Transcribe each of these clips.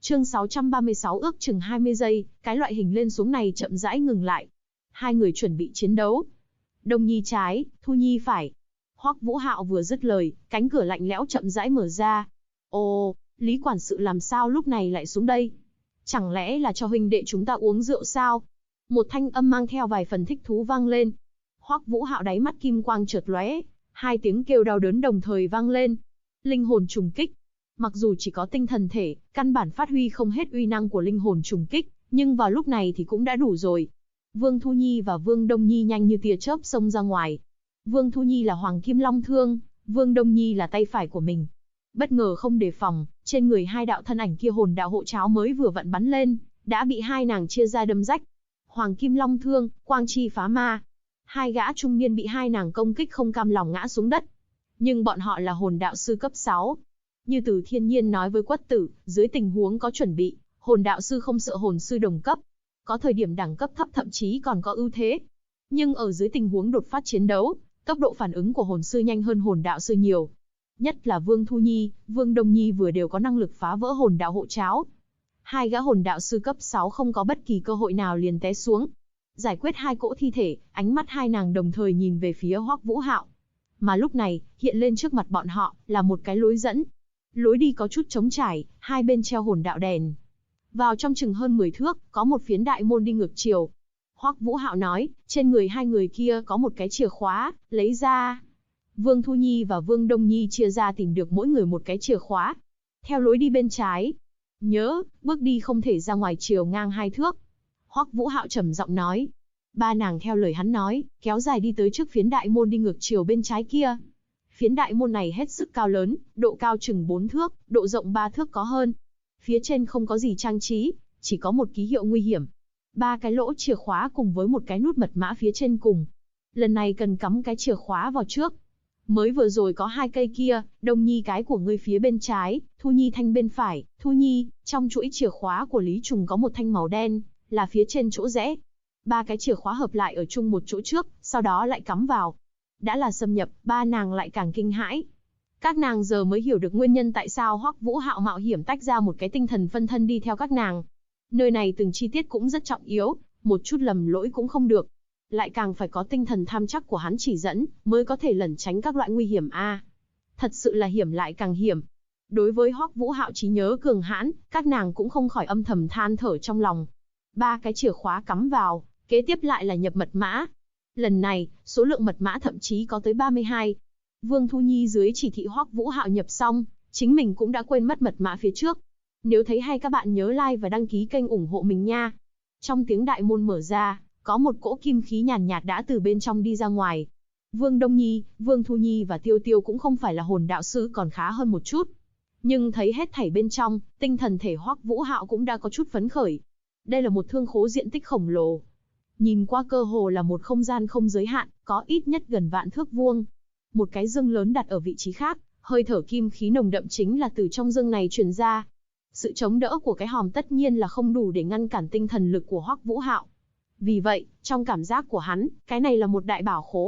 Chương 636 ước chừng 20 giây, cái loại hình lên xuống này chậm rãi ngừng lại. Hai người chuẩn bị chiến đấu. Đông Nhi trái, Thu Nhi phải. Hoắc Vũ Hạo vừa dứt lời, cánh cửa lạnh lẽo chậm rãi mở ra. Ồ, Lý quản sự làm sao lúc này lại xuống đây? Chẳng lẽ là cho huynh đệ chúng ta uống rượu sao? Một thanh âm mang theo vài phần thích thú vang lên. Hoắc Vũ Hạo đáy mắt kim quang chợt lóe, hai tiếng kêu đau đớn đồng thời vang lên. Linh hồn trùng kích. Mặc dù chỉ có tinh thần thể, căn bản phát huy không hết uy năng của linh hồn trùng kích, nhưng vào lúc này thì cũng đã đủ rồi. Vương Thu Nhi và Vương Đông Nhi nhanh như tia chớp xông ra ngoài. Vương Thu Nhi là Hoàng Kim Long Thương, Vương Đông Nhi là tay phải của mình. Bất ngờ không đề phòng, trên người hai đạo thân ảnh kia hồn đạo hộ cháo mới vừa vặn bắn lên, đã bị hai nàng chia ra đâm rách. Hoàng Kim Long Thương, Quang Chi Phá Ma. Hai gã trung niên bị hai nàng công kích không cam lòng ngã xuống đất. Nhưng bọn họ là hồn đạo sư cấp 6. Như Từ Thiên Nhiên nói với Quất Tử, dưới tình huống có chuẩn bị, hồn đạo sư không sợ hồn sư đồng cấp. Có thời điểm đẳng cấp thấp thậm chí còn có ưu thế. Nhưng ở dưới tình huống đột phát chiến đấu, tốc độ phản ứng của hồn sư nhanh hơn hồn đạo sư nhiều. Nhất là Vương Thu Nhi, Vương Đông Nhi vừa đều có năng lực phá vỡ hồn đạo hộ cháo. Hai gã hồn đạo sư cấp 6 không có bất kỳ cơ hội nào liền té xuống. Giải quyết hai cỗ thi thể, ánh mắt hai nàng đồng thời nhìn về phía Hoắc Vũ Hạo. Mà lúc này, hiện lên trước mặt bọn họ, là một cái lối dẫn. Lối đi có chút trống trải, hai bên treo hồn đạo đèn. Vào trong chừng hơn 10 thước, có một phiến đại môn đi ngược chiều. Hoắc Vũ Hạo nói, trên người hai người kia có một cái chìa khóa, lấy ra. Vương Thu Nhi và Vương Đông Nhi chia ra tìm được mỗi người một cái chìa khóa. Theo lối đi bên trái. Nhớ, bước đi không thể ra ngoài chiều ngang 2 thước. Hoắc Vũ Hạo trầm giọng nói. Ba nàng theo lời hắn nói, kéo dài đi tới trước phiến đại môn đi ngược chiều bên trái kia. Phiến đại môn này hết sức cao lớn, độ cao chừng 4 thước, độ rộng 3 thước có hơn. Phía trên không có gì trang trí, chỉ có một ký hiệu nguy hiểm. 3 cái lỗ chìa khóa cùng với một cái nút mật mã phía trên cùng. Lần này cần cắm cái chìa khóa vào trước. Mới vừa rồi có 2 cây kia, Đông Nhi cái của ngươi phía bên trái, Thu Nhi thanh bên phải. Thu Nhi, trong chuỗi chìa khóa của Lý Trùng có một thanh màu đen, là phía trên chỗ rẽ. 3 cái chìa khóa hợp lại ở chung một chỗ trước, sau đó lại cắm vào. Đã là xâm nhập, ba nàng lại càng kinh hãi. Các nàng giờ mới hiểu được nguyên nhân tại sao Hoắc Vũ Hạo mạo hiểm tách ra một cái tinh thần phân thân đi theo các nàng. Nơi này từng chi tiết cũng rất trọng yếu, một chút lầm lỗi cũng không được. Lại càng phải có tinh thần tham chắc của hắn chỉ dẫn, mới có thể lẩn tránh các loại nguy hiểm Thật sự là hiểm lại càng hiểm. Đối với Hoắc Vũ Hạo trí nhớ cường hãn, các nàng cũng không khỏi âm thầm than thở trong lòng. 3 cái chìa khóa cắm vào, kế tiếp lại là nhập mật mã. Lần này, số lượng mật mã thậm chí có tới 32. Vương Thu Nhi dưới chỉ thị Hoắc Vũ Hạo nhập xong, chính mình cũng đã quên mất mật mã phía trước. Nếu thấy hay các bạn nhớ like và đăng ký kênh ủng hộ mình nha. Trong tiếng đại môn mở ra, có một cỗ kim khí nhàn nhạt đã từ bên trong đi ra ngoài. Vương Đông Nhi, Vương Thu Nhi và Tiêu Tiêu cũng không phải là hồn đạo sư, còn khá hơn một chút. Nhưng thấy hết thảy bên trong, tinh thần thể Hoắc Vũ Hạo cũng đã có chút phấn khởi. Đây là một thương khố diện tích khổng lồ. Nhìn qua cơ hồ là một không gian không giới hạn, có ít nhất gần vạn thước vuông. Một cái dương lớn đặt ở vị trí khác, hơi thở kim khí nồng đậm chính là từ trong dương này truyền ra. Sự chống đỡ của cái hòm tất nhiên là không đủ để ngăn cản tinh thần lực của Hoắc Vũ Hạo. Vì vậy, trong cảm giác của hắn, cái này là một đại bảo khố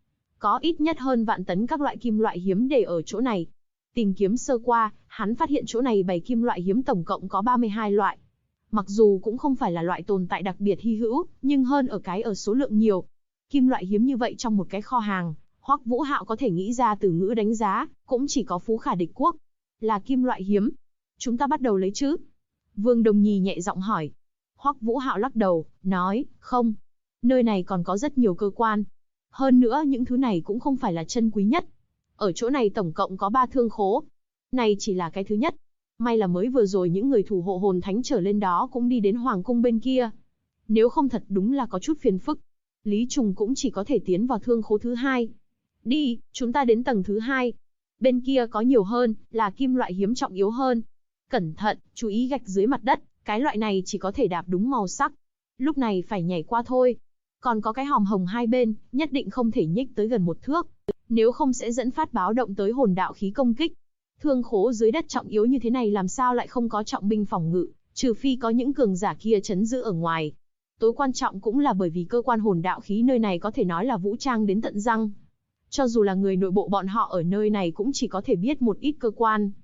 Có ít nhất hơn vạn tấn các loại kim loại hiếm để ở chỗ này. Tìm kiếm sơ qua, hắn phát hiện chỗ này bày kim loại hiếm tổng cộng có 32 loại. Mặc dù cũng không phải là loại tồn tại đặc biệt hy hữu, nhưng hơn ở cái ở số lượng nhiều. Kim loại hiếm như vậy trong một cái kho hàng, Hoắc Vũ Hạo có thể nghĩ ra từ ngữ đánh giá, cũng chỉ có Phú Khả Địch Quốc. Là kim loại hiếm. Chúng ta bắt đầu lấy chứ? Vương Đồng Nhi nhẹ giọng hỏi. Hoắc Vũ Hạo lắc đầu, nói, không. Nơi này còn có rất nhiều cơ quan. Hơn nữa những thứ này cũng không phải là chân quý nhất. Ở chỗ này tổng cộng có 3 thương khố. Này chỉ là cái thứ nhất. May là mới vừa rồi những người thủ hộ hồn thánh trở lên đó cũng đi đến hoàng cung bên kia. Nếu không thật đúng là có chút phiền phức. Lý Trùng cũng chỉ có thể tiến vào thương khố thứ 2. Đi, chúng ta đến tầng thứ 2. Bên kia có nhiều hơn, là kim loại hiếm trọng yếu hơn. Cẩn thận, chú ý gạch dưới mặt đất, cái loại này chỉ có thể đạp đúng màu sắc. Lúc này phải nhảy qua thôi. Còn có cái hòm hồng hai bên, nhất định không thể nhích tới gần 1 thước. Nếu không sẽ dẫn phát báo động tới hồn đạo khí công kích. Thương khố dưới đất trọng yếu như thế này làm sao lại không có trọng binh phòng ngự, trừ phi có những cường giả kia trấn giữ ở ngoài. Tối quan trọng cũng là bởi vì cơ quan hồn đạo khí nơi này có thể nói là vũ trang đến tận răng. Cho dù là người nội bộ bọn họ ở nơi này cũng chỉ có thể biết một ít cơ quan.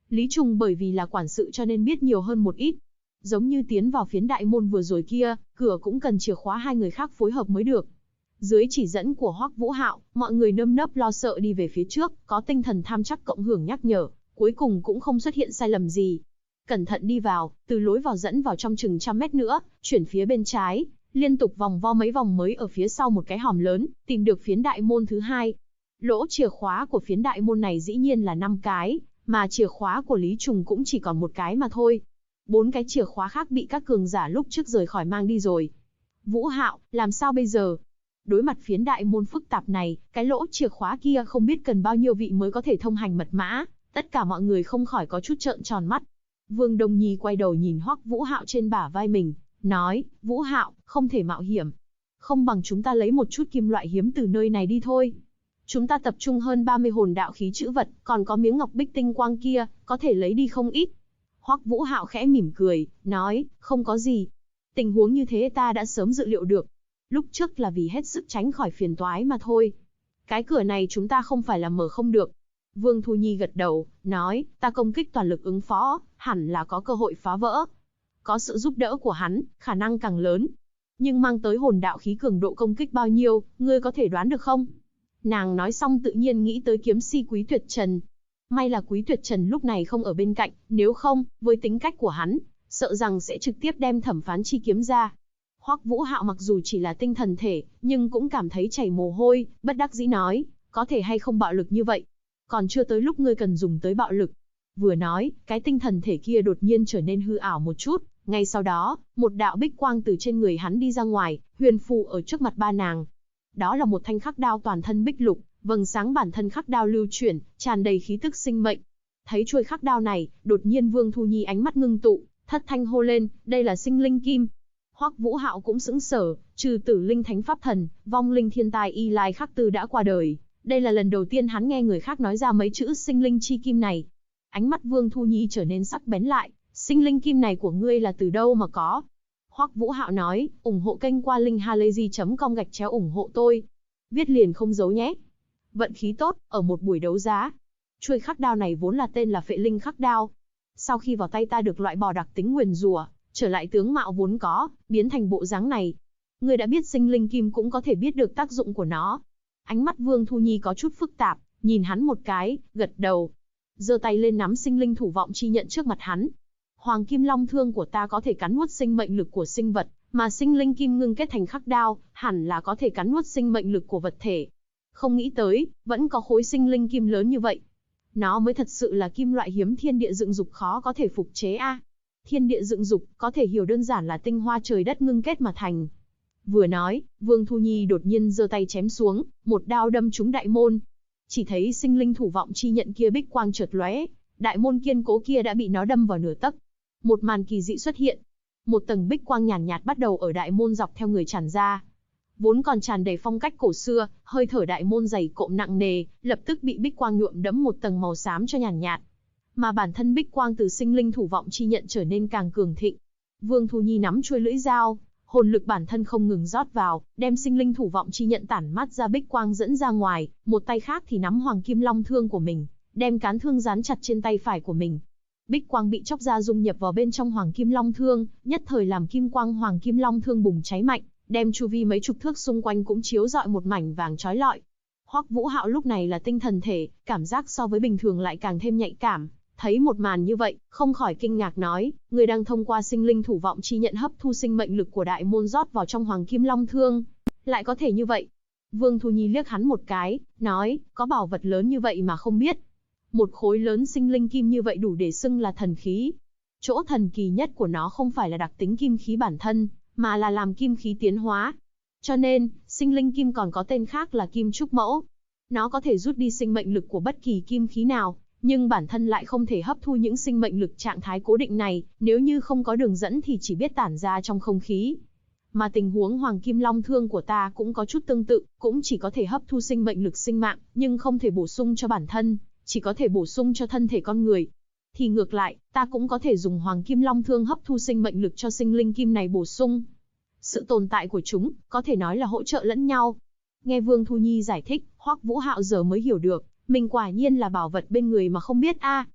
Lý Trùng bởi vì là quản sự cho nên biết nhiều hơn một ít. Giống như tiến vào phiến đại môn vừa rồi kia, cửa cũng cần chìa khóa hai người khác phối hợp mới được. Dưới chỉ dẫn của Hoắc Vũ Hạo, mọi người nơm nớp lo sợ đi về phía trước, có tinh thần tham chắc cộng hưởng nhắc nhở, cuối cùng cũng không xuất hiện sai lầm gì. Cẩn thận đi vào, từ lối vào dẫn vào trong chừng 100 mét nữa, chuyển phía bên trái, liên tục vòng vo mấy vòng mới ở phía sau một cái hòm lớn, tìm được phiến đại môn thứ hai. Lỗ chìa khóa của phiến đại môn này dĩ nhiên là 5 cái, mà chìa khóa của Lý Trùng cũng chỉ còn một cái mà thôi. 4 cái chìa khóa khác bị các cường giả lúc trước rời khỏi mang đi rồi. Vũ Hạo, làm sao bây giờ? Đối mặt phiến đại môn phức tạp này, cái lỗ chìa khóa kia không biết cần bao nhiêu vị mới có thể thông hành mật mã, tất cả mọi người không khỏi có chút trợn tròn mắt. Vương Đông Nhi quay đầu nhìn Hoắc Vũ Hạo trên bả vai mình, nói, Vũ Hạo, không thể mạo hiểm. Không bằng chúng ta lấy một chút kim loại hiếm từ nơi này đi thôi. Chúng ta tập trung hơn 30 hồn đạo khí chữ vật, còn có miếng ngọc bích tinh quang kia, có thể lấy đi không ít. Hoắc Vũ Hạo khẽ mỉm cười, nói, không có gì. Tình huống như thế ta đã sớm dự liệu được. Lúc trước là vì hết sức tránh khỏi phiền toái mà thôi. Cái cửa này chúng ta không phải là mở không được. Vương Thu Nhi gật đầu, nói, ta công kích toàn lực ứng phó, hẳn là có cơ hội phá vỡ. Có sự giúp đỡ của hắn, khả năng càng lớn. Nhưng mang tới hồn đạo khí cường độ công kích bao nhiêu, ngươi có thể đoán được không? Nàng nói xong tự nhiên nghĩ tới kiếm si Quý Tuyệt Trần. May là Quý Tuyệt Trần lúc này không ở bên cạnh, nếu không, với tính cách của hắn, sợ rằng sẽ trực tiếp đem Thẩm Phán Chi kiếm ra. Hoắc Vũ Hạo mặc dù chỉ là tinh thần thể, nhưng cũng cảm thấy chảy mồ hôi, bất đắc dĩ nói, có thể hay không bạo lực như vậy? Còn chưa tới lúc ngươi cần dùng tới bạo lực. Vừa nói, cái tinh thần thể kia đột nhiên trở nên hư ảo một chút, ngay sau đó, một đạo bích quang từ trên người hắn đi ra ngoài, huyền phù ở trước mặt ba nàng. Đó là một thanh khắc đao toàn thân bích lục, vầng sáng bản thân khắc đao lưu chuyển, tràn đầy khí tức sinh mệnh. Thấy chuôi khắc đao này, đột nhiên Vương Thu Nhi ánh mắt ngưng tụ, thất thanh hô lên, đây là sinh linh kim. Hoắc Vũ Hạo cũng sững sờ, trừ Tử Linh Thánh Pháp Thần, vong linh thiên tai Y Lai Khắc Tư đã qua đời. Đây là lần đầu tiên hắn nghe người khác nói ra mấy chữ sinh linh chi kim này. Ánh mắt Vương Thu Nhi trở nên sắc bén lại, sinh linh kim này của ngươi là từ đâu mà có? Hoắc Vũ Hạo nói, ủng hộ kênh qua linkhalazy.com ủng hộ tôi. Viết liền không giấu nhé. Vận khí tốt, ở một buổi đấu giá. Chuôi khắc đao này vốn là tên là Phệ Linh khắc đao. Sau khi vào tay ta được loại bỏ đặc tính nguyền rủa, trở lại tướng mạo vốn có, biến thành bộ dáng này. Ngươi đã biết sinh linh kim cũng có thể biết được tác dụng của nó. Ánh mắt Vương Thu Nhi có chút phức tạp, nhìn hắn một cái, gật đầu. Giơ tay lên nắm sinh linh thủ vọng chi nhận trước mặt hắn. Hoàng kim long thương của ta có thể cắn nuốt sinh mệnh lực của sinh vật, mà sinh linh kim ngưng kết thành khắc đao, hẳn là có thể cắn nuốt sinh mệnh lực của vật thể. Không nghĩ tới, vẫn có khối sinh linh kim lớn như vậy. Nó mới thật sự là kim loại hiếm thiên địa dựng dục khó có thể phục chế a. Thiên địa dựng dục, có thể hiểu đơn giản là tinh hoa trời đất ngưng kết mà thành. Vừa nói, Vương Thu Nhi đột nhiên giơ tay chém xuống, một đao đâm trúng đại môn. Chỉ thấy sinh linh thủ vọng chi nhận kia bích quang chợt lóe, đại môn kiên cố kia đã bị nó đâm vào nửa tấc. Một màn kỳ dị xuất hiện. Một tầng bích quang nhàn nhạt bắt đầu ở đại môn dọc theo người tràn ra. Vốn còn tràn đầy phong cách cổ xưa, hơi thở đại môn dày cộm nặng nề, lập tức bị bích quang nhuộm đẫm một tầng màu xám cho nhàn nhạt. Mà bản thân bích quang từ sinh linh thủ vọng chi nhận trở nên càng cường thịnh. Vương Thu Nhi nắm chuôi lưỡi dao, hồn lực bản thân không ngừng rót vào, đem sinh linh thủ vọng chi nhận tản mát ra bích quang dẫn ra ngoài, một tay khác thì nắm hoàng kim long thương của mình, đem cán thương dán chặt trên tay phải của mình. Bích quang bị chóc ra dung nhập vào bên trong hoàng kim long thương, nhất thời làm kim quang hoàng kim long thương bùng cháy mạnh, đem chu vi mấy chục thước xung quanh cũng chiếu rọi một mảnh vàng chói lọi. Hoắc Vũ Hạo lúc này là tinh thần thể, cảm giác so với bình thường lại càng thêm nhạy cảm. Thấy một màn như vậy, không khỏi kinh ngạc nói, người đang thông qua sinh linh thủ vọng chi nhận hấp thu sinh mệnh lực của đại môn rót vào trong hoàng kim long thương. Lại có thể như vậy. Vương Thu Nhi liếc hắn một cái, nói, có bảo vật lớn như vậy mà không biết. Một khối lớn sinh linh kim như vậy đủ để xưng là thần khí. Chỗ thần kỳ nhất của nó không phải là đặc tính kim khí bản thân, mà là làm kim khí tiến hóa. Cho nên, sinh linh kim còn có tên khác là kim trúc mẫu. Nó có thể rút đi sinh mệnh lực của bất kỳ kim khí nào, nhưng bản thân lại không thể hấp thu những sinh mệnh lực trạng thái cố định này, nếu như không có đường dẫn thì chỉ biết tản ra trong không khí. Mà tình huống hoàng kim long thương của ta cũng có chút tương tự, cũng chỉ có thể hấp thu sinh mệnh lực sinh mạng, nhưng không thể bổ sung cho bản thân, chỉ có thể bổ sung cho thân thể con người. Thì ngược lại, ta cũng có thể dùng hoàng kim long thương hấp thu sinh mệnh lực cho sinh linh kim này bổ sung. Sự tồn tại của chúng, có thể nói là hỗ trợ lẫn nhau. Nghe Vương Thu Nhi giải thích, Hoắc Vũ Hạo giờ mới hiểu được, mình quả nhiên là bảo vật bên người mà không biết a.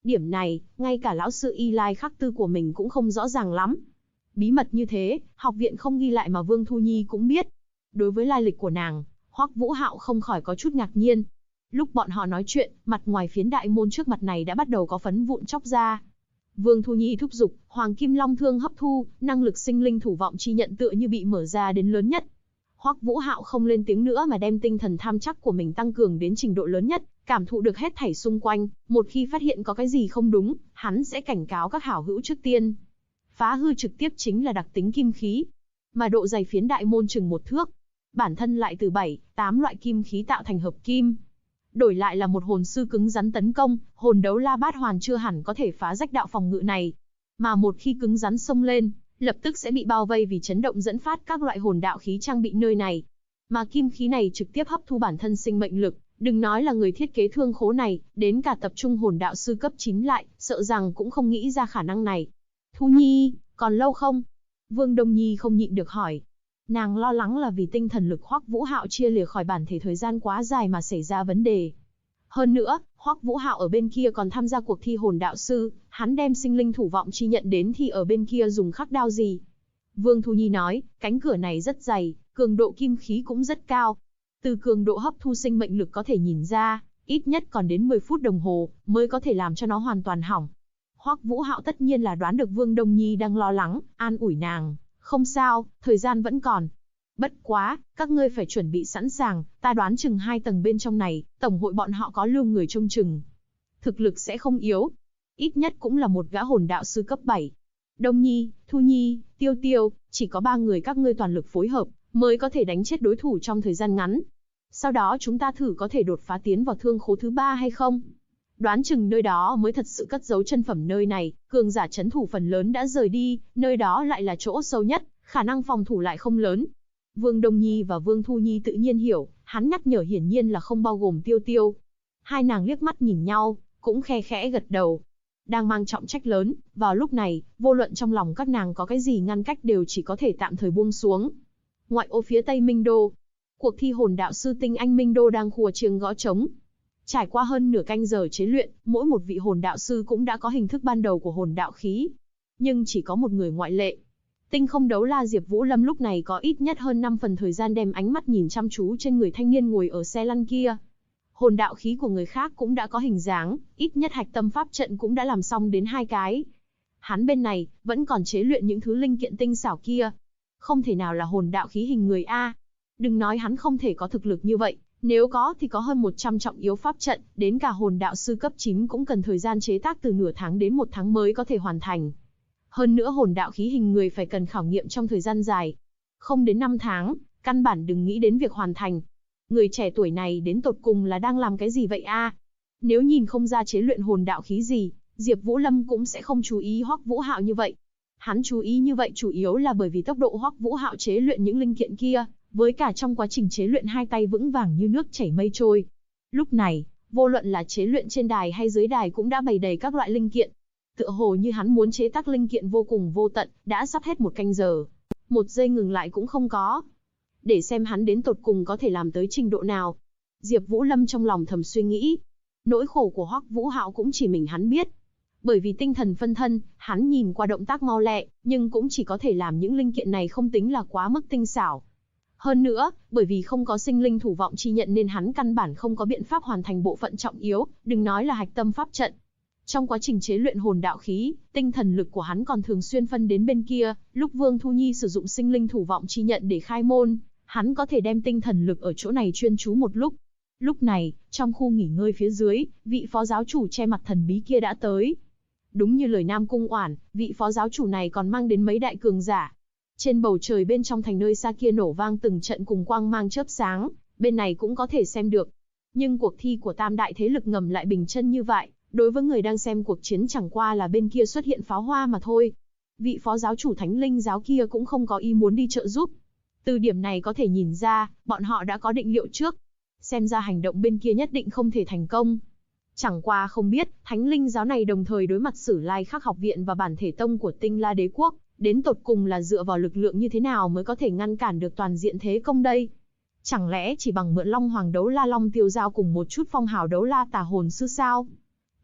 Điểm này, ngay cả lão sư Y Lai Khắc Tư của mình cũng không rõ ràng lắm. Bí mật như thế, học viện không ghi lại mà Vương Thu Nhi cũng biết. Đối với lai lịch của nàng, Hoắc Vũ Hạo không khỏi có chút ngạc nhiên. Lúc bọn họ nói chuyện, mặt ngoài phiến đại môn trước mặt này đã bắt đầu có phấn vụn chóc ra. Vương Thu Nhi thúc giục, Hoàng Kim Long Thương hấp thu, năng lực sinh linh thủ vọng chi nhận tựa như bị mở ra đến lớn nhất. Hoắc Vũ Hạo không lên tiếng nữa mà đem tinh thần tham chắc của mình tăng cường đến trình độ lớn nhất, cảm thụ được hết thảy xung quanh, một khi phát hiện có cái gì không đúng, hắn sẽ cảnh cáo các hảo hữu trước tiên. Phá hư trực tiếp chính là đặc tính kim khí, mà độ dày phiến đại môn chừng 1 thước, bản thân lại từ 7, 8 loại kim khí tạo thành hợp kim. Đổi lại là một hồn sư cứng rắn tấn công, hồn đấu la bát hoàn chưa hẳn có thể phá rách đạo phòng ngự này. Mà một khi cứng rắn xông lên, lập tức sẽ bị bao vây vì chấn động dẫn phát các loại hồn đạo khí trang bị nơi này. Mà kim khí này trực tiếp hấp thu bản thân sinh mệnh lực, đừng nói là người thiết kế thương khố này, đến cả tập trung hồn đạo sư cấp 9 lại, sợ rằng cũng không nghĩ ra khả năng này. Thu Nhi, còn lâu không? Vương Đông Nhi không nhịn được hỏi. Nàng lo lắng là vì tinh thần lực Hoắc Vũ Hạo chia lìa khỏi bản thể thời gian quá dài mà xảy ra vấn đề. Hơn nữa, Hoắc Vũ Hạo ở bên kia còn tham gia cuộc thi hồn đạo sư, hắn đem sinh linh thủ vọng chi nhận đến thì ở bên kia dùng khắc đao gì? Vương Thu Nhi nói, cánh cửa này rất dày, cường độ kim khí cũng rất cao. Từ cường độ hấp thu sinh mệnh lực có thể nhìn ra, ít nhất còn đến 10 phút đồng hồ mới có thể làm cho nó hoàn toàn hỏng. Hoắc Vũ Hạo tất nhiên là đoán được Vương Đông Nhi đang lo lắng, an ủi nàng. Không sao, thời gian vẫn còn. Bất quá, các ngươi phải chuẩn bị sẵn sàng, ta đoán chừng 2 tầng bên trong này, tổng hội bọn họ có lưu người trông chừng. Thực lực sẽ không yếu. Ít nhất cũng là một gã hồn đạo sư cấp 7. Đông Nhi, Thu Nhi, Tiêu Tiêu, chỉ có 3 người các ngươi toàn lực phối hợp, mới có thể đánh chết đối thủ trong thời gian ngắn. Sau đó chúng ta thử có thể đột phá tiến vào thương khố thứ 3 hay không? Đoán chừng nơi đó mới thật sự cất giấu chân phẩm nơi này, cường giả trấn thủ phần lớn đã rời đi, nơi đó lại là chỗ sâu nhất, khả năng phòng thủ lại không lớn. Vương Đông Nhi và Vương Thu Nhi tự nhiên hiểu, hắn nhắc nhở hiển nhiên là không bao gồm Tiêu Tiêu. Hai nàng liếc mắt nhìn nhau, cũng khe khẽ gật đầu. Đang mang trọng trách lớn, vào lúc này, vô luận trong lòng các nàng có cái gì ngăn cách đều chỉ có thể tạm thời buông xuống. Ngoại ô phía Tây Minh Đô, cuộc thi hồn đạo sư tinh anh Minh Đô đang khua chiêng gõ trống. Trải qua hơn nửa canh giờ chế luyện, mỗi một vị hồn đạo sư cũng đã có hình thức ban đầu của hồn đạo khí. Nhưng chỉ có một người ngoại lệ. Tinh không đấu la Diệp Vũ Lâm lúc này có ít nhất hơn 5 phần thời gian đem ánh mắt nhìn chăm chú trên người thanh niên ngồi ở xe lăn kia. Hồn đạo khí của người khác cũng đã có hình dáng, ít nhất hạch tâm pháp trận cũng đã làm xong đến 2 cái. Hắn bên này, vẫn còn chế luyện những thứ linh kiện tinh xảo kia. Không thể nào là hồn đạo khí hình người A. Đừng nói hắn không thể có thực lực như vậy. Nếu có thì có hơn 100 trọng yếu pháp trận, đến cả hồn đạo sư cấp 9 cũng cần thời gian chế tác từ nửa tháng đến 1 tháng mới có thể hoàn thành. Hơn nữa hồn đạo khí hình người phải cần khảo nghiệm trong thời gian dài. Không đến 5 tháng, căn bản đừng nghĩ đến việc hoàn thành. Người trẻ tuổi này đến tột cùng là đang làm cái gì vậy a? Nếu nhìn không ra chế luyện hồn đạo khí gì, Diệp Vũ Lâm cũng sẽ không chú ý Hoắc Vũ Hạo như vậy. Hắn chú ý như vậy chủ yếu là bởi vì tốc độ Hoắc Vũ Hạo chế luyện những linh kiện kia, với cả trong quá trình chế luyện hai tay vững vàng như nước chảy mây trôi. Lúc này, vô luận là chế luyện trên đài hay dưới đài cũng đã bày đầy các loại linh kiện. Tựa hồ như hắn muốn chế tác linh kiện vô cùng vô tận, đã sắp hết 1 canh giờ. 1 giây ngừng lại cũng không có. Để xem hắn đến tột cùng có thể làm tới trình độ nào. Diệp Vũ Lâm trong lòng thầm suy nghĩ. Nỗi khổ của Hoắc Vũ Hạo cũng chỉ mình hắn biết. Bởi vì tinh thần phân thân, hắn nhìn qua động tác mau lẹ, nhưng cũng chỉ có thể làm những linh kiện này không tính là quá mức tinh xảo. Hơn nữa, bởi vì không có sinh linh thủ vọng chi nhận nên hắn căn bản không có biện pháp hoàn thành bộ phận trọng yếu, đừng nói là hạch tâm pháp trận. Trong quá trình chế luyện hồn đạo khí, tinh thần lực của hắn còn thường xuyên phân đến bên kia, lúc Vương Thu Nhi sử dụng sinh linh thủ vọng chi nhận để khai môn, hắn có thể đem tinh thần lực ở chỗ này chuyên chú một lúc. Lúc này, trong khu nghỉ ngơi phía dưới, vị phó giáo chủ che mặt thần bí kia đã tới. Đúng như lời Nam Cung Oản, vị phó giáo chủ này còn mang đến mấy đại cường giả. Trên bầu trời bên trong thành nơi xa kia nổ vang từng trận cùng quang mang chớp sáng, bên này cũng có thể xem được. Nhưng cuộc thi của tam đại thế lực ngầm lại bình chân như vậy, đối với người đang xem cuộc chiến chẳng qua là bên kia xuất hiện pháo hoa mà thôi. Vị phó giáo chủ Thánh Linh giáo kia cũng không có ý muốn đi trợ giúp. Từ điểm này có thể nhìn ra, bọn họ đã có định liệu trước. Xem ra hành động bên kia nhất định không thể thành công. Chẳng qua không biết, Thánh Linh giáo này đồng thời đối mặt Sử Lai Khắc học viện và bản thể tông của Tinh La Đế quốc, đến tột cùng là dựa vào lực lượng như thế nào mới có thể ngăn cản được toàn diện thế công đây? Chẳng lẽ chỉ bằng mượn Long Hoàng đấu la Long Tiêu Giao cùng một chút phong hào đấu la tà hồn sư sao?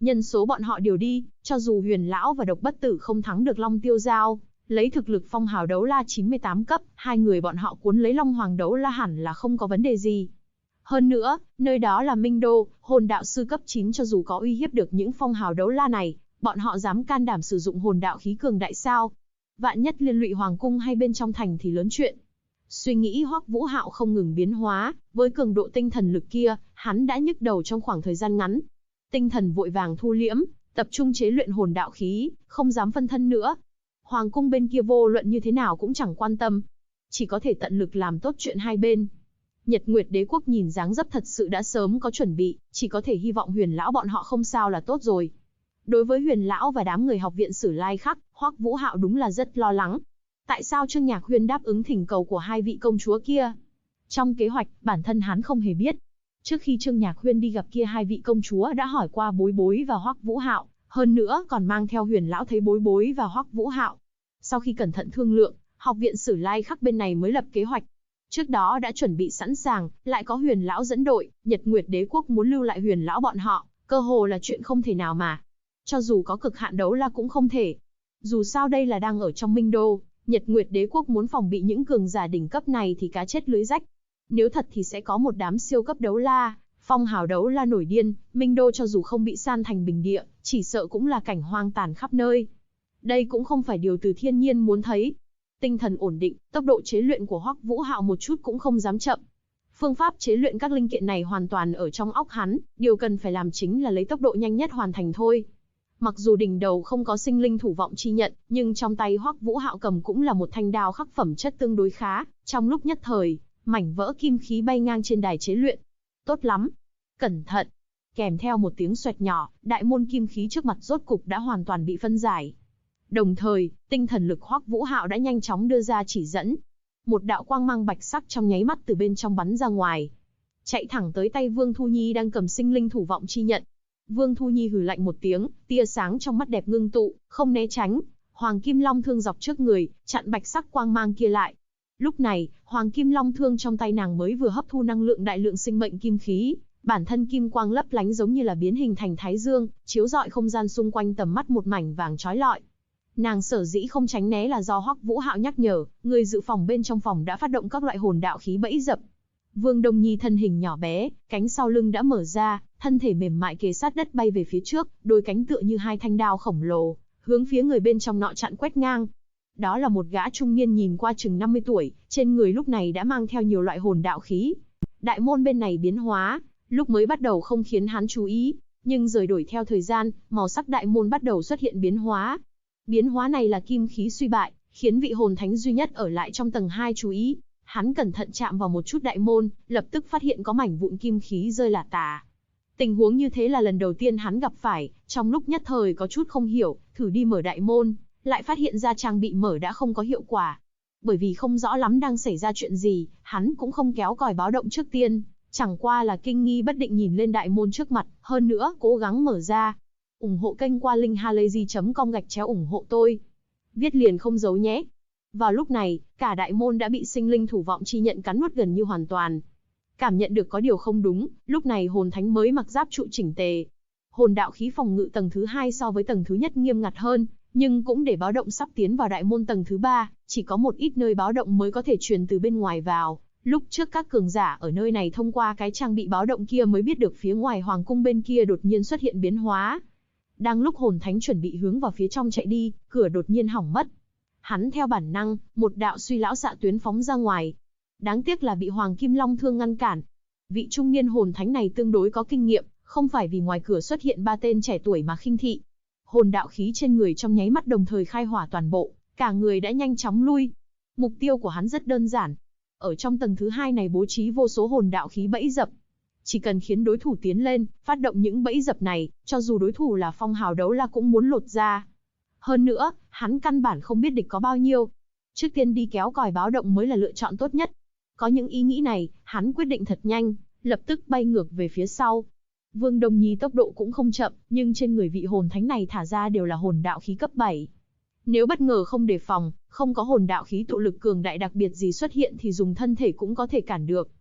Nhân số bọn họ điều đi, cho dù Huyền lão và Độc Bất Tử không thắng được Long Tiêu Giao, lấy thực lực phong hào đấu la 98 cấp, hai người bọn họ cuốn lấy Long Hoàng đấu la hẳn là không có vấn đề gì. Hơn nữa, nơi đó là Minh Đô, hồn đạo sư cấp 9 cho dù có uy hiếp được những phong hào đấu la này, bọn họ dám can đảm sử dụng hồn đạo khí cường đại sao? Vạn nhất liên lụy hoàng cung hay bên trong thành thì lớn chuyện. Suy nghĩ Hoắc Vũ Hạo không ngừng biến hóa, với cường độ tinh thần lực kia, hắn đã nhức đầu trong khoảng thời gian ngắn. Tinh thần vội vàng thu liễm, tập trung chế luyện hồn đạo khí, không dám phân thân nữa. Hoàng cung bên kia vô luận như thế nào cũng chẳng quan tâm, chỉ có thể tận lực làm tốt chuyện hai bên. Nhật Nguyệt Đế quốc nhìn dáng dấp thật sự đã sớm có chuẩn bị, chỉ có thể hy vọng Huyền lão bọn họ không sao là tốt rồi. Đối với Huyền lão và đám người học viện Sử Lai Khắc, Hoắc Vũ Hạo đúng là rất lo lắng. Tại sao Trương Nhạc Huyên đáp ứng thỉnh cầu của hai vị công chúa kia? Trong kế hoạch, bản thân hắn không hề biết. Trước khi Trương Nhạc Huyên đi gặp kia hai vị công chúa đã hỏi qua Bối Bối và Hoắc Vũ Hạo, hơn nữa còn mang theo Huyền lão thấy Bối Bối và Hoắc Vũ Hạo. Sau khi cẩn thận thương lượng, học viện Sử Lai Khắc bên này mới lập kế hoạch. Trước đó đã chuẩn bị sẵn sàng, lại có Huyền lão dẫn đội, Nhật Nguyệt Đế quốc muốn lưu lại Huyền lão bọn họ, cơ hồ là chuyện không thể nào mà. Cho dù có cực hạn đấu la cũng không thể. Dù sao đây là đang ở trong Minh Đô, Nhật Nguyệt Đế quốc muốn phòng bị những cường giả đỉnh cấp này thì cá chết lưới rách. Nếu thật thì sẽ có một đám siêu cấp đấu la, phong hào đấu la nổi điên, Minh Đô cho dù không bị san thành bình địa, chỉ sợ cũng là cảnh hoang tàn khắp nơi. Đây cũng không phải điều từ thiên nhiên muốn thấy. Tinh thần ổn định, tốc độ chế luyện của Hoắc Vũ Hạo một chút cũng không dám chậm. Phương pháp chế luyện các linh kiện này hoàn toàn ở trong óc hắn, điều cần phải làm chính là lấy tốc độ nhanh nhất hoàn thành thôi. Mặc dù đỉnh đầu không có sinh linh thủ vọng chi nhận, nhưng trong tay Hoắc Vũ Hạo cầm cũng là một thanh đao khắc phẩm chất tương đối khá, trong lúc nhất thời, mảnh vỡ kim khí bay ngang trên đài chế luyện. Tốt lắm, cẩn thận. Kèm theo một tiếng xoẹt nhỏ, đại môn kim khí trước mặt rốt cục đã hoàn toàn bị phân giải. Đồng thời, tinh thần lực Hoắc Vũ Hạo đã nhanh chóng đưa ra chỉ dẫn. Một đạo quang mang bạch sắc trong nháy mắt từ bên trong bắn ra ngoài, chạy thẳng tới tay Vương Thu Nhi đang cầm sinh linh thủ vọng chi nhận. Vương Thu Nhi hừ lạnh một tiếng, tia sáng trong mắt đẹp ngưng tụ, không né tránh, Hoàng Kim Long thương dọc trước người, chặn bạch sắc quang mang kia lại. Lúc này, Hoàng Kim Long thương trong tay nàng mới vừa hấp thu năng lượng đại lượng sinh mệnh kim khí, bản thân kim quang lấp lánh giống như là biến hình thành thái dương, chiếu rọi không gian xung quanh tầm mắt một mảnh vàng chói lọi. Nàng sở dĩ không tránh né là do Hoắc Vũ Hạo nhắc nhở, người dự phòng bên trong phòng đã phát động các loại hồn đạo khí bẫy dập. Vương Đông Nhi thân hình nhỏ bé, cánh sau lưng đã mở ra, thân thể mềm mại kề sát đất bay về phía trước, đôi cánh tựa như hai thanh đao khổng lồ, hướng phía người bên trong nọ chặn quét ngang. Đó là một gã trung niên nhìn qua chừng 50 tuổi, trên người lúc này đã mang theo nhiều loại hồn đạo khí. Đại môn bên này biến hóa, lúc mới bắt đầu không khiến hắn chú ý, nhưng rời đổi theo thời gian, màu sắc đại môn bắt đầu xuất hiện biến hóa. Biến hóa này là kim khí suy bại, khiến vị hồn thánh duy nhất ở lại trong tầng 2 chú ý. Hắn cẩn thận chạm vào một chút đại môn, lập tức phát hiện có mảnh vụn kim khí rơi lả tả. Tình huống như thế là lần đầu tiên hắn gặp phải, trong lúc nhất thời có chút không hiểu, thử đi mở đại môn, lại phát hiện ra trang bị mở đã không có hiệu quả. Bởi vì không rõ lắm đang xảy ra chuyện gì, hắn cũng không kéo còi báo động trước tiên, chẳng qua là kinh nghi bất định nhìn lên đại môn trước mặt, hơn nữa cố gắng mở ra. Ủng hộ kênh qua linkhalazy.com/ủng hộ tôi. Viết liền không giấu nhé. Vào lúc này, cả đại môn đã bị sinh linh thủ vọng chi nhận cắn nuốt gần như hoàn toàn. Cảm nhận được có điều không đúng, lúc này hồn thánh mới mặc giáp trụ chỉnh tề. Hồn đạo khí phòng ngự tầng thứ 2 so với tầng thứ nhất nghiêm ngặt hơn, nhưng cũng để báo động sắp tiến vào đại môn tầng thứ 3, chỉ có một ít nơi báo động mới có thể truyền từ bên ngoài vào. Lúc trước các cường giả ở nơi này thông qua cái trang bị báo động kia mới biết được phía ngoài hoàng cung bên kia đột nhiên xuất hiện biến hóa. Đang lúc hồn thánh chuẩn bị hướng vào phía trong chạy đi, cửa đột nhiên hỏng mất. Hắn theo bản năng, một đạo suy lão xạ tuyến phóng ra ngoài. Đáng tiếc là bị Hoàng Kim Long thương ngăn cản. Vị trung niên hồn thánh này tương đối có kinh nghiệm, không phải vì ngoài cửa xuất hiện 3 tên trẻ tuổi mà khinh thị. Hồn đạo khí trên người trong nháy mắt đồng thời khai hỏa toàn bộ, cả người đã nhanh chóng lui. Mục tiêu của hắn rất đơn giản. Ở trong tầng thứ 2 này bố trí vô số hồn đạo khí bẫy dập. Chỉ cần khiến đối thủ tiến lên, phát động những bẫy dập này, cho dù đối thủ là phong hào đấu la cũng muốn lột ra. Hơn nữa, hắn căn bản không biết địch có bao nhiêu. Trước tiên đi kéo còi báo động mới là lựa chọn tốt nhất. Có những ý nghĩ này, hắn quyết định thật nhanh, lập tức bay ngược về phía sau. Vương Đông Nhi tốc độ cũng không chậm, nhưng trên người vị hồn thánh này thả ra đều là hồn đạo khí cấp 7. Nếu bất ngờ không đề phòng, không có hồn đạo khí tụ lực cường đại đặc biệt gì xuất hiện thì dùng thân thể cũng có thể cản được.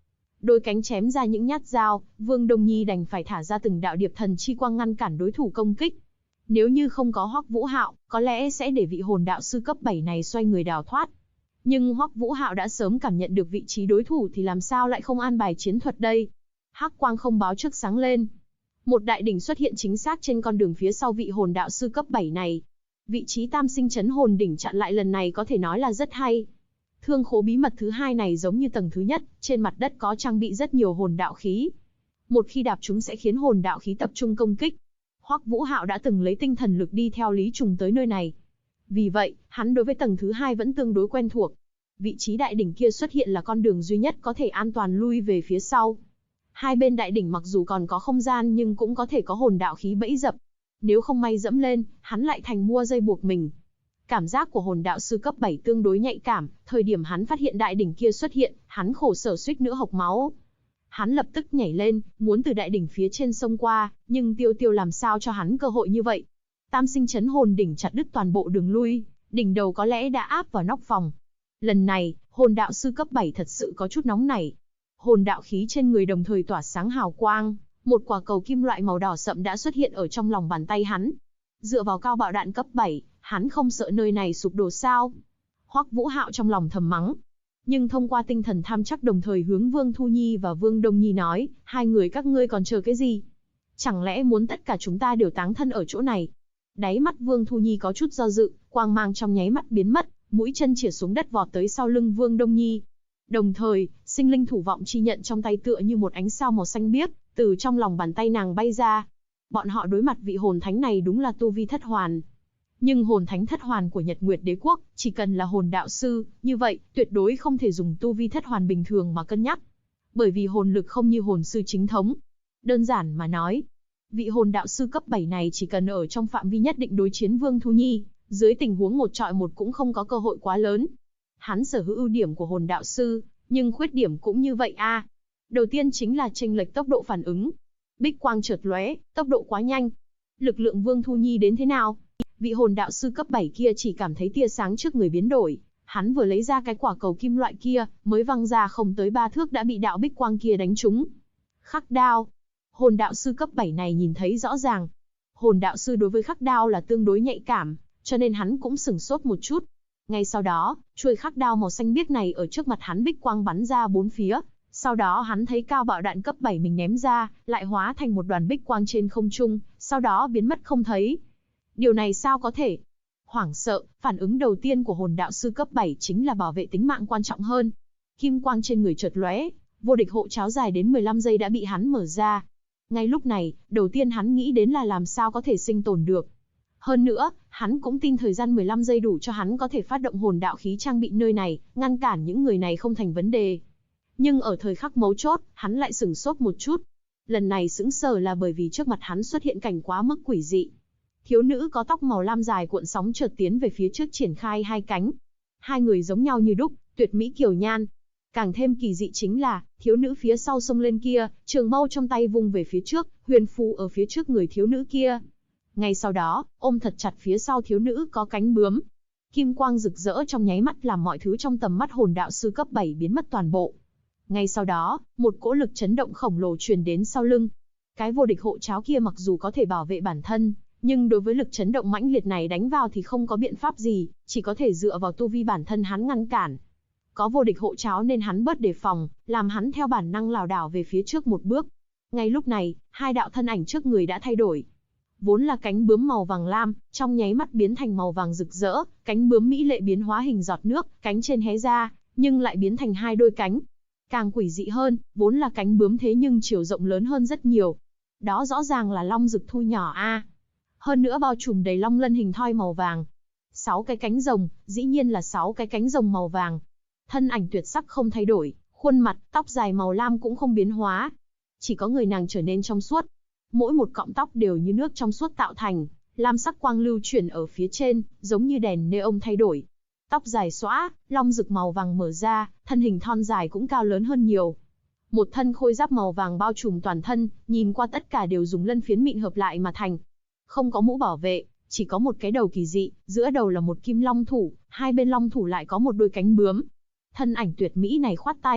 Đôi cánh chém ra những nhát dao, Vương Đông Nhi đành phải thả ra từng đạo điệp thần chi quang ngăn cản đối thủ công kích. Nếu như không có Hoắc Vũ Hạo, có lẽ sẽ để vị hồn đạo sư cấp 7 này xoay người đào thoát. Nhưng Hoắc Vũ Hạo đã sớm cảm nhận được vị trí đối thủ thì làm sao lại không an bài chiến thuật đây? Hắc quang không báo trước sáng lên. Một đại đỉnh xuất hiện chính xác trên con đường phía sau vị hồn đạo sư cấp 7 này. Vị trí tam sinh chấn hồn đỉnh chặn lại lần này có thể nói là rất hay. Thương khố bí mật thứ hai này giống như tầng thứ nhất, trên mặt đất có trang bị rất nhiều hồn đạo khí. Một khi đạp chúng sẽ khiến hồn đạo khí tập trung công kích. Hoắc Vũ Hạo đã từng lấy tinh thần lực đi theo Lý Trùng tới nơi này. Vì vậy, hắn đối với tầng thứ hai vẫn tương đối quen thuộc. Vị trí đại đỉnh kia xuất hiện là con đường duy nhất có thể an toàn lui về phía sau. Hai bên đại đỉnh mặc dù còn có không gian nhưng cũng có thể có hồn đạo khí bẫy dập. Nếu không may dẫm lên, hắn lại thành mua dây buộc mình. Cảm giác của hồn đạo sư cấp 7 tương đối nhạy cảm, thời điểm hắn phát hiện đại đỉnh kia xuất hiện, hắn khổ sở suýt nữa hộc máu. Hắn lập tức nhảy lên, muốn từ đại đỉnh phía trên sông qua, nhưng Tiêu Tiêu làm sao cho hắn cơ hội như vậy. Tam sinh chấn hồn đỉnh chặt đứt toàn bộ đường lui, đỉnh đầu có lẽ đã áp vào nóc phòng. Lần này, hồn đạo sư cấp 7 thật sự có chút nóng nảy. Hồn đạo khí trên người đồng thời tỏa sáng hào quang, một quả cầu kim loại màu đỏ sậm đã xuất hiện ở trong lòng bàn tay hắn. Dựa vào cao bạo đạn cấp 7, hắn không sợ nơi này sụp đổ sao? Hoắc Vũ Hạo trong lòng thầm mắng. Nhưng thông qua tinh thần tham chắc đồng thời hướng Vương Thu Nhi và Vương Đông Nhi nói, hai người các ngươi còn chờ cái gì? Chẳng lẽ muốn tất cả chúng ta đều táng thân ở chỗ này? Đáy mắt Vương Thu Nhi có chút do dự, quang mang trong nháy mắt biến mất, mũi chân chĩa xuống đất vọt tới sau lưng Vương Đông Nhi. Đồng thời, sinh linh thủ vọng chi nhận trong tay tựa như một ánh sao màu xanh biếc, từ trong lòng bàn tay nàng bay ra. Bọn họ đối mặt vị hồn thánh này đúng là tu vi thất hoàn. Nhưng hồn thánh thất hoàn của Nhật Nguyệt Đế Quốc, chỉ cần là hồn đạo sư, như vậy, tuyệt đối không thể dùng tu vi thất hoàn bình thường mà cân nhắc. Bởi vì hồn lực không như hồn sư chính thống. Đơn giản mà nói, vị hồn đạo sư cấp 7 này chỉ cần ở trong phạm vi nhất định đối chiến Vương Thu Nhi, dưới tình huống một trọi một cũng không có cơ hội quá lớn. Hắn sở hữu ưu điểm của hồn đạo sư, nhưng khuyết điểm cũng như vậy a. Đầu tiên chính là chênh lệch tốc độ phản ứng. Bích quang chợt lóe, tốc độ quá nhanh. Lực lượng Vương Thu Nhi đến thế nào? Vị hồn đạo sư cấp 7 kia chỉ cảm thấy tia sáng trước người biến đổi, hắn vừa lấy ra cái quả cầu kim loại kia, mới văng ra không tới 3 thước đã bị đạo bích quang kia đánh trúng. Khắc đao. Hồn đạo sư cấp 7 này nhìn thấy rõ ràng. Hồn đạo sư đối với khắc đao là tương đối nhạy cảm, cho nên hắn cũng sửng sốt một chút. Ngay sau đó, chuôi khắc đao màu xanh biếc này ở trước mặt hắn bích quang bắn ra bốn phía. Sau đó hắn thấy cao bạo đạn cấp 7 mình ném ra, lại hóa thành một đoàn bích quang trên không trung, sau đó biến mất không thấy. Điều này sao có thể? Hoảng sợ, phản ứng đầu tiên của hồn đạo sư cấp 7 chính là bảo vệ tính mạng quan trọng hơn. Kim quang trên người chợt lóe, vô địch hộ cháo dài đến 15 giây đã bị hắn mở ra. Ngay lúc này, đầu tiên hắn nghĩ đến là làm sao có thể sinh tồn được. Hơn nữa, hắn cũng tin thời gian 15 giây đủ cho hắn có thể phát động hồn đạo khí trang bị nơi này, ngăn cản những người này không thành vấn đề. Nhưng ở thời khắc mấu chốt, hắn lại sửng sốt một chút. Lần này sững sờ là bởi vì trước mặt hắn xuất hiện cảnh quá mức quỷ dị. Thiếu nữ có tóc màu lam dài cuộn sóng chợt tiến về phía trước triển khai hai cánh. Hai người giống nhau như đúc, tuyệt mỹ kiều nhan. Càng thêm kỳ dị chính là, thiếu nữ phía sau xông lên kia, trường mâu trong tay vung về phía trước, huyền phù ở phía trước người thiếu nữ kia. Ngay sau đó, ôm thật chặt phía sau thiếu nữ có cánh bướm. Kim quang rực rỡ trong nháy mắt làm mọi thứ trong tầm mắt hồn đạo sư cấp 7 biến mất toàn bộ. Ngay sau đó, một cỗ lực chấn động khổng lồ truyền đến sau lưng. Cái vô địch hộ cháo kia mặc dù có thể bảo vệ bản thân, nhưng đối với lực chấn động mãnh liệt này đánh vào thì không có biện pháp gì, chỉ có thể dựa vào tu vi bản thân hắn ngăn cản. Có vô địch hộ cháo nên hắn bớt đề phòng, làm hắn theo bản năng lảo đảo về phía trước một bước. Ngay lúc này, hai đạo thân ảnh trước người đã thay đổi. Vốn là cánh bướm màu vàng lam, trong nháy mắt biến thành màu vàng rực rỡ, cánh bướm mỹ lệ biến hóa hình giọt nước, cánh trên hé ra, nhưng lại biến thành hai đôi cánh. Càng quỷ dị hơn, vốn là cánh bướm thế nhưng chiều rộng lớn hơn rất nhiều. Đó rõ ràng là long dực thu nhỏ a. Hơn nữa bao trùm đầy long lân hình thoi màu vàng. 6 cái cánh rồng, dĩ nhiên là 6 cái cánh rồng màu vàng. Thân ảnh tuyệt sắc không thay đổi, khuôn mặt, tóc dài màu lam cũng không biến hóa. Chỉ có người nàng trở nên trong suốt. Mỗi một cọng tóc đều như nước trong suốt tạo thành, lam sắc quang lưu chuyển ở phía trên, giống như đèn neon thay đổi. Tóc dài xõa, long rực màu vàng mở ra, thân hình thon dài cũng cao lớn hơn nhiều. Một thân khôi giáp màu vàng bao trùm toàn thân, nhìn qua tất cả đều dùng lân phiến mịn hợp lại mà thành. Không có mũ bảo vệ, chỉ có một cái đầu kỳ dị, giữa đầu là một kim long thủ, hai bên long thủ lại có một đôi cánh bướm. Thân ảnh tuyệt mỹ này khoát tay,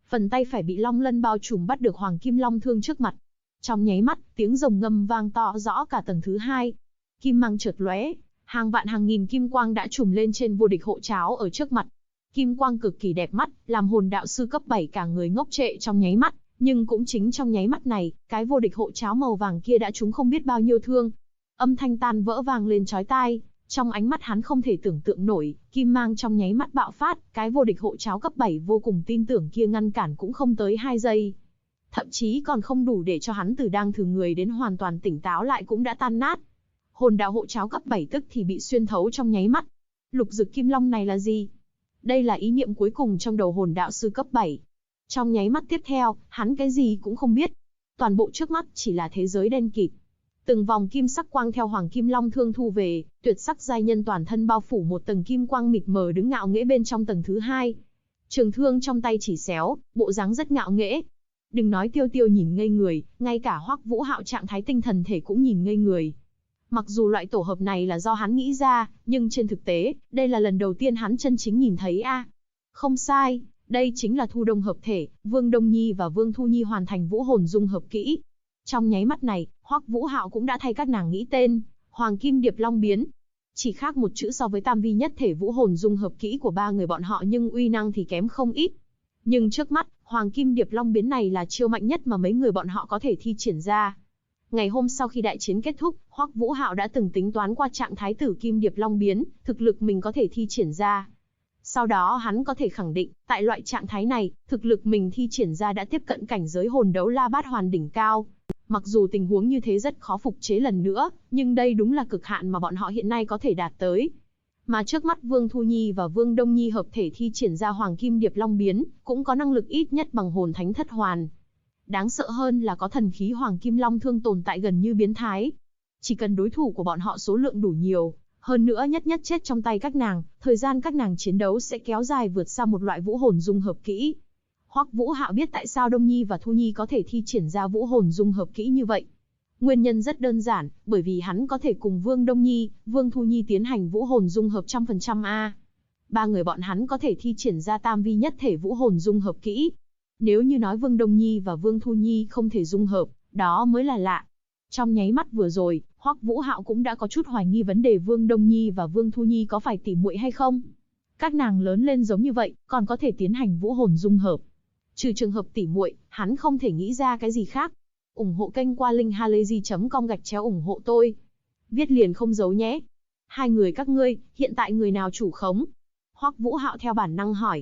Phần tay phải bị long lân bao trùm bắt được hoàng kim long thương trước mặt. Trong nháy mắt, tiếng rồng ngâm vang to rõ cả tầng thứ hai. Kim mang chợt lóe, hàng vạn hàng nghìn kim quang đã trùm lên trên vô địch hộ cháo ở trước mặt. Kim quang cực kỳ đẹp mắt, làm hồn đạo sư cấp 7 cả người ngốc trệ trong nháy mắt, nhưng cũng chính trong nháy mắt này, cái vô địch hộ cháo màu vàng kia đã trúng không biết bao nhiêu thương. Âm thanh tan vỡ vang lên chói tai, trong ánh mắt hắn không thể tưởng tượng nổi, kim mang trong nháy mắt bạo phát, cái vô địch hộ cháo cấp 7 vô cùng tin tưởng kia ngăn cản cũng không tới 2 giây. Thậm chí còn không đủ để cho hắn từ đang thử người đến hoàn toàn tỉnh táo lại cũng đã tan nát. Hồn đạo hộ cháo cấp 7 tức thì bị xuyên thấu trong nháy mắt. Lục dực kim long này là gì? Đây là ý niệm cuối cùng trong đầu hồn đạo sư cấp 7. Trong nháy mắt tiếp theo, hắn cái gì cũng không biết. Toàn bộ trước mắt chỉ là thế giới đen kịt. Từng vòng kim sắc quang theo hoàng kim long thương thu về, tuyệt sắc giai nhân toàn thân bao phủ một tầng kim quang mịt mờ đứng ngạo nghễ bên trong tầng thứ hai. Trường thương trong tay chỉ xéo, bộ dáng rất ngạo nghễ. Đừng nói Tiêu Tiêu nhìn ngây người, ngay cả Hoắc Vũ Hạo trạng thái tinh thần thể cũng nhìn ngây người. Mặc dù loại tổ hợp này là do hắn nghĩ ra, nhưng trên thực tế, đây là lần đầu tiên hắn chân chính nhìn thấy a. Không sai, đây chính là Thu Đông hợp thể, Vương Đông Nhi và Vương Thu Nhi hoàn thành vũ hồn dung hợp kỹ. Trong nháy mắt này, Hoắc Vũ Hạo cũng đã thay các nàng nghĩ tên, Hoàng Kim Điệp Long biến. Chỉ khác một chữ so với tam vi nhất thể vũ hồn dung hợp kỹ của ba người bọn họ nhưng uy năng thì kém không ít. Nhưng trước mắt, Hoàng Kim Điệp Long biến này là chiêu mạnh nhất mà mấy người bọn họ có thể thi triển ra. Ngày hôm sau khi đại chiến kết thúc, Hoắc Vũ Hạo đã từng tính toán qua trạng thái tử Kim Điệp Long biến, thực lực mình có thể thi triển ra. Sau đó hắn có thể khẳng định, tại loại trạng thái này, thực lực mình thi triển ra đã tiếp cận cảnh giới hồn đấu la bát hoàn đỉnh cao. Mặc dù tình huống như thế rất khó phục chế lần nữa, nhưng đây đúng là cực hạn mà bọn họ hiện nay có thể đạt tới. Mà trước mắt Vương Thu Nhi và Vương Đông Nhi hợp thể thi triển ra Hoàng Kim Điệp Long biến, cũng có năng lực ít nhất bằng hồn thánh thất hoàn. Đáng sợ hơn là có thần khí Hoàng Kim Long thương tồn tại gần như biến thái. Chỉ cần đối thủ của bọn họ số lượng đủ nhiều, hơn nữa nhất nhất chết trong tay các nàng, thời gian các nàng chiến đấu sẽ kéo dài vượt xa một loại vũ hồn dung hợp kỹ. Hoắc Vũ Hạo biết tại sao Đông Nhi và Thu Nhi có thể thi triển ra vũ hồn dung hợp kỹ như vậy. Nguyên nhân rất đơn giản, bởi vì hắn có thể cùng Vương Đông Nhi, Vương Thu Nhi tiến hành vũ hồn dung hợp 100% a. Ba người bọn hắn có thể thi triển ra tam vi nhất thể vũ hồn dung hợp kỹ. Nếu như nói Vương Đông Nhi và Vương Thu Nhi không thể dung hợp, đó mới là lạ. Trong nháy mắt vừa rồi, Hoắc Vũ Hạo cũng đã có chút hoài nghi vấn đề Vương Đông Nhi và Vương Thu Nhi có phải tỉ muội hay không. Các nàng lớn lên giống như vậy, còn có thể tiến hành vũ hồn dung hợp. Trừ trường hợp tỉ muội, hắn không thể nghĩ ra cái gì khác. Ủng hộ kênh qua linkhalazy.com/ủng hộ tôi. Viết liền không giấu nhé. Hai người các ngươi, hiện tại người nào chủ khống? Hoắc Vũ Hạo theo bản năng hỏi.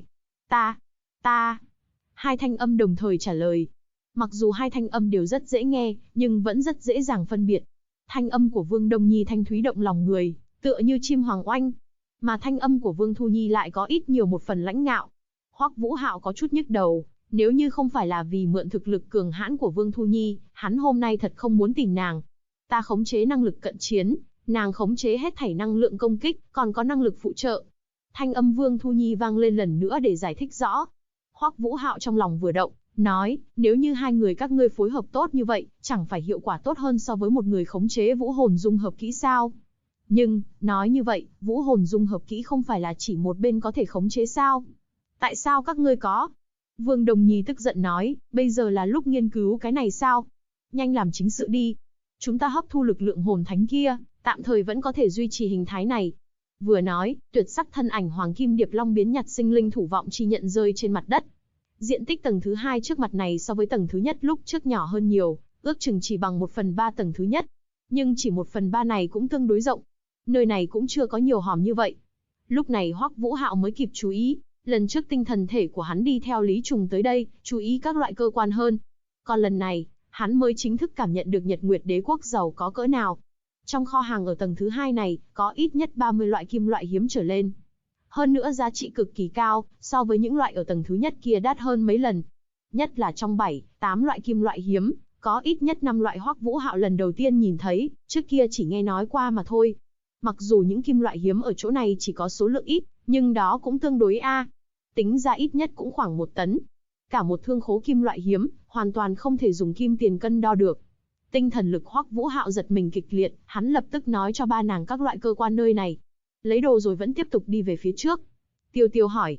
Ta. Hai thanh âm đồng thời trả lời. Mặc dù hai thanh âm đều rất dễ nghe, nhưng vẫn rất dễ dàng phân biệt. Thanh âm của Vương Đông Nhi thanh thúy động lòng người, tựa như chim hoàng oanh. Mà thanh âm của Vương Thu Nhi lại có ít nhiều một phần lãnh ngạo. Hoắc Vũ Hạo có chút nhức đầu. Nếu như không phải là vì mượn thực lực cường hãn của Vương Thu Nhi, hắn hôm nay thật không muốn tìm nàng. Ta khống chế năng lực cận chiến, nàng khống chế hết thảy năng lượng công kích, còn có năng lực phụ trợ. Thanh âm Vương Thu Nhi vang lên lần nữa để giải thích rõ. Hoắc Vũ Hạo trong lòng vừa động, nói, nếu như hai người các ngươi phối hợp tốt như vậy, chẳng phải hiệu quả tốt hơn so với một người khống chế vũ hồn dung hợp kỹ sao? Nhưng, nói như vậy, vũ hồn dung hợp kỹ không phải là chỉ một bên có thể khống chế sao? Tại sao các ngươi có? Vương Đồng Nhi tức giận nói, bây giờ là lúc nghiên cứu cái này sao? Nhanh làm chính sự đi. Chúng ta hấp thu lực lượng hồn thánh kia, tạm thời vẫn có thể duy trì hình thái này. Vừa nói, tuyệt sắc thân ảnh Hoàng Kim Điệp Long biến nhặt sinh linh thủ vọng chi nhận rơi trên mặt đất. Diện tích tầng thứ hai trước mặt này so với tầng thứ nhất lúc trước nhỏ hơn nhiều, ước chừng chỉ bằng 1/3 tầng thứ nhất. Nhưng chỉ 1/3 này cũng tương đối rộng. Nơi này cũng chưa có nhiều hòm như vậy. Lúc này Hoắc Vũ Hạo mới kịp chú ý. Lần trước tinh thần thể của hắn đi theo Lý Trùng tới đây, chú ý các loại cơ quan hơn. Còn lần này, hắn mới chính thức cảm nhận được Nhật Nguyệt Đế quốc giàu có cỡ nào. Trong kho hàng ở tầng thứ hai này, có ít nhất 30 loại kim loại hiếm trở lên. Hơn nữa giá trị cực kỳ cao, so với những loại ở tầng thứ nhất kia đắt hơn mấy lần. Nhất là trong 7, 8 loại kim loại hiếm, có ít nhất 5 loại Hoắc Vũ Hạo lần đầu tiên nhìn thấy, trước kia chỉ nghe nói qua mà thôi. Mặc dù những kim loại hiếm ở chỗ này chỉ có số lượng ít, nhưng đó cũng tương đối tính ra ít nhất cũng khoảng 1 tấn. Cả một thương khố kim loại hiếm, hoàn toàn không thể dùng kim tiền cân đo được. Tinh thần lực Hoắc Vũ Hạo giật mình kịch liệt, hắn lập tức nói cho ba nàng các loại cơ quan nơi này. Lấy đồ rồi vẫn tiếp tục đi về phía trước. Tiêu Tiêu hỏi.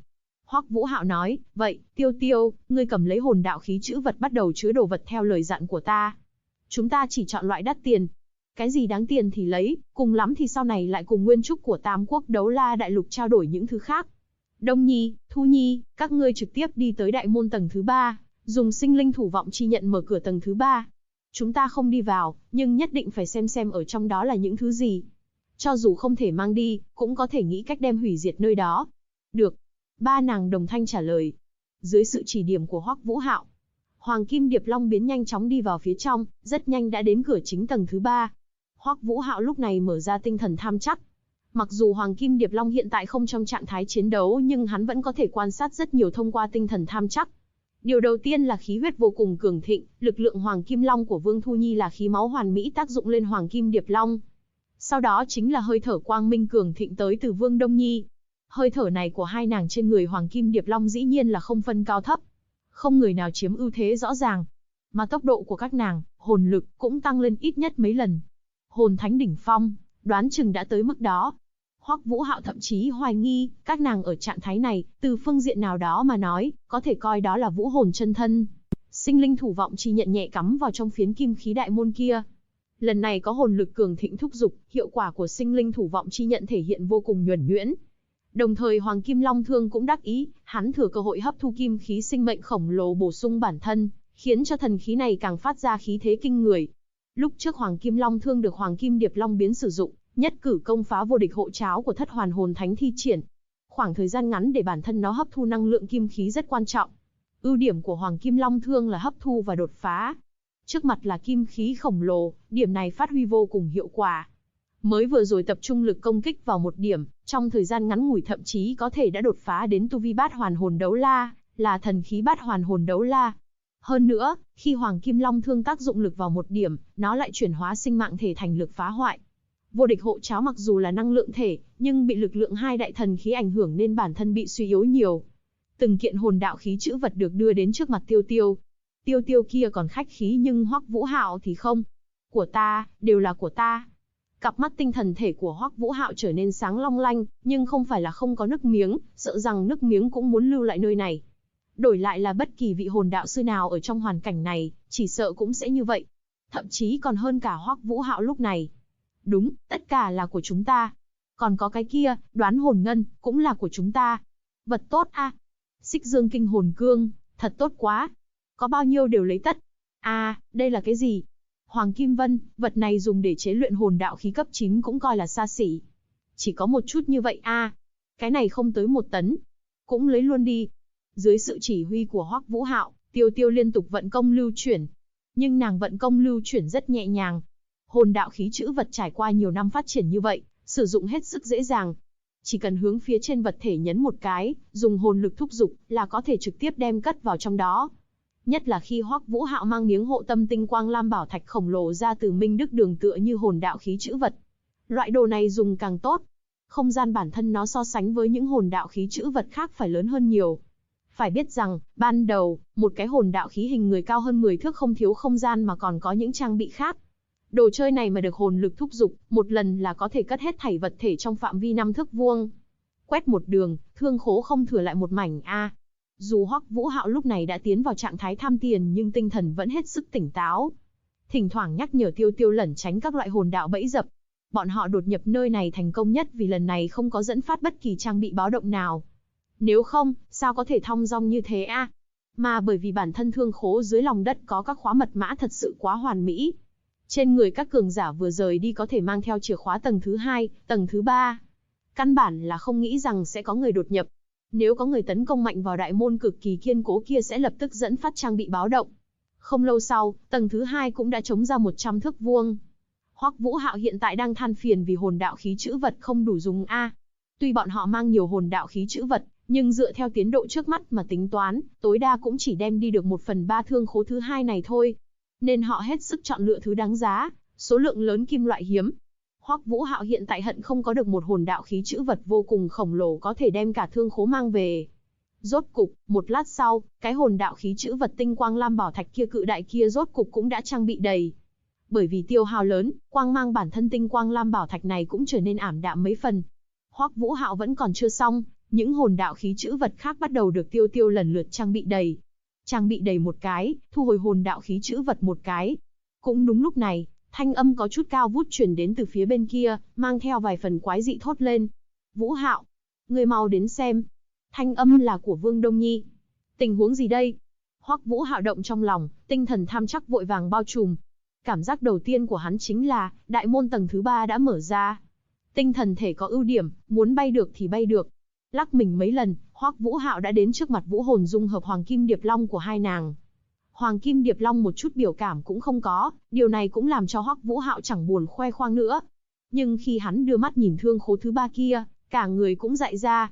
Hoắc Vũ Hạo nói, vậy, Tiêu Tiêu, ngươi cầm lấy hồn đạo khí chữ vật bắt đầu chứa đồ vật theo lời dặn của ta. Chúng ta chỉ chọn loại đắt tiền. Cái gì đáng tiền thì lấy, cùng lắm thì sau này lại cùng nguyên trúc của Tam Quốc Đấu La Đại Lục trao đổi những thứ khác. Đông Nhi, Thu Nhi, các ngươi trực tiếp đi tới đại môn tầng thứ 3, dùng sinh linh thủ vọng chi nhận mở cửa tầng thứ 3. Chúng ta không đi vào, nhưng nhất định phải xem ở trong đó là những thứ gì. Cho dù không thể mang đi, cũng có thể nghĩ cách đem hủy diệt nơi đó. Được. Ba nàng đồng thanh trả lời. Dưới sự chỉ điểm của Hoắc Vũ Hạo, Hoàng Kim Điệp Long biến nhanh chóng đi vào phía trong, rất nhanh đã đến cửa chính tầng thứ 3. Hoắc Vũ Hạo lúc này mở ra tinh thần tham chắc. Mặc dù Hoàng Kim Điệp Long hiện tại không trong trạng thái chiến đấu, nhưng hắn vẫn có thể quan sát rất nhiều thông qua tinh thần tham chắc. Điều đầu tiên là khí huyết vô cùng cường thịnh, lực lượng Hoàng Kim Long của Vương Thu Nhi là khí máu hoàn mỹ tác dụng lên Hoàng Kim Điệp Long. Sau đó chính là hơi thở quang minh cường thịnh tới từ Vương Đông Nhi. Hơi thở này của hai nàng trên người Hoàng Kim Điệp Long dĩ nhiên là không phân cao thấp. Không người nào chiếm ưu thế rõ ràng. Mà tốc độ của các nàng, hồn lực cũng tăng lên ít nhất mấy lần. Hồn thánh đỉnh phong, đoán chừng đã tới mức đó. Hoắc Vũ Hạo thậm chí hoài nghi, các nàng ở trạng thái này, từ phương diện nào đó mà nói, có thể coi đó là vũ hồn chân thân. Sinh linh thủ vọng chi nhận nhẹ cắm vào trong phiến kim khí đại môn kia. Lần này có hồn lực cường thịnh thúc dục, hiệu quả của sinh linh thủ vọng chi nhận thể hiện vô cùng nhuần nhuyễn. Đồng thời Hoàng Kim Long Thương cũng đắc ý, hắn thừa cơ hội hấp thu kim khí sinh mệnh khổng lồ bổ sung bản thân, khiến cho thần khí này càng phát ra khí thế kinh người. Lúc trước Hoàng Kim Long Thương được Hoàng Kim Điệp Long biến sử dụng, nhất cử công phá vô địch hộ tráo của Thất Hoàn Hồn Thánh thi triển. Khoảng thời gian ngắn để bản thân nó hấp thu năng lượng kim khí rất quan trọng. Ưu điểm của Hoàng Kim Long Thương là hấp thu và đột phá. Trước mặt là kim khí khổng lồ, điểm này phát huy vô cùng hiệu quả. Mới vừa rồi tập trung lực công kích vào một điểm, trong thời gian ngắn ngủi thậm chí có thể đã đột phá đến tu vi Bát Hoàn Hồn Đấu La, là thần khí Bát Hoàn Hồn Đấu La. Hơn nữa, khi Hoàng Kim Long Thương tác dụng lực vào một điểm, nó lại chuyển hóa sinh mạng thể thành lực phá hoại. Vô địch hộ tráo mặc dù là năng lượng thể, nhưng bị lực lượng hai đại thần khí ảnh hưởng nên bản thân bị suy yếu nhiều. Từng kiện hồn đạo khí chữ vật được đưa đến trước mặt Tiêu Tiêu. Tiêu Tiêu kia còn khách khí nhưng Hoắc Vũ Hạo thì không. Của ta, đều là của ta. Cặp mắt tinh thần thể của Hoắc Vũ Hạo trở nên sáng long lanh, nhưng không phải là không có nước miếng, sợ rằng nước miếng cũng muốn lưu lại nơi này. Đổi lại là bất kỳ vị hồn đạo sư nào ở trong hoàn cảnh này, chỉ sợ cũng sẽ như vậy. Thậm chí còn hơn cả Hoắc Vũ Hạo lúc này. Đúng, tất cả là của chúng ta. Còn có cái kia, đoán hồn ngân, cũng là của chúng ta. Vật tốt a. Xích Dương Kinh Hồn Cương, thật tốt quá. Có bao nhiêu đều lấy tất. Đây là cái gì? Hoàng Kim Vân, vật này dùng để chế luyện hồn đạo khí cấp 9 cũng coi là xa xỉ. Chỉ có một chút như vậy cái này không tới 1 tấn. Cũng lấy luôn đi. Dưới sự chỉ huy của Hoắc Vũ Hạo, Tiêu Tiêu liên tục vận công lưu chuyển. Nhưng nàng vận công lưu chuyển rất nhẹ nhàng. Hồn đạo khí chữ vật trải qua nhiều năm phát triển như vậy, sử dụng hết sức dễ dàng. Chỉ cần hướng phía trên vật thể nhấn một cái, dùng hồn lực thúc dục là có thể trực tiếp đem cất vào trong đó. Nhất là khi Hoắc Vũ Hạo mang miếng hộ tâm tinh quang lam bảo thạch khổng lồ ra từ Minh Đức Đường tựa như hồn đạo khí chữ vật. Loại đồ này dùng càng tốt. Không gian bản thân nó so sánh với những hồn đạo khí chữ vật khác phải lớn hơn nhiều. Phải biết rằng, ban đầu, một cái hồn đạo khí hình người cao hơn 10 thước không thiếu không gian mà còn có những trang bị khác. Đồ chơi này mà được hồn lực thúc dục, một lần là có thể cất hết thảy vật thể trong phạm vi 5 thước vuông. Quét một đường, thương khố không thừa lại một mảnh Dù Hoắc Vũ Hạo lúc này đã tiến vào trạng thái tham tiền nhưng tinh thần vẫn hết sức tỉnh táo. Thỉnh thoảng nhắc nhở Tiêu Tiêu lẩn tránh các loại hồn đạo bẫy dập. Bọn họ đột nhập nơi này thành công nhất vì lần này không có dẫn phát bất kỳ trang bị báo động nào. Nếu không, sao có thể thong dong như thế Mà bởi vì bản thân thương khố dưới lòng đất có các khóa mật mã thật sự quá hoàn mỹ. Trên người các cường giả vừa rời đi có thể mang theo chìa khóa tầng thứ 2, tầng thứ 3. Căn bản là không nghĩ rằng sẽ có người đột nhập. Nếu có người tấn công mạnh vào đại môn cực kỳ kiên cố kia sẽ lập tức dẫn phát trang bị báo động. Không lâu sau, tầng thứ 2 cũng đã trống ra 100 thước vuông. Hoắc Vũ Hạo hiện tại đang than phiền vì hồn đạo khí chữ vật không đủ dùng Tuy bọn họ mang nhiều hồn đạo khí chữ vật, nhưng dựa theo tiến độ trước mắt mà tính toán, tối đa cũng chỉ đem đi được 1/3 thương khố thứ 2 này thôi. Nên họ hết sức chọn lựa thứ đáng giá, số lượng lớn kim loại hiếm. Hoắc Vũ Hạo hiện tại hận không có được một hồn đạo khí chữ vật vô cùng khổng lồ có thể đem cả thương khố mang về. Rốt cục, một lát sau, cái hồn đạo khí chữ vật tinh quang lam bảo thạch kia cự đại kia rốt cục cũng đã trang bị đầy. Bởi vì tiêu hao lớn, quang mang bản thân tinh quang lam bảo thạch này cũng trở nên ảm đạm mấy phần. Hoắc Vũ Hạo vẫn còn chưa xong, Những hồn đạo khí trữ vật khác bắt đầu được Tiêu Tiêu lần lượt trang bị đầy. Trang bị đầy một cái, thu hồi hồn đạo khí trữ vật một cái. Cũng đúng lúc này, thanh âm có chút cao vút truyền đến từ phía bên kia, mang theo vài phần quái dị thốt lên. Vũ Hạo, ngươi mau đến xem. Thanh âm là của Vương Đông Nhi. Tình huống gì đây? Hoắc Vũ Hạo động trong lòng, tinh thần tham chắc vội vàng bao trùm. Cảm giác đầu tiên của hắn chính là, đại môn tầng thứ 3 đã mở ra. Tinh thần thể có ưu điểm, muốn bay được thì bay được. Lắc mình mấy lần, Hoắc Vũ Hạo đã đến trước mặt vũ hồn dung hợp Hoàng Kim Điệp Long của hai nàng. Hoàng Kim Điệp Long một chút biểu cảm cũng không có, điều này cũng làm cho Hoắc Vũ Hạo chẳng buồn khoe khoang nữa. Nhưng khi hắn đưa mắt nhìn thương khố thứ 3 kia, cả người cũng dại ra.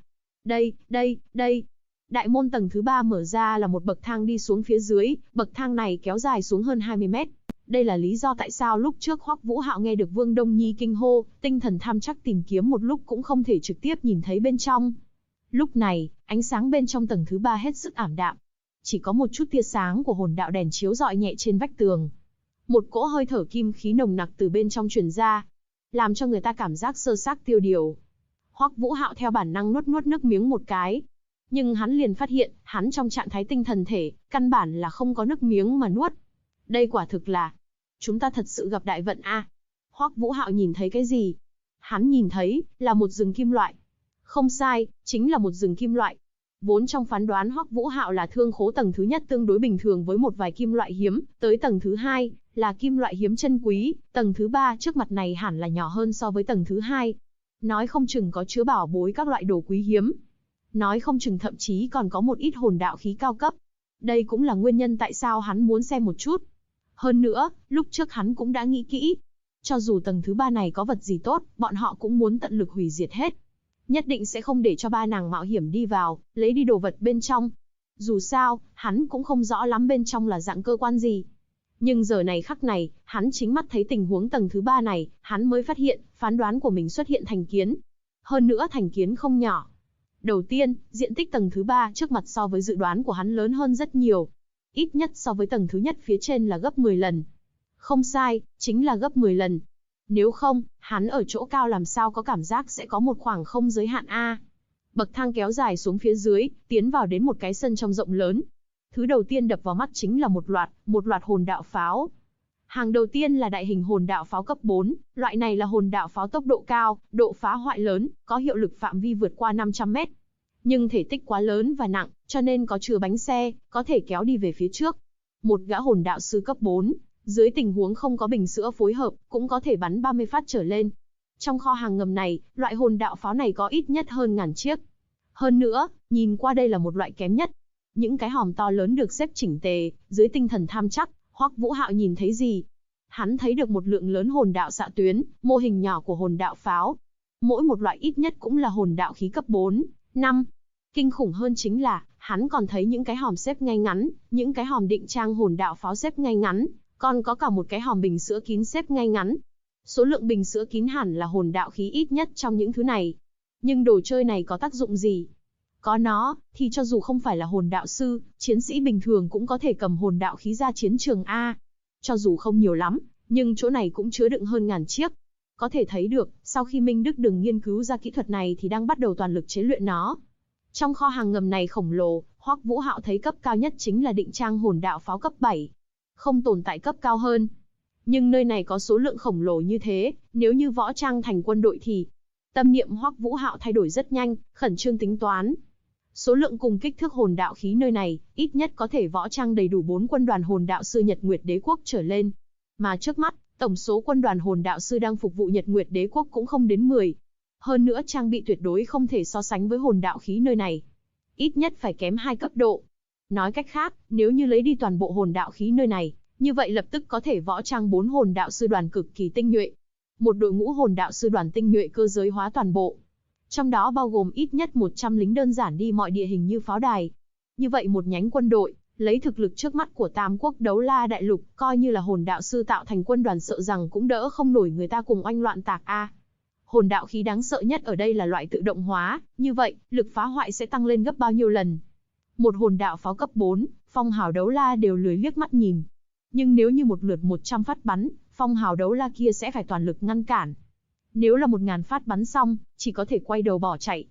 Đây. Đại môn tầng thứ 3 mở ra là một bậc thang đi xuống phía dưới, bậc thang này kéo dài xuống hơn 20 mét. Đây là lý do tại sao lúc trước Hoắc Vũ Hạo nghe được Vương Đông Nhi kinh hô, tinh thần tham chắc tìm kiếm một lúc cũng không thể trực tiếp nhìn thấy bên trong. Lúc này, ánh sáng bên trong tầng thứ 3 hết sức ảm đạm. Chỉ có một chút tia sáng của hồn đạo đèn chiếu rọi nhẹ trên vách tường. Một cỗ hơi thở kim khí nồng nặc từ bên trong truyền ra, làm cho người ta cảm giác sơ xác tiêu điều. Hoắc Vũ Hạo theo bản năng nuốt nước miếng một cái. Nhưng hắn liền phát hiện, hắn trong trạng thái tinh thần thể, căn bản là không có nước miếng mà nuốt. Đây quả thực là, chúng ta thật sự gặp đại vận a. Hoắc Vũ Hạo nhìn thấy cái gì? Hắn nhìn thấy, là một rừng kim loại. Không sai, chính là một rừng kim loại. Vốn trong phán đoán Hoắc Vũ Hạo là thương khố tầng thứ nhất tương đối bình thường với một vài kim loại hiếm, tới tầng thứ 2, là kim loại hiếm chân quý, tầng thứ 3 trước mặt này hẳn là nhỏ hơn so với tầng thứ 2. Nói không chừng có chứa bảo bối các loại đồ quý hiếm. Nói không chừng thậm chí còn có một ít hồn đạo khí cao cấp. Đây cũng là nguyên nhân tại sao hắn muốn xem một chút. Hơn nữa, lúc trước hắn cũng đã nghĩ kỹ. Cho dù tầng thứ 3 này có vật gì tốt, bọn họ cũng muốn tận lực hủy diệt hết. Nhất định sẽ không để cho ba nàng mạo hiểm đi vào, lấy đi đồ vật bên trong. Dù sao, hắn cũng không rõ lắm bên trong là dạng cơ quan gì. Nhưng giờ này khắc này, hắn chính mắt thấy tình huống tầng thứ 3 này, hắn mới phát hiện, phán đoán của mình xuất hiện thành kiến. Hơn nữa thành kiến không nhỏ. Đầu tiên, diện tích tầng thứ 3 trước mặt so với dự đoán của hắn lớn hơn rất nhiều. Ít nhất so với tầng thứ nhất phía trên là gấp 10 lần. Không sai, chính là gấp 10 lần. Nếu không, hắn ở chỗ cao làm sao có cảm giác sẽ có một khoảng không giới hạn A. Bậc thang kéo dài xuống phía dưới, tiến vào đến một cái sân trong rộng lớn. Thứ đầu tiên đập vào mắt chính là một loạt hồn đạo pháo. Hàng đầu tiên là đại hình hồn đạo pháo cấp 4, loại này là hồn đạo pháo tốc độ cao, độ phá hoại lớn, có hiệu lực phạm vi vượt qua 500 mét. Nhưng thể tích quá lớn và nặng, cho nên có chứa bánh xe, có thể kéo đi về phía trước. Một gã hồn đạo sư cấp 4, dưới tình huống không có bình sữa phối hợp, cũng có thể bắn 30 phát trở lên. Trong kho hàng ngầm này, loại hồn đạo pháo này có ít nhất hơn ngàn chiếc. Hơn nữa, nhìn qua đây là một loại kém nhất. Những cái hòm to lớn được xếp chỉnh tề, dưới tinh thần tham chắc, Hoắc Vũ Hạo nhìn thấy gì? Hắn thấy được một lượng lớn hồn đạo xạ tuyến, mô hình nhỏ của hồn đạo pháo. Mỗi một loại ít nhất cũng là hồn đạo khí cấp 4, 5. Kinh khủng hơn chính là, hắn còn thấy những cái hòm xếp ngay ngắn, những cái hòm định trang hồn đạo pháo xếp ngay ngắn, còn có cả một cái hòm bình sữa kín xếp ngay ngắn. Số lượng bình sữa kín hẳn là hồn đạo khí ít nhất trong những thứ này. Nhưng đồ chơi này có tác dụng gì? Có nó, thì cho dù không phải là hồn đạo sư, chiến sĩ bình thường cũng có thể cầm hồn đạo khí ra chiến trường A. Cho dù không nhiều lắm, nhưng chỗ này cũng chứa đựng hơn ngàn chiếc. Có thể thấy được, sau khi Minh Đức Đường nghiên cứu ra kỹ thuật này thì đang bắt đầu toàn lực chế luyện nó. Trong kho hàng ngầm này khổng lồ, Hoắc Vũ Hạo thấy cấp cao nhất chính là định trang hồn đạo pháo cấp 7. Không tồn tại cấp cao hơn. Nhưng nơi này có số lượng khổng lồ như thế, nếu như võ trang thành quân đội thì... Tâm niệm Hoắc Vũ Hạo thay đổi rất nhanh, khẩn trương tính toán. Số lượng cùng kích thước hồn đạo khí nơi này, ít nhất có thể võ trang đầy đủ 4 quân đoàn hồn đạo sư Nhật Nguyệt Đế Quốc trở lên. Mà trước mắt, tổng số quân đoàn hồn đạo sư đang phục vụ Nhật Nguyệt Đế Quốc cũng không đến 10. Hơn nữa trang bị tuyệt đối không thể so sánh với hồn đạo khí nơi này. Ít nhất phải kém 2 cấp độ. Nói cách khác, nếu như lấy đi toàn bộ hồn đạo khí nơi này, như vậy lập tức có thể võ trang 4 hồn đạo sư đoàn cực kỳ tinh nhuệ. Một đội ngũ hồn đạo sư đoàn tinh nhuệ cơ giới hóa toàn bộ. Trong đó bao gồm ít nhất 100 lính đơn giản đi mọi địa hình như pháo đài. Như vậy một nhánh quân đội, lấy thực lực trước mắt của Tam Quốc Đấu La Đại Lục, coi như là hồn đạo sư tạo thành quân đoàn sợ rằng cũng đỡ không nổi người ta cùng oanh loạn tạc A. Hồn đạo khí đáng sợ nhất ở đây là loại tự động hóa, như vậy, lực phá hoại sẽ tăng lên gấp bao nhiêu lần. Một hồn đạo pháo cấp 4, Phong Hào Đấu La đều lười liếc mắt nhìn. Nhưng nếu như một lượt 100 phát bắn, Phong Hào Đấu La kia sẽ phải toàn lực ngăn cản. Nếu là 1000 phát bắn xong, chỉ có thể quay đầu bỏ chạy.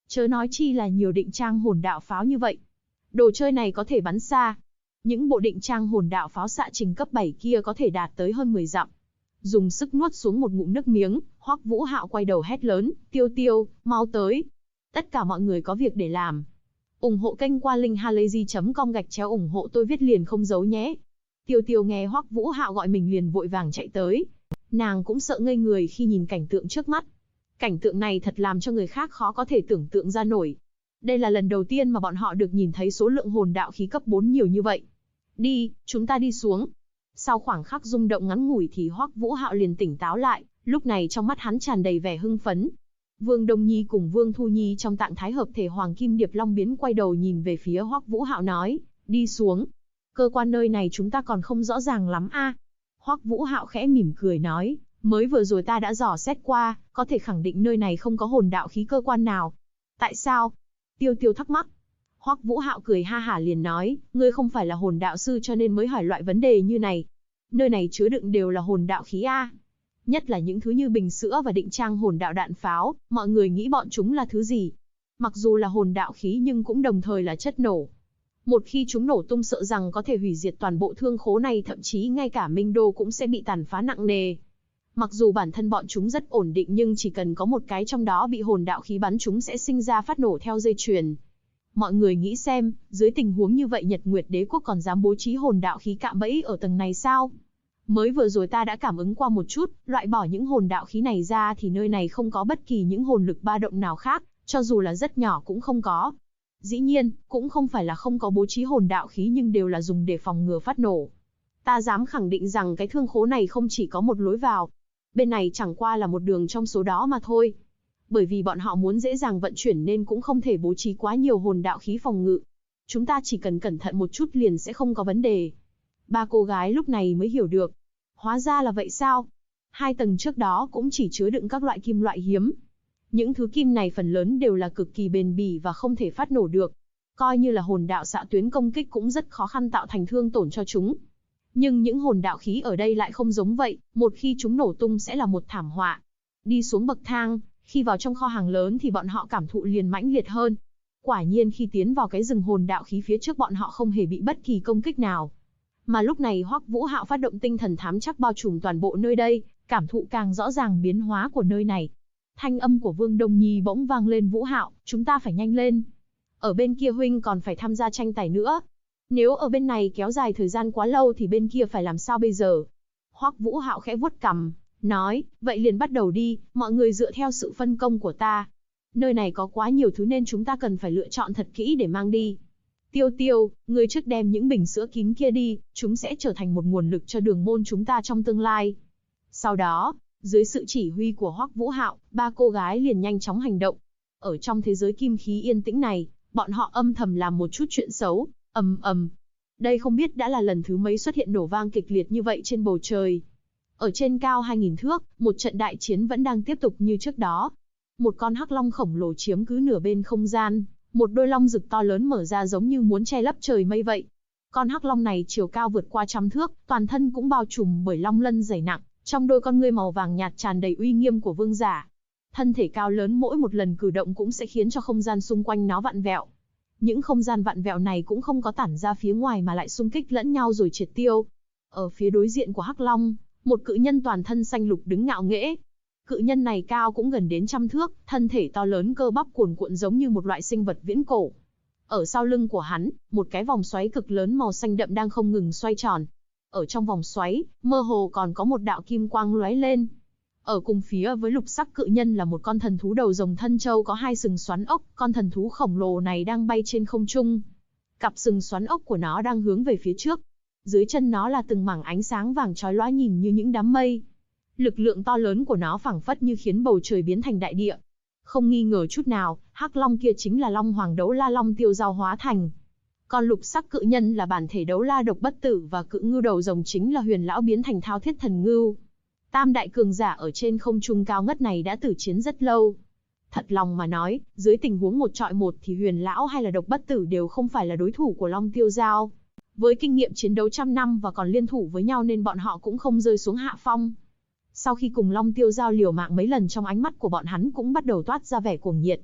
Chớ nói chi là nhiều định trang hồn đạo pháo như vậy. Đồ chơi này có thể bắn xa. Những bộ định trang hồn đạo pháo xạ trình cấp 7 kia có thể đạt tới hơn 10 dặm. Dùng sức nuốt xuống một ngụm nước miếng, Hoắc Vũ Hạo quay đầu hét lớn, Tiêu Tiêu, mau tới. Tất cả mọi người có việc để làm. Ủng hộ kênh qua linkhalazy.com/ủng hộ tôi viết liền không giấu nhé. Tiêu Tiêu nghe Hoắc Vũ Hạo gọi mình liền vội vàng chạy tới. Nàng cũng sợ ngây người khi nhìn cảnh tượng trước mắt. Cảnh tượng này thật làm cho người khác khó có thể tưởng tượng ra nổi. Đây là lần đầu tiên mà bọn họ được nhìn thấy số lượng hồn đạo khí cấp 4 nhiều như vậy. Đi, chúng ta đi xuống. Sau khoảng khắc rung động ngắn ngủi thì Hoắc Vũ Hạo liền tỉnh táo lại, lúc này trong mắt hắn tràn đầy vẻ hưng phấn. Vương Đông Nhi cùng Vương Thu Nhi trong trạng thái hợp thể Hoàng Kim Điệp Long biến quay đầu nhìn về phía Hoắc Vũ Hạo nói, đi xuống. Cơ quan nơi này chúng ta còn không rõ ràng lắm a. Hoắc Vũ Hạo khẽ mỉm cười nói, mới vừa rồi ta đã dò xét qua, có thể khẳng định nơi này không có hồn đạo khí cơ quan nào. Tại sao? Tiêu Tiêu thắc mắc. Hoắc Vũ Hạo cười ha hả liền nói, ngươi không phải là hồn đạo sư cho nên mới hỏi loại vấn đề như này. Nơi này chứa đựng đều là hồn đạo khí a. Nhất là những thứ như bình sữa và định trang hồn đạo đạn pháo, mọi người nghĩ bọn chúng là thứ gì? Mặc dù là hồn đạo khí nhưng cũng đồng thời là chất nổ. Một khi chúng nổ tung sợ rằng có thể hủy diệt toàn bộ thương khố này, thậm chí ngay cả Minh Đô cũng sẽ bị tàn phá nặng nề. Mặc dù bản thân bọn chúng rất ổn định nhưng chỉ cần có một cái trong đó bị hồn đạo khí bắn chúng sẽ sinh ra phát nổ theo dây chuyền. Mọi người nghĩ xem, dưới tình huống như vậy Nhật Nguyệt Đế quốc còn dám bố trí hồn đạo khí cạm bẫy ở tầng này sao? Mới vừa rồi ta đã cảm ứng qua một chút, loại bỏ những hồn đạo khí này ra thì nơi này không có bất kỳ những hồn lực ba động nào khác, cho dù là rất nhỏ cũng không có. Dĩ nhiên, cũng không phải là không có bố trí hồn đạo khí nhưng đều là dùng để phòng ngừa phát nổ. Ta dám khẳng định rằng cái thương khố này không chỉ có một lối vào. Bên này chẳng qua là một đường trong số đó mà thôi. Bởi vì bọn họ muốn dễ dàng vận chuyển nên cũng không thể bố trí quá nhiều hồn đạo khí phòng ngự. Chúng ta chỉ cần cẩn thận một chút liền sẽ không có vấn đề. Ba cô gái lúc này mới hiểu được. Hóa ra là vậy sao? Hai tầng trước đó cũng chỉ chứa đựng các loại kim loại hiếm. Những thứ kim này phần lớn đều là cực kỳ bền bỉ và không thể phát nổ được. Coi như là hồn đạo xạ tuyến công kích cũng rất khó khăn tạo thành thương tổn cho chúng. Nhưng những hồn đạo khí ở đây lại không giống vậy, một khi chúng nổ tung sẽ là một thảm họa. Đi xuống bậc thang, khi vào trong kho hàng lớn thì bọn họ cảm thụ liền mãnh liệt hơn. Quả nhiên khi tiến vào cái rừng hồn đạo khí phía trước bọn họ không hề bị bất kỳ công kích nào. Mà lúc này Hoắc Vũ Hạo phát động tinh thần thám chắc bao trùm toàn bộ nơi đây, cảm thụ càng rõ ràng biến hóa của nơi này. Thanh âm của Vương Đông Nhi bỗng vang lên, Vũ Hạo, chúng ta phải nhanh lên. Ở bên kia huynh còn phải tham gia tranh tài nữa. Nếu ở bên này kéo dài thời gian quá lâu thì bên kia phải làm sao bây giờ? Hoắc Vũ Hạo khẽ vuốt cằm, nói, vậy liền bắt đầu đi, mọi người dựa theo sự phân công của ta. Nơi này có quá nhiều thứ nên chúng ta cần phải lựa chọn thật kỹ để mang đi. Tiêu Tiêu, ngươi trước đem những bình sữa kín kia đi, chúng sẽ trở thành một nguồn lực cho đường môn chúng ta trong tương lai. Sau đó, dưới sự chỉ huy của Hoắc Vũ Hạo, ba cô gái liền nhanh chóng hành động. Ở trong thế giới kim khí yên tĩnh này, bọn họ âm thầm làm một chút chuyện xấu, ầm ầm. Đây không biết đã là lần thứ mấy xuất hiện nổ vang kịch liệt như vậy trên bầu trời. Ở trên cao 2000 thước, một trận đại chiến vẫn đang tiếp tục như trước đó. Một con hắc long khổng lồ chiếm cứ nửa bên không gian, một đôi long rực to lớn mở ra giống như muốn che lấp trời mây vậy. Con hắc long này chiều cao vượt qua 100 thước, toàn thân cũng bao trùm bởi long lân dày nặng, trong đôi con ngươi màu vàng nhạt tràn đầy uy nghiêm của vương giả. Thân thể cao lớn mỗi một lần cử động cũng sẽ khiến cho không gian xung quanh nó vặn vẹo. Những không gian vặn vẹo này cũng không có tản ra phía ngoài mà lại xung kích lẫn nhau rồi triệt tiêu. Ở phía đối diện của hắc long, một cự nhân toàn thân xanh lục đứng ngạo nghễ. Cự nhân này cao cũng gần đến 100 thước, thân thể to lớn cơ bắp cuồn cuộn giống như một loại sinh vật viễn cổ. Ở sau lưng của hắn, một cái vòng xoáy cực lớn màu xanh đậm đang không ngừng xoay tròn. Ở trong vòng xoáy, mơ hồ còn có một đạo kim quang lóe lên. Ở cùng phía với lục sắc cự nhân là một con thần thú đầu rồng thân châu có hai sừng xoắn ốc, con thần thú khổng lồ này đang bay trên không trung. Cặp sừng xoắn ốc của nó đang hướng về phía trước. Dưới chân nó là từng mảng ánh sáng vàng chói lóa nhìn như những đám mây. Lực lượng to lớn của nó phảng phất như khiến bầu trời biến thành đại địa. Không nghi ngờ chút nào, hắc long kia chính là Long Hoàng Đấu La Long Tiêu giao hóa thành. Còn lục sắc cự nhân là bản thể Đấu La độc bất tử và cự ngưu đầu rồng chính là Huyền lão biến thành Thao Thiết thần ngưu. Tam đại cường giả ở trên không trung cao ngất này đã tử chiến rất lâu. Thật lòng mà nói, dưới tình huống một trọi một thì Huyền lão hay là độc bất tử đều không phải là đối thủ của Long Tiêu giao. Với kinh nghiệm chiến đấu trăm năm và còn liên thủ với nhau nên bọn họ cũng không rơi xuống hạ phong. Sau khi cùng Long Tiêu giao liều mạng mấy lần trong ánh mắt của bọn hắn cũng bắt đầu toát ra vẻ cuồng nhiệt.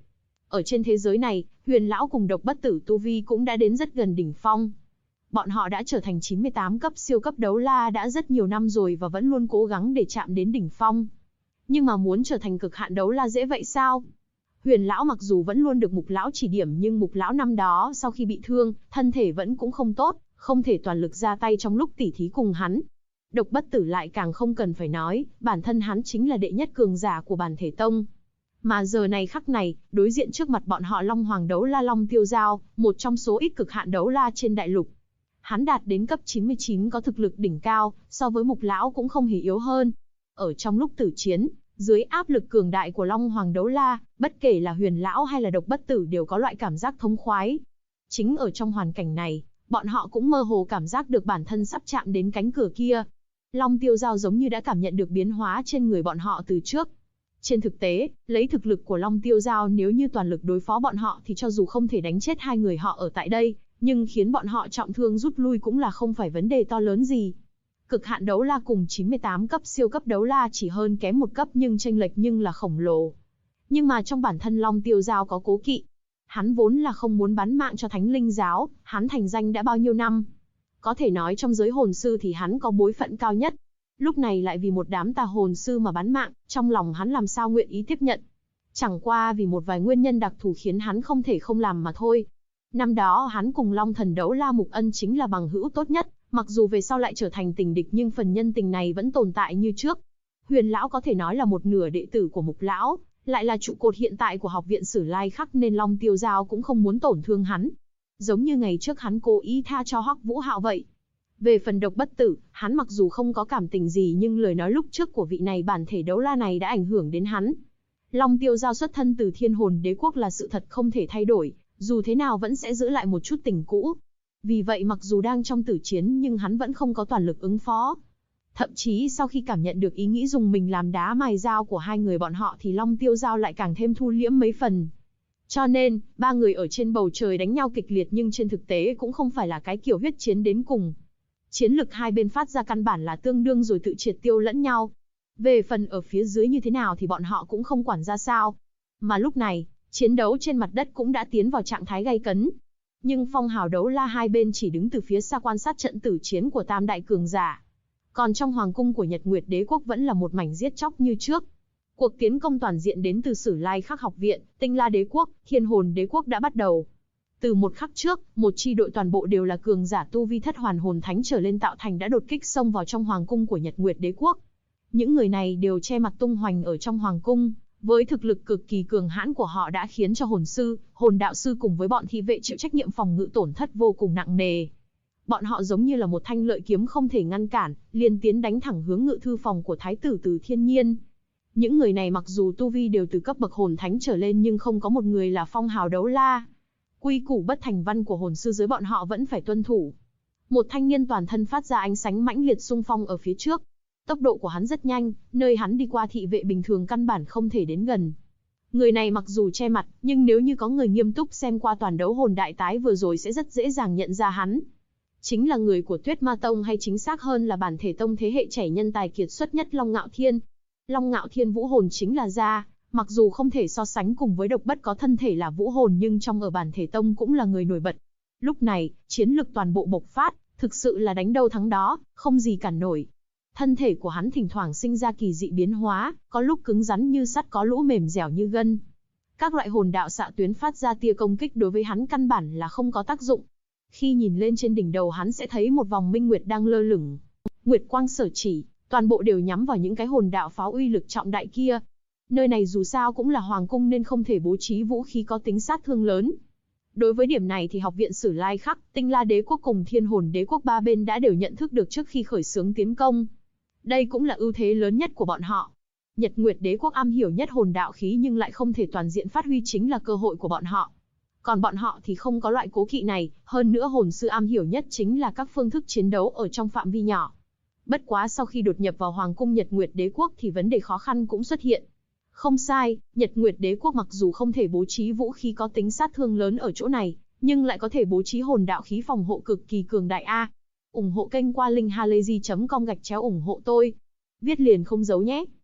Ở trên thế giới này, Huyền Lão cùng Độc Bất Tử tu vi cũng đã đến rất gần đỉnh phong. Bọn họ đã trở thành 98 cấp siêu cấp đấu la đã rất nhiều năm rồi và vẫn luôn cố gắng để chạm đến đỉnh phong. Nhưng mà muốn trở thành cực hạn đấu la dễ vậy sao? Huyền Lão mặc dù vẫn luôn được Mục Lão chỉ điểm nhưng Mục Lão năm đó sau khi bị thương, thân thể vẫn cũng không tốt, không thể toàn lực ra tay trong lúc tỉ thí cùng hắn. Độc Bất Tử lại càng không cần phải nói, bản thân hắn chính là đệ nhất cường giả của bản thể tông. Mà giờ này khắc này, đối diện trước mặt bọn họ Long Hoàng đấu la Long Tiêu Giao, một trong số ít cực hạn đấu la trên đại lục. Hắn đạt đến cấp 99 có thực lực đỉnh cao, so với Mục Lão cũng không hề yếu hơn. Ở trong lúc tử chiến, dưới áp lực cường đại của Long Hoàng đấu la, bất kể là Huyền Lão hay là Độc Bất Tử đều có loại cảm giác thống khoái. Chính ở trong hoàn cảnh này, bọn họ cũng mơ hồ cảm giác được bản thân sắp chạm đến cánh cửa kia. Long Tiêu Giao giống như đã cảm nhận được biến hóa trên người bọn họ từ trước. Trên thực tế, lấy thực lực của Long Tiêu Giao nếu như toàn lực đối phó bọn họ thì cho dù không thể đánh chết hai người họ ở tại đây, nhưng khiến bọn họ trọng thương rút lui cũng là không phải vấn đề to lớn gì. Cực hạn đấu la cùng 98 cấp siêu cấp đấu la chỉ hơn kém một cấp nhưng chênh lệch nhưng là khổng lồ. Nhưng mà trong bản thân Long Tiêu Giao có cố kỵ. Hắn vốn là không muốn bán mạng cho Thánh Linh Giáo, hắn thành danh đã bao nhiêu năm. Có thể nói trong giới hồn sư thì hắn có bối phận cao nhất. Lúc này lại vì một đám tà hồn sư mà bán mạng, trong lòng hắn làm sao nguyện ý tiếp nhận. Chẳng qua vì một vài nguyên nhân đặc thù khiến hắn không thể không làm mà thôi. Năm đó hắn cùng Long Thần đấu la Mục Ân chính là bằng hữu tốt nhất, mặc dù về sau lại trở thành tình địch nhưng phần nhân tình này vẫn tồn tại như trước. Huyền Lão có thể nói là một nửa đệ tử của Mục Lão, lại là trụ cột hiện tại của học viện Sử Lai Khắc nên Long Tiêu Giao cũng không muốn tổn thương hắn. Giống như ngày trước hắn cố ý tha cho Hoắc Vũ Hạo vậy. Về phần Độc Bất Tử, hắn mặc dù không có cảm tình gì nhưng lời nói lúc trước của vị này bản thể đấu la này đã ảnh hưởng đến hắn. Long Tiêu Giao xuất thân từ Thiên Hồn Đế quốc là sự thật không thể thay đổi, dù thế nào vẫn sẽ giữ lại một chút tình cũ. Vì vậy mặc dù đang trong tử chiến nhưng hắn vẫn không có toàn lực ứng phó. Thậm chí sau khi cảm nhận được ý nghĩ dùng mình làm đá mài dao của hai người bọn họ thì Long Tiêu Giao lại càng thêm thu liễm mấy phần. Cho nên, ba người ở trên bầu trời đánh nhau kịch liệt nhưng trên thực tế cũng không phải là cái kiểu huyết chiến đến cùng. Chiến lực hai bên phát ra căn bản là tương đương rồi tự triệt tiêu lẫn nhau. Về phần ở phía dưới như thế nào thì bọn họ cũng không quản ra sao. Mà lúc này, chiến đấu trên mặt đất cũng đã tiến vào trạng thái gay cấn. Nhưng phong hào đấu la hai bên chỉ đứng từ phía xa quan sát trận tử chiến của tam đại cường giả. Còn trong hoàng cung của Nhật Nguyệt Đế quốc vẫn là một mảnh giết chóc như trước. Cuộc tiến công toàn diện đến từ Sử Lai Khắc học viện, Tinh La Đế quốc, Thiên Hồn Đế quốc đã bắt đầu. Từ một khắc trước, một chi đội toàn bộ đều là cường giả tu vi thất hoàn hồn thánh trở lên tạo thành đã đột kích xông vào trong hoàng cung của Nhật Nguyệt Đế quốc. Những người này đều che mặt tung hoành ở trong hoàng cung, với thực lực cực kỳ cường hãn của họ đã khiến cho hồn sư, hồn đạo sư cùng với bọn thị vệ chịu trách nhiệm phòng ngự tổn thất vô cùng nặng nề. Bọn họ giống như là một thanh lợi kiếm không thể ngăn cản, liên tiến đánh thẳng hướng ngự thư phòng của thái tử Từ Thiên Nhiên. Những người này mặc dù tu vi đều từ cấp bậc hồn thánh trở lên nhưng không có một người là phong hào đấu la. Quy củ bất thành văn của hồn sư giới bọn họ vẫn phải tuân thủ. Một thanh niên toàn thân phát ra ánh sáng mãnh liệt xung phong ở phía trước. Tốc độ của hắn rất nhanh, nơi hắn đi qua thị vệ bình thường căn bản không thể đến gần. Người này mặc dù che mặt, nhưng nếu như có người nghiêm túc xem qua toàn đấu hồn đại tái vừa rồi sẽ rất dễ dàng nhận ra hắn. Chính là người của Tuyết Ma Tông hay chính xác hơn là bản thể tông thế hệ trẻ nhân tài kiệt xuất nhất Long Ngạo Thiên. Long Ngạo Thiên vũ hồn chính là gia, mặc dù không thể so sánh cùng với Độc Bất có thân thể là vũ hồn nhưng trong ở bản thể tông cũng là người nổi bật. Lúc này, chiến lực toàn bộ bộc phát, thực sự là đánh đâu thắng đó, không gì cản nổi. Thân thể của hắn thỉnh thoảng sinh ra kỳ dị biến hóa, có lúc cứng rắn như sắt có lũ mềm dẻo như gân. Các loại hồn đạo xạ tuyến phát ra tia công kích đối với hắn căn bản là không có tác dụng. Khi nhìn lên trên đỉnh đầu hắn sẽ thấy một vòng minh nguyệt đang lơ lửng. Nguyệt quang sở chỉ, toàn bộ đều nhắm vào những cái hồn đạo pháo uy lực trọng đại kia. Nơi này dù sao cũng là hoàng cung nên không thể bố trí vũ khí có tính sát thương lớn. Đối với điểm này thì học viện Sử Lai Khắc, Tinh La Đế quốc cùng Thiên Hồn Đế quốc ba bên đã đều nhận thức được trước khi khởi xướng tiến công. Đây cũng là ưu thế lớn nhất của bọn họ. Nhật Nguyệt Đế quốc am hiểu nhất hồn đạo khí nhưng lại không thể toàn diện phát huy chính là cơ hội của bọn họ. Còn bọn họ thì không có loại cố kỵ này, hơn nữa hồn sư am hiểu nhất chính là các phương thức chiến đấu ở trong phạm vi nhỏ. Bất quá sau khi đột nhập vào hoàng cung Nhật Nguyệt Đế quốc thì vấn đề khó khăn cũng xuất hiện. Không sai, Nhật Nguyệt Đế quốc mặc dù không thể bố trí vũ khí có tính sát thương lớn ở chỗ này, nhưng lại có thể bố trí hồn đạo khí phòng hộ cực kỳ cường đại a. ủng hộ kênh qua linkhalazy.com/ủng hộ tôi. Viết liền không giấu nhé.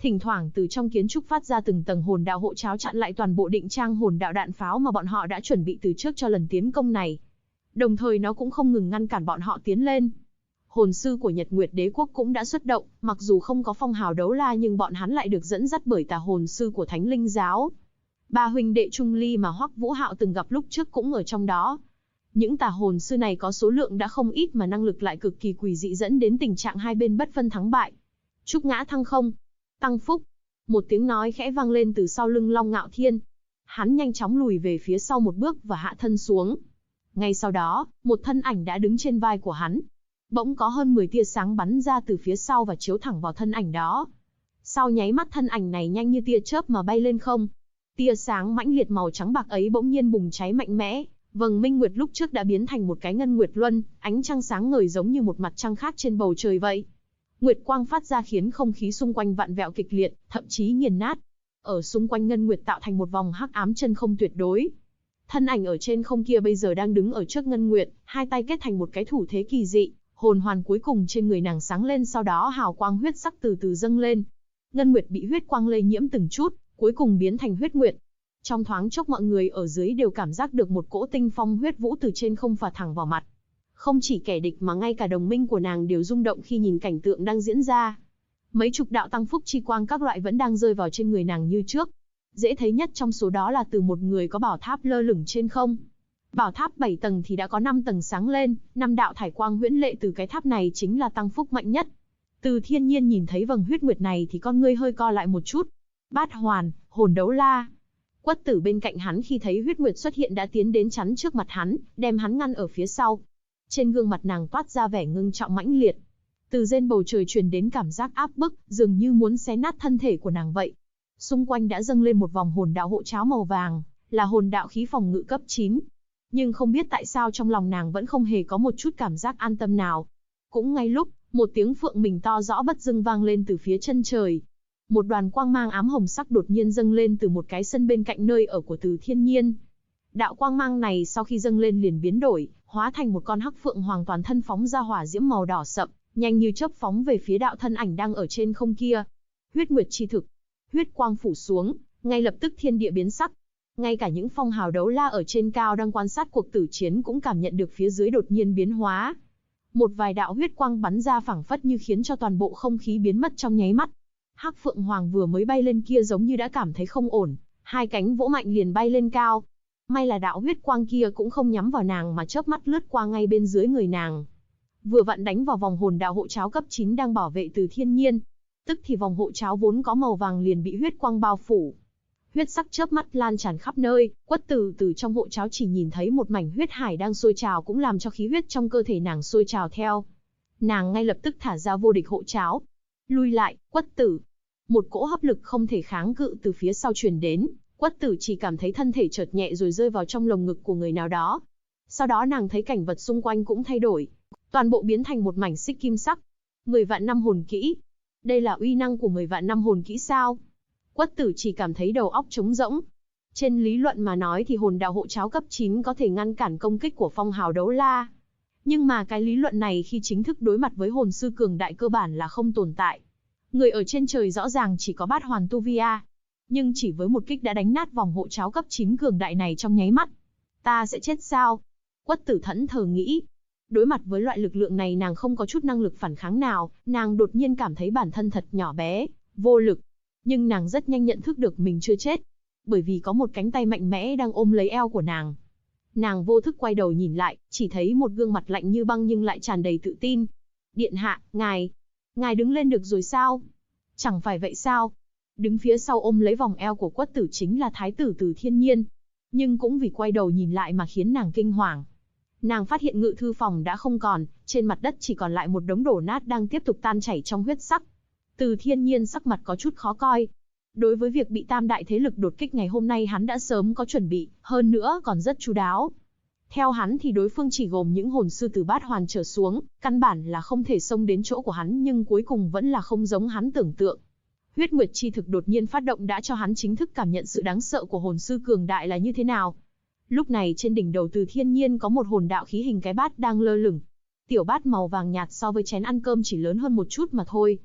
Thỉnh thoảng từ trong kiến trúc phát ra từng tầng hồn đạo hộ cháo chặn lại toàn bộ định trang hồn đạo đạn pháo mà bọn họ đã chuẩn bị từ trước cho lần tiến công này. Đồng thời nó cũng không ngừng ngăn cản bọn họ tiến lên. Hồn sư của Nhật Nguyệt Đế quốc cũng đã xuất động, mặc dù không có phong hào đấu la nhưng bọn hắn lại được dẫn dắt bởi tà hồn sư của Thánh Linh giáo. Ba huynh đệ Trung Ly mà Hoắc Vũ Hạo từng gặp lúc trước cũng ở trong đó. Những tà hồn sư này có số lượng đã không ít mà năng lực lại cực kỳ quỷ dị, dẫn đến tình trạng hai bên bất phân thắng bại. Trúc ngã thăng không, tăng phúc. Một tiếng nói khẽ vang lên từ sau lưng Long Ngạo Thiên. Hắn nhanh chóng lùi về phía sau một bước và hạ thân xuống. Ngay sau đó, một thân ảnh đã đứng trên vai của hắn. Bỗng có hơn 10 tia sáng bắn ra từ phía sau và chiếu thẳng vào thân ảnh đó. Sau nháy mắt thân ảnh này nhanh như tia chớp mà bay lên không. Tia sáng mãnh liệt màu trắng bạc ấy bỗng nhiên bùng cháy mạnh mẽ. Vầng minh nguyệt lúc trước đã biến thành một cái ngân nguyệt luân, ánh trăng sáng ngời giống như một mặt trăng khác trên bầu trời vậy. Nguyệt quang phát ra khiến không khí xung quanh vặn vẹo kịch liệt, thậm chí nghiền nát. Ở xung quanh ngân nguyệt tạo thành một vòng hắc ám chân không tuyệt đối. Thân ảnh ở trên không kia bây giờ đang đứng ở trước ngân nguyệt, hai tay kết thành một cái thủ thế kỳ dị, hồn hoàn cuối cùng trên người nàng sáng lên, sau đó hào quang huyết sắc từ từ dâng lên. Ngân nguyệt bị huyết quang lây nhiễm từng chút, cuối cùng biến thành huyết nguyệt. Trong thoáng chốc mọi người ở dưới đều cảm giác được một cỗ tinh phong huyết vũ từ trên không phả thẳng vào mặt. Không chỉ kẻ địch mà ngay cả đồng minh của nàng đều rung động khi nhìn cảnh tượng đang diễn ra. Mấy chục đạo tăng phúc chi quang các loại vẫn đang rơi vào trên người nàng như trước. Dễ thấy nhất trong số đó là từ một người có bảo tháp lơ lửng trên không. Bảo tháp 7 tầng thì đã có 5 tầng sáng lên, 5 đạo thải quang huyễn lệ từ cái tháp này chính là tăng phúc mạnh nhất. Từ Thiên Nhiên nhìn thấy vầng huyết nguyệt này thì con ngươi hơi co lại một chút. Bát hoàn, hồn đấu la. Quất Tử bên cạnh hắn khi thấy huyết nguyệt xuất hiện đã tiến đến chắn trước mặt hắn, đem hắn ngăn ở phía sau. Trên gương mặt nàng toát ra vẻ ngưng trọng mãnh liệt. Từ trên bầu trời truyền đến cảm giác áp bức, dường như muốn xé nát thân thể của nàng vậy. Xung quanh đã dâng lên một vòng hồn đạo hộ cháo màu vàng, là hồn đạo khí phòng ngự cấp 9. Nhưng không biết tại sao trong lòng nàng vẫn không hề có một chút cảm giác an tâm nào. Cũng ngay lúc, một tiếng phượng mình to rõ bất dưng vang lên từ phía chân trời. Một đoàn quang mang ám hồng sắc đột nhiên dâng lên từ một cái sân bên cạnh nơi ở của Từ Thiên Nhiên. Đạo quang mang này sau khi dâng lên liền biến đổi, hóa thành một con hắc phượng hoàng toàn thân phóng ra hỏa diễm màu đỏ sậm, nhanh như chớp phóng về phía đạo thân ảnh đang ở trên không kia. Huyết nguyệt chi thực. Huyết quang phủ xuống, ngay lập tức thiên địa biến sắc. Ngay cả những phong hào đấu la ở trên cao đang quan sát cuộc tử chiến cũng cảm nhận được phía dưới đột nhiên biến hóa. Một vài đạo huyết quang bắn ra phảng phất như khiến cho toàn bộ không khí biến mất trong nháy mắt. Hắc Phượng Hoàng vừa mới bay lên kia giống như đã cảm thấy không ổn, hai cánh vỗ mạnh liền bay lên cao. May là đạo huyết quang kia cũng không nhắm vào nàng mà chớp mắt lướt qua ngay bên dưới người nàng. Vừa vặn đánh vào vòng hồn đạo hộ cháo cấp 9 đang bảo vệ Từ Thiên Nhiên. Tức thì vòng hộ cháo vốn có màu vàng liền bị huyết quang bao phủ. Huyết sắc chớp mắt lan tràn khắp nơi, Quất Tử từ trong hộ cháo chỉ nhìn thấy một mảnh huyết hải đang sôi trào cũng làm cho khí huyết trong cơ thể nàng sôi trào theo. Nàng ngay lập tức thả ra vô địch hộ cháo. Lui lại, Quất Tử. Một cỗ hấp lực không thể kháng cự từ phía sau truyền đến, Quất Tử chỉ cảm thấy thân thể chợt nhẹ rồi rơi vào trong lồng ngực của người nào đó. Sau đó nàng thấy cảnh vật xung quanh cũng thay đổi, toàn bộ biến thành một mảnh xích kim sắc. 10 vạn năm hồn kỹ. Đây là uy năng của 10 vạn năm hồn kỹ sao? Quất Tử chỉ cảm thấy đầu óc trống rỗng. Trên lý luận mà nói thì hồn đạo hộ cháo cấp 9 có thể ngăn cản công kích của phong hào đấu la. Nhưng mà cái lý luận này khi chính thức đối mặt với hồn sư cường đại cơ bản là không tồn tại. Người ở trên trời rõ ràng chỉ có bát hoàn tu vi a, nhưng chỉ với một kích đã đánh nát vòng hộ cháo cấp 9 cường đại này trong nháy mắt. Ta sẽ chết sao? Quất Tử thẫn thờ nghĩ. Đối mặt với loại lực lượng này nàng không có chút năng lực phản kháng nào, nàng đột nhiên cảm thấy bản thân thật nhỏ bé, vô lực. Nhưng nàng rất nhanh nhận thức được mình chưa chết, bởi vì có một cánh tay mạnh mẽ đang ôm lấy eo của nàng. Nàng vô thức quay đầu nhìn lại, chỉ thấy một gương mặt lạnh như băng nhưng lại tràn đầy tự tin. Điện hạ, ngài đứng lên được rồi sao? Chẳng phải vậy sao? Đứng phía sau ôm lấy vòng eo của Quất Tử chính là thái tử Từ Thiên Nhiên. Nhưng cũng vì quay đầu nhìn lại mà khiến nàng kinh hoàng. Nàng phát hiện ngự thư phòng đã không còn, trên mặt đất chỉ còn lại một đống đổ nát đang tiếp tục tan chảy trong huyết sắc. Từ Thiên Nhiên sắc mặt có chút khó coi. Đối với việc bị tam đại thế lực đột kích ngày hôm nay hắn đã sớm có chuẩn bị, hơn nữa còn rất chu đáo. Theo hắn thì đối phương chỉ gồm những hồn sư từ bát hoàn trở xuống, căn bản là không thể xông đến chỗ của hắn, nhưng cuối cùng vẫn là không giống hắn tưởng tượng. Huyết Nguyệt chi thực đột nhiên phát động đã cho hắn chính thức cảm nhận sự đáng sợ của hồn sư cường đại là như thế nào. Lúc này trên đỉnh đầu Từ Thiên Nhiên có một hồn đạo khí hình cái bát đang lơ lửng. Tiểu bát màu vàng nhạt so với chén ăn cơm chỉ lớn hơn một chút mà thôi.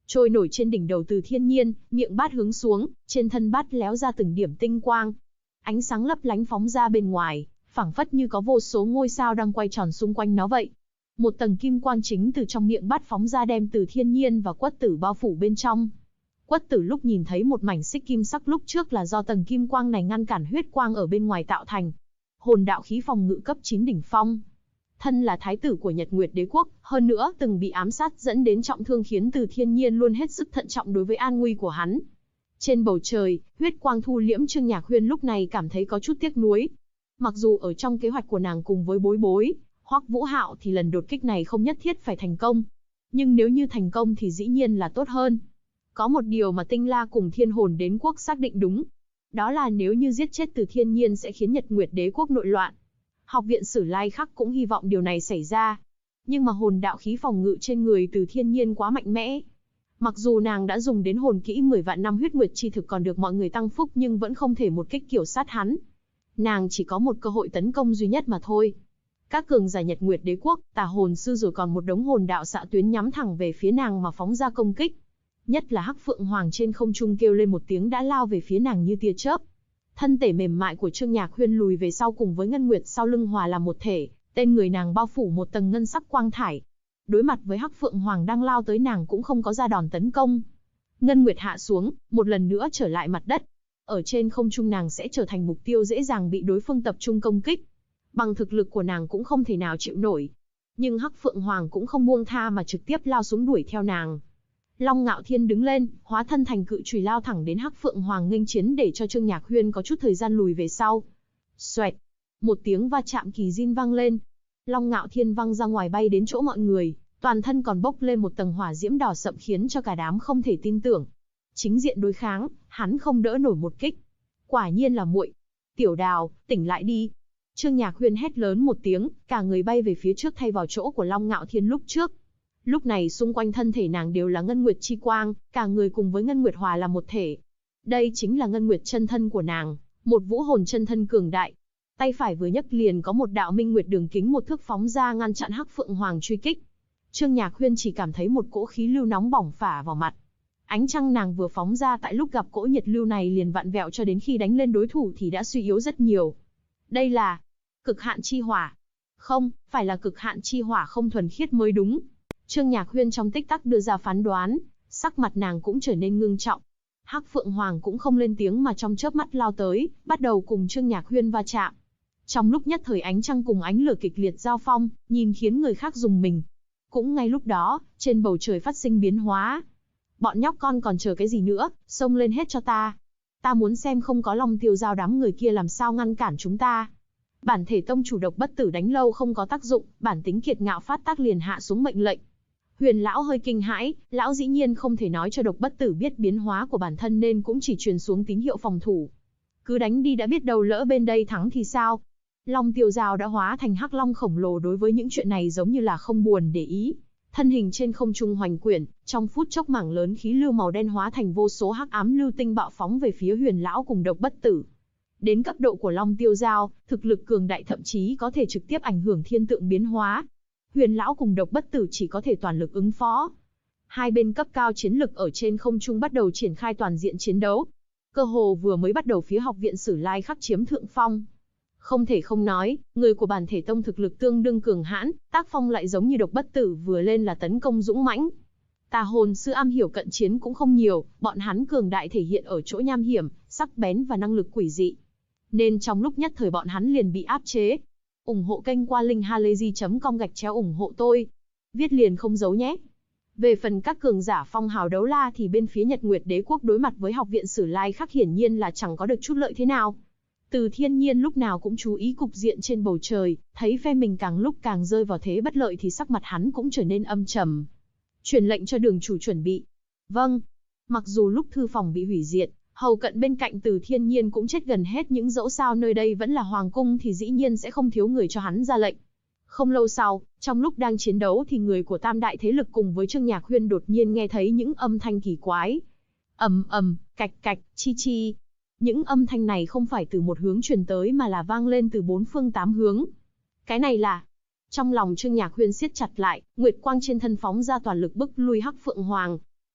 trôi nổi trên đỉnh đầu Từ Thiên Nhiên, miệng bát hướng xuống, trên thân bát léo ra từng điểm tinh quang. Ánh sáng lấp lánh phóng ra bên ngoài, phảng phất như có vô số ngôi sao đang quay tròn xung quanh nó vậy. Một tầng kim quang chính từ trong miệng bát phóng ra đem Từ Thiên Nhiên và Quất Tử bao phủ bên trong. Quất Tử lúc nhìn thấy một mảnh xích kim sắc lúc trước là do tầng kim quang này ngăn cản huyết quang ở bên ngoài tạo thành. Hồn đạo khí phòng ngự cấp 9 đỉnh phong. Thân là thái tử của Nhật Nguyệt Đế quốc, hơn nữa từng bị ám sát dẫn đến trọng thương khiến Từ Thiên Nhiên luôn hết sức thận trọng đối với an nguy của hắn. Trên bầu trời, huyết quang thu liễm, Trương Nhạc Huyên lúc này cảm thấy có chút tiếc nuối. Mặc dù ở trong kế hoạch của nàng cùng với Bối Bối, Hoắc Vũ Hạo thì lần đột kích này không nhất thiết phải thành công. Nhưng nếu như thành công thì dĩ nhiên là tốt hơn. Có một điều mà Tinh La cùng Thiên Hồn Đến Quốc xác định đúng. Đó là nếu như giết chết Từ Thiên Nhiên sẽ khiến Nhật Nguyệt Đế quốc nội loạn. Học viện Sử Lai Khắc cũng hy vọng điều này xảy ra. Nhưng mà hồn đạo khí phòng ngự trên người Từ Thiên Nhiên quá mạnh mẽ. Mặc dù nàng đã dùng đến hồn kỹ 10 vạn năm huyết nguyệt chi thực còn được mọi người tăng phúc nhưng vẫn không thể một kích kiểu sát hắn. Nàng chỉ có một cơ hội tấn công duy nhất mà thôi. Các cường giả Nhật Nguyệt Đế quốc, Tà Hồn Sư rồi còn một đống hồn đạo xạ tuyến nhắm thẳng về phía nàng mà phóng ra công kích. Nhất là Hắc Phượng Hoàng trên không trung kêu lên một tiếng đã lao về phía nàng như tia chớp. Thân thể mềm mại của Trương Nhạc Huyên lùi về sau cùng với Ngân Nguyệt sau lưng hòa làm một thể, tên người nàng bao phủ một tầng ngân sắc quang thải. Đối mặt với Hắc Phượng Hoàng đang lao tới nàng cũng không có ra đòn tấn công. Ngân Nguyệt hạ xuống, một lần nữa trở lại mặt đất. Ở trên không trung nàng sẽ trở thành mục tiêu dễ dàng bị đối phương tập trung công kích. Bằng thực lực của nàng cũng không thể nào chịu nổi. Nhưng Hắc Phượng Hoàng cũng không buông tha mà trực tiếp lao xuống đuổi theo nàng. Long Ngạo Thiên đứng lên, hóa thân thành cự chùy lao thẳng đến Hắc Phượng Hoàng nghênh chiến để cho Trương Nhạc Huyên có chút thời gian lùi về sau. Xoẹt, một tiếng va chạm kỳ diên vang lên. Long Ngạo Thiên văng ra ngoài bay đến chỗ mọi người, toàn thân còn bốc lên một tầng hỏa diễm đỏ sậm khiến cho cả đám không thể tin tưởng. Chính diện đối kháng, hắn không đỡ nổi một kích. Quả nhiên là muội. Tiểu Đào, tỉnh lại đi. Trương Nhạc Huyên hét lớn một tiếng, cả người bay về phía trước thay vào chỗ của Long Ngạo Thiên lúc trước. Lúc này xung quanh thân thể nàng đều là ngân nguyệt chi quang, cả người cùng với ngân nguyệt hòa là một thể. Đây chính là ngân nguyệt chân thân của nàng, một vũ hồn chân thân cường đại. Tay phải vừa nhấc liền có một đạo minh nguyệt đường kính một thước phóng ra ngăn chặn Hắc Phượng Hoàng truy kích. Trương Nhạc Huyên chỉ cảm thấy một cỗ khí lưu nóng bỏng phả vào mặt. Ánh trăng nàng vừa phóng ra tại lúc gặp cỗ nhiệt lưu này liền vặn vẹo cho đến khi đánh lên đối thủ thì đã suy yếu rất nhiều. Đây là cực hạn chi hỏa. Không, phải là cực hạn chi hỏa không thuần khiết mới đúng. Trương Nhạc Huyên trong tích tắc đưa ra phán đoán, sắc mặt nàng cũng trở nên ngưng trọng. Hắc Phượng Hoàng cũng không lên tiếng mà trong chớp mắt lao tới, bắt đầu cùng Trương Nhạc Huyên va chạm. Trong lúc nhất thời ánh trăng cùng ánh lửa kịch liệt giao phong, nhìn khiến người khác rùng mình. Cũng ngay lúc đó, trên bầu trời phát sinh biến hóa. Bọn nhóc con còn chờ cái gì nữa, xông lên hết cho ta. Ta muốn xem không có Long Tiêu Giao đám người kia làm sao ngăn cản chúng ta. Bản thể tông chủ Độc Bất Tử đánh lâu không có tác dụng, bản tính kiệt ngạo phát tác liền hạ xuống mệnh lệnh. Huyền lão hơi kinh hãi, lão dĩ nhiên không thể nói cho Độc Bất Tử biết biến hóa của bản thân nên cũng chỉ truyền xuống tín hiệu phòng thủ. Cứ đánh đi đã biết đâu lỡ bên đây thắng thì sao? Long Tiêu Giao đã hóa thành hắc long khổng lồ đối với những chuyện này giống như là không buồn để ý. Thân hình trên không trung hoành quyển, trong phút chốc mảng lớn khí lưu màu đen hóa thành vô số hắc ám lưu tinh bạo phóng về phía Huyền lão cùng Độc Bất Tử. Đến cấp độ của Long Tiêu Giao, thực lực cường đại thậm chí có thể trực tiếp ảnh hưởng thiên tượng biến hóa. Huyền lão cùng Độc Bất Tử chỉ có thể toàn lực ứng phó. Hai bên cấp cao chiến lực ở trên không trung bắt đầu triển khai toàn diện chiến đấu. Cơ hồ vừa mới bắt đầu phía học viện Sử Lai Khắc chiếm thượng phong. Không thể không nói, người của bản thể tông thực lực tương đương cường hãn, tác phong lại giống như Độc Bất Tử vừa lên là tấn công dũng mãnh. Tà Hồn Sư am hiểu cận chiến cũng không nhiều, bọn hắn cường đại thể hiện ở chỗ nham hiểm, sắc bén và năng lực quỷ dị. Nên trong lúc nhất thời bọn hắn liền bị áp chế. Ủng hộ kênh qua linkhalazy.com/ủng hộ tôi. Viết liền không giấu nhé. Về phần các cường giả phong hào đấu la thì bên phía Nhật Nguyệt Đế quốc đối mặt với học viện Sử Lai Khắc hiển nhiên là chẳng có được chút lợi thế nào. Từ Thiên Nhiên lúc nào cũng chú ý cục diện trên bầu trời, thấy phe mình càng lúc càng rơi vào thế bất lợi thì sắc mặt hắn cũng trở nên âm trầm. Truyền lệnh cho đường chủ chuẩn bị. Vâng. Mặc dù lúc thư phòng bị hủy diệt, hầu cận bên cạnh Từ Thiên Nhiên cũng chết gần hết nhưng dẫu sao nơi đây vẫn là hoàng cung thì dĩ nhiên sẽ không thiếu người cho hắn ra lệnh. Không lâu sau, trong lúc đang chiến đấu thì người của tam đại thế lực cùng với Trương Nhạc Huyên đột nhiên nghe thấy những âm thanh kỳ quái. Ầm ầm, cạch cạch, chi chi. Những âm thanh này không phải từ một hướng truyền tới mà là vang lên từ bốn phương tám hướng. Cái này là... Trong lòng Trương Nhạc Huyên siết chặt lại, nguyệt quang trên thân phóng ra toàn lực bức lui Hắc Phượng Hoàng.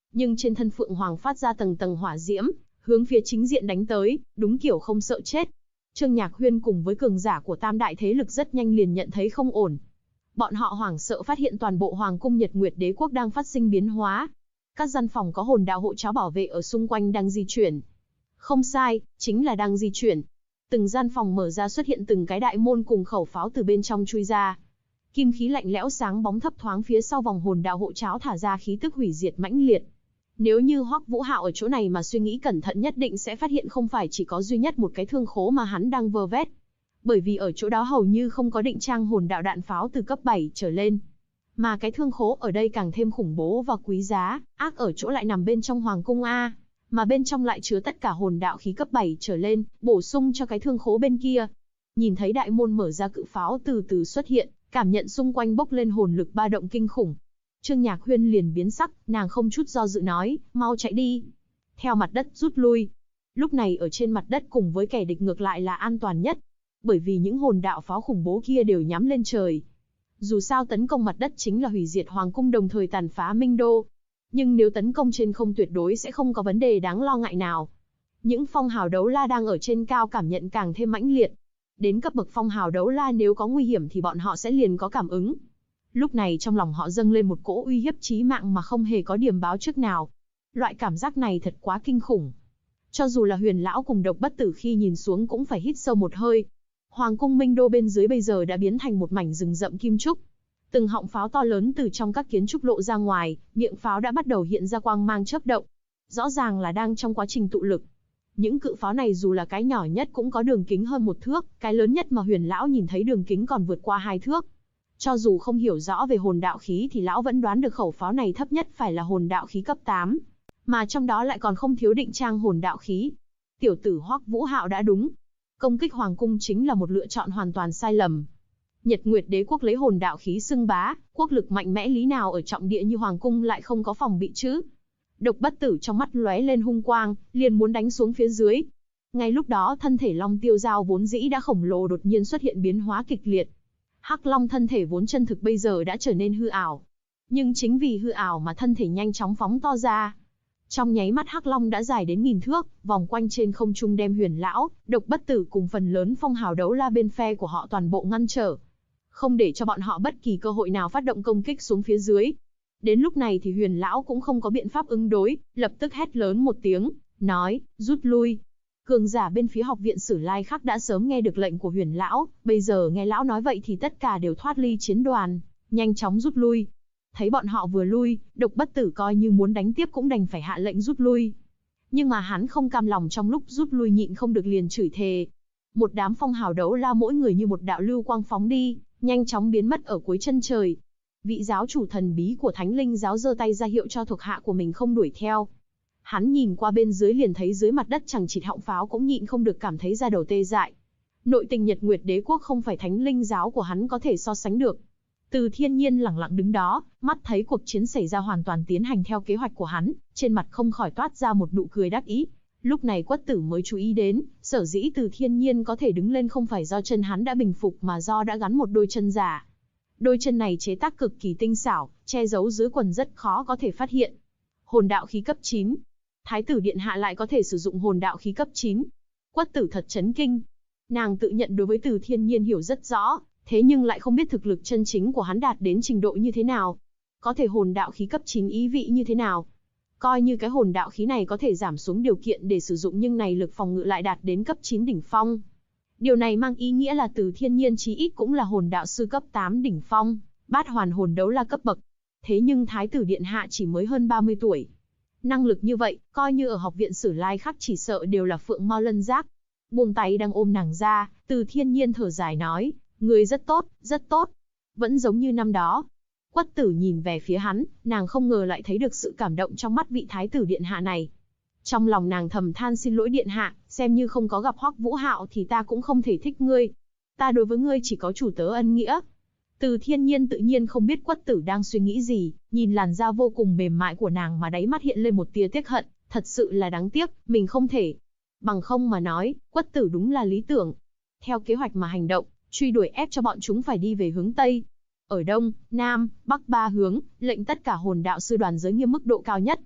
nhưng trên thân Phượng Hoàng phát ra tầng tầng hỏa diễm, hướng phía chính diện đánh tới, đúng kiểu không sợ chết. Trương Nhạc Huyên cùng với cường giả của tam đại thế lực rất nhanh liền nhận thấy không ổn. Bọn họ hoảng sợ phát hiện toàn bộ Hoàng cung Nhật Nguyệt Đế quốc đang phát sinh biến hóa. Các gian phòng có hồn đạo hộ cháo bảo vệ ở xung quanh đang di chuyển. Không sai, chính là đang di chuyển. Từng gian phòng mở ra xuất hiện từng cái đại môn cùng khẩu pháo từ bên trong chui ra. Kim khí lạnh lẽo sáng bóng thấp thoáng phía sau vòng hồn đạo hộ cháo thả ra khí tức hủy diệt mãnh liệt. Nếu như Hoắc Vũ Hạo ở chỗ này mà suy nghĩ cẩn thận nhất định sẽ phát hiện không phải chỉ có duy nhất một cái thương khố mà hắn đang vơ vét. Bởi vì ở chỗ đó hầu như không có định trang hồn đạo đạn pháo từ cấp 7 trở lên. Mà cái thương khố ở đây càng thêm khủng bố và quý giá, ác ở chỗ lại nằm bên trong Hoàng cung A. Mà bên trong lại chứa tất cả hồn đạo khí cấp 7 trở lên, bổ sung cho cái thương khố bên kia. Nhìn thấy đại môn mở ra cự pháo từ từ xuất hiện, cảm nhận xung quanh bốc lên hồn lực ba động kinh khủng. Trương Nhạc Huyên liền biến sắc, nàng không chút do dự nói, mau chạy đi. Theo mặt đất rút lui. Lúc này ở trên mặt đất cùng với kẻ địch ngược lại là an toàn nhất. Bởi vì những hồn đạo pháo khủng bố kia đều nhắm lên trời. Dù sao tấn công mặt đất chính là hủy diệt Hoàng cung đồng thời tàn phá Minh Đô. Nhưng nếu tấn công trên không tuyệt đối sẽ không có vấn đề đáng lo ngại nào. Những phong hào đấu la đang ở trên cao cảm nhận càng thêm mãnh liệt. Đến cấp bậc phong hào đấu la nếu có nguy hiểm thì bọn họ sẽ liền có cảm ứng. Lúc này trong lòng họ dâng lên một cỗ uy hiếp chí mạng mà không hề có điểm báo trước nào. Loại cảm giác này thật quá kinh khủng. Cho dù là Huyền lão cùng Độc Bất Tử khi nhìn xuống cũng phải hít sâu một hơi. Hoàng cung Minh Đô bên dưới bây giờ đã biến thành một mảnh rừng rậm kim trúc. Từng họng pháo to lớn từ trong các kiến trúc lộ ra ngoài, miệng pháo đã bắt đầu hiện ra quang mang chớp động. Rõ ràng là đang trong quá trình tụ lực. Những cự pháo này dù là cái nhỏ nhất cũng có đường kính hơn 1 thước, cái lớn nhất mà Huyền lão nhìn thấy đường kính còn vượt qua 2 thước. Cho dù không hiểu rõ về hồn đạo khí thì lão vẫn đoán được khẩu pháo này thấp nhất phải là hồn đạo khí cấp 8, mà trong đó lại còn không thiếu định trang hồn đạo khí. Tiểu tử Hoắc Vũ Hạo đã đúng. Công kích Hoàng cung chính là một lựa chọn hoàn toàn sai lầm. Nhật Nguyệt Đế quốc lấy hồn đạo khí xưng bá, quốc lực mạnh mẽ lý nào ở trọng địa như Hoàng cung lại không có phòng bị chứ? Độc Bất Tử trong mắt lóe lên hung quang, liền muốn đánh xuống phía dưới. Ngay lúc đó thân thể Long Tiêu Dao vốn dĩ đã khổng lồ đột nhiên xuất hiện biến hóa kịch liệt. Hắc Long thân thể vốn chân thực bây giờ đã trở nên hư ảo. Nhưng chính vì hư ảo mà thân thể nhanh chóng phóng to ra. Trong nháy mắt Hắc Long đã dài đến 1000 thước, vòng quanh trên không trung đem Huyền lão, Độc Bất Tử cùng phần lớn phong hào đấu la bên phe của họ toàn bộ ngăn trở. Không để cho bọn họ bất kỳ cơ hội nào phát động công kích xuống phía dưới. Đến lúc này thì Huyền lão cũng không có biện pháp ứng đối, lập tức hét lớn một tiếng, nói, rút lui. Cường giả bên phía học viện Sử Lai Khắc đã sớm nghe được lệnh của Huyền lão, bây giờ nghe lão nói vậy thì tất cả đều thoát ly chiến đoàn, nhanh chóng rút lui. Thấy bọn họ vừa lui, Độc Bất Tử coi như muốn đánh tiếp cũng đành phải hạ lệnh rút lui. Nhưng mà hắn không cam lòng trong lúc rút lui nhịn không được liền chửi thề. Một đám phong hào đấu la mỗi người như một đạo lưu quang phóng đi, nhanh chóng biến mất ở cuối chân trời. Vị giáo chủ thần bí của Thánh Linh giáo giơ tay ra hiệu cho thuộc hạ của mình không đuổi theo. Hắn nhìn qua bên dưới liền thấy dưới mặt đất chẳng chịt họng pháo cũng nhịn không được cảm thấy da đầu tê dại. Nội tình Nhật Nguyệt Đế quốc không phải Thánh Linh giáo của hắn có thể so sánh được. Từ Thiên Nhiên lẳng lặng đứng đó, mắt thấy cuộc chiến xảy ra hoàn toàn tiến hành theo kế hoạch của hắn, trên mặt không khỏi toát ra một nụ cười đắc ý. Lúc này Quất Tử mới chú ý đến, sở dĩ Từ Thiên Nhiên có thể đứng lên không phải do chân hắn đã bình phục mà do đã gắn một đôi chân giả. Đôi chân này chế tác cực kỳ tinh xảo, che giấu dưới quần rất khó có thể phát hiện. Hồn đạo khí cấp 9. Thái tử điện hạ lại có thể sử dụng hồn đạo khí cấp 9. Quất Tử thật chấn kinh. Nàng tự nhận đối với Từ Thiên Nhiên hiểu rất rõ, thế nhưng lại không biết thực lực chân chính của hắn đạt đến trình độ như thế nào. Có thể hồn đạo khí cấp 9 ý vị như thế nào. Coi như cái hồn đạo khí này có thể giảm xuống điều kiện để sử dụng nhưng này lực phòng ngự lại đạt đến cấp 9 đỉnh phong. Điều này mang ý nghĩa là Từ Thiên Nhiên chí ít cũng là hồn đạo sư cấp 8 đỉnh phong, bát hoàn hồn đấu la cấp bậc. Thế nhưng Thái tử điện hạ chỉ mới hơn 30 tuổi. Năng lực như vậy, coi như ở học viện Sử Lai Khắc chỉ sợ đều là phượng mao lân giác. Buông tay đang ôm nàng ra, Từ Thiên Nhiên thở dài nói, người rất tốt, rất tốt. Vẫn giống như năm đó. Quất Tử nhìn về phía hắn, nàng không ngờ lại thấy được sự cảm động trong mắt vị Thái tử điện hạ này. Trong lòng nàng thầm than xin lỗi điện hạ, xem như không có gặp Hoắc Vũ Hạo thì ta cũng không thể thích ngươi. Ta đối với ngươi chỉ có chủ tớ ân nghĩa. Từ Thiên Nhiên tự nhiên không biết Quất Tử đang suy nghĩ gì, nhìn làn da vô cùng mềm mại của nàng mà đáy mắt hiện lên một tia tiếc hận, thật sự là đáng tiếc, mình không thể. Bằng không mà nói, Quất Tử đúng là lý tưởng. Theo kế hoạch mà hành động, truy đuổi ép cho bọn chúng phải đi về hướng Tây. Ở Đông, Nam, Bắc ba hướng, lệnh tất cả hồn đạo sư đoàn giới nghiêm mức độ cao nhất.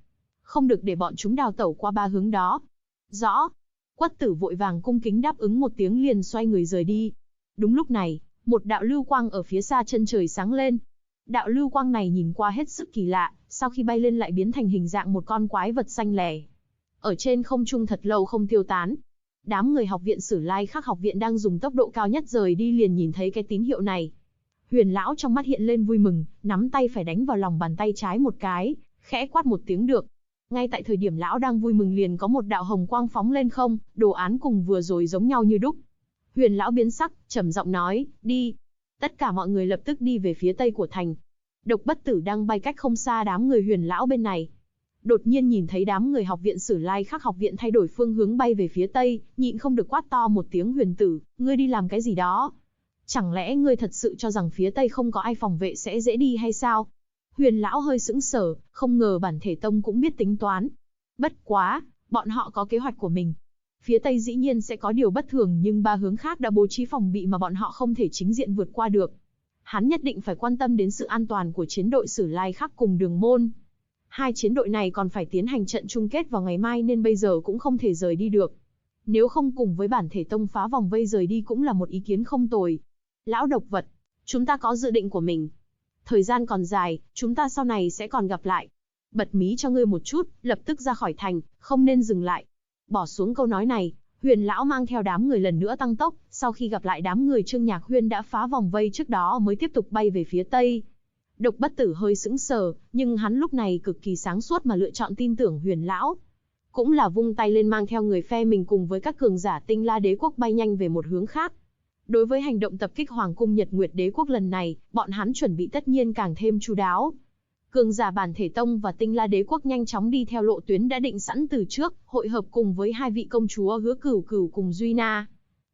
Không được để bọn chúng đào tẩu qua ba hướng đó. Rõ. Quất Tử vội vàng cung kính đáp ứng một tiếng liền xoay người rời đi. Đúng lúc này, một đạo lưu quang ở phía xa chân trời sáng lên. Đạo lưu quang này nhìn qua hết sức kỳ lạ, sau khi bay lên lại biến thành hình dạng một con quái vật xanh lẻ. Ở trên không trung thật lâu không tiêu tán. Đám người học viện Sử Lai Khắc học viện đang dùng tốc độ cao nhất rời đi liền nhìn thấy cái tín hiệu này. Huyền lão trong mắt hiện lên vui mừng, nắm tay phải đánh vào lòng bàn tay trái một cái, khẽ quát một tiếng được. Ngay tại thời điểm lão đang vui mừng liền có một đạo hồng quang phóng lên không, đồ án cùng vừa rồi giống nhau như đúc. Huyền lão biến sắc, trầm giọng nói, đi. Tất cả mọi người lập tức đi về phía tây của thành. Độc Bất Tử đang bay cách không xa đám người Huyền lão bên này. Đột nhiên nhìn thấy đám người học viện Sử Lai Khắc học viện thay đổi phương hướng bay về phía tây, nhịn không được quát to một tiếng, Huyền tử, ngươi đi làm cái gì đó? Chẳng lẽ ngươi thật sự cho rằng phía tây không có ai phòng vệ sẽ dễ đi hay sao? Huyền lão hơi sững sờ, không ngờ bản thể tông cũng biết tính toán. Bất quá, bọn họ có kế hoạch của mình. Phía tây dĩ nhiên sẽ có điều bất thường nhưng ba hướng khác đã bố trí phòng bị mà bọn họ không thể chính diện vượt qua được. Hắn nhất định phải quan tâm đến sự an toàn của chiến đội Sử Lai Khắc cùng Đường Môn. Hai chiến đội này còn phải tiến hành trận chung kết vào ngày mai nên bây giờ cũng không thể rời đi được. Nếu không cùng với bản thể tông phá vòng vây rời đi cũng là một ý kiến không tồi. Lão độc vật, chúng ta có dự định của mình. Thời gian còn dài, chúng ta sau này sẽ còn gặp lại. Bật mí cho ngươi một chút, lập tức ra khỏi thành, không nên dừng lại. Bỏ xuống câu nói này, Huyền lão mang theo đám người lần nữa tăng tốc, sau khi gặp lại đám người Trương Nhạc Huyên đã phá vòng vây trước đó mới tiếp tục bay về phía tây. Độc Bất Tử hơi sững sờ, nhưng hắn lúc này cực kỳ sáng suốt mà lựa chọn tin tưởng Huyền lão. Cũng là vung tay lên mang theo người phe mình cùng với các cường giả Tinh La Đế quốc bay nhanh về một hướng khác. Đối với hành động tập kích Hoàng cung Nhật Nguyệt Đế quốc lần này, bọn hắn chuẩn bị tất nhiên càng thêm chu đáo. Cường giả bản thể tông và Tinh La Đế quốc nhanh chóng đi theo lộ tuyến đã định sẵn từ trước, hội hợp cùng với hai vị công chúa Hứa Cửu Cửu cùng Duy Na.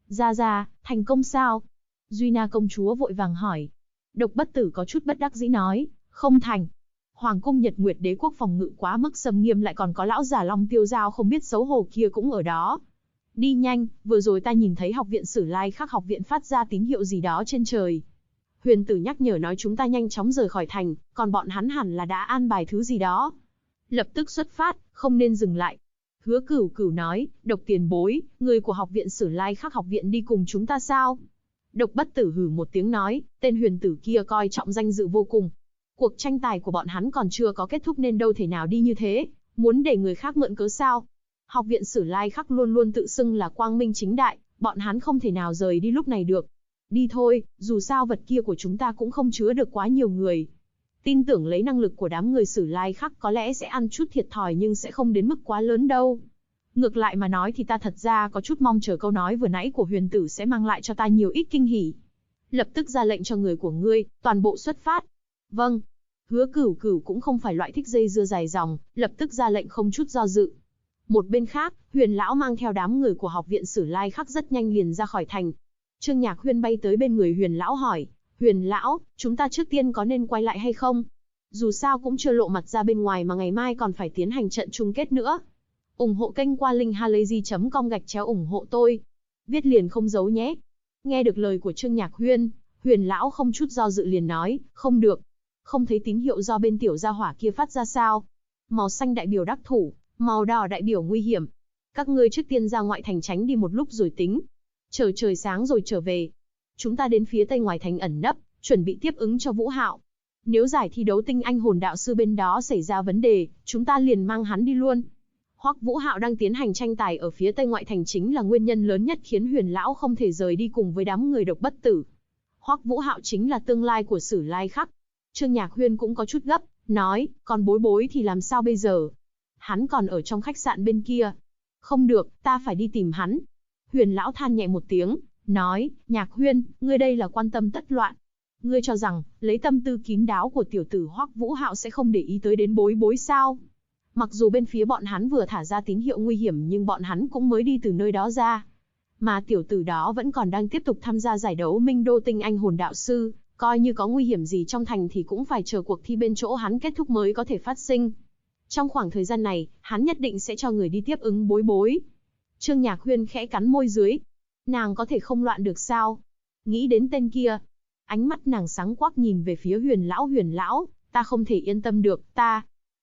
Ra, thành công sao? Duy Na công chúa vội vàng hỏi. Độc Bất Tử có chút bất đắc dĩ nói, không thành. Hoàng cung Nhật Nguyệt Đế quốc phòng ngự quá mức xâm nghiêm lại còn có lão già Long Tiêu Dao không biết xấu hổ kia cũng ở đó. Đi nhanh, vừa rồi ta nhìn thấy học viện Sử Lai Khắc học viện phát ra tín hiệu gì đó trên trời. Huyền tử nhắc nhở nói chúng ta nhanh chóng rời khỏi thành, còn bọn hắn hẳn là đã an bài thứ gì đó. Lập tức xuất phát, không nên dừng lại. Hứa Cửu Cửu nói, Độc tiền bối, người của học viện Sử Lai Khắc học viện đi cùng chúng ta sao? Độc Bất Tử hừ một tiếng nói, tên huyền tử kia coi trọng danh dự vô cùng. Cuộc tranh tài của bọn hắn còn chưa có kết thúc nên đâu thể nào đi như thế, muốn để người khác mượn cớ sao? Học viện Sử Lai Khắc luôn luôn tự xưng là quang minh chính đại, bọn hắn không thể nào rời đi lúc này được. Đi thôi, dù sao vật kia của chúng ta cũng không chứa được quá nhiều người. Tin tưởng lấy năng lực của đám người Sử Lai Khắc có lẽ sẽ ăn chút thiệt thòi nhưng sẽ không đến mức quá lớn đâu. Ngược lại mà nói thì ta thật ra có chút mong chờ câu nói vừa nãy của huyền tử sẽ mang lại cho ta nhiều ít kinh hỉ. Lập tức ra lệnh cho người của ngươi, toàn bộ xuất phát. Vâng. Hứa Cửu Cửu cũng không phải loại thích dây dưa dài dòng, lập tức ra lệnh không chút do dự. Một bên khác, Huyền lão mang theo đám người của học viện Sử Lai Khắc rất nhanh liền ra khỏi thành. Trương Nhạc Huyên bay tới bên người Huyền lão hỏi, Huyền lão, chúng ta trước tiên có nên quay lại hay không? Dù sao cũng chưa lộ mặt ra bên ngoài mà ngày mai còn phải tiến hành trận chung kết nữa. Ủng hộ kênh qua linkhalazy.com/ủng hộ tôi. Viết liền không giấu nhé. Nghe được lời của Trương Nhạc Huyên, Huyền lão không chút do dự liền nói, không được. Không thấy tín hiệu do bên tiểu gia hỏa kia phát ra sao? Màu xanh đại biểu đắc thủ, màu đỏ đại biểu nguy hiểm. Các ngươi trước tiên ra ngoại thành tránh đi một lúc rồi tính. Chờ trời sáng rồi trở về. Chúng ta đến phía tây ngoài thành ẩn nấp, chuẩn bị tiếp ứng cho Vũ Hạo. Nếu giải thi đấu tinh anh hồn đạo sư bên đó xảy ra vấn đề, chúng ta liền mang hắn đi luôn. Hoắc Vũ Hạo đang tiến hành tranh tài ở phía tây ngoại thành chính là nguyên nhân lớn nhất khiến Huyền lão không thể rời đi cùng với đám người Độc Bất Tử. Hoắc Vũ Hạo chính là tương lai của Sử Lai Khắc. Trương Nhạc Huyên cũng có chút gấp, nói, còn bối bối thì làm sao bây giờ? Hắn còn ở trong khách sạn bên kia. Không được, ta phải đi tìm hắn. Huyền lão than nhẹ một tiếng, nói, Nhạc Huyên, ngươi đây là quan tâm tất loạn. Ngươi cho rằng, lấy tâm tư kín đáo của tiểu tử Hoắc Vũ Hạo sẽ không để ý tới đến bối bối sao? Mặc dù bên phía bọn hắn vừa thả ra tín hiệu nguy hiểm nhưng bọn hắn cũng mới đi từ nơi đó ra. Mà tiểu tử đó vẫn còn đang tiếp tục tham gia giải đấu Minh Đô Tinh Anh Hồn Đạo Sư, coi như có nguy hiểm gì trong thành thì cũng phải chờ cuộc thi bên chỗ hắn kết thúc mới có thể phát sinh. Trong khoảng thời gian này, hắn nhất định sẽ cho người đi tiếp ứng bối bối. Trương Nhạc Huyên khẽ cắn môi dưới. Nàng có thể không loạn được sao? Nghĩ đến tên kia. Ánh mắt nàng sáng quắc nhìn về phía Huyền lão, ta không thể yên tâm được, ta.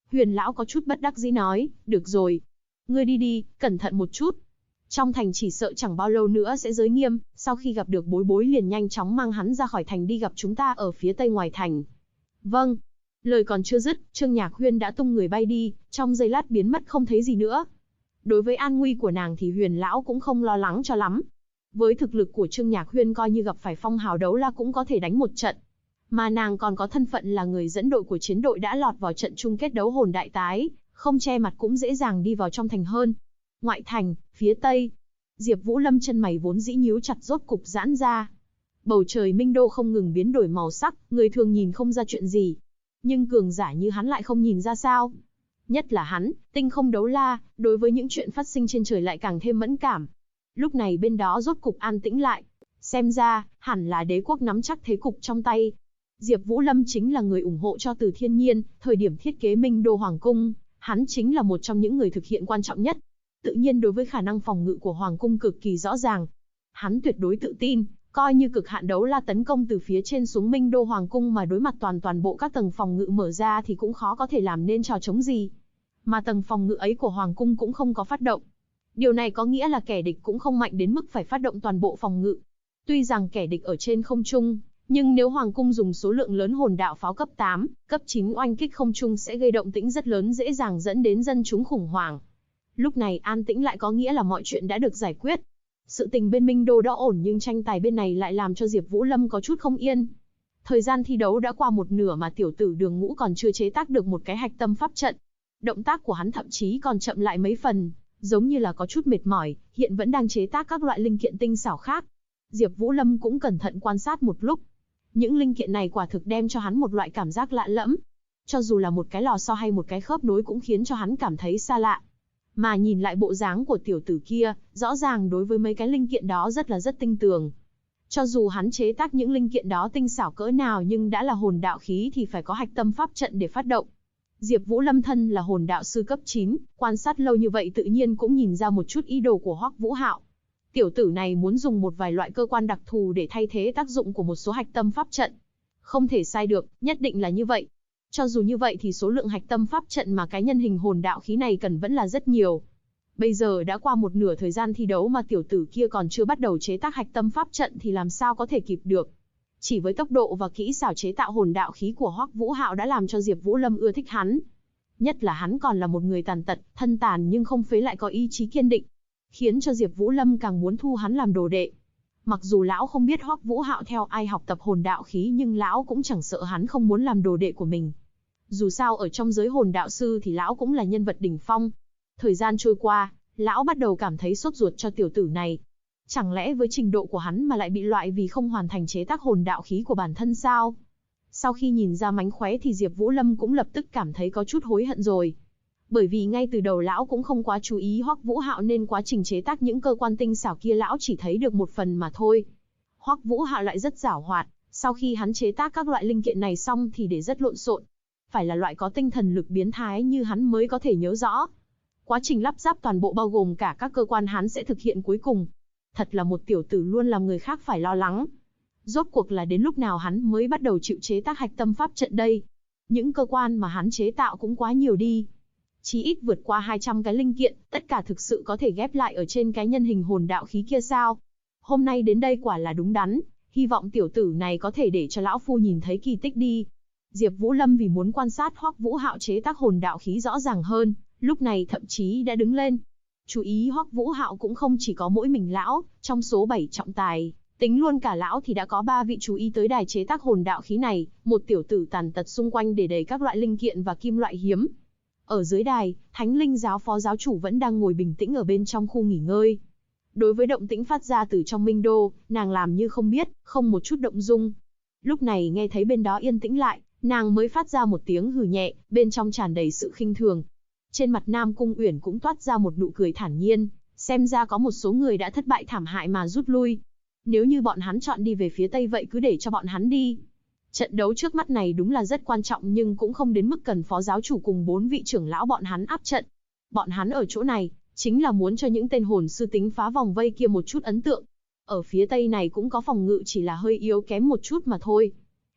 Huyền lão có chút bất đắc dĩ nói, được rồi. Ngươi đi đi, cẩn thận một chút. Trong thành chỉ sợ chẳng bao lâu nữa sẽ giới nghiêm, sau khi gặp được bối bối liền nhanh chóng mang hắn ra khỏi thành đi gặp chúng ta ở phía tây ngoài thành. Vâng. Lời còn chưa dứt, Trương Nhạc Huyên đã tung người bay đi, trong giây lát biến mất không thấy gì nữa. Đối với an nguy của nàng thì Huyền lão cũng không lo lắng cho lắm. Với thực lực của Trương Nhạc Huyên coi như gặp phải phong hào đấu la cũng có thể đánh một trận. Mà nàng còn có thân phận là người dẫn đội của chiến đội đã lọt vào trận chung kết đấu hồn đại tái, không che mặt cũng dễ dàng đi vào trong thành hơn. Ngoại thành, phía tây, Diệp Vũ Lâm chân mày vốn dĩ nhíu chặt rốt cục giãn ra. Bầu trời Minh Đô không ngừng biến đổi màu sắc, người thường nhìn không ra chuyện gì. Nhưng cường giả như hắn lại không nhìn ra sao. Nhất là hắn, tinh không đấu la, đối với những chuyện phát sinh trên trời lại càng thêm mẫn cảm. Lúc này bên đó rốt cục an tĩnh lại. Xem ra, hẳn là đế quốc nắm chắc thế cục trong tay. Diệp Vũ Lâm chính là người ủng hộ cho Từ Thiên Nhiên, thời điểm thiết kế Minh Đô Hoàng Cung, hắn chính là một trong những người thực hiện quan trọng nhất. Tự nhiên đối với khả năng phòng ngự của Hoàng Cung cực kỳ rõ ràng. Hắn tuyệt đối tự tin, coi như cực hạn đấu la tấn công từ phía trên xuống Minh Đô Hoàng Cung mà đối mặt toàn bộ các tầng phòng ngự mở ra thì cũng khó có thể làm nên trò chống gì. Mà tầng phòng ngự ấy của Hoàng Cung cũng không có phát động. Điều này có nghĩa là kẻ địch cũng không mạnh đến mức phải phát động toàn bộ phòng ngự. Tuy rằng kẻ địch ở trên không trung, nhưng nếu Hoàng Cung dùng số lượng lớn hồn đạo pháo cấp 8, cấp 9 oanh kích không trung sẽ gây động tĩnh rất lớn, dễ dàng dẫn đến dân chúng khủng hoảng. Lúc này an tĩnh lại có nghĩa là mọi chuyện đã được giải quyết. Sự tình bên Minh Đô đã ổn nhưng tranh tài bên này lại làm cho Diệp Vũ Lâm có chút không yên. Thời gian thi đấu đã qua một nửa mà tiểu tử Đường Ngũ còn chưa chế tác được một cái hạch tâm pháp trận. Động tác của hắn thậm chí còn chậm lại mấy phần, giống như là có chút mệt mỏi, hiện vẫn đang chế tác các loại linh kiện tinh xảo khác. Diệp Vũ Lâm cũng cẩn thận quan sát một lúc. Những linh kiện này quả thực đem cho hắn một loại cảm giác lạ lẫm. Cho dù là một cái lò xo hay một cái khớp nối cũng khiến cho hắn cảm thấy xa lạ. Mà nhìn lại bộ dáng của tiểu tử kia, rõ ràng đối với mấy cái linh kiện đó rất tinh tường. Cho dù hắn chế tác những linh kiện đó tinh xảo cỡ nào nhưng đã là hồn đạo khí thì phải có hạch tâm pháp trận để phát động. Diệp Vũ Lâm thân là hồn đạo sư cấp 9, quan sát lâu như vậy tự nhiên cũng nhìn ra một chút ý đồ của Hoắc Vũ Hạo. Tiểu tử này muốn dùng một vài loại cơ quan đặc thù để thay thế tác dụng của một số hạch tâm pháp trận. Không thể sai được, nhất định là như vậy. Cho dù như vậy thì số lượng hạch tâm pháp trận mà cái nhân hình hồn đạo khí này cần vẫn là rất nhiều. Bây giờ đã qua một nửa thời gian thi đấu mà tiểu tử kia còn chưa bắt đầu chế tác hạch tâm pháp trận thì làm sao có thể kịp được. Chỉ với tốc độ và kỹ xảo chế tạo hồn đạo khí của Hoắc Vũ Hạo đã làm cho Diệp Vũ Lâm ưa thích hắn. Nhất là hắn còn là một người tàn tật, thân tàn nhưng không phế lại có ý chí kiên định, khiến cho Diệp Vũ Lâm càng muốn thu hắn làm đồ đệ. Mặc dù lão không biết Hoắc Vũ Hạo theo ai học tập hồn đạo khí nhưng lão cũng chẳng sợ hắn không muốn làm đồ đệ của mình. Dù sao ở trong giới hồn đạo sư thì lão cũng là nhân vật đỉnh phong. Thời gian trôi qua, lão bắt đầu cảm thấy sốt ruột cho tiểu tử này. Chẳng lẽ với trình độ của hắn mà lại bị loại vì không hoàn thành chế tác hồn đạo khí của bản thân sao? Sau khi nhìn ra mánh khóe thì Diệp Vũ Lâm cũng lập tức cảm thấy có chút hối hận rồi. Bởi vì ngay từ đầu lão cũng không quá chú ý Hoắc Vũ Hạo nên quá trình chế tác những cơ quan tinh xảo kia lão chỉ thấy được một phần mà thôi. Hoắc Vũ Hạo lại rất giảo hoạt, sau khi hắn chế tác các loại linh kiện này xong thì để rất lộn xộn. Phải là loại có tinh thần lực biến thái như hắn mới có thể nhớ rõ. Quá trình lắp ráp toàn bộ bao gồm cả các cơ quan hắn sẽ thực hiện cuối cùng. Thật là một tiểu tử luôn làm người khác phải lo lắng. Rốt cuộc là đến lúc nào hắn mới bắt đầu chịu chế tác hạch tâm pháp trận đây? Những cơ quan mà hắn chế tạo cũng quá nhiều đi. Chí ít vượt qua 200 cái linh kiện, tất cả thực sự có thể ghép lại ở trên cái nhân hình hồn đạo khí kia sao? Hôm nay đến đây quả là đúng đắn, hy vọng tiểu tử này có thể để cho lão phu nhìn thấy kỳ tích đi. Diệp Vũ Lâm vì muốn quan sát Hoắc Vũ Hạo chế tác hồn đạo khí rõ ràng hơn, lúc này thậm chí đã đứng lên. Chú ý Hoắc Vũ Hạo cũng không chỉ có mỗi mình lão, trong số 7 trọng tài, tính luôn cả lão thì đã có 3 vị chú ý tới đài chế tác hồn đạo khí này, một tiểu tử tàn tật xung quanh để đầy các loại linh kiện và kim loại hiếm. Ở dưới đài, Thánh Linh giáo phó giáo chủ vẫn đang ngồi bình tĩnh ở bên trong khu nghỉ ngơi. Đối với động tĩnh phát ra từ trong Minh Đô, nàng làm như không biết, không một chút động dung. Lúc này nghe thấy bên đó yên tĩnh lại, nàng mới phát ra một tiếng hừ nhẹ, bên trong tràn đầy sự khinh thường. Trên mặt Nam Cung Uyển cũng toát ra một nụ cười thản nhiên, xem ra có một số người đã thất bại thảm hại mà rút lui. Nếu như bọn hắn chọn đi về phía Tây vậy cứ để cho bọn hắn đi. Trận đấu trước mắt này đúng là rất quan trọng nhưng cũng không đến mức cần phó giáo chủ cùng 4 vị trưởng lão bọn hắn áp trận. Bọn hắn ở chỗ này, chính là muốn cho những tên hồn sư tính phá vòng vây kia một chút ấn tượng. Ở phía Tây này cũng có phòng ngự chỉ là hơi yếu kém một chút mà thôi.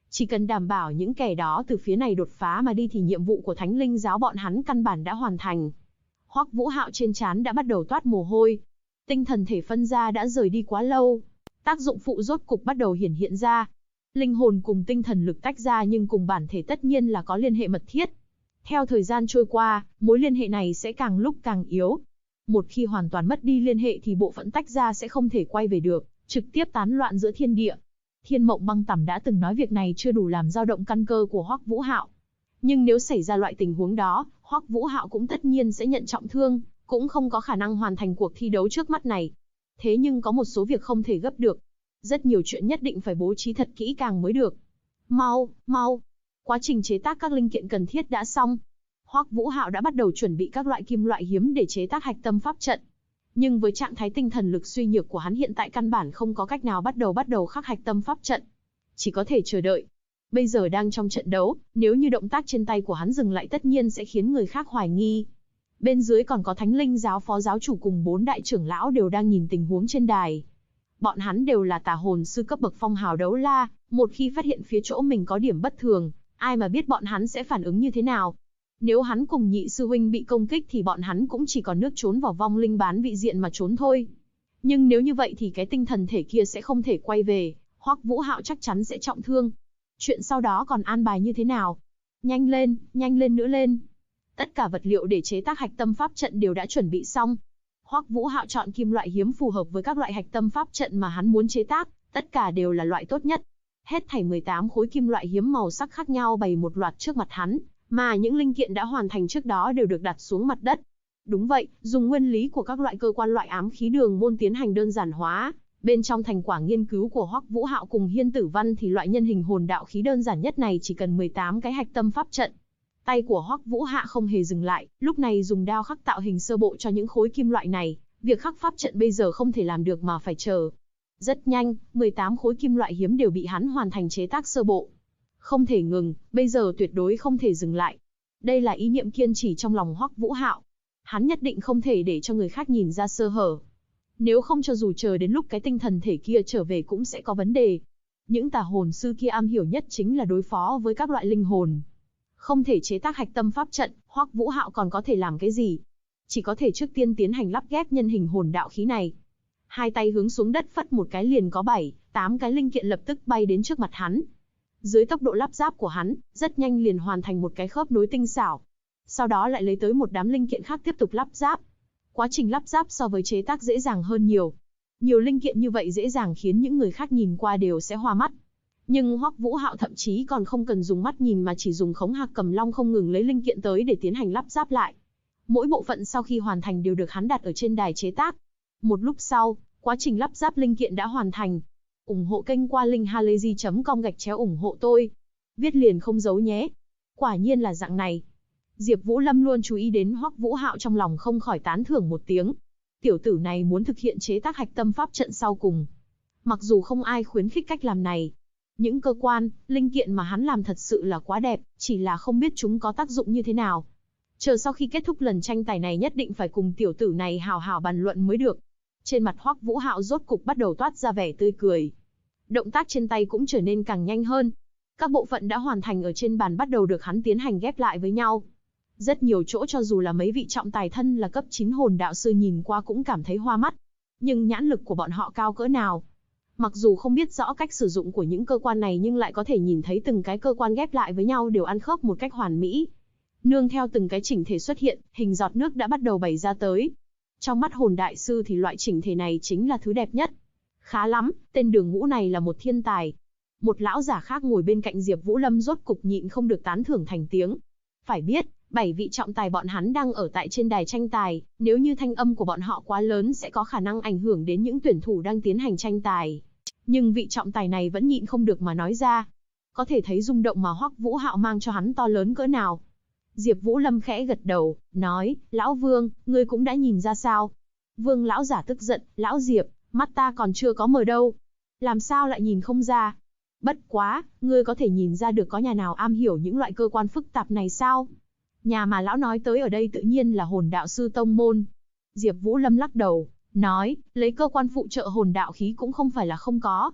Chỉ cần đảm bảo những kẻ đó từ phía này đột phá mà đi thì nhiệm vụ của Thánh Linh giáo bọn hắn căn bản đã hoàn thành. Hoắc Vũ Hạo trên trán đã bắt đầu toát mồ hôi. Tinh thần thể phân ra đã rời đi quá lâu, tác dụng phụ rốt cục bắt đầu hiển hiện ra. Linh hồn cùng tinh thần lực tách ra nhưng cùng bản thể tất nhiên là có liên hệ mật thiết. Theo thời gian trôi qua, mối liên hệ này sẽ càng lúc càng yếu. Một khi hoàn toàn mất đi liên hệ thì bộ phận tách ra sẽ không thể quay về được, trực tiếp tán loạn giữa thiên địa. Thiên Mộng Băng Tẩm đã từng nói việc này chưa đủ làm dao động căn cơ của Hoắc Vũ Hạo. Nhưng nếu xảy ra loại tình huống đó, Hoắc Vũ Hạo cũng tất nhiên sẽ nhận trọng thương, cũng không có khả năng hoàn thành cuộc thi đấu trước mắt này. Thế nhưng có một số việc không thể gấp được. Rất nhiều chuyện nhất định phải bố trí thật kỹ càng mới được. Mau, mau. Quá trình chế tác các linh kiện cần thiết đã xong. Hoắc Vũ Hạo đã bắt đầu chuẩn bị các loại kim loại hiếm để chế tác hạch tâm pháp trận. Nhưng với trạng thái tinh thần lực suy nhược của hắn hiện tại căn bản không có cách nào bắt đầu khắc hạch tâm pháp trận. Chỉ có thể chờ đợi. Bây giờ đang trong trận đấu, nếu như động tác trên tay của hắn dừng lại tất nhiên sẽ khiến người khác hoài nghi. Bên dưới còn có Thánh Linh giáo phó giáo chủ cùng 4 đại trưởng lão đều đang nhìn tình huống trên đài. Bọn hắn đều là tà hồn sư cấp bậc phong hào đấu la, một khi phát hiện phía chỗ mình có điểm bất thường, ai mà biết bọn hắn sẽ phản ứng như thế nào. Nếu hắn cùng nhị sư huynh bị công kích thì bọn hắn cũng chỉ còn nước trốn vào vong linh bán vị diện mà trốn thôi. Nhưng nếu như vậy thì cái tinh thần thể kia sẽ không thể quay về, Hoắc Vũ Hạo chắc chắn sẽ trọng thương. Chuyện sau đó còn an bài như thế nào? Nhanh lên nữa lên. Tất cả vật liệu để chế tác hạch tâm pháp trận đều đã chuẩn bị xong. Hoắc Vũ Hạo chọn kim loại hiếm phù hợp với các loại hạch tâm pháp trận mà hắn muốn chế tác, tất cả đều là loại tốt nhất. Hết thảy 18 khối kim loại hiếm màu sắc khác nhau bày một loạt trước mặt hắn, mà những linh kiện đã hoàn thành trước đó đều được đặt xuống mặt đất. Đúng vậy, dùng nguyên lý của các loại cơ quan loại ám khí đường môn tiến hành đơn giản hóa. Bên trong thành quả nghiên cứu của Hoắc Vũ Hạo cùng Hiên Tử Văn thì loại nhân hình hồn đạo khí đơn giản nhất này chỉ cần 18 cái hạch tâm pháp trận. Tay của Hoắc Vũ Hạo không hề dừng lại, lúc này dùng đao khắc tạo hình sơ bộ cho những khối kim loại này, việc khắc pháp trận bây giờ không thể làm được mà phải chờ. Rất nhanh, 18 khối kim loại hiếm đều bị hắn hoàn thành chế tác sơ bộ. Không thể ngừng, bây giờ tuyệt đối không thể dừng lại. Đây là ý niệm kiên trì trong lòng Hoắc Vũ Hạo. Hắn nhất định không thể để cho người khác nhìn ra sơ hở. Nếu không cho dù chờ đến lúc cái tinh thần thể kia trở về cũng sẽ có vấn đề. Những tà hồn sư kia am hiểu nhất chính là đối phó với các loại linh hồn. Không thể chế tác hạch tâm pháp trận, Hoắc Vũ Hạo còn có thể làm cái gì? Chỉ có thể trước tiên tiến hành lắp ghép nhân hình hồn đạo khí này. Hai tay hướng xuống đất phất một cái liền có 7, 8 cái linh kiện lập tức bay đến trước mặt hắn. Dưới tốc độ lắp ráp của hắn, rất nhanh liền hoàn thành một cái khớp nối tinh xảo. Sau đó lại lấy tới một đám linh kiện khác tiếp tục lắp ráp. Quá trình lắp ráp so với chế tác dễ dàng hơn nhiều. Nhiều linh kiện như vậy dễ dàng khiến những người khác nhìn qua đều sẽ hoa mắt. Nhưng Hoắc Vũ Hạo thậm chí còn không cần dùng mắt nhìn mà chỉ dùng khống hạc cầm long không ngừng lấy linh kiện tới để tiến hành lắp ráp lại. Mỗi bộ phận sau khi hoàn thành đều được hắn đặt ở trên đài chế tác. Một lúc sau, quá trình lắp ráp linh kiện đã hoàn thành. Ủng hộ kênh qua linkhalazy.com/ủng hộ tôi. Viết liền không giấu nhé. Quả nhiên là dạng này. Diệp Vũ Lâm luôn chú ý đến Hoắc Vũ Hạo trong lòng không khỏi tán thưởng một tiếng. Tiểu tử này muốn thực hiện chế tác hạch tâm pháp trận sau cùng. Mặc dù không ai khuyến khích cách làm này, những cơ quan, linh kiện mà hắn làm thật sự là quá đẹp, chỉ là không biết chúng có tác dụng như thế nào. Chờ sau khi kết thúc lần tranh tài này nhất định phải cùng tiểu tử này hào hào bàn luận mới được. Trên mặt Hoắc Vũ Hạo rốt cục bắt đầu toát ra vẻ tươi cười. Động tác trên tay cũng trở nên càng nhanh hơn. Các bộ phận đã hoàn thành ở trên bàn bắt đầu được hắn tiến hành ghép lại với nhau. Rất nhiều chỗ cho dù là mấy vị trọng tài thân là cấp 9 hồn đạo sư nhìn qua cũng cảm thấy hoa mắt. Nhưng nhãn lực của bọn họ cao cỡ nào? Mặc dù không biết rõ cách sử dụng của những cơ quan này nhưng lại có thể nhìn thấy từng cái cơ quan ghép lại với nhau đều ăn khớp một cách hoàn mỹ. Nương theo từng cái chỉnh thể xuất hiện, hình giọt nước đã bắt đầu bày ra tới. Trong mắt hồn đại sư thì loại chỉnh thể này chính là thứ đẹp nhất. Khá lắm, tên Đường Ngũ này là một thiên tài. Một lão giả khác ngồi bên cạnh Diệp Vũ Lâm rốt cục nhịn không được tán thưởng thành tiếng. Phải biết, 7 vị trọng tài bọn hắn đang ở tại trên đài tranh tài, nếu như thanh âm của bọn họ quá lớn sẽ có khả năng ảnh hưởng đến những tuyển thủ đang tiến hành tranh tài. Nhưng vị trọng tài này vẫn nhịn không được mà nói ra. Có thể thấy rung động mà Hoắc Vũ Hạo mang cho hắn to lớn cỡ nào. Diệp Vũ Lâm khẽ gật đầu, nói, Lão Vương, ngươi cũng đã nhìn ra sao? Vương lão giả tức giận, Lão Diệp, mắt ta còn chưa có mờ đâu. Làm sao lại nhìn không ra? Bất quá, ngươi có thể nhìn ra được có nhà nào am hiểu những loại cơ quan phức tạp này sao? Nhà mà lão nói tới ở đây tự nhiên là hồn đạo sư tông môn. Diệp Vũ Lâm lắc đầu, nói, lấy cơ quan phụ trợ hồn đạo khí cũng không phải là không có.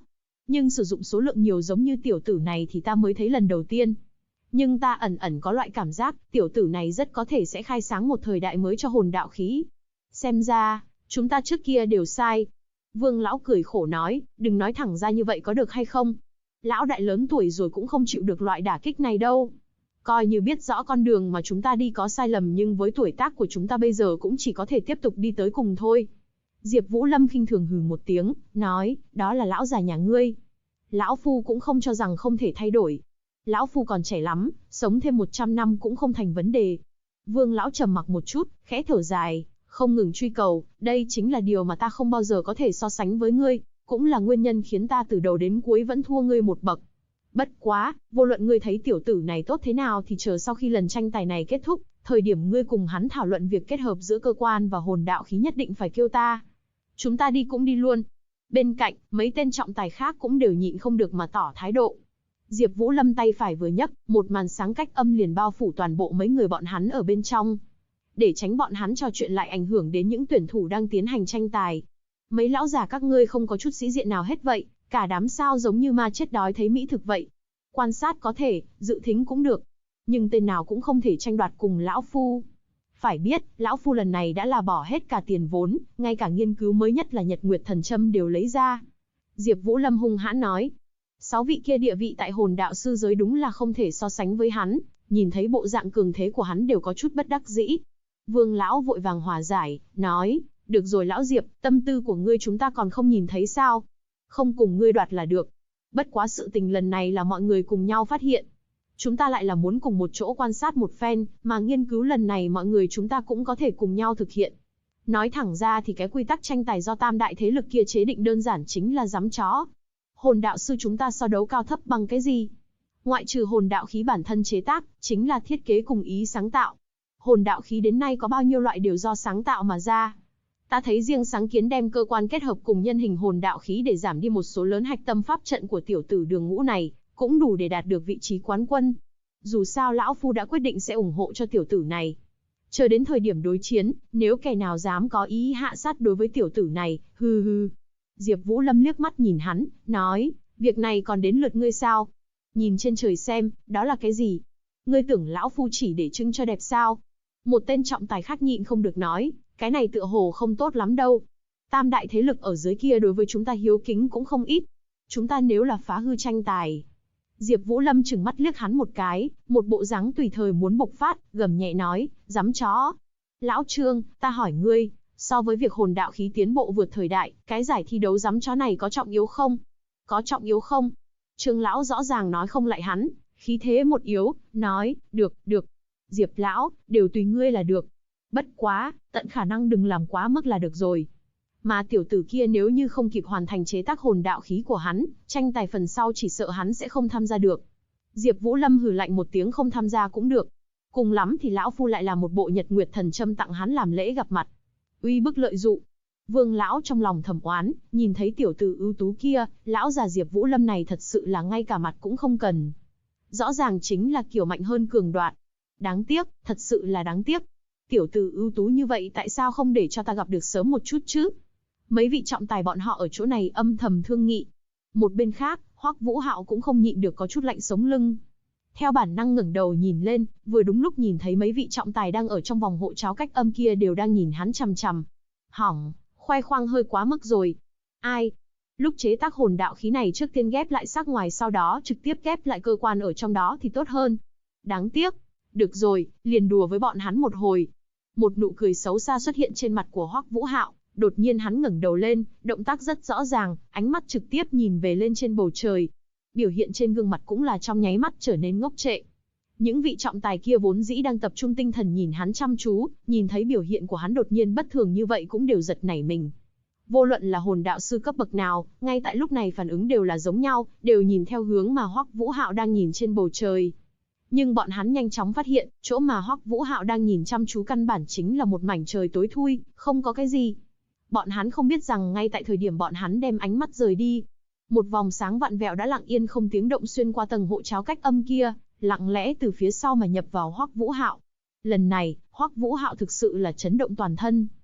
Nhưng sử dụng số lượng nhiều giống như tiểu tử này thì ta mới thấy lần đầu tiên. Nhưng ta ẩn ẩn có loại cảm giác, tiểu tử này rất có thể sẽ khai sáng một thời đại mới cho hồn đạo khí. Xem ra, chúng ta trước kia đều sai. Vương lão cười khổ nói, đừng nói thẳng ra như vậy có được hay không? Lão đại lớn tuổi rồi cũng không chịu được loại đả kích này đâu. Coi như biết rõ con đường mà chúng ta đi có sai lầm nhưng với tuổi tác của chúng ta bây giờ cũng chỉ có thể tiếp tục đi tới cùng thôi. Diệp Vũ Lâm khinh thường hừ một tiếng, nói, đó là lão già nhà ngươi. Lão phu cũng không cho rằng không thể thay đổi. Lão phu còn trẻ lắm, sống thêm 100 năm cũng không thành vấn đề. Vương lão trầm mặc một chút, khẽ thở dài, không ngừng truy cầu, đây chính là điều mà ta không bao giờ có thể so sánh với ngươi, cũng là nguyên nhân khiến ta từ đầu đến cuối vẫn thua ngươi một bậc. Bất quá, vô luận ngươi thấy tiểu tử này tốt thế nào thì chờ sau khi lần tranh tài này kết thúc, thời điểm ngươi cùng hắn thảo luận việc kết hợp giữa cơ quan và hồn đạo khí nhất định phải kêu ta. Chúng ta đi cũng đi luôn. Bên cạnh, mấy tên trọng tài khác cũng đều nhịn không được mà tỏ thái độ. Diệp Vũ Lâm tay phải vừa nhấc, một màn sáng cách âm liền bao phủ toàn bộ mấy người bọn hắn ở bên trong. Để tránh bọn hắn trò chuyện lại ảnh hưởng đến những tuyển thủ đang tiến hành tranh tài. Mấy lão già các ngươi không có chút sĩ diện nào hết vậy, cả đám sao giống như ma chết đói thấy mỹ thực vậy. Quan sát có thể, dự thính cũng được, nhưng tên nào cũng không thể tranh đoạt cùng lão phu. Phải biết, lão phu lần này đã là bỏ hết cả tiền vốn, ngay cả nghiên cứu mới nhất là Nhật Nguyệt Thần Châm đều lấy ra. Diệp Vũ Lâm hung hãn nói. 6 vị kia địa vị tại hồn đạo sư giới đúng là không thể so sánh với hắn, nhìn thấy bộ dạng cường thế của hắn đều có chút bất đắc dĩ. Vương lão vội vàng hòa giải, nói, được rồi lão Diệp, tâm tư của ngươi chúng ta còn không nhìn thấy sao? Không cùng ngươi đoạt là được. Bất quá sự tình lần này là mọi người cùng nhau phát hiện. Chúng ta lại là muốn cùng một chỗ quan sát một phen, mà nghiên cứu lần này mọi người chúng ta cũng có thể cùng nhau thực hiện. Nói thẳng ra thì cái quy tắc tranh tài do tam đại thế lực kia chế định đơn giản chính là giấm chó. Hồn đạo sư chúng ta so đấu cao thấp bằng cái gì? Ngoại trừ hồn đạo khí bản thân chế tác, chính là thiết kế cùng ý sáng tạo. Hồn đạo khí đến nay có bao nhiêu loại đều do sáng tạo mà ra. Ta thấy riêng sáng kiến đem cơ quan kết hợp cùng nhân hình hồn đạo khí để giảm đi một số lớn hạch tâm pháp trận của tiểu tử Đường Ngũ này, cũng đủ để đạt được vị trí quán quân. Dù sao lão phu đã quyết định sẽ ủng hộ cho tiểu tử này. Chờ đến thời điểm đối chiến, nếu kẻ nào dám có ý hạ sát đối với tiểu tử này, hừ hừ. Diệp Vũ Lâm liếc mắt nhìn hắn, nói, việc này còn đến lượt ngươi sao? Nhìn trên trời xem, đó là cái gì? Ngươi tưởng lão phu chỉ để trưng cho đẹp sao? Một tên trọng tài khác nhịn không được nói, cái này tựa hồ không tốt lắm đâu. Tam đại thế lực ở dưới kia đối với chúng ta hiếu kính cũng không ít. Chúng ta nếu là phá hư tranh tài. Diệp Vũ Lâm trừng mắt liếc hắn một cái, một bộ dáng tùy thời muốn bộc phát, gầm nhẹ nói, giấm chó. Lão Trương, ta hỏi ngươi, so với việc hồn đạo khí tiến bộ vượt thời đại, cái giải thi đấu giấm chó này có trọng yếu không? Có trọng yếu không? Trương lão rõ ràng nói không lại hắn, khí thế một yếu, nói, được, được. Diệp lão, đều tùy ngươi là được. Bất quá, tận khả năng đừng làm quá mức là được rồi. Mà tiểu tử kia nếu như không kịp hoàn thành chế tác hồn đạo khí của hắn, tranh tài phần sau chỉ sợ hắn sẽ không tham gia được. Diệp Vũ Lâm hừ lạnh một tiếng không tham gia cũng được. Cùng lắm thì lão phu lại làm một bộ Nhật Nguyệt Thần Châm tặng hắn làm lễ gặp mặt. Uy bức lợi dụng. Vương lão trong lòng thầm oán, nhìn thấy tiểu tử ưu tú kia, lão già Diệp Vũ Lâm này thật sự là ngay cả mặt cũng không cần. Rõ ràng chính là kiểu mạnh hơn cường đoạt. Đáng tiếc, thật sự là đáng tiếc. Tiểu tử ưu tú như vậy tại sao không để cho ta gặp được sớm một chút chứ? Mấy vị trọng tài bọn họ ở chỗ này âm thầm thương nghị. Một bên khác, Hoắc Vũ Hạo cũng không nhịn được có chút lạnh sống lưng. Theo bản năng ngẩng đầu nhìn lên, vừa đúng lúc nhìn thấy mấy vị trọng tài đang ở trong vòng hộ cháo cách âm kia đều đang nhìn hắn chằm chằm. Hỏng, khoe khoang hơi quá mức rồi. Ai? Lúc chế tác hồn đạo khí này trước tiên ghép lại sắc ngoài sau đó trực tiếp ghép lại cơ quan ở trong đó thì tốt hơn. Đáng tiếc. Được rồi, liền đùa với bọn hắn một hồi. Một nụ cười xấu xa xuất hiện trên mặt của Hoắc Vũ Hạo. Đột nhiên hắn ngẩng đầu lên, động tác rất rõ ràng, ánh mắt trực tiếp nhìn về lên trên bầu trời. Biểu hiện trên gương mặt cũng là trong nháy mắt trở nên ngốc trệ. Những vị trọng tài kia vốn dĩ đang tập trung tinh thần nhìn hắn chăm chú, nhìn thấy biểu hiện của hắn đột nhiên bất thường như vậy cũng đều giật nảy mình. Vô luận là hồn đạo sư cấp bậc nào, ngay tại lúc này phản ứng đều là giống nhau, đều nhìn theo hướng mà Hoắc Vũ Hạo đang nhìn trên bầu trời. Nhưng bọn hắn nhanh chóng phát hiện, chỗ mà Hoắc Vũ Hạo đang nhìn chăm chú căn bản chính là một mảnh trời tối thui, không có cái gì. Bọn hắn không biết rằng ngay tại thời điểm bọn hắn đem ánh mắt rời đi, một vòng sáng vặn vẹo đã lặng yên không tiếng động xuyên qua tầng hộ cháo cách âm kia, lặng lẽ từ phía sau mà nhập vào Hoắc Vũ Hạo. Lần này, Hoắc Vũ Hạo thực sự là chấn động toàn thân.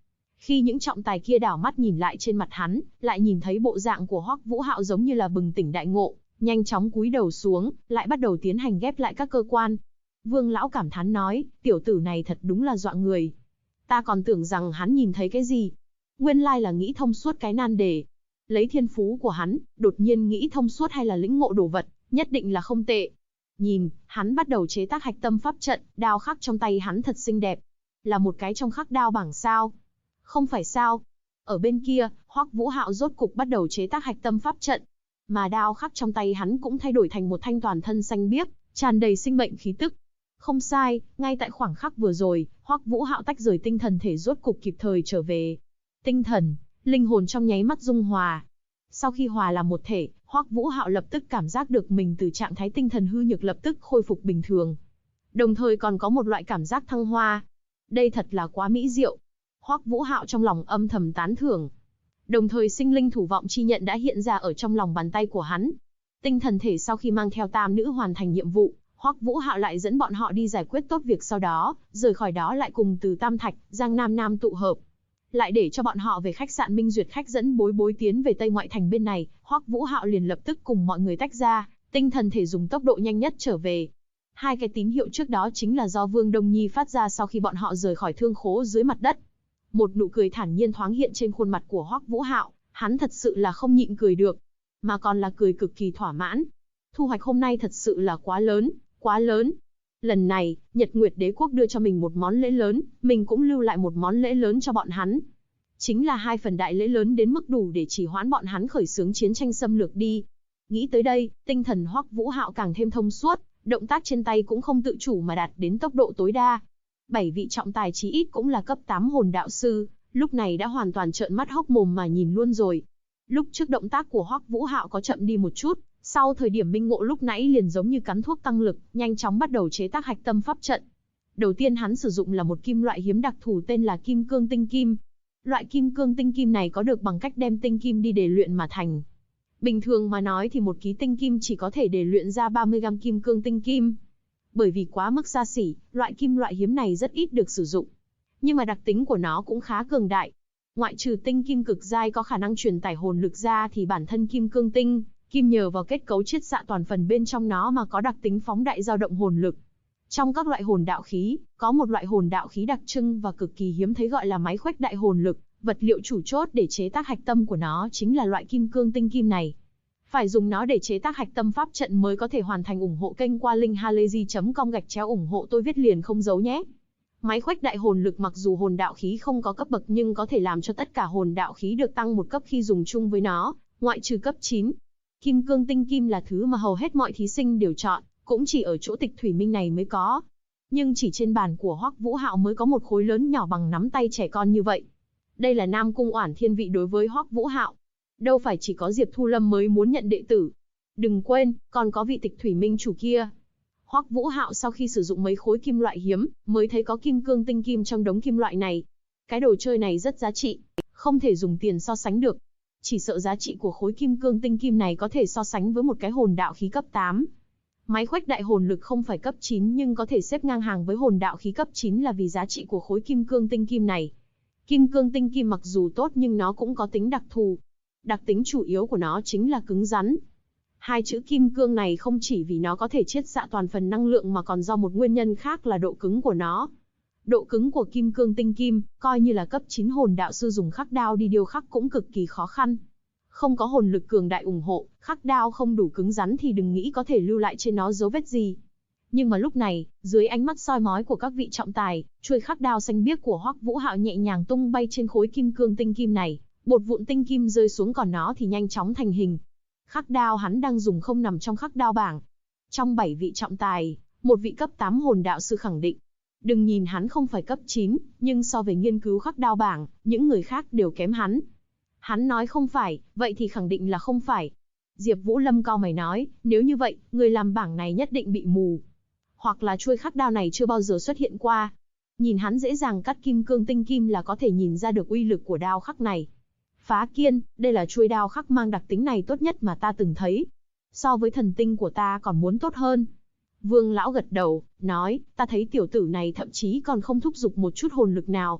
Khi những trọng tài kia đảo mắt nhìn lại trên mặt hắn, lại nhìn thấy bộ dạng của Hoắc Vũ Hạo giống như là bừng tỉnh đại ngộ, nhanh chóng cúi đầu xuống, lại bắt đầu tiến hành ghép lại các cơ quan. Vương lão cảm thán nói, tiểu tử này thật đúng là dọa người. Ta còn tưởng rằng hắn nhìn thấy cái gì. Nguyên lai là nghĩ thông suốt cái nan đề. Lấy thiên phú của hắn, đột nhiên nghĩ thông suốt hay là lĩnh ngộ đồ vật, nhất định là không tệ. Nhìn, hắn bắt đầu chế tác hạch tâm pháp trận, đao khắc trong tay hắn thật xinh đẹp. Là một cái trong khắc đao bảng sao? Không phải sao? Ở bên kia, Hoắc Vũ Hạo rốt cục bắt đầu chế tác hạch tâm pháp trận. Mà đao khắc trong tay hắn cũng thay đổi thành một thanh toàn thân xanh biếc, tràn đầy sinh mệnh khí tức. Không sai, ngay tại khoảng khắc vừa rồi, Hoắc Vũ Hạo tách rời tinh thần thể rốt cục kịp thời trở về. Tinh thần, linh hồn trong nháy mắt dung hòa. Sau khi hòa làm một thể, Hoắc Vũ Hạo lập tức cảm giác được mình từ trạng thái tinh thần hư nhược lập tức khôi phục bình thường. Đồng thời còn có một loại cảm giác thăng hoa. Đây thật là quá mỹ diệu. Hoắc Vũ Hạo trong lòng âm thầm tán thưởng. Đồng thời sinh linh thủ vọng chi nhận đã hiện ra ở trong lòng bàn tay của hắn. Tinh thần thể sau khi mang theo tam nữ hoàn thành nhiệm vụ, Hoắc Vũ Hạo lại dẫn bọn họ đi giải quyết tốt việc sau đó, rời khỏi đó lại cùng từ Tam Thạch, Giang Nam Nam tụ hợp. Lại để cho bọn họ về khách sạn Minh Duyệt khách dẫn Bối Bối tiến về Tây Ngoại Thành bên này, Hoắc Vũ Hạo liền lập tức cùng mọi người tách ra, tinh thần thể dùng tốc độ nhanh nhất trở về. Hai cái tín hiệu trước đó chính là do Vương Đông Nhi phát ra sau khi bọn họ rời khỏi thương khố dưới mặt đất. Một nụ cười thản nhiên thoáng hiện trên khuôn mặt của Hoắc Vũ Hạo, hắn thật sự là không nhịn cười được, mà còn là cười cực kỳ thỏa mãn. Thu hoạch hôm nay thật sự là quá lớn, quá lớn. Lần này, Nhật Nguyệt Đế Quốc đưa cho mình một món lễ lớn, mình cũng lưu lại một món lễ lớn cho bọn hắn. Chính là 2 phần đại lễ lớn đến mức đủ để chỉ hoãn bọn hắn khởi xướng chiến tranh xâm lược đi. Nghĩ tới đây, tinh thần Hoắc Vũ Hạo càng thêm thông suốt, động tác trên tay cũng không tự chủ mà đạt đến tốc độ tối đa. 7 vị trọng tài chí ít cũng là cấp 8 hồn đạo sư, lúc này đã hoàn toàn trợn mắt hốc mồm mà nhìn luôn rồi. Lúc trước động tác của Hoắc Vũ Hạo có chậm đi một chút, sau thời điểm minh ngộ lúc nãy liền giống như cắn thuốc tăng lực, nhanh chóng bắt đầu chế tác hạch tâm pháp trận. Đầu tiên hắn sử dụng là một kim loại hiếm đặc thù tên là kim cương tinh kim. Loại kim cương tinh kim này có được bằng cách đem tinh kim đi để luyện mà thành. Bình thường mà nói thì một ký tinh kim chỉ có thể để luyện ra 30g kim cương tinh kim. Bởi vì quá mức xa xỉ, loại kim loại hiếm này rất ít được sử dụng. Nhưng mà đặc tính của nó cũng khá cường đại. Ngoại trừ tinh kim cực giai có khả năng truyền tải hồn lực ra thì bản thân kim cương tinh kim nhờ vào kết cấu chiết xạ toàn phần bên trong nó mà có đặc tính phóng đại dao động hồn lực. Trong các loại hồn đạo khí, có một loại hồn đạo khí đặc trưng và cực kỳ hiếm thấy gọi là máy khuếch đại hồn lực, vật liệu chủ chốt để chế tác hạch tâm của nó chính là loại kim cương tinh kim này. Phải dùng nó để chế tác hạch tâm pháp trận mới có thể hoàn thành. Ủng hộ kênh qua link halayzi.com/ủng hộ tôi viết liền không giấu nhé. Máy khuếch đại hồn lực mặc dù hồn đạo khí không có cấp bậc nhưng có thể làm cho tất cả hồn đạo khí được tăng một cấp khi dùng chung với nó, ngoại trừ cấp 9. Kim cương tinh kim là thứ mà hầu hết mọi thí sinh đều chọn, cũng chỉ ở chỗ Tịch Thủy Minh này mới có. Nhưng chỉ trên bàn của Hoắc Vũ Hạo mới có một khối lớn nhỏ bằng nắm tay trẻ con như vậy. Đây là Nam Cung Oản thiên vị đối với Hoắc Vũ Hạo. Đâu phải chỉ có Diệp Thu Lâm mới muốn nhận đệ tử. Đừng quên, còn có vị Tịch Thủy Minh chủ kia. Hoắc Vũ Hạo sau khi sử dụng mấy khối kim loại hiếm, mới thấy có kim cương tinh kim trong đống kim loại này. Cái đồ chơi này rất giá trị, không thể dùng tiền so sánh được. Chỉ sợ giá trị của khối kim cương tinh kim này có thể so sánh với một cái hồn đạo khí cấp 8. Máy khuếch đại hồn lực không phải cấp 9 nhưng có thể xếp ngang hàng với hồn đạo khí cấp 9 là vì giá trị của khối kim cương tinh kim này. Kim cương tinh kim mặc dù tốt nhưng nó cũng có tính đặc thù. Đặc tính chủ yếu của nó chính là cứng rắn. Hai chữ kim cương này không chỉ vì nó có thể chiết xạ toàn phần năng lượng mà còn do một nguyên nhân khác là độ cứng của nó. Độ cứng của kim cương tinh kim, coi như là cấp 9 hồn đạo sư dùng khắc đao đi điêu khắc cũng cực kỳ khó khăn. Không có hồn lực cường đại ủng hộ, khắc đao không đủ cứng rắn thì đừng nghĩ có thể lưu lại trên nó dấu vết gì. Nhưng mà lúc này, dưới ánh mắt soi mói của các vị trọng tài, chuôi khắc đao xanh biếc của Hoắc Vũ Hạo nhẹ nhàng tung bay trên khối kim cương tinh kim này, bột vụn tinh kim rơi xuống còn nó thì nhanh chóng thành hình. Khắc đao hắn đang dùng không nằm trong khắc đao bảng. Trong 7 vị trọng tài, một vị cấp 8 hồn đạo sư khẳng định. Đừng nhìn hắn không phải cấp 9, nhưng so về nghiên cứu khắc đao bảng, những người khác đều kém hắn. Hắn nói không phải, vậy thì khẳng định là không phải. Diệp Vũ Lâm cau mày nói, nếu như vậy, người làm bảng này nhất định bị mù. Hoặc là chuôi khắc đao này chưa bao giờ xuất hiện qua. Nhìn hắn dễ dàng cắt kim cương tinh kim là có thể nhìn ra được uy lực của đao khắc này. Phá Kiên, đây là chuôi đao khắc mang đặc tính này tốt nhất mà ta từng thấy. So với thần tinh của ta còn muốn tốt hơn. Vương lão gật đầu, nói, ta thấy tiểu tử này thậm chí còn không thúc giục một chút hồn lực nào.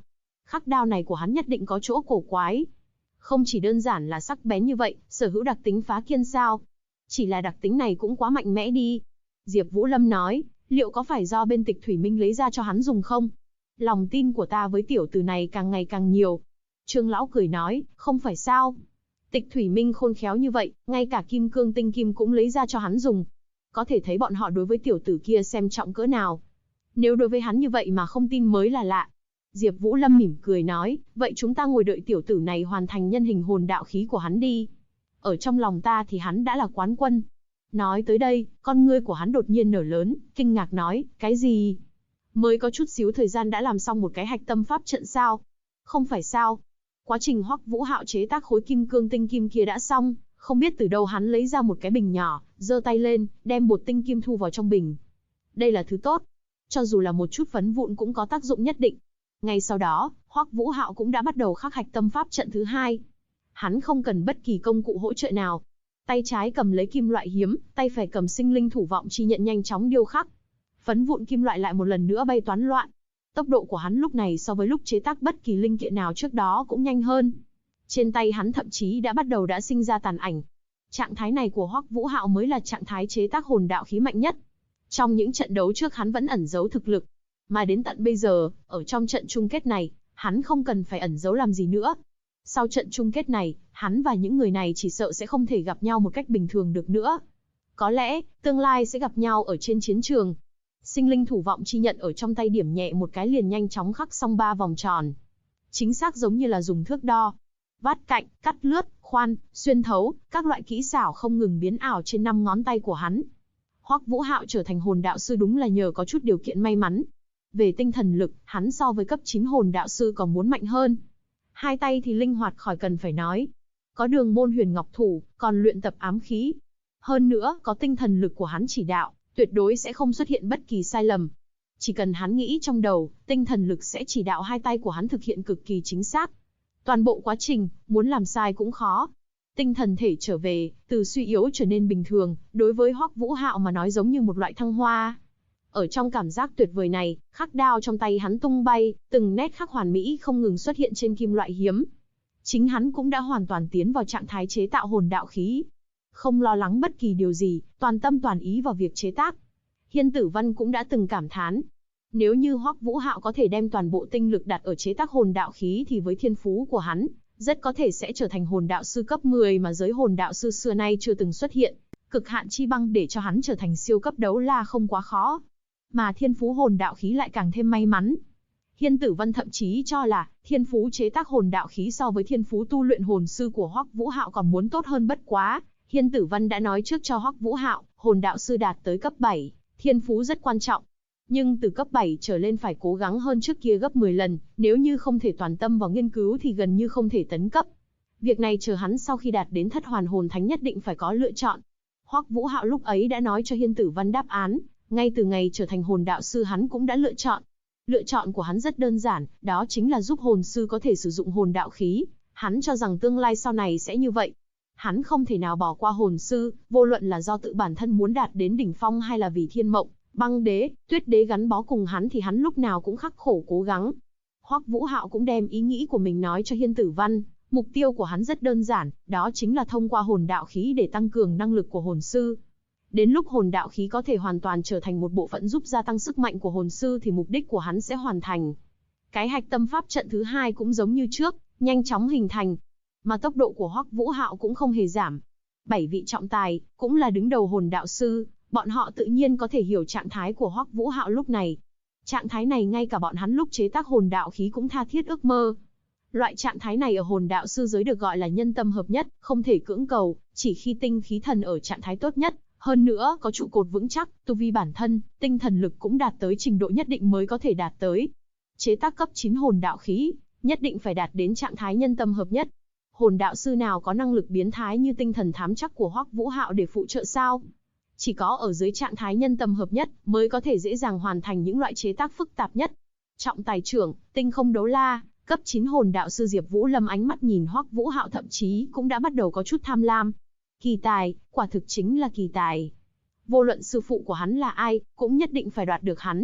Khắc đao này của hắn nhất định có chỗ cổ quái. Không chỉ đơn giản là sắc bén như vậy, sở hữu đặc tính phá kiên sao? Chỉ là đặc tính này cũng quá mạnh mẽ đi. Diệp Vũ Lâm nói, liệu có phải do bên Tịch Thủy Minh lấy ra cho hắn dùng không? Lòng tin của ta với tiểu tử này càng ngày càng nhiều. Trương lão cười nói, không phải sao? Tịch Thủy Minh khôn khéo như vậy, ngay cả kim cương tinh kim cũng lấy ra cho hắn dùng. Có thể thấy bọn họ đối với tiểu tử kia xem trọng cỡ nào. Nếu đối với hắn như vậy mà không tin mới là lạ. Diệp Vũ Lâm mỉm cười nói, vậy chúng ta ngồi đợi tiểu tử này hoàn thành nhân hình hồn đạo khí của hắn đi. Ở trong lòng ta thì hắn đã là quán quân. Nói tới đây, con ngươi của hắn đột nhiên nở lớn, kinh ngạc nói, cái gì? Mới có chút xíu thời gian đã làm xong một cái hạch tâm pháp trận sao? Không phải sao? Quá trình Hoắc Vũ Hạo chế tác khối kim cương tinh kim kia đã xong, không biết từ đâu hắn lấy ra một cái bình nhỏ, giơ tay lên, đem bột tinh kim thu vào trong bình. Đây là thứ tốt, cho dù là một chút phấn vụn cũng có tác dụng nhất định. Ngay sau đó, Hoắc Vũ Hạo cũng đã bắt đầu khắc hạch tâm pháp trận thứ hai. Hắn không cần bất kỳ công cụ hỗ trợ nào. Tay trái cầm lấy kim loại hiếm, tay phải cầm sinh linh thủ vọng chi nhận nhanh chóng điêu khắc. Phấn vụn kim loại lại một lần nữa bay toán loạn. Tốc độ của hắn lúc này so với lúc chế tác bất kỳ linh kiện nào trước đó cũng nhanh hơn. Trên tay hắn thậm chí đã bắt đầu sinh ra tàn ảnh. Trạng thái này của Hoắc Vũ Hạo mới là trạng thái chế tác hồn đạo khí mạnh nhất. Trong những trận đấu trước hắn vẫn ẩn giấu thực lực. Mà đến tận bây giờ, ở trong trận chung kết này, hắn không cần phải ẩn giấu làm gì nữa. Sau trận chung kết này, hắn và những người này chỉ sợ sẽ không thể gặp nhau một cách bình thường được nữa. Có lẽ, tương lai sẽ gặp nhau ở trên chiến trường. Sinh linh thủ vọng chi nhận ở trong tay điểm nhẹ một cái liền nhanh chóng khắc xong 3 vòng tròn. Chính xác giống như là dùng thước đo. Vát cạnh, cắt lướt, khoan, xuyên thấu, các loại kỹ xảo không ngừng biến ảo trên 5 ngón tay của hắn. Hoắc Vũ Hạo trở thành hồn đạo sư đúng là nhờ có chút điều kiện may mắn. Về tinh thần lực, hắn so với cấp 9 hồn đạo sư còn muốn mạnh hơn. Hai tay thì linh hoạt khỏi cần phải nói. Có đường môn huyền ngọc thủ, còn luyện tập ám khí. Hơn nữa, có tinh thần lực của hắn chỉ đạo, tuyệt đối sẽ không xuất hiện bất kỳ sai lầm. Chỉ cần hắn nghĩ trong đầu, tinh thần lực sẽ chỉ đạo hai tay của hắn thực hiện cực kỳ chính xác. Toàn bộ quá trình, muốn làm sai cũng khó. Tinh thần thể trở về, từ suy yếu trở nên bình thường, đối với Hoắc Vũ Hạo mà nói giống như một loại thăng hoa. Ở trong cảm giác tuyệt vời này, khắc đao trong tay hắn tung bay, từng nét khắc hoàn mỹ không ngừng xuất hiện trên kim loại hiếm. Chính hắn cũng đã hoàn toàn tiến vào trạng thái chế tạo hồn đạo khí. Không lo lắng bất kỳ điều gì, toàn tâm toàn ý vào việc chế tác. Hiên Tử Văn cũng đã từng cảm thán. Nếu như Hoắc Vũ Hạo có thể đem toàn bộ tinh lực đặt ở chế tác hồn đạo khí thì với thiên phú của hắn, rất có thể sẽ trở thành hồn đạo sư cấp 10 mà giới hồn đạo sư xưa nay chưa từng xuất hiện. Cực hạn chi băng để cho hắn trở thành siêu cấp đấu la không quá khó. Mà thiên phú hồn đạo khí lại càng thêm may mắn. Hiên Tử Văn thậm chí cho là, thiên phú chế tác hồn đạo khí so với thiên phú tu luyện hồn sư của Hoắc Vũ Hạo còn muốn tốt hơn bất quá. Hiên Tử Văn đã nói trước cho Hoắc Vũ Hạo, hồn đạo sư đạt tới cấp 7, thiên phú rất quan trọng. Nhưng từ cấp 7 trở lên phải cố gắng hơn trước kia gấp 10 lần, nếu như không thể toàn tâm vào nghiên cứu thì gần như không thể tấn cấp. Việc này chờ hắn sau khi đạt đến thất hoàn hồn thánh nhất định phải có lựa chọn. Hoắc Vũ Hạo lúc ấy đã nói cho Hiên Tử Văn đáp án, ngay từ ngày trở thành hồn đạo sư hắn cũng đã lựa chọn. Lựa chọn của hắn rất đơn giản, đó chính là giúp hồn sư có thể sử dụng hồn đạo khí. Hắn cho rằng tương lai sau này sẽ như vậy. Hắn không thể nào bỏ qua hồn sư, vô luận là do tự bản thân muốn đạt đến đỉnh phong hay là vì Thiên Mộng, Băng Đế, Tuyết Đế gắn bó cùng hắn thì hắn lúc nào cũng khắc khổ cố gắng. Hoắc Vũ Hạo cũng đem ý nghĩ của mình nói cho Hiên Tử Văn, mục tiêu của hắn rất đơn giản, đó chính là thông qua hồn đạo khí để tăng cường năng lực của hồn sư. Đến lúc hồn đạo khí có thể hoàn toàn trở thành một bộ phận giúp gia tăng sức mạnh của hồn sư thì mục đích của hắn sẽ hoàn thành. Cái hạch tâm pháp trận thứ hai cũng giống như trước, nhanh chóng hình thành. Mà tốc độ của Hoắc Vũ Hạo cũng không hề giảm. 7 vị trọng tài, cũng là đứng đầu hồn đạo sư, bọn họ tự nhiên có thể hiểu trạng thái của Hoắc Vũ Hạo lúc này. Trạng thái này ngay cả bọn hắn lúc chế tác hồn đạo khí cũng tha thiết ước mơ. Loại trạng thái này ở hồn đạo sư giới được gọi là nhân tâm hợp nhất, không thể cưỡng cầu, chỉ khi tinh khí thần ở trạng thái tốt nhất, hơn nữa có trụ cột vững chắc, tu vi bản thân, tinh thần lực cũng đạt tới trình độ nhất định mới có thể đạt tới. Chế tác cấp 9 hồn đạo khí, nhất định phải đạt đến trạng thái nhân tâm hợp nhất. Hồn đạo sư nào có năng lực biến thái như tinh thần thám chắc của Hoắc Vũ Hạo để phụ trợ sao? Chỉ có ở dưới trạng thái nhân tâm hợp nhất mới có thể dễ dàng hoàn thành những loại chế tác phức tạp nhất. Trọng tài trưởng, tinh không đấu la, cấp 9 hồn đạo sư Diệp Vũ Lâm ánh mắt nhìn Hoắc Vũ Hạo thậm chí cũng đã bắt đầu có chút tham lam. Kỳ tài, quả thực chính là kỳ tài. Vô luận sư phụ của hắn là ai, cũng nhất định phải đoạt được hắn.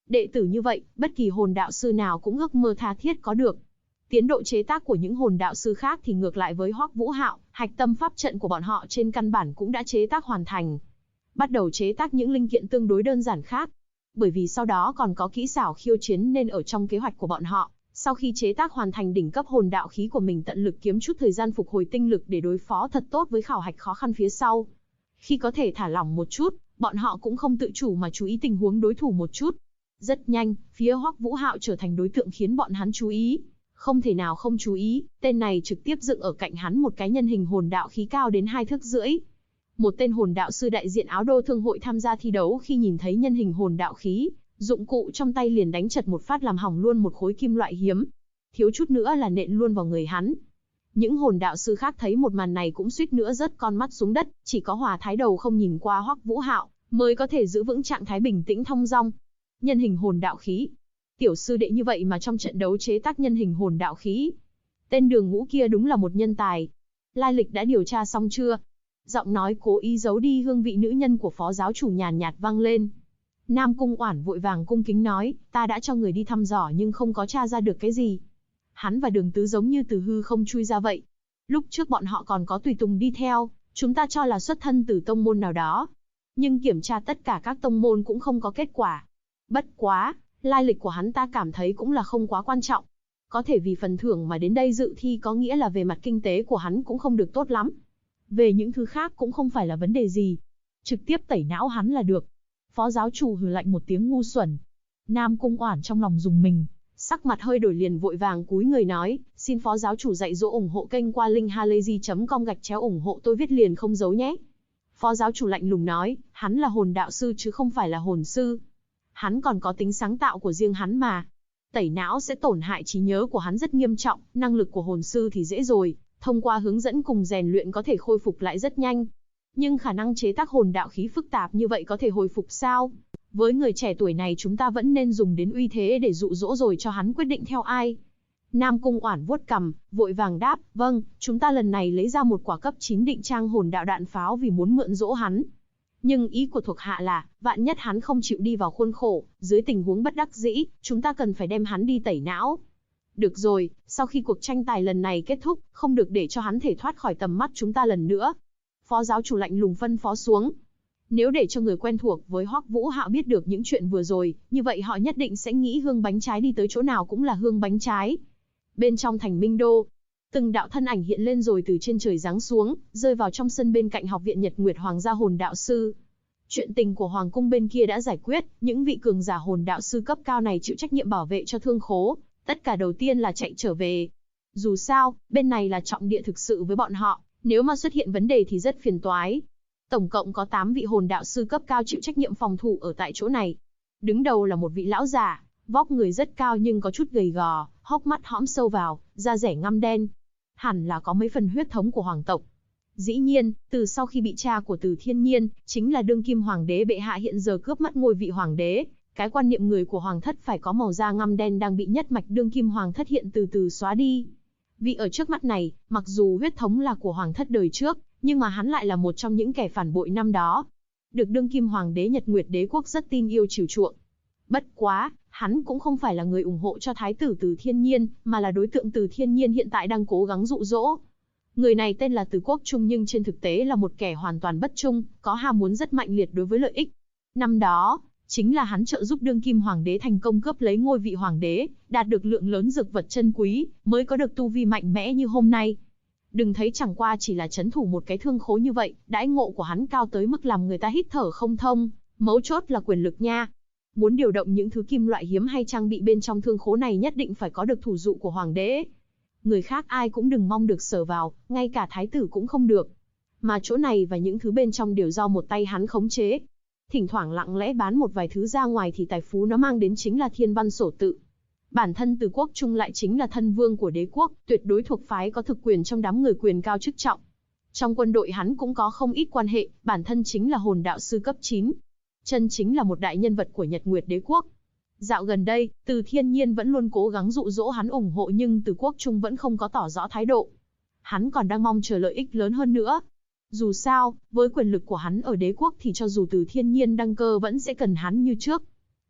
Đệ tử như vậy, bất kỳ hồn đạo sư nào cũng ước mơ tha thiết có được. Tiến độ chế tác của những hồn đạo sư khác thì ngược lại với Hoắc Vũ Hạo, hạch tâm pháp trận của bọn họ trên căn bản cũng đã chế tác hoàn thành. Bắt đầu chế tác những linh kiện tương đối đơn giản khác. Bởi vì sau đó còn có kỹ xảo khiêu chiến nên ở trong kế hoạch của bọn họ, sau khi chế tác hoàn thành đỉnh cấp hồn đạo khí của mình tận lực kiếm chút thời gian phục hồi tinh lực để đối phó thật tốt với khảo hạch khó khăn phía sau. Khi có thể thả lỏng một chút, bọn họ cũng không tự chủ mà chú ý tình huống đối thủ một chút. Rất nhanh, phía Hoắc Vũ Hạo trở thành đối tượng khiến bọn hắn chú ý. Không thể nào không chú ý, tên này trực tiếp dựng ở cạnh hắn một cái nhân hình hồn đạo khí cao đến 2 thước rưỡi. Một tên hồn đạo sư đại diện áo đô thương hội tham gia thi đấu khi nhìn thấy nhân hình hồn đạo khí, dụng cụ trong tay liền đánh chật một phát làm hỏng luôn một khối kim loại hiếm. Thiếu chút nữa là nện luôn vào người hắn. Những hồn đạo sư khác thấy một màn này cũng suýt nữa rớt con mắt xuống đất, chỉ có Hòa Thái Đầu không nhìn qua Hoắc Vũ Hạo, mới có thể giữ vững trạng thái bình tĩnh thong dong. Nhân hình hồn đạo khí. Tiểu sư đệ như vậy mà trong trận đấu chế tác nhân hình hồn đạo khí. Tên Đường Ngũ kia đúng là một nhân tài. Lai lịch đã điều tra xong chưa? Giọng nói cố ý giấu đi hương vị nữ nhân của phó giáo chủ nhàn nhạt vang lên. Nam Cung Oản vội vàng cung kính nói, ta đã cho người đi thăm dò nhưng không có tra ra được cái gì. Hắn và Đường Tứ giống như từ hư không chui ra vậy. Lúc trước bọn họ còn có tùy tùng đi theo, chúng ta cho là xuất thân từ tông môn nào đó. Nhưng kiểm tra tất cả các tông môn cũng không có kết quả. Bất quá, lai lịch của hắn ta cảm thấy cũng là không quá quan trọng. Có thể vì phần thưởng mà đến đây dự thi có nghĩa là về mặt kinh tế của hắn cũng không được tốt lắm. Về những thứ khác cũng không phải là vấn đề gì. Trực tiếp tẩy não hắn là được. Phó giáo chủ hừ lạnh một tiếng ngu xuẩn. Nam Cung Oản trong lòng rùng mình, sắc mặt hơi đổi liền vội vàng cúi người nói, xin phó giáo chủ dạy dỗ ủng hộ kênh qua link halayzi.com /ủng hộ tôi viết liền không giấu nhé. Phó giáo chủ lạnh lùng nói, hắn là hồn đạo sư chứ không phải là hồn sư. Hắn còn có tính sáng tạo của riêng hắn mà. Tẩy não sẽ tổn hại trí nhớ của hắn rất nghiêm trọng, năng lực của hồn sư thì dễ rồi, thông qua hướng dẫn cùng rèn luyện có thể khôi phục lại rất nhanh. Nhưng khả năng chế tác hồn đạo khí phức tạp như vậy có thể hồi phục sao? Với người trẻ tuổi này chúng ta vẫn nên dùng đến uy thế để dụ dỗ rồi cho hắn quyết định theo ai. Nam Cung Oản vuốt cằm, vội vàng đáp, vâng, chúng ta lần này lấy ra một quả cấp 9 định trang hồn đạo đạn pháo vì muốn mượn dỗ hắn. Nhưng ý của thuộc hạ là, vạn nhất hắn không chịu đi vào khuôn khổ, dưới tình huống bất đắc dĩ, chúng ta cần phải đem hắn đi tẩy não. Được rồi, sau khi cuộc tranh tài lần này kết thúc, không được để cho hắn thể thoát khỏi tầm mắt chúng ta lần nữa. Phó giáo chủ lạnh lùng phân phó xuống. Nếu để cho người quen thuộc với Hoắc Vũ Hạo biết được những chuyện vừa rồi, như vậy họ nhất định sẽ nghĩ hương bánh trái đi tới chỗ nào cũng là hương bánh trái. Bên trong thành Minh Đô, từng đạo thân ảnh hiện lên rồi từ trên trời giáng xuống, rơi vào trong sân bên cạnh học viện Nhật Nguyệt Hoàng gia hồn đạo sư. Chuyện tình của Hoàng cung bên kia đã giải quyết, những vị cường giả hồn đạo sư cấp cao này chịu trách nhiệm bảo vệ cho thương khố, tất cả đầu tiên là chạy trở về. Dù sao, bên này là trọng địa thực sự với bọn họ, nếu mà xuất hiện vấn đề thì rất phiền toái. Tổng cộng có 8 vị hồn đạo sư cấp cao chịu trách nhiệm phòng thủ ở tại chỗ này. Đứng đầu là một vị lão già, vóc người rất cao nhưng có chút gầy gò, hốc mắt hõm sâu vào, da rẻ ngăm đen. Hẳn là có mấy phần huyết thống của hoàng tộc. Dĩ nhiên, từ sau khi bị cha của Từ Thiên Nhiên, chính là đương kim hoàng đế bệ hạ hiện giờ cướp mất ngôi vị hoàng đế, cái quan niệm người của hoàng thất phải có màu da ngăm đen đang bị nhất mạch đương kim hoàng thất hiện từ từ xóa đi. Vị ở trước mắt này, mặc dù huyết thống là của hoàng thất đời trước, nhưng mà hắn lại là một trong những kẻ phản bội năm đó. Được đương kim hoàng đế Nhật Nguyệt đế quốc rất tin yêu chiều chuộng. Bất quá, hắn cũng không phải là người ủng hộ cho thái tử Từ Thiên Nhiên, mà là đối tượng Từ Thiên Nhiên hiện tại đang cố gắng dụ dỗ. Người này tên là Từ Quốc Trung nhưng trên thực tế là một kẻ hoàn toàn bất trung, có ham muốn rất mạnh liệt đối với lợi ích. Năm đó, chính là hắn trợ giúp đương kim hoàng đế thành công cướp lấy ngôi vị hoàng đế, đạt được lượng lớn dược vật chân quý, mới có được tu vi mạnh mẽ như hôm nay. Đừng thấy chẳng qua chỉ là trấn thủ một cái thương khố như vậy, đãi ngộ của hắn cao tới mức làm người ta hít thở không thông, mấu chốt là quyền lực nha. Muốn điều động những thứ kim loại hiếm hay trang bị bên trong thương khố này nhất định phải có được thủ dụ của hoàng đế. Người khác ai cũng đừng mong được sờ vào, ngay cả thái tử cũng không được. Mà chỗ này và những thứ bên trong đều do một tay hắn khống chế. Thỉnh thoảng lặng lẽ bán một vài thứ ra ngoài thì tài phú nó mang đến chính là thiên văn sổ tự. Bản thân Từ Quốc Trung lại chính là thân vương của đế quốc, tuyệt đối thuộc phái có thực quyền trong đám người quyền cao chức trọng. Trong quân đội hắn cũng có không ít quan hệ, bản thân chính là hồn đạo sư cấp 9. Chân chính là một đại nhân vật của Nhật Nguyệt đế quốc. Dạo gần đây, Từ Thiên Nhiên vẫn luôn cố gắng dụ dỗ hắn ủng hộ nhưng Từ Quốc Trung vẫn không có tỏ rõ thái độ. Hắn còn đang mong chờ lợi ích lớn hơn nữa. Dù sao, với quyền lực của hắn ở đế quốc thì cho dù Từ Thiên Nhiên đăng cơ vẫn sẽ cần hắn như trước.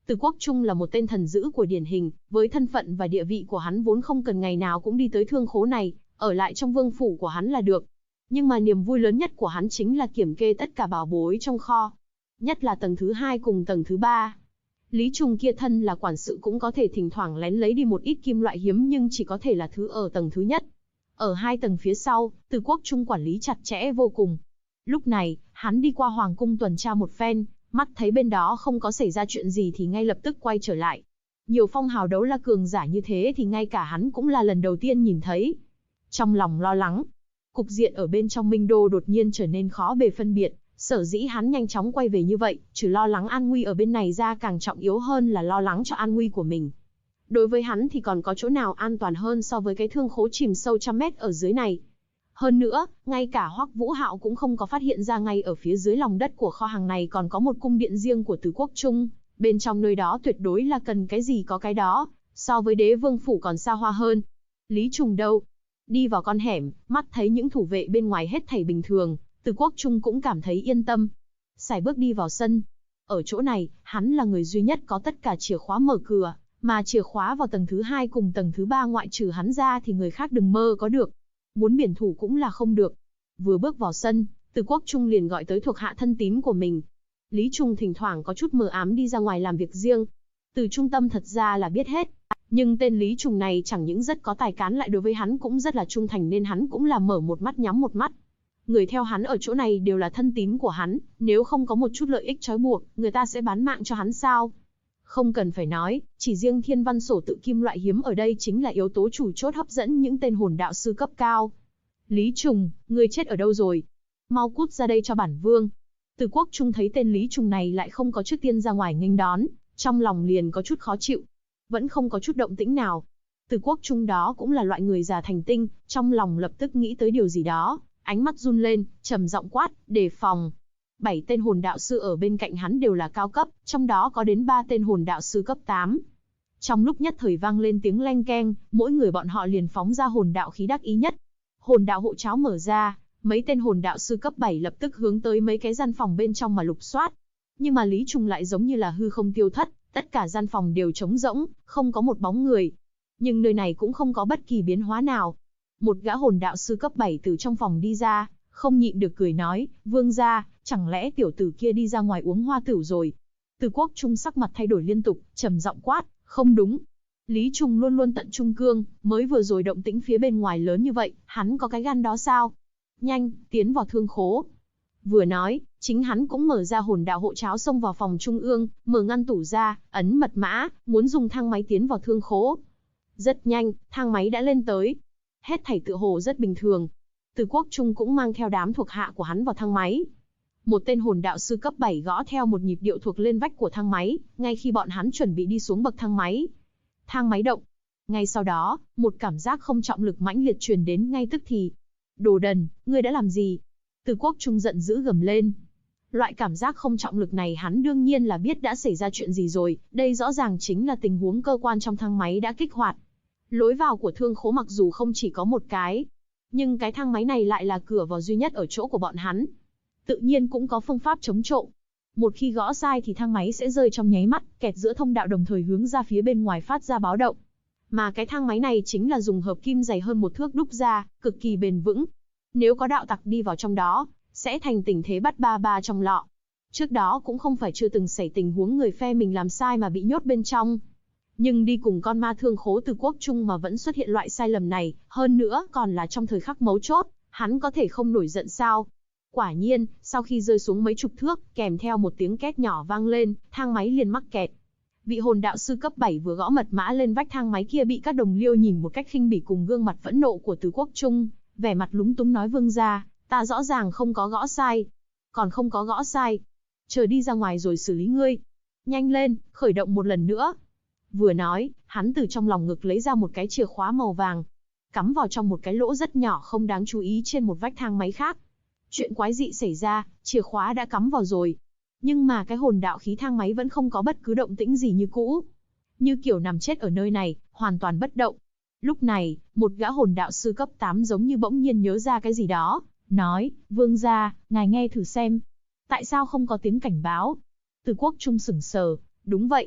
Từ Quốc Trung là một tên thần dữ của điển hình, với thân phận và địa vị của hắn vốn không cần ngày nào cũng đi tới thương khố này, ở lại trong vương phủ của hắn là được. Nhưng mà niềm vui lớn nhất của hắn chính là kiểm kê tất cả bảo bối trong kho. Nhất là tầng thứ 2 cùng tầng thứ 3. Lý Trùng kia thân là quản sự cũng có thể thỉnh thoảng lén lấy đi một ít kim loại hiếm nhưng chỉ có thể là thứ ở tầng thứ nhất. Ở 2 tầng phía sau, Từ Quốc Trung quản lý chặt chẽ vô cùng. Lúc này, hắn đi qua hoàng cung tuần tra một phen, mắt thấy bên đó không có xảy ra chuyện gì thì ngay lập tức quay trở lại. Nhiều phong hào đấu la cường giả như thế thì ngay cả hắn cũng là lần đầu tiên nhìn thấy. Trong lòng lo lắng, cục diện ở bên trong Minh Đô đột nhiên trở nên khó bề phân biệt, sở dĩ hắn nhanh chóng quay về như vậy, trừ lo lắng an nguy ở bên này ra càng trọng yếu hơn là lo lắng cho an nguy của mình. Đối với hắn thì còn có chỗ nào an toàn hơn so với cái thương khố chìm sâu trăm mét ở dưới này. Hơn nữa, ngay cả Hoắc Vũ Hạo cũng không có phát hiện ra ngay ở phía dưới lòng đất của kho hàng này còn có một cung điện riêng của Từ Quốc Trung, bên trong nơi đó tuyệt đối là cần cái gì có cái đó, so với Đế Vương phủ còn xa hoa hơn. Lý Trùng đâu? Đi vào con hẻm, mắt thấy những thủ vệ bên ngoài hết thảy bình thường, Từ Quốc Trung cũng cảm thấy yên tâm. Sải bước đi vào sân. Ở chỗ này, hắn là người duy nhất có tất cả chìa khóa mở cửa, mà chìa khóa vào tầng thứ 2 cùng tầng thứ 3 ngoại trừ hắn ra thì người khác đừng mơ có được. Muốn biển thủ cũng là không được. Vừa bước vào sân, Từ Quốc Trung liền gọi tới thuộc hạ thân tín của mình. Lý Trùng thỉnh thoảng có chút mờ ám đi ra ngoài làm việc riêng. Từ trung tâm thật ra là biết hết. Nhưng tên Lý Trùng này chẳng những rất có tài cán lại đối với hắn cũng rất là trung thành nên hắn cũng là mở một mắt nhắm một mắt. Người theo hắn ở chỗ này đều là thân tín của hắn, nếu không có một chút lợi ích trói buộc, người ta sẽ bán mạng cho hắn sao? Không cần phải nói, chỉ riêng thiên văn sổ tự kim loại hiếm ở đây chính là yếu tố chủ chốt hấp dẫn những tên hồn đạo sư cấp cao. Lý Trùng, ngươi chết ở đâu rồi? Mau cút ra đây cho bản vương. Từ Quốc Trung thấy tên Lý Trùng này lại không có trước tiên ra ngoài nghênh đón, trong lòng liền có chút khó chịu. Vẫn không có chút động tĩnh nào. Từ Quốc Trung đó cũng là loại người già thành tinh, trong lòng lập tức nghĩ tới điều gì đó, ánh mắt run lên, trầm giọng quát, đề phòng. 7 tên hồn đạo sư ở bên cạnh hắn đều là cao cấp, trong đó có đến 3 tên hồn đạo sư cấp 8. Trong lúc nhất thời vang lên tiếng leng keng, mỗi người bọn họ liền phóng ra hồn đạo khí đắc ý nhất. Hồn đạo hộ cháo mở ra, mấy tên hồn đạo sư cấp 7 lập tức hướng tới mấy cái gian phòng bên trong mà lục soát. Nhưng mà Lý Trùng lại giống như là hư không tiêu thất, tất cả gian phòng đều trống rỗng, không có một bóng người. Nhưng nơi này cũng không có bất kỳ biến hóa nào. Một gã hồn đạo sư cấp 7 từ trong phòng đi ra, không nhịn được cười nói, vương gia, chẳng lẽ tiểu tử kia đi ra ngoài uống hoa tửu rồi? Từ Quốc Trung sắc mặt thay đổi liên tục, trầm giọng quát, không đúng. Lý Trùng luôn luôn tận trung cương, mới vừa rồi động tĩnh phía bên ngoài lớn như vậy, hắn có cái gan đó sao? Nhanh, tiến vào thương khố. Vừa nói, chính hắn cũng mở ra hồn đạo hộ cháo xông vào phòng trung ương, mở ngăn tủ ra, ấn mật mã, muốn dùng thang máy tiến vào thương khố. Rất nhanh, thang máy đã lên tới. Hết thảy tựa hồ rất bình thường. Từ Quốc Trung cũng mang theo đám thuộc hạ của hắn vào thang máy. Một tên hồn đạo sư cấp 7 gõ theo một nhịp điệu thuộc lên vách của thang máy, ngay khi bọn hắn chuẩn bị đi xuống bậc thang máy. Thang máy động. Ngay sau đó, một cảm giác không trọng lực mãnh liệt truyền đến ngay tức thì. Đồ đần, ngươi đã làm gì? Từ Quốc Trung giận dữ gầm lên. Loại cảm giác không trọng lực này hắn đương nhiên là biết đã xảy ra chuyện gì rồi, đây rõ ràng chính là tình huống cơ quan trong thang máy đã kích hoạt. Lối vào của thương khố mặc dù không chỉ có một cái, nhưng cái thang máy này lại là cửa vào duy nhất ở chỗ của bọn hắn. Tự nhiên cũng có phương pháp chống trộm. Một khi gõ sai thì thang máy sẽ rơi trong nháy mắt, kẹt giữa thông đạo đồng thời hướng ra phía bên ngoài phát ra báo động. Mà cái thang máy này chính là dùng hợp kim dày hơn 1 thước đúc ra, cực kỳ bền vững. Nếu có đạo tặc đi vào trong đó, sẽ thành tình thế bắt ba ba trong lọ. Trước đó cũng không phải chưa từng xảy tình huống người phe mình làm sai mà bị nhốt bên trong. Nhưng đi cùng con ma thương khố Từ Quốc Trung mà vẫn xuất hiện loại sai lầm này, hơn nữa còn là trong thời khắc mấu chốt, hắn có thể không nổi giận sao? Quả nhiên, sau khi rơi xuống mấy chục thước, kèm theo một tiếng két nhỏ vang lên, thang máy liền mắc kẹt. Vị hồn đạo sư cấp 7 vừa gõ mật mã lên vách thang máy kia bị các đồng liêu nhìn một cách khinh bỉ cùng gương mặt phẫn nộ của Từ Quốc Trung, vẻ mặt lúng túng nói vương gia, ta rõ ràng không có gõ sai. Còn không có gõ sai. Chờ đi ra ngoài rồi xử lý ngươi. Nhanh lên, khởi động một lần nữa. Vừa nói, hắn từ trong lòng ngực lấy ra một cái chìa khóa màu vàng, cắm vào trong một cái lỗ rất nhỏ không đáng chú ý trên một vách thang máy khác. Chuyện quái dị xảy ra, chìa khóa đã cắm vào rồi. Nhưng mà cái hồn đạo khí thang máy vẫn không có bất cứ động tĩnh gì như cũ. Như kiểu nằm chết ở nơi này, hoàn toàn bất động. Lúc này, một gã hồn đạo sư cấp 8 giống như bỗng nhiên nhớ ra cái gì đó, nói, vương gia, ngài nghe thử xem. Tại sao không có tiếng cảnh báo? Từ Quốc Trung sững sờ, đúng vậy.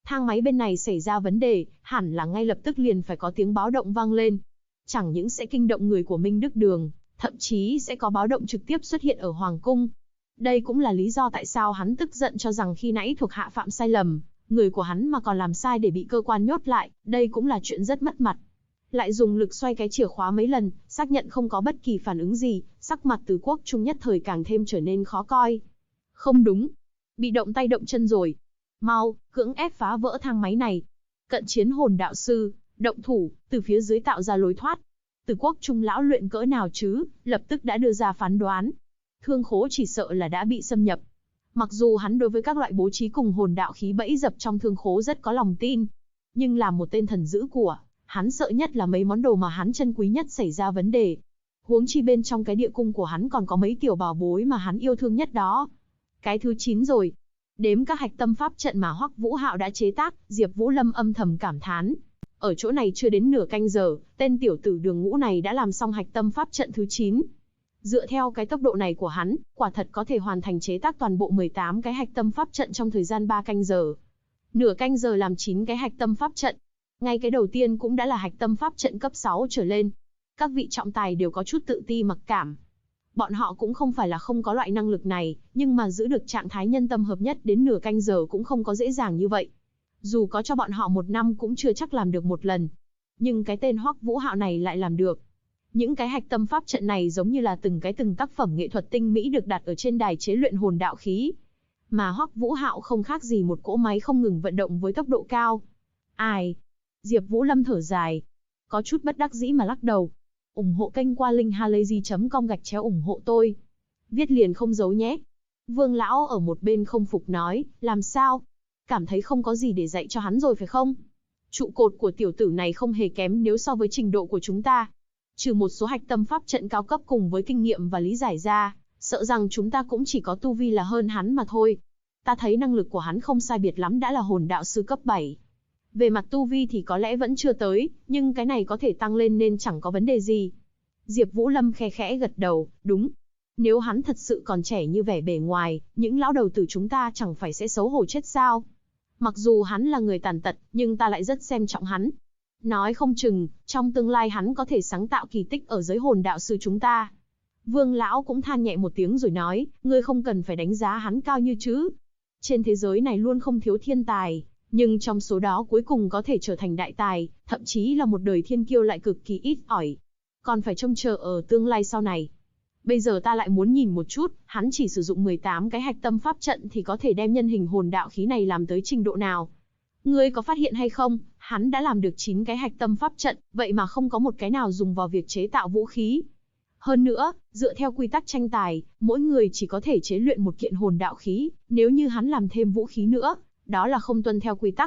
Thang máy bên này xảy ra vấn đề, hẳn là ngay lập tức liền phải có tiếng báo động vang lên. Chẳng những sẽ kinh động người của Minh Đức Đường, thậm chí sẽ có báo động trực tiếp xuất hiện ở Hoàng Cung. Đây cũng là lý do tại sao hắn tức giận cho rằng khi nãy thuộc hạ phạm sai lầm, người của hắn mà còn làm sai để bị cơ quan nhốt lại, đây cũng là chuyện rất mất mặt. Lại dùng lực xoay cái chìa khóa mấy lần, xác nhận không có bất kỳ phản ứng gì, sắc mặt Từ Quốc Trung nhất thời càng thêm trở nên khó coi. Không đúng, bị động tay động chân rồi. Mau, cưỡng ép phá vỡ thang máy này. Cận chiến hồn đạo sư, động thủ, từ phía dưới tạo ra lối thoát. Từ Quốc Trung lão luyện cỡ nào chứ, lập tức đã đưa ra phán đoán. Thương khố chỉ sợ là đã bị xâm nhập. Mặc dù hắn đối với các loại bố trí cùng hồn đạo khí bẫy dập trong thương khố rất có lòng tin, nhưng làm một tên thần dữ của, hắn sợ nhất là mấy món đồ mà hắn trân quý nhất xảy ra vấn đề. Huống chi bên trong cái địa cung của hắn còn có mấy tiểu bảo bối mà hắn yêu thương nhất đó. Cái thứ 9 rồi. Đếm các hạch tâm pháp trận mà Hoắc Vũ Hạo đã chế tác, Diệp Vũ Lâm âm thầm cảm thán. Ở chỗ này chưa đến nửa canh giờ, tên tiểu tử Đường Ngũ này đã làm xong hạch tâm pháp trận thứ 9. Dựa theo cái tốc độ này của hắn, quả thật có thể hoàn thành chế tác toàn bộ 18 cái hạch tâm pháp trận trong thời gian 3 canh giờ. Nửa canh giờ làm 9 cái hạch tâm pháp trận. Ngay cái đầu tiên cũng đã là hạch tâm pháp trận cấp 6 trở lên. Các vị trọng tài đều có chút tự ti mặc cảm. Bọn họ cũng không phải là không có loại năng lực này, nhưng mà giữ được trạng thái nhân tâm hợp nhất đến nửa canh giờ cũng không có dễ dàng như vậy. Dù có cho bọn họ 1 năm cũng chưa chắc làm được một lần. Nhưng cái tên Hoắc Vũ Hạo này lại làm được. Những cái hạch tâm pháp trận này giống như là từng tác phẩm nghệ thuật tinh mỹ được đặt ở trên đài chế luyện hồn đạo khí. Mà Hoắc Vũ Hạo không khác gì một cỗ máy không ngừng vận động với tốc độ cao. Ai? Diệp Vũ Lâm thở dài. Có chút bất đắc dĩ mà lắc đầu. Ủng hộ kênh qua linkhalazy.com/ủng hộ tôi. Viết liền không giấu nhé. Vương lão ở một bên không phục nói, làm sao? Cảm thấy không có gì để dạy cho hắn rồi phải không? Trụ cột của tiểu tử này không hề kém nếu so với trình độ của chúng ta. Trừ một số hạch tâm pháp trận cao cấp cùng với kinh nghiệm và lý giải ra, sợ rằng chúng ta cũng chỉ có tu vi là hơn hắn mà thôi. Ta thấy năng lực của hắn không sai biệt lắm đã là hồn đạo sư cấp 7. Về mặt tu vi thì có lẽ vẫn chưa tới, nhưng cái này có thể tăng lên nên chẳng có vấn đề gì. Diệp Vũ Lâm khe khẽ gật đầu, đúng. Nếu hắn thật sự còn trẻ như vẻ bề ngoài, những lão đầu tử chúng ta chẳng phải sẽ xấu hổ chết sao? Mặc dù hắn là người tàn tật, nhưng ta lại rất xem trọng hắn. Nói không chừng, trong tương lai hắn có thể sáng tạo kỳ tích ở giới hồn đạo sư chúng ta. Vương lão cũng than nhẹ một tiếng rồi nói, ngươi không cần phải đánh giá hắn cao như chứ. Trên thế giới này luôn không thiếu thiên tài, nhưng trong số đó cuối cùng có thể trở thành đại tài, thậm chí là một đời thiên kiêu lại cực kỳ ít ỏi. Còn phải trông chờ ở tương lai sau này. Bây giờ ta lại muốn nhìn một chút, hắn chỉ sử dụng 18 cái hạch tâm pháp trận thì có thể đem nhân hình hồn đạo khí này làm tới trình độ nào. Ngươi có phát hiện hay không, hắn đã làm được 9 cái hạch tâm pháp trận, vậy mà không có một cái nào dùng vào việc chế tạo vũ khí. Hơn nữa, dựa theo quy tắc tranh tài, mỗi người chỉ có thể chế luyện một kiện hồn đạo khí, nếu như hắn làm thêm vũ khí nữa, đó là không tuân theo quy tắc.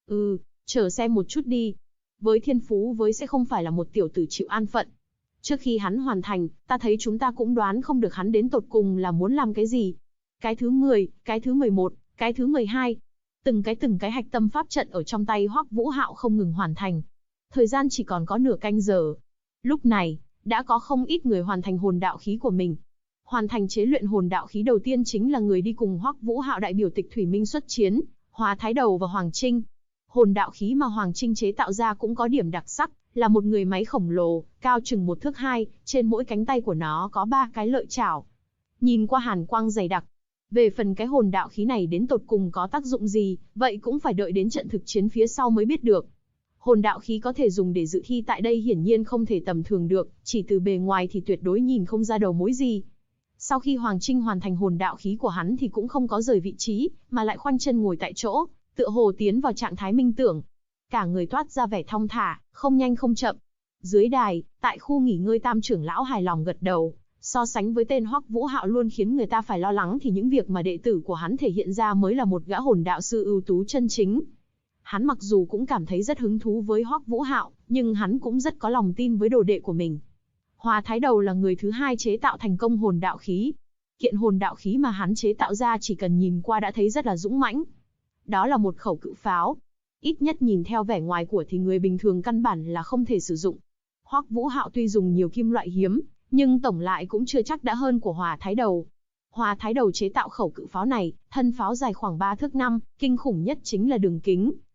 Chờ xem một chút đi. Với thiên phú với sẽ không phải là một tiểu tử chịu an phận. Trước khi hắn hoàn thành, ta thấy chúng ta cũng đoán không được hắn đến tột cùng là muốn làm cái gì. Cái thứ 10, cái thứ 11, cái thứ 12. Từng cái hạch tâm pháp trận ở trong tay Hoắc Vũ Hạo không ngừng hoàn thành. Thời gian chỉ còn có nửa canh giờ. Lúc này, đã có không ít người hoàn thành hồn đạo khí của mình. Hoàn thành chế luyện hồn đạo khí đầu tiên chính là người đi cùng Hoắc Vũ Hạo đại biểu Tịch Thủy Minh xuất chiến, Hóa Thái Đầu và Hoàng Trinh. Hồn đạo khí mà Hoàng Trinh chế tạo ra cũng có điểm đặc sắc, là một người máy khổng lồ, cao chừng 1 thước 2, trên mỗi cánh tay của nó có 3 cái lợi chảo. Nhìn qua hàn quang dày đặc. Về phần cái hồn đạo khí này đến tột cùng có tác dụng gì, vậy cũng phải đợi đến trận thực chiến phía sau mới biết được. Hồn đạo khí có thể dùng để dự thi tại đây hiển nhiên không thể tầm thường được, chỉ từ bề ngoài thì tuyệt đối nhìn không ra đầu mối gì. Sau khi Hoàng Trinh hoàn thành hồn đạo khí của hắn thì cũng không có rời vị trí, mà lại khoanh chân ngồi tại chỗ, tựa hồ tiến vào trạng thái minh tưởng. Cả người toát ra vẻ thong thả, không nhanh không chậm. Dưới đài, tại khu nghỉ ngơi Tam trưởng lão hài lòng gật đầu, so sánh với tên Hoắc Vũ Hạo luôn khiến người ta phải lo lắng thì những việc mà đệ tử của hắn thể hiện ra mới là một gã hồn đạo sư ưu tú chân chính. Hắn mặc dù cũng cảm thấy rất hứng thú với Hoắc Vũ Hạo, nhưng hắn cũng rất có lòng tin với đồ đệ của mình. Hóa Thái Đầu là người thứ 2 chế tạo thành công hồn đạo khí. Kiện hồn đạo khí mà hắn chế tạo ra chỉ cần nhìn qua đã thấy rất là dũng mãnh. Đó là một khẩu cự pháo. Ít nhất nhìn theo vẻ ngoài của thì người bình thường căn bản là không thể sử dụng. Hoắc Vũ Hạo tuy dùng nhiều kim loại hiếm, nhưng tổng lại cũng chưa chắc đã hơn của Hóa Thái Đầu. Hóa Thái Đầu chế tạo khẩu cự pháo này, thân pháo dài khoảng 3 thước 5, kinh khủng nhất chính là đường kính,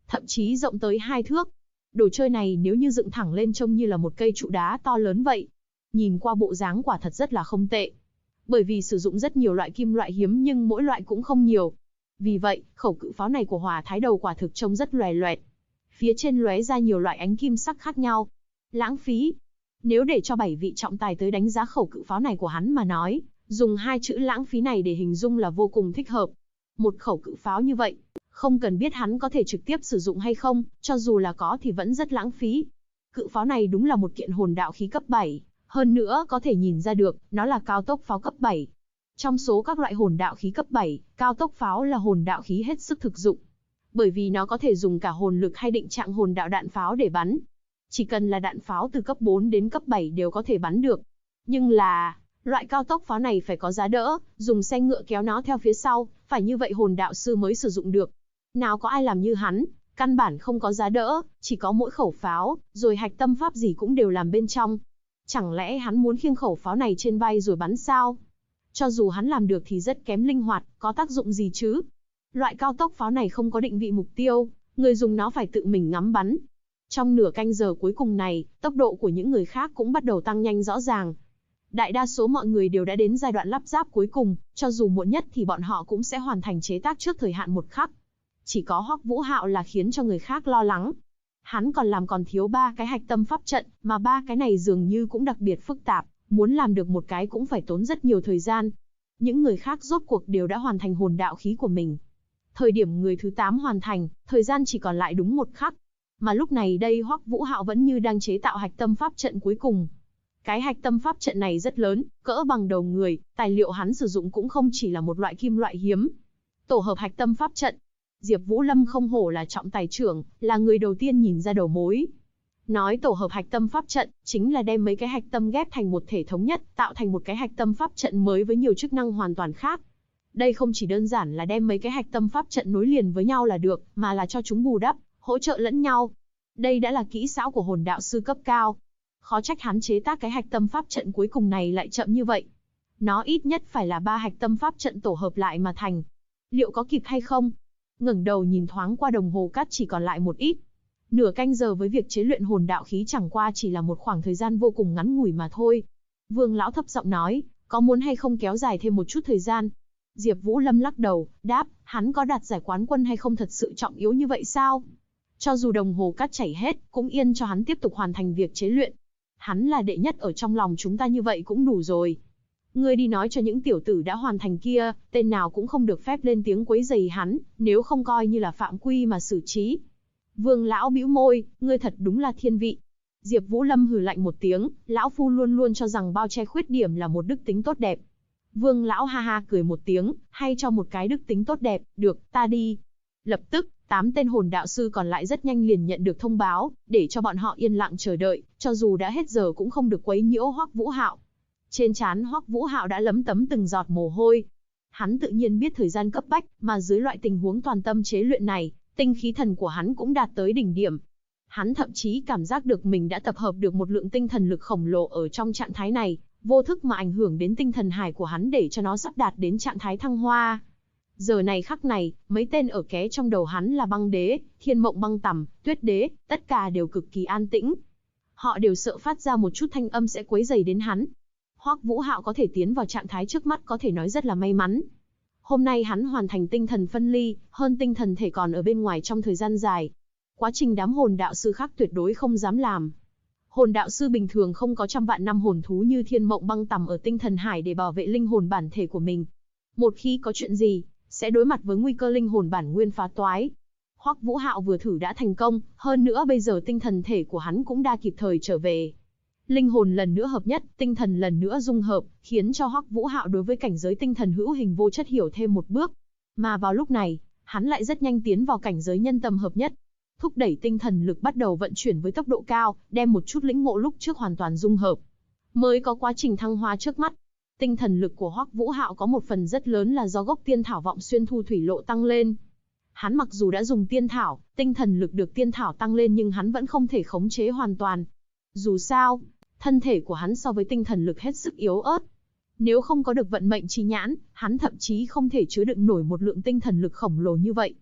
thậm chí rộng tới 2 thước. Đồ chơi này nếu như dựng thẳng lên trông như là một cây trụ đá to lớn vậy. Nhìn qua bộ dáng quả thật rất là không tệ. Bởi vì sử dụng rất nhiều loại kim loại hiếm nhưng mỗi loại cũng không nhiều. Vì vậy, khẩu cự pháo này của Hỏa Thái Đầu quả thực trông rất loè loẹt. Phía trên lóe ra nhiều loại ánh kim sắc khác nhau. Lãng phí. Nếu để cho 7 vị trọng tài tới đánh giá khẩu cự pháo này của hắn mà nói, dùng 2 chữ lãng phí này để hình dung là vô cùng thích hợp. Một khẩu cự pháo như vậy, không cần biết hắn có thể trực tiếp sử dụng hay không, cho dù là có thì vẫn rất lãng phí. Cự pháo này đúng là một kiện hồn đạo khí cấp 7, hơn nữa có thể nhìn ra được, nó là cao tốc pháo cấp 7. Trong số các loại hồn đạo khí cấp 7, cao tốc pháo là hồn đạo khí hết sức thực dụng. Bởi vì nó có thể dùng cả hồn lực hay định trạng hồn đạo đạn pháo để bắn. Chỉ cần là đạn pháo từ cấp 4 đến cấp 7 đều có thể bắn được. Nhưng là, loại cao tốc pháo này phải có giá đỡ, dùng xe ngựa kéo nó theo phía sau, phải như vậy hồn đạo sư mới sử dụng được. Nào có ai làm như hắn, căn bản không có giá đỡ, chỉ có mỗi khẩu pháo, rồi hạch tâm pháp gì cũng đều làm bên trong. Chẳng lẽ hắn muốn khiêng khẩu pháo này trên vai rồi bắn sao? Cho dù hắn làm được thì rất kém linh hoạt, có tác dụng gì chứ? Loại cao tốc pháo này không có định vị mục tiêu, người dùng nó phải tự mình ngắm bắn. Trong nửa canh giờ cuối cùng này, tốc độ của những người khác cũng bắt đầu tăng nhanh rõ ràng. Đại đa số mọi người đều đã đến giai đoạn lắp ráp cuối cùng, cho dù muộn nhất thì bọn họ cũng sẽ hoàn thành chế tác trước thời hạn một khắc. Chỉ có Hoắc Vũ Hạo là khiến cho người khác lo lắng. Hắn còn thiếu 3 cái hạch tâm pháp trận, mà 3 cái này dường như cũng đặc biệt phức tạp, muốn làm được một cái cũng phải tốn rất nhiều thời gian. Những người khác rốt cuộc đều đã hoàn thành hồn đạo khí của mình. Thời điểm người thứ 8 hoàn thành, thời gian chỉ còn lại đúng 1 khắc. Mà lúc này đây Hoắc Vũ Hạo vẫn như đang chế tạo hạch tâm pháp trận cuối cùng. Cái hạch tâm pháp trận này rất lớn, cỡ bằng đầu người, tài liệu hắn sử dụng cũng không chỉ là một loại kim loại hiếm. Tổ hợp hạch tâm pháp trận. Diệp Vũ Lâm không hổ là trọng tài trưởng, là người đầu tiên nhìn ra đầu mối. Nói tổ hợp hạch tâm pháp trận, chính là đem mấy cái hạch tâm ghép thành một thể thống nhất, tạo thành một cái hạch tâm pháp trận mới với nhiều chức năng hoàn toàn khác. Đây không chỉ đơn giản là đem mấy cái hạch tâm pháp trận nối liền với nhau là được, mà là cho chúng bù đắp, hỗ trợ lẫn nhau. Đây đã là kỹ xảo của hồn đạo sư cấp cao. Khó trách hắn chế tác cái hạch tâm pháp trận cuối cùng này lại chậm như vậy. Nó ít nhất phải là 3 hạch tâm pháp trận tổ hợp lại mà thành. Liệu có kịp hay không? Ngẩng đầu nhìn thoáng qua đồng hồ cát chỉ còn lại một ít. Nửa canh giờ với việc chế luyện hồn đạo khí chẳng qua chỉ là một khoảng thời gian vô cùng ngắn ngủi mà thôi. Vương lão thấp giọng nói, có muốn hay không kéo dài thêm một chút thời gian? Diệp Vũ Lâm lắc đầu, đáp, hắn có đạt giải quán quân hay không thật sự trọng yếu như vậy sao? Cho dù đồng hồ cát chảy hết, cũng yên cho hắn tiếp tục hoàn thành việc chế luyện. Hắn là đệ nhất ở trong lòng chúng ta như vậy cũng đủ rồi. Ngươi đi nói cho những tiểu tử đã hoàn thành kia, tên nào cũng không được phép lên tiếng quấy rầy hắn, nếu không coi như là phạm quy mà xử trí. Vương lão bĩu môi, ngươi thật đúng là thiên vị. Diệp Vũ Lâm hừ lạnh một tiếng, lão phu luôn luôn cho rằng bao che khuyết điểm là một đức tính tốt đẹp. Vương lão ha ha cười một tiếng, hay cho một cái đức tính tốt đẹp, được, ta đi. Lập tức, 8 tên hồn đạo sư còn lại rất nhanh liền nhận được thông báo, để cho bọn họ yên lặng chờ đợi, cho dù đã hết giờ cũng không được quấy nhiễu Hoắc Vũ Hạo. Trên trán Hoắc Vũ Hạo đã lấm tấm từng giọt mồ hôi. Hắn tự nhiên biết thời gian cấp bách, mà dưới loại tình huống toàn tâm chế luyện này, tinh khí thần của hắn cũng đạt tới đỉnh điểm. Hắn thậm chí cảm giác được mình đã tập hợp được một lượng tinh thần lực khổng lồ ở trong trạng thái này, vô thức mà ảnh hưởng đến tinh thần hải của hắn để cho nó sắp đạt đến trạng thái thăng hoa. Giờ này khắc này, mấy tên ở ké trong đầu hắn là Băng Đế, Thiên Mộng Băng Tầm, Tuyết Đế, tất cả đều cực kỳ an tĩnh. Họ đều sợ phát ra một chút thanh âm sẽ quấy rầy đến hắn. Hoắc Vũ Hạo có thể tiến vào trạng thái trước mắt có thể nói rất là may mắn. Hôm nay hắn hoàn thành tinh thần phân ly, hơn tinh thần thể còn ở bên ngoài trong thời gian dài. Quá trình đám hồn đạo sư khác tuyệt đối không dám làm. Hồn đạo sư bình thường không có trăm vạn năm hồn thú như Thiên Mộng Băng Tầm ở tinh thần hải để bảo vệ linh hồn bản thể của mình. Một khi có chuyện gì, sẽ đối mặt với nguy cơ linh hồn bản nguyên phá toái. Hoắc Vũ Hạo vừa thử đã thành công, hơn nữa bây giờ tinh thần thể của hắn cũng đã kịp thời trở về. Linh hồn lần nữa hợp nhất, tinh thần lần nữa dung hợp, khiến cho Hoắc Vũ Hạo đối với cảnh giới tinh thần hữu hình vô chất hiểu thêm một bước. Mà vào lúc này, hắn lại rất nhanh tiến vào cảnh giới nhân tâm hợp nhất. Thúc đẩy tinh thần lực bắt đầu vận chuyển với tốc độ cao, đem một chút lĩnh ngộ lúc trước hoàn toàn dung hợp. Mới có quá trình thăng hoa trước mắt. Tinh thần lực của Hoắc Vũ Hạo có một phần rất lớn là do gốc tiên thảo vọng xuyên thu thủy lộ tăng lên. Hắn mặc dù đã dùng tiên thảo, tinh thần lực được tiên thảo tăng lên nhưng hắn vẫn không thể khống chế hoàn toàn. Dù sao, thân thể của hắn so với tinh thần lực hết sức yếu ớt. Nếu không có được vận mệnh chi nhãn, hắn thậm chí không thể chứa đựng nổi một lượng tinh thần lực khổng lồ như vậy.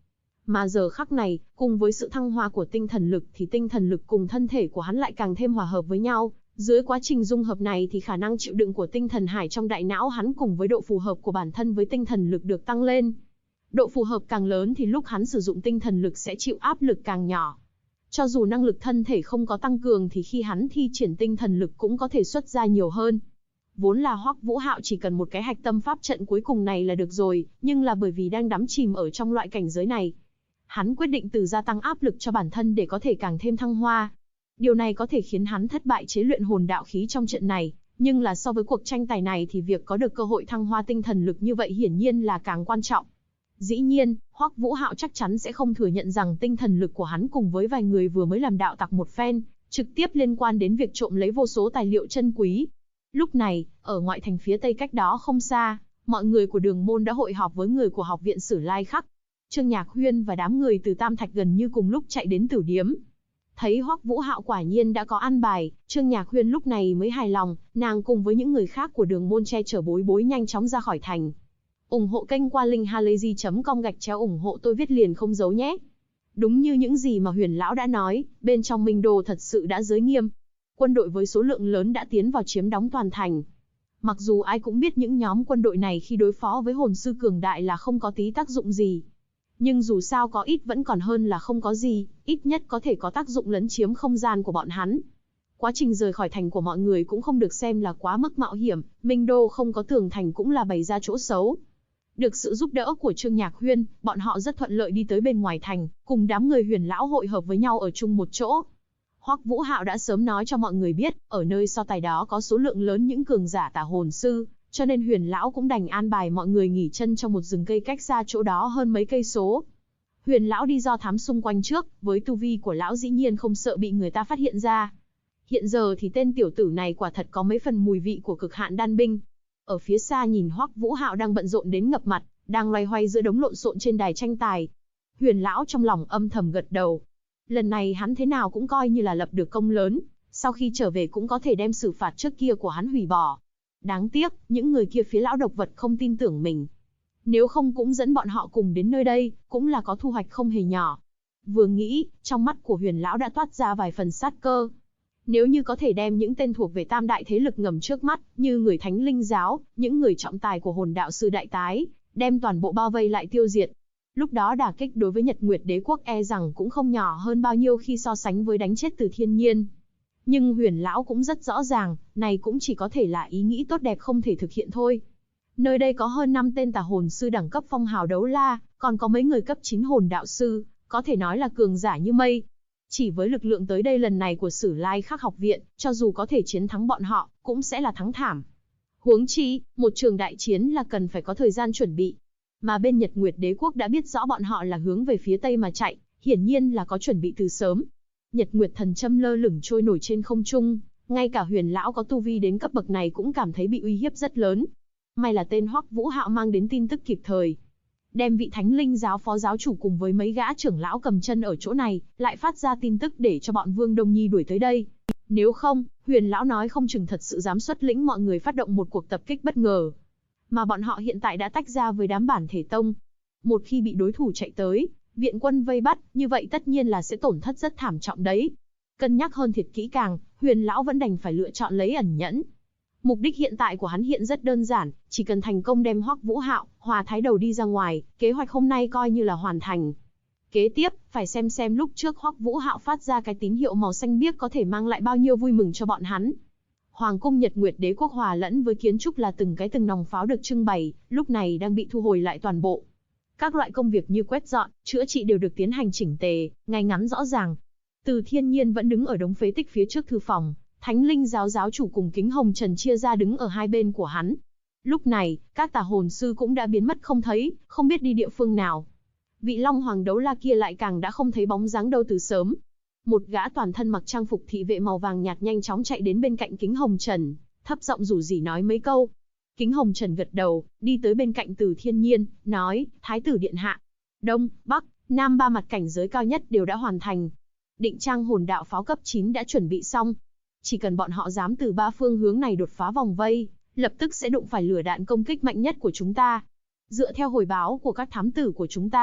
Mà giờ khắc này, cùng với sự thăng hoa của tinh thần lực thì tinh thần lực cùng thân thể của hắn lại càng thêm hòa hợp với nhau. Dưới quá trình dung hợp này thì khả năng chịu đựng của tinh thần hải trong đại não hắn cùng với độ phù hợp của bản thân với tinh thần lực được tăng lên. Độ phù hợp càng lớn thì lúc hắn sử dụng tinh thần lực sẽ chịu áp lực càng nhỏ. Cho dù năng lực thân thể không có tăng cường thì khi hắn thi triển tinh thần lực cũng có thể xuất ra nhiều hơn. Vốn là Hoắc Vũ Hạo chỉ cần một cái hạch tâm pháp trận cuối cùng này là được rồi, nhưng là bởi vì đang đắm chìm ở trong loại cảnh giới này, hắn quyết định từ gia tăng áp lực cho bản thân để có thể càng thêm thăng hoa. Điều này có thể khiến hắn thất bại chế luyện hồn đạo khí trong trận này, nhưng là so với cuộc tranh tài này thì việc có được cơ hội thăng hoa tinh thần lực như vậy hiển nhiên là càng quan trọng. Dĩ nhiên, Hoắc Vũ Hạo chắc chắn sẽ không thừa nhận rằng tinh thần lực của hắn cùng với vài người vừa mới làm đạo tặc một phen, trực tiếp liên quan đến việc trộm lấy vô số tài liệu chân quý. Lúc này, ở ngoại thành phía tây cách đó không xa, mọi người của Đường môn đã hội họp với người của học viện Sử Lai Khắc. Trương Nhạc Huyên và đám người từ Tam Thạch gần như cùng lúc chạy đến tử điếm. Thấy Hoắc Vũ Hạo quả nhiên đã có an bài, Trương Nhạc Huyên lúc này mới hài lòng, nàng cùng với những người khác của Đường môn che chở bối bối nhanh chóng ra khỏi thành. Ủng hộ kênh qua linkhalazy.com/ủng hộ tôi viết liền không giấu nhé. Đúng như những gì mà Huyền lão đã nói, bên trong Minh Đô thật sự đã giới nghiêm. Quân đội với số lượng lớn đã tiến vào chiếm đóng toàn thành. Mặc dù ai cũng biết những nhóm quân đội này khi đối phó với hồn sư cường đại là không có tí tác dụng gì. Nhưng dù sao có ít vẫn còn hơn là không có gì, ít nhất có thể có tác dụng lấn chiếm không gian của bọn hắn. Quá trình rời khỏi thành của mọi người cũng không được xem là quá mức mạo hiểm, Minh Đô không có tường thành cũng là bày ra chỗ xấu. Được sự giúp đỡ của Trương Nhạc Huyên, bọn họ rất thuận lợi đi tới bên ngoài thành, cùng đám người Huyền lão hội hợp với nhau ở chung một chỗ. Hoắc Vũ Hạo đã sớm nói cho mọi người biết, ở nơi so tài đó có số lượng lớn những cường giả tà hồn sư, cho nên Huyền lão cũng đành an bài mọi người nghỉ chân trong một rừng cây cách xa chỗ đó hơn mấy cây số. Huyền lão đi do thám xung quanh trước, với tu vi của lão dĩ nhiên không sợ bị người ta phát hiện ra. Hiện giờ thì tên tiểu tử này quả thật có mấy phần mùi vị của cực hạn đan binh. Ở phía xa nhìn Hoắc Vũ Hạo đang bận rộn đến ngập mặt, đang loay hoay giữa đống lộn xộn trên đài tranh tài. Huyền lão trong lòng âm thầm gật đầu. Lần này hắn thế nào cũng coi như là lập được công lớn, sau khi trở về cũng có thể đem xử phạt trước kia của hắn hủy bỏ. Đáng tiếc, những người kia phía lão độc vật không tin tưởng mình. Nếu không cũng dẫn bọn họ cùng đến nơi đây, cũng là có thu hoạch không hề nhỏ. Vừa nghĩ, trong mắt của Huyền lão đã toát ra vài phần sát cơ. Nếu như có thể đem những tên thuộc về tam đại thế lực ngầm trước mắt, như người Thánh Linh giáo, những người trọng tài của hồn đạo sư đại tái, đem toàn bộ bao vây lại tiêu diệt. Lúc đó đả kích đối với Nhật Nguyệt Đế quốc e rằng cũng không nhỏ hơn bao nhiêu khi so sánh với đánh chết Từ Thiên Nhiên. Nhưng Huyền lão cũng rất rõ ràng, này cũng chỉ có thể là ý nghĩ tốt đẹp không thể thực hiện thôi. Nơi đây có hơn 5 tên tà hồn sư đẳng cấp phong hào đấu la, còn có mấy người cấp 9 hồn đạo sư, có thể nói là cường giả như mây. Chỉ với lực lượng tới đây lần này của Sử Lai Khắc học viện, cho dù có thể chiến thắng bọn họ, cũng sẽ là thắng thảm. Huống chi, một trường đại chiến là cần phải có thời gian chuẩn bị. Mà bên Nhật Nguyệt Đế quốc đã biết rõ bọn họ là hướng về phía tây mà chạy, hiển nhiên là có chuẩn bị từ sớm. Nhật Nguyệt thần châm lơ lửng trôi nổi trên không trung, ngay cả Huyền lão có tu vi đến cấp bậc này cũng cảm thấy bị uy hiếp rất lớn. May là tên Hoắc Vũ Hạo mang đến tin tức kịp thời, đem vị Thánh Linh giáo phó giáo chủ cùng với mấy gã trưởng lão cầm chân ở chỗ này, lại phát ra tin tức để cho bọn Vương Đông Nhi đuổi tới đây. Nếu không, Huyền lão nói không chừng thật sự dám xuất lĩnh mọi người phát động một cuộc tập kích bất ngờ. Mà bọn họ hiện tại đã tách ra với đám bản thể tông. Một khi bị đối thủ chạy tới, viện quân vây bắt, như vậy tất nhiên là sẽ tổn thất rất thảm trọng đấy. Cân nhắc hơn thiệt kỹ càng, Huyền lão vẫn đành phải lựa chọn lấy ẩn nhẫn. Mục đích hiện tại của hắn hiện rất đơn giản, chỉ cần thành công đem Hoắc Vũ Hạo, Hòa Thái Đầu đi ra ngoài, kế hoạch hôm nay coi như là hoàn thành. Kế tiếp, phải xem lúc trước Hoắc Vũ Hạo phát ra cái tín hiệu màu xanh biếc có thể mang lại bao nhiêu vui mừng cho bọn hắn. Hoàng cung Nhật Nguyệt Đế quốc hòa lẫn với kiến trúc là từng nòng pháo được trưng bày, lúc này đang bị thu hồi lại toàn bộ. Các loại công việc như quét dọn, chữa trị đều được tiến hành chỉnh tề, ngay ngắn rõ ràng. Từ Thiên Nhiên vẫn đứng ở đống phế tích phía trước thư phòng, Thánh Linh giáo giáo chủ cùng Kính Hồng Trần chia ra đứng ở hai bên của hắn. Lúc này, các tà hồn sư cũng đã biến mất không thấy, không biết đi địa phương nào. Vị Long Hoàng đấu la kia lại càng đã không thấy bóng dáng đâu từ sớm. Một gã toàn thân mặc trang phục thị vệ màu vàng nhạt nhanh chóng chạy đến bên cạnh Kính Hồng Trần, thấp giọng rủ rỉ nói mấy câu. Kính Hồng Trần gật đầu, đi tới bên cạnh Từ Thiên Nhiên, nói, Thái tử điện hạ, Đông, Bắc, Nam ba mặt cảnh giới cao nhất đều đã hoàn thành. Định trang hồn đạo pháo cấp 9 đã chuẩn bị xong. Chỉ cần bọn họ dám từ ba phương hướng này đột phá vòng vây, lập tức sẽ đụng phải lửa đạn công kích mạnh nhất của chúng ta. Dựa theo hồi báo của các thám tử của chúng ta,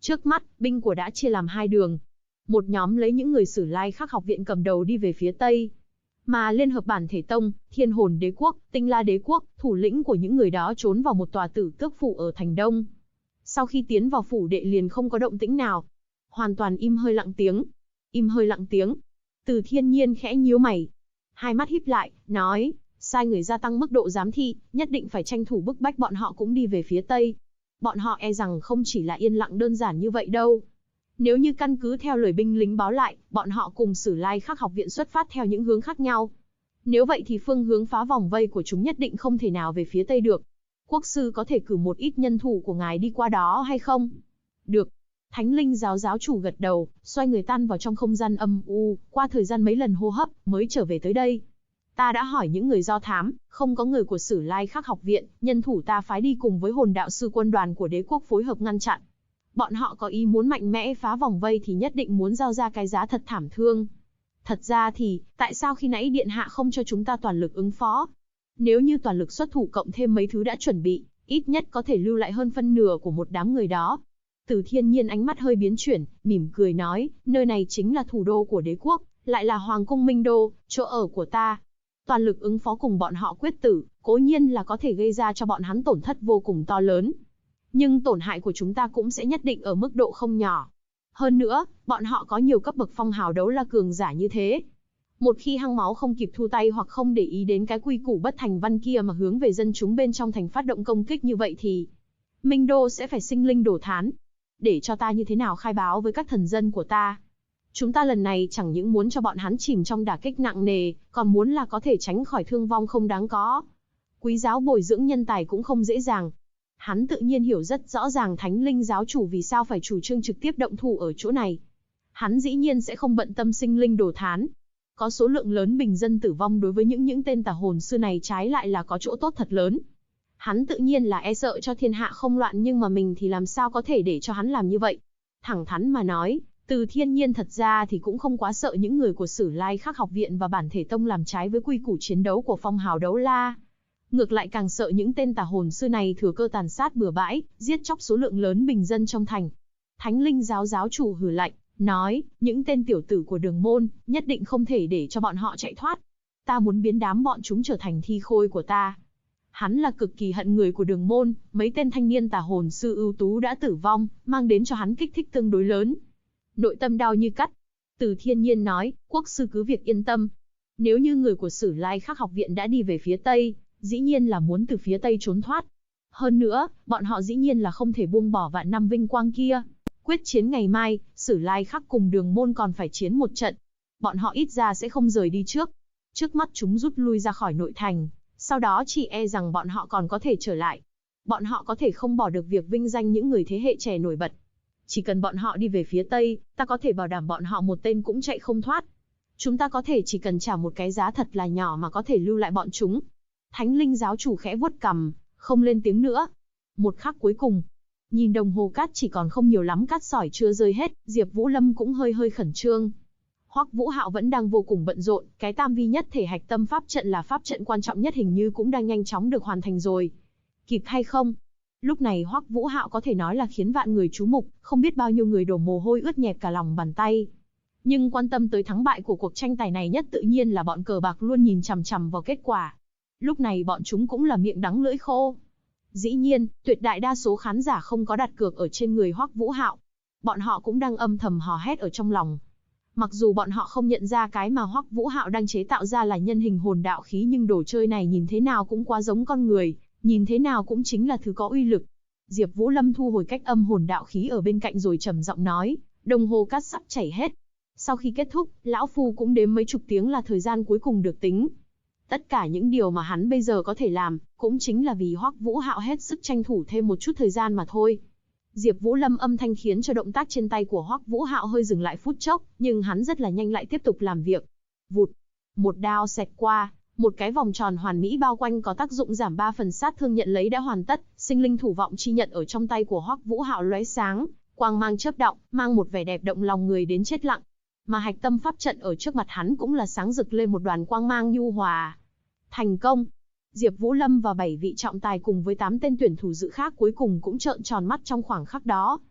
Trước mắt, binh của đã chia làm hai đường. Một nhóm lấy những người Sử Lai Khắc học viện cầm đầu đi về phía Tây. Mà Liên hợp Bản Thể Tông, Thiên Hồn Đế Quốc, Tinh La Đế Quốc, thủ lĩnh của những người đó trốn vào một tòa tử tước phủ ở thành Đông. Sau khi tiến vào phủ đệ liền không có động tĩnh nào. Hoàn toàn im hơi lặng tiếng. Im hơi lặng tiếng. Từ Thiên Nhiên khẽ nhíu mày. Hai mắt híp lại, nói, sai người gia tăng mức độ giám thị, nhất định phải tranh thủ bức bách bọn họ cũng đi về phía Tây. Bọn họ e rằng không chỉ là yên lặng đơn giản như vậy đâu. Nếu như căn cứ theo lời binh lính báo lại, bọn họ cùng Sử Lai Khắc học viện xuất phát theo những hướng khác nhau. Nếu vậy thì phương hướng phá vòng vây của chúng nhất định không thể nào về phía Tây được. Quốc sư có thể cử một ít nhân thủ của ngài đi qua đó hay không? Được. Thánh linh giáo giáo chủ gật đầu, xoay người tan vào trong không gian âm u, qua thời gian mấy lần hô hấp, mới trở về tới đây. Ta đã hỏi những người do thám, không có người của Sử Lai Khắc học viện, nhân thủ ta phái đi cùng với hồn đạo sư quân đoàn của đế quốc phối hợp ngăn chặn. Bọn họ có ý muốn mạnh mẽ phá vòng vây thì nhất định muốn giao ra cái giá thật thảm thương. Thật ra thì, tại sao khi nãy điện hạ không cho chúng ta toàn lực ứng phó? Nếu như toàn lực xuất thủ cộng thêm mấy thứ đã chuẩn bị, ít nhất có thể lưu lại hơn phân nửa của một đám người đó. Từ Thiên Nhiên ánh mắt hơi biến chuyển, mỉm cười nói, nơi này chính là thủ đô của đế quốc, lại là Hoàng cung Minh Đô, chỗ ở của ta. Toàn lực ứng phó cùng bọn họ quyết tử, cố nhiên là có thể gây ra cho bọn hắn tổn thất vô cùng to lớn. Nhưng tổn hại của chúng ta cũng sẽ nhất định ở mức độ không nhỏ. Hơn nữa, bọn họ có nhiều cấp bậc phong hào đấu la cường giả như thế. Một khi hăng máu không kịp thu tay hoặc không để ý đến cái quy củ bất thành văn kia mà hướng về dân chúng bên trong thành phát động công kích như vậy thì Minh Đô sẽ phải sinh linh đổ thán. Để cho ta như thế nào khai báo với các thần dân của ta? Chúng ta lần này chẳng những muốn cho bọn hắn chìm trong đả kích nặng nề, còn muốn là có thể tránh khỏi thương vong không đáng có. Quý giáo bồi dưỡng nhân tài cũng không dễ dàng. Hắn tự nhiên hiểu rất rõ ràng Thánh Linh giáo chủ vì sao phải chủ trương trực tiếp động thủ ở chỗ này. Hắn dĩ nhiên sẽ không bận tâm sinh linh đổ thán. Có số lượng lớn bình dân tử vong đối với những tên tà hồn sư này trái lại là có chỗ tốt thật lớn. Hắn tự nhiên là e sợ cho thiên hạ không loạn, nhưng mà mình thì làm sao có thể để cho hắn làm như vậy. Thẳng thắn mà nói, Từ Thiên Nhiên thật ra thì cũng không quá sợ những người của Sử Lai Khắc học viện và Bản Thể Tông làm trái với quy củ chiến đấu của phong hào đấu la. Ngược lại càng sợ những tên tà hồn sư này thừa cơ tàn sát bừa bãi, giết chóc số lượng lớn bình dân trong thành. Thánh Linh giáo giáo chủ hừ lạnh, nói, những tên tiểu tử của Đường môn, nhất định không thể để cho bọn họ chạy thoát. Ta muốn biến đám bọn chúng trở thành thi khôi của ta. Hắn là cực kỳ hận người của Đường môn, mấy tên thanh niên tà hồn sư ưu tú đã tử vong, mang đến cho hắn kích thích tương đối lớn. Nội tâm đau như cắt. Từ Thiên Nhiên nói, quốc sư cứ việc yên tâm. Nếu như người của Sử Lai Khắc học viện đã đi về phía Tây, dĩ nhiên là muốn từ phía Tây trốn thoát. Hơn nữa, bọn họ dĩ nhiên là không thể buông bỏ vạn năm vinh quang kia. Quyết chiến ngày mai, Sử Lai Khắc cùng Đường môn còn phải chiến một trận. Bọn họ ít ra sẽ không rời đi trước. Trước mắt chúng rút lui ra khỏi nội thành, sau đó chỉ e rằng bọn họ còn có thể trở lại. Bọn họ có thể không bỏ được việc vinh danh những người thế hệ trẻ nổi bật. Chỉ cần bọn họ đi về phía Tây, ta có thể bảo đảm bọn họ một tên cũng chạy không thoát. Chúng ta có thể chỉ cần trả một cái giá thật là nhỏ mà có thể lưu lại bọn chúng. Thánh Linh giáo chủ khẽ vuốt cằm, không lên tiếng nữa. Một khắc cuối cùng, nhìn đồng hồ cát chỉ còn không nhiều lắm, cát sỏi chưa rơi hết, Diệp Vũ Lâm cũng hơi khẩn trương. Hoắc Vũ Hạo vẫn đang vô cùng bận rộn, cái tam vi nhất thể hạch tâm pháp trận là pháp trận quan trọng nhất hình như cũng đang nhanh chóng được hoàn thành rồi. Kịp hay không? Lúc này Hoắc Vũ Hạo có thể nói là khiến vạn người chú mục, không biết bao nhiêu người đổ mồ hôi ướt nhẹp cả lòng bàn tay. Nhưng quan tâm tới thắng bại của cuộc tranh tài này nhất tự nhiên là bọn cờ bạc luôn nhìn chằm chằm vào kết quả. Lúc này bọn chúng cũng là miệng đắng lưỡi khô. Dĩ nhiên, tuyệt đại đa số khán giả không có đặt cược ở trên người Hoắc Vũ Hạo. Bọn họ cũng đang âm thầm hò hét ở trong lòng. Mặc dù bọn họ không nhận ra cái mà Hoắc Vũ Hạo đang chế tạo ra là nhân hình hồn đạo khí, nhưng đồ chơi này nhìn thế nào cũng quá giống con người, nhìn thế nào cũng chính là thứ có uy lực. Diệp Vũ Lâm thu hồi cách âm hồn đạo khí ở bên cạnh rồi trầm giọng nói, đồng hồ cát sắp chảy hết. Sau khi kết thúc, lão phu cũng đếm mấy chục tiếng là thời gian cuối cùng được tính. Tất cả những điều mà hắn bây giờ có thể làm, cũng chính là vì Hoắc Vũ Hạo hết sức tranh thủ thêm một chút thời gian mà thôi. Diệp Vũ Lâm âm thanh khiến cho động tác trên tay của Hoắc Vũ Hạo hơi dừng lại phút chốc, nhưng hắn rất là nhanh lại tiếp tục làm việc. Vụt, một đao xẹt qua, một cái vòng tròn hoàn mỹ bao quanh có tác dụng giảm 3 phần sát thương nhận lấy đã hoàn tất, sinh linh thủ vọng chi nhận ở trong tay của Hoắc Vũ Hạo lóe sáng, quang mang chớp động, mang một vẻ đẹp động lòng người đến chết lặng. Mà hạch tâm pháp trận ở trước mặt hắn cũng là sáng rực lên một đoàn quang mang nhu hòa. Thành công! Diệp Vũ Lâm và 7 vị trọng tài cùng với 8 tên tuyển thủ dự khác cuối cùng cũng trợn tròn mắt trong khoảng khắc đó.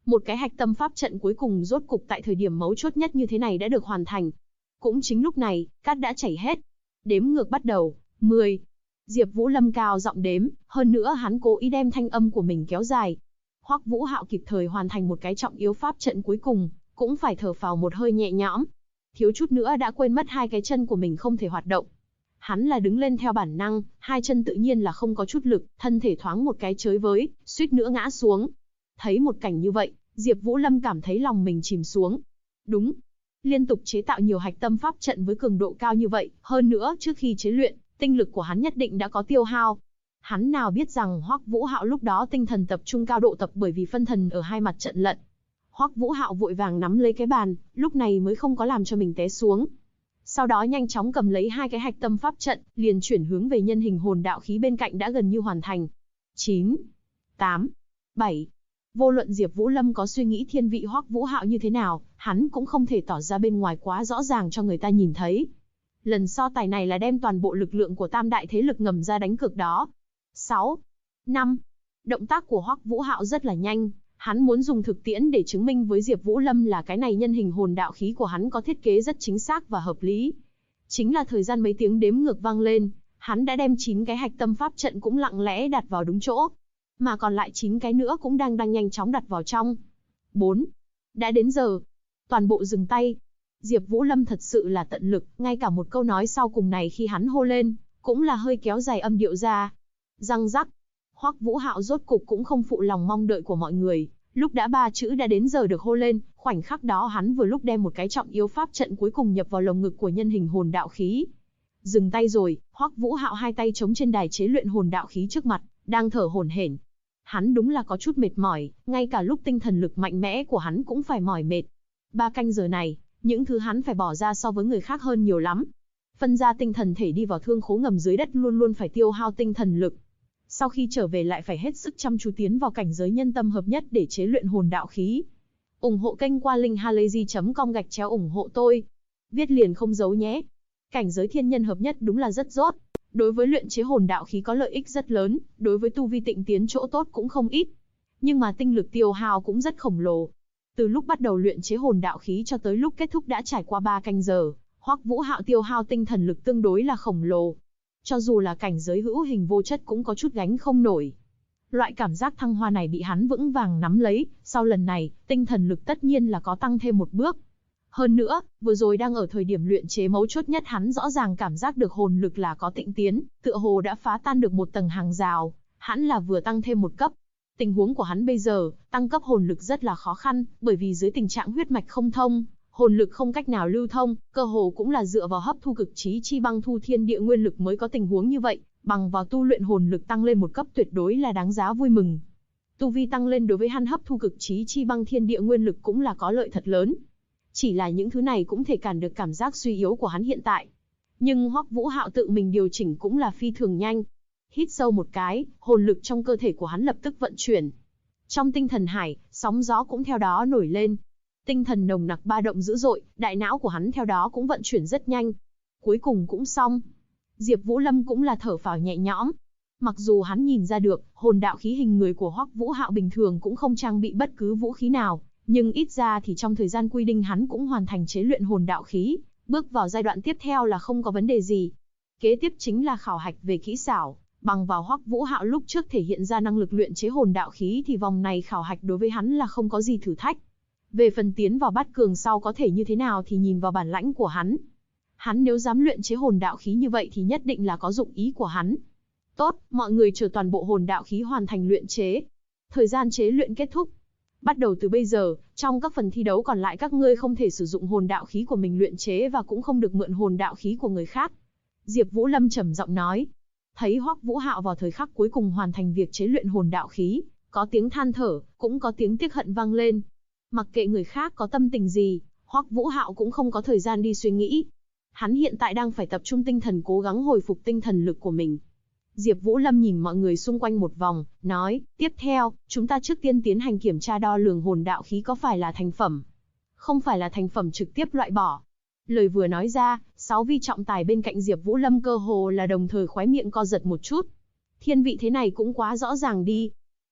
Một cái hạch tâm pháp trận cuối cùng rốt cục tại thời điểm mấu chốt nhất như thế này đã được hoàn thành. Cũng chính lúc này, cát đã chảy hết. Đếm ngược bắt đầu, 10. Diệp Vũ Lâm cao giọng đếm, hơn nữa hắn cố ý đem thanh âm của mình kéo dài. Hoắc Vũ Hạo kịp thời hoàn thành một cái trọng yếu pháp trận cuối cùng, cũng phải thở phào một hơi nhẹ nhõm. Thiếu chút nữa đã quên mất hai cái chân của mình không thể hoạt động. Hắn là đứng lên theo bản năng, hai chân tự nhiên là không có chút lực, thân thể thoáng một cái chới với, suýt nữa ngã xuống. Thấy một cảnh như vậy, Diệp Vũ Lâm cảm thấy lòng mình chìm xuống. Đúng, liên tục chế tạo nhiều hạch tâm pháp trận với cường độ cao như vậy, hơn nữa trước khi chế luyện, tinh lực của hắn nhất định đã có tiêu hao. Hắn nào biết rằng Hoắc Vũ Hạo lúc đó tinh thần tập trung cao độ tập bởi vì phân thần ở hai mặt trận lận. Hoắc Vũ Hạo vội vàng nắm lấy cái bàn, lúc này mới không có làm cho mình té xuống. Sau đó nhanh chóng cầm lấy hai cái hạch tâm pháp trận, liền chuyển hướng về nhân hình hồn đạo khí bên cạnh đã gần như hoàn thành. 9, 8, 7. Vô luận Diệp Vũ Lâm có suy nghĩ thiên vị Hoắc Vũ Hạo như thế nào, hắn cũng không thể tỏ ra bên ngoài quá rõ ràng cho người ta nhìn thấy. Lần so tài này là đem toàn bộ lực lượng của tam đại thế lực ngầm ra đánh cược đó. 6, 5. Động tác của Hoắc Vũ Hạo rất là nhanh, hắn muốn dùng thực tiễn để chứng minh với Diệp Vũ Lâm là cái này nhân hình hồn đạo khí của hắn có thiết kế rất chính xác và hợp lý. Chính là thời gian mấy tiếng đếm ngược vang lên, hắn đã đem 9 cái hạch tâm pháp trận cũng lặng lẽ đặt vào đúng chỗ, mà còn lại 9 cái nữa cũng đang nhanh chóng đặt vào trong. 4. Đã đến giờ. Toàn bộ dừng tay. Diệp Vũ Lâm thật sự là tận lực, ngay cả một câu nói sau cùng này khi hắn hô lên, cũng là hơi kéo dài âm điệu ra. Răng rắc. Hoắc Vũ Hạo rốt cục cũng không phụ lòng mong đợi của mọi người, lúc đã 3 chữ đã đến giờ được hô lên, khoảnh khắc đó hắn vừa lúc đem một cái trọng yếu pháp trận cuối cùng nhập vào lồng ngực của nhân hình hồn đạo khí. Dừng tay rồi, Hoắc Vũ Hạo hai tay chống trên đài chế luyện hồn đạo khí trước mặt, đang thở hổn hển. Hắn đúng là có chút mệt mỏi, ngay cả lúc tinh thần lực mạnh mẽ của hắn cũng phải mỏi mệt. 3 canh giờ này, những thứ hắn phải bỏ ra so với người khác hơn nhiều lắm. Phân ra tinh thần thể đi vào thương khố ngầm dưới đất luôn luôn phải tiêu hao tinh thần lực. Sau khi trở về lại phải hết sức chăm chú tiến vào cảnh giới nhân tâm hợp nhất để chế luyện hồn đạo khí. Ủng hộ kênh qua linkhalazy.com/ủng hộ tôi. Viết liền không giấu nhé. Cảnh giới thiên nhân hợp nhất đúng là rất rốt. Đối với luyện chế hồn đạo khí có lợi ích rất lớn, đối với tu vi tịnh tiến chỗ tốt cũng không ít. Nhưng mà tinh lực tiêu hao cũng rất khổng lồ. Từ lúc bắt đầu luyện chế hồn đạo khí cho tới lúc kết thúc đã trải qua 3 canh giờ, Hoắc Vũ Hạo tiêu hao tinh thần lực tương đối là khổng lồ. Cho dù là cảnh giới hữu hình vô chất cũng có chút gánh không nổi. Loại cảm giác thăng hoa này bị hắn vững vàng nắm lấy, sau lần này, tinh thần lực tất nhiên là có tăng thêm một bước. Hơn nữa, vừa rồi đang ở thời điểm luyện chế mấu chốt nhất hắn rõ ràng cảm giác được hồn lực là có tịnh tiến, tựa hồ đã phá tan được một tầng hàng rào, hắn là vừa tăng thêm một cấp. Tình huống của hắn bây giờ, tăng cấp hồn lực rất là khó khăn, bởi vì dưới tình trạng huyết mạch không thông, hồn lực không cách nào lưu thông, cơ hồ cũng là dựa vào hấp thu cực chí chi băng thu thiên địa nguyên lực mới có tình huống như vậy, bằng vào tu luyện hồn lực tăng lên một cấp tuyệt đối là đáng giá vui mừng. Tu vi tăng lên đối với hắn hấp thu cực chí chi băng thiên địa nguyên lực cũng là có lợi thật lớn. Chỉ là những thứ này cũng thể cản được cảm giác suy yếu của hắn hiện tại. Nhưng Hoắc Vũ Hạo tự mình điều chỉnh cũng là phi thường nhanh. Hít sâu một cái, hồn lực trong cơ thể của hắn lập tức vận chuyển. Trong tinh thần hải, sóng gió cũng theo đó nổi lên. Tinh thần nồng nặc ba động dữ dội, đại não của hắn theo đó cũng vận chuyển rất nhanh. Cuối cùng cũng xong. Diệp Vũ Lâm cũng là thở phào nhẹ nhõm. Mặc dù hắn nhìn ra được, hồn đạo khí hình người của Hoắc Vũ Hạo bình thường cũng không trang bị bất cứ vũ khí nào, nhưng ít ra thì trong thời gian quy định hắn cũng hoàn thành chế luyện hồn đạo khí, bước vào giai đoạn tiếp theo là không có vấn đề gì. Kế tiếp chính là khảo hạch về kỹ xảo, bằng vào Hoắc Vũ Hạo lúc trước thể hiện ra năng lực luyện chế hồn đạo khí thì vòng này khảo hạch đối với hắn là không có gì thử thách. Về phần tiến vào bát cường sau có thể như thế nào thì nhìn vào bản lãnh của hắn. Hắn nếu dám luyện chế hồn đạo khí như vậy thì nhất định là có dụng ý của hắn. Tốt, mọi người chờ toàn bộ hồn đạo khí hoàn thành luyện chế. Thời gian chế luyện kết thúc. Bắt đầu từ bây giờ, trong các phần thi đấu còn lại các ngươi không thể sử dụng hồn đạo khí của mình luyện chế và cũng không được mượn hồn đạo khí của người khác. Diệp Vũ Lâm trầm giọng nói. Thấy Hoắc Vũ Hạo vào thời khắc cuối cùng hoàn thành việc chế luyện hồn đạo khí, có tiếng than thở, cũng có tiếng tiếc hận vang lên. Mặc kệ người khác có tâm tình gì, Hoắc Vũ Hạo cũng không có thời gian đi suy nghĩ. Hắn hiện tại đang phải tập trung tinh thần cố gắng hồi phục tinh thần lực của mình. Diệp Vũ Lâm nhìn mọi người xung quanh một vòng, nói, tiếp theo, chúng ta trước tiên tiến hành kiểm tra đo lường hồn đạo khí có phải là thành phẩm. Không phải là thành phẩm trực tiếp loại bỏ. Lời vừa nói ra, 6 vị trọng tài bên cạnh Diệp Vũ Lâm cơ hồ là đồng thời khóe miệng co giật một chút. Thiên vị thế này cũng quá rõ ràng đi.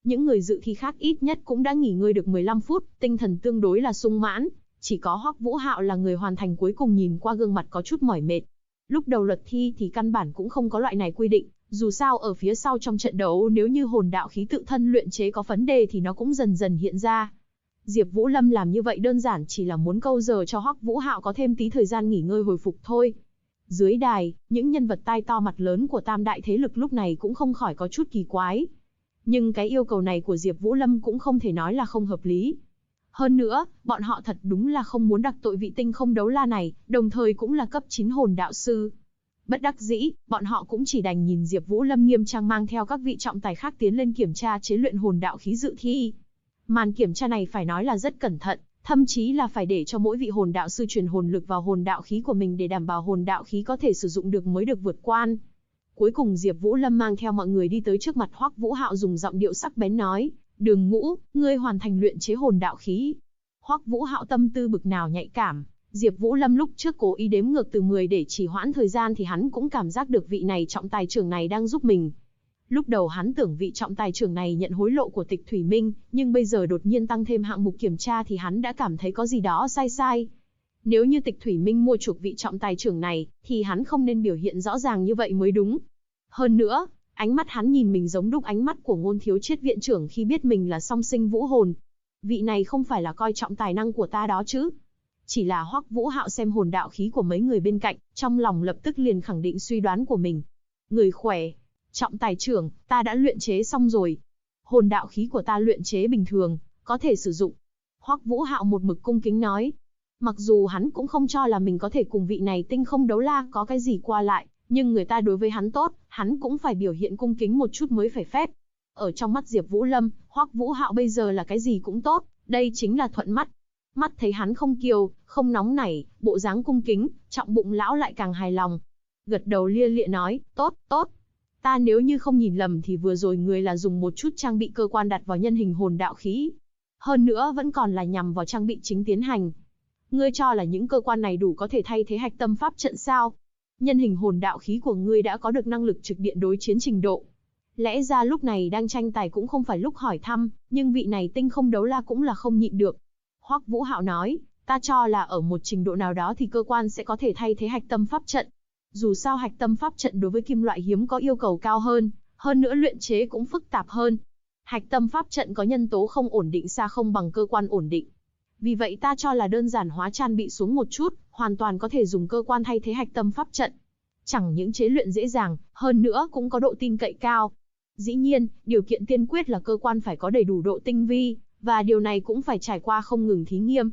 Những người dự thi khác ít nhất cũng đã nghỉ ngơi được 15 phút, tinh thần tương đối là sung mãn. Chỉ có Hoắc Vũ Hạo là người hoàn thành cuối cùng, nhìn qua gương mặt có chút mỏi mệt. Lúc đầu luật thi thì căn bản cũng không có loại này quy định, dù sao ở phía sau trong trận đấu nếu như hồn đạo khí tự thân luyện chế có vấn đề thì nó cũng dần dần hiện ra. Diệp Vũ Lâm làm như vậy đơn giản chỉ là muốn câu giờ cho Hoắc Vũ Hạo có thêm tí thời gian nghỉ ngơi hồi phục thôi. Dưới đài, những nhân vật tai to mặt lớn của tam đại thế lực lúc này cũng không khỏi có chút kỳ quái. Nhưng cái yêu cầu này của Diệp Vũ Lâm cũng không thể nói là không hợp lý. Hơn nữa, bọn họ thật đúng là không muốn đắc tội vị tinh không đấu la này, đồng thời cũng là cấp 9 hồn đạo sư. Bất đắc dĩ, bọn họ cũng chỉ đành nhìn Diệp Vũ Lâm nghiêm trang mang theo các vị trọng tài khác tiến lên kiểm tra chế luyện hồn đạo khí dự thi. Màn kiểm tra này phải nói là rất cẩn thận, thậm chí là phải để cho mỗi vị hồn đạo sư truyền hồn lực vào hồn đạo khí của mình để đảm bảo hồn đạo khí có thể sử dụng được mới được vượt quan. Cuối cùng Diệp Vũ Lâm mang theo mọi người đi tới trước mặt Hoắc Vũ Hạo, dùng giọng điệu sắc bén nói: "Đường Ngũ, ngươi hoàn thành luyện chế hồn đạo khí." Hoắc Vũ Hạo tâm tư bực nào nhạy cảm, Diệp Vũ Lâm lúc trước cố ý đếm ngược từ 10 để trì hoãn thời gian thì hắn cũng cảm giác được vị này trọng tài trưởng này đang giúp mình. Lúc đầu hắn tưởng vị trọng tài trưởng này nhận hối lộ của Tịch Thủy Minh, nhưng bây giờ đột nhiên tăng thêm hạng mục kiểm tra thì hắn đã cảm thấy có gì đó sai sai. Nếu như Tịch Thủy Minh mua chuộc vị trọng tài trưởng này, thì hắn không nên biểu hiện rõ ràng như vậy mới đúng. Hơn nữa, ánh mắt hắn nhìn mình giống đúc ánh mắt của Ngôn Thiếu Chiết viện trưởng khi biết mình là song sinh vũ hồn. Vị này không phải là coi trọng tài năng của ta đó chứ? Chỉ là Hoắc Vũ Hạo xem hồn đạo khí của mấy người bên cạnh, trong lòng lập tức liền khẳng định suy đoán của mình. Người khỏe, trọng tài trưởng, ta đã luyện chế xong rồi. Hồn đạo khí của ta luyện chế bình thường, có thể sử dụng. Hoắc Vũ Hạo một mực cung kính nói. Mặc dù hắn cũng không cho là mình có thể cùng vị này tinh không đấu la có cái gì qua lại, nhưng người ta đối với hắn tốt, hắn cũng phải biểu hiện cung kính một chút mới phải phép. Ở trong mắt Diệp Vũ Lâm, Hoắc Vũ Hạo bây giờ là cái gì cũng tốt, đây chính là thuận mắt. Mắt thấy hắn không kiêu, không nóng nảy, bộ dáng cung kính, trọng bụng lão lại càng hài lòng. Gật đầu lia lịa nói, tốt, tốt. Ta nếu như không nhìn lầm thì vừa rồi người là dùng một chút trang bị cơ quan đặt vào nhân hình hồn đạo khí. Hơn nữa vẫn còn là nhằm vào trang bị chính tiến hành. Ngươi cho là những cơ quan này đủ có thể thay thế hạch tâm pháp trận sao? Nhân hình hồn đạo khí của ngươi đã có được năng lực trực điện đối chiến trình độ. Lẽ ra lúc này đang tranh tài cũng không phải lúc hỏi thăm, nhưng vị này tinh không đấu la cũng là không nhịn được. Hoắc Vũ Hạo nói, ta cho là ở một trình độ nào đó thì cơ quan sẽ có thể thay thế hạch tâm pháp trận. Dù sao hạch tâm pháp trận đối với kim loại hiếm có yêu cầu cao hơn nữa luyện chế cũng phức tạp hơn. Hạch tâm pháp trận có nhân tố không ổn định xa không bằng cơ quan ổn định. Vì vậy ta cho là đơn giản hóa trang bị xuống một chút, hoàn toàn có thể dùng cơ quan thay thế hạch tâm pháp trận. Chẳng những chế luyện dễ dàng, hơn nữa cũng có độ tin cậy cao. Dĩ nhiên, điều kiện tiên quyết là cơ quan phải có đầy đủ độ tinh vi, và điều này cũng phải trải qua không ngừng thí nghiệm.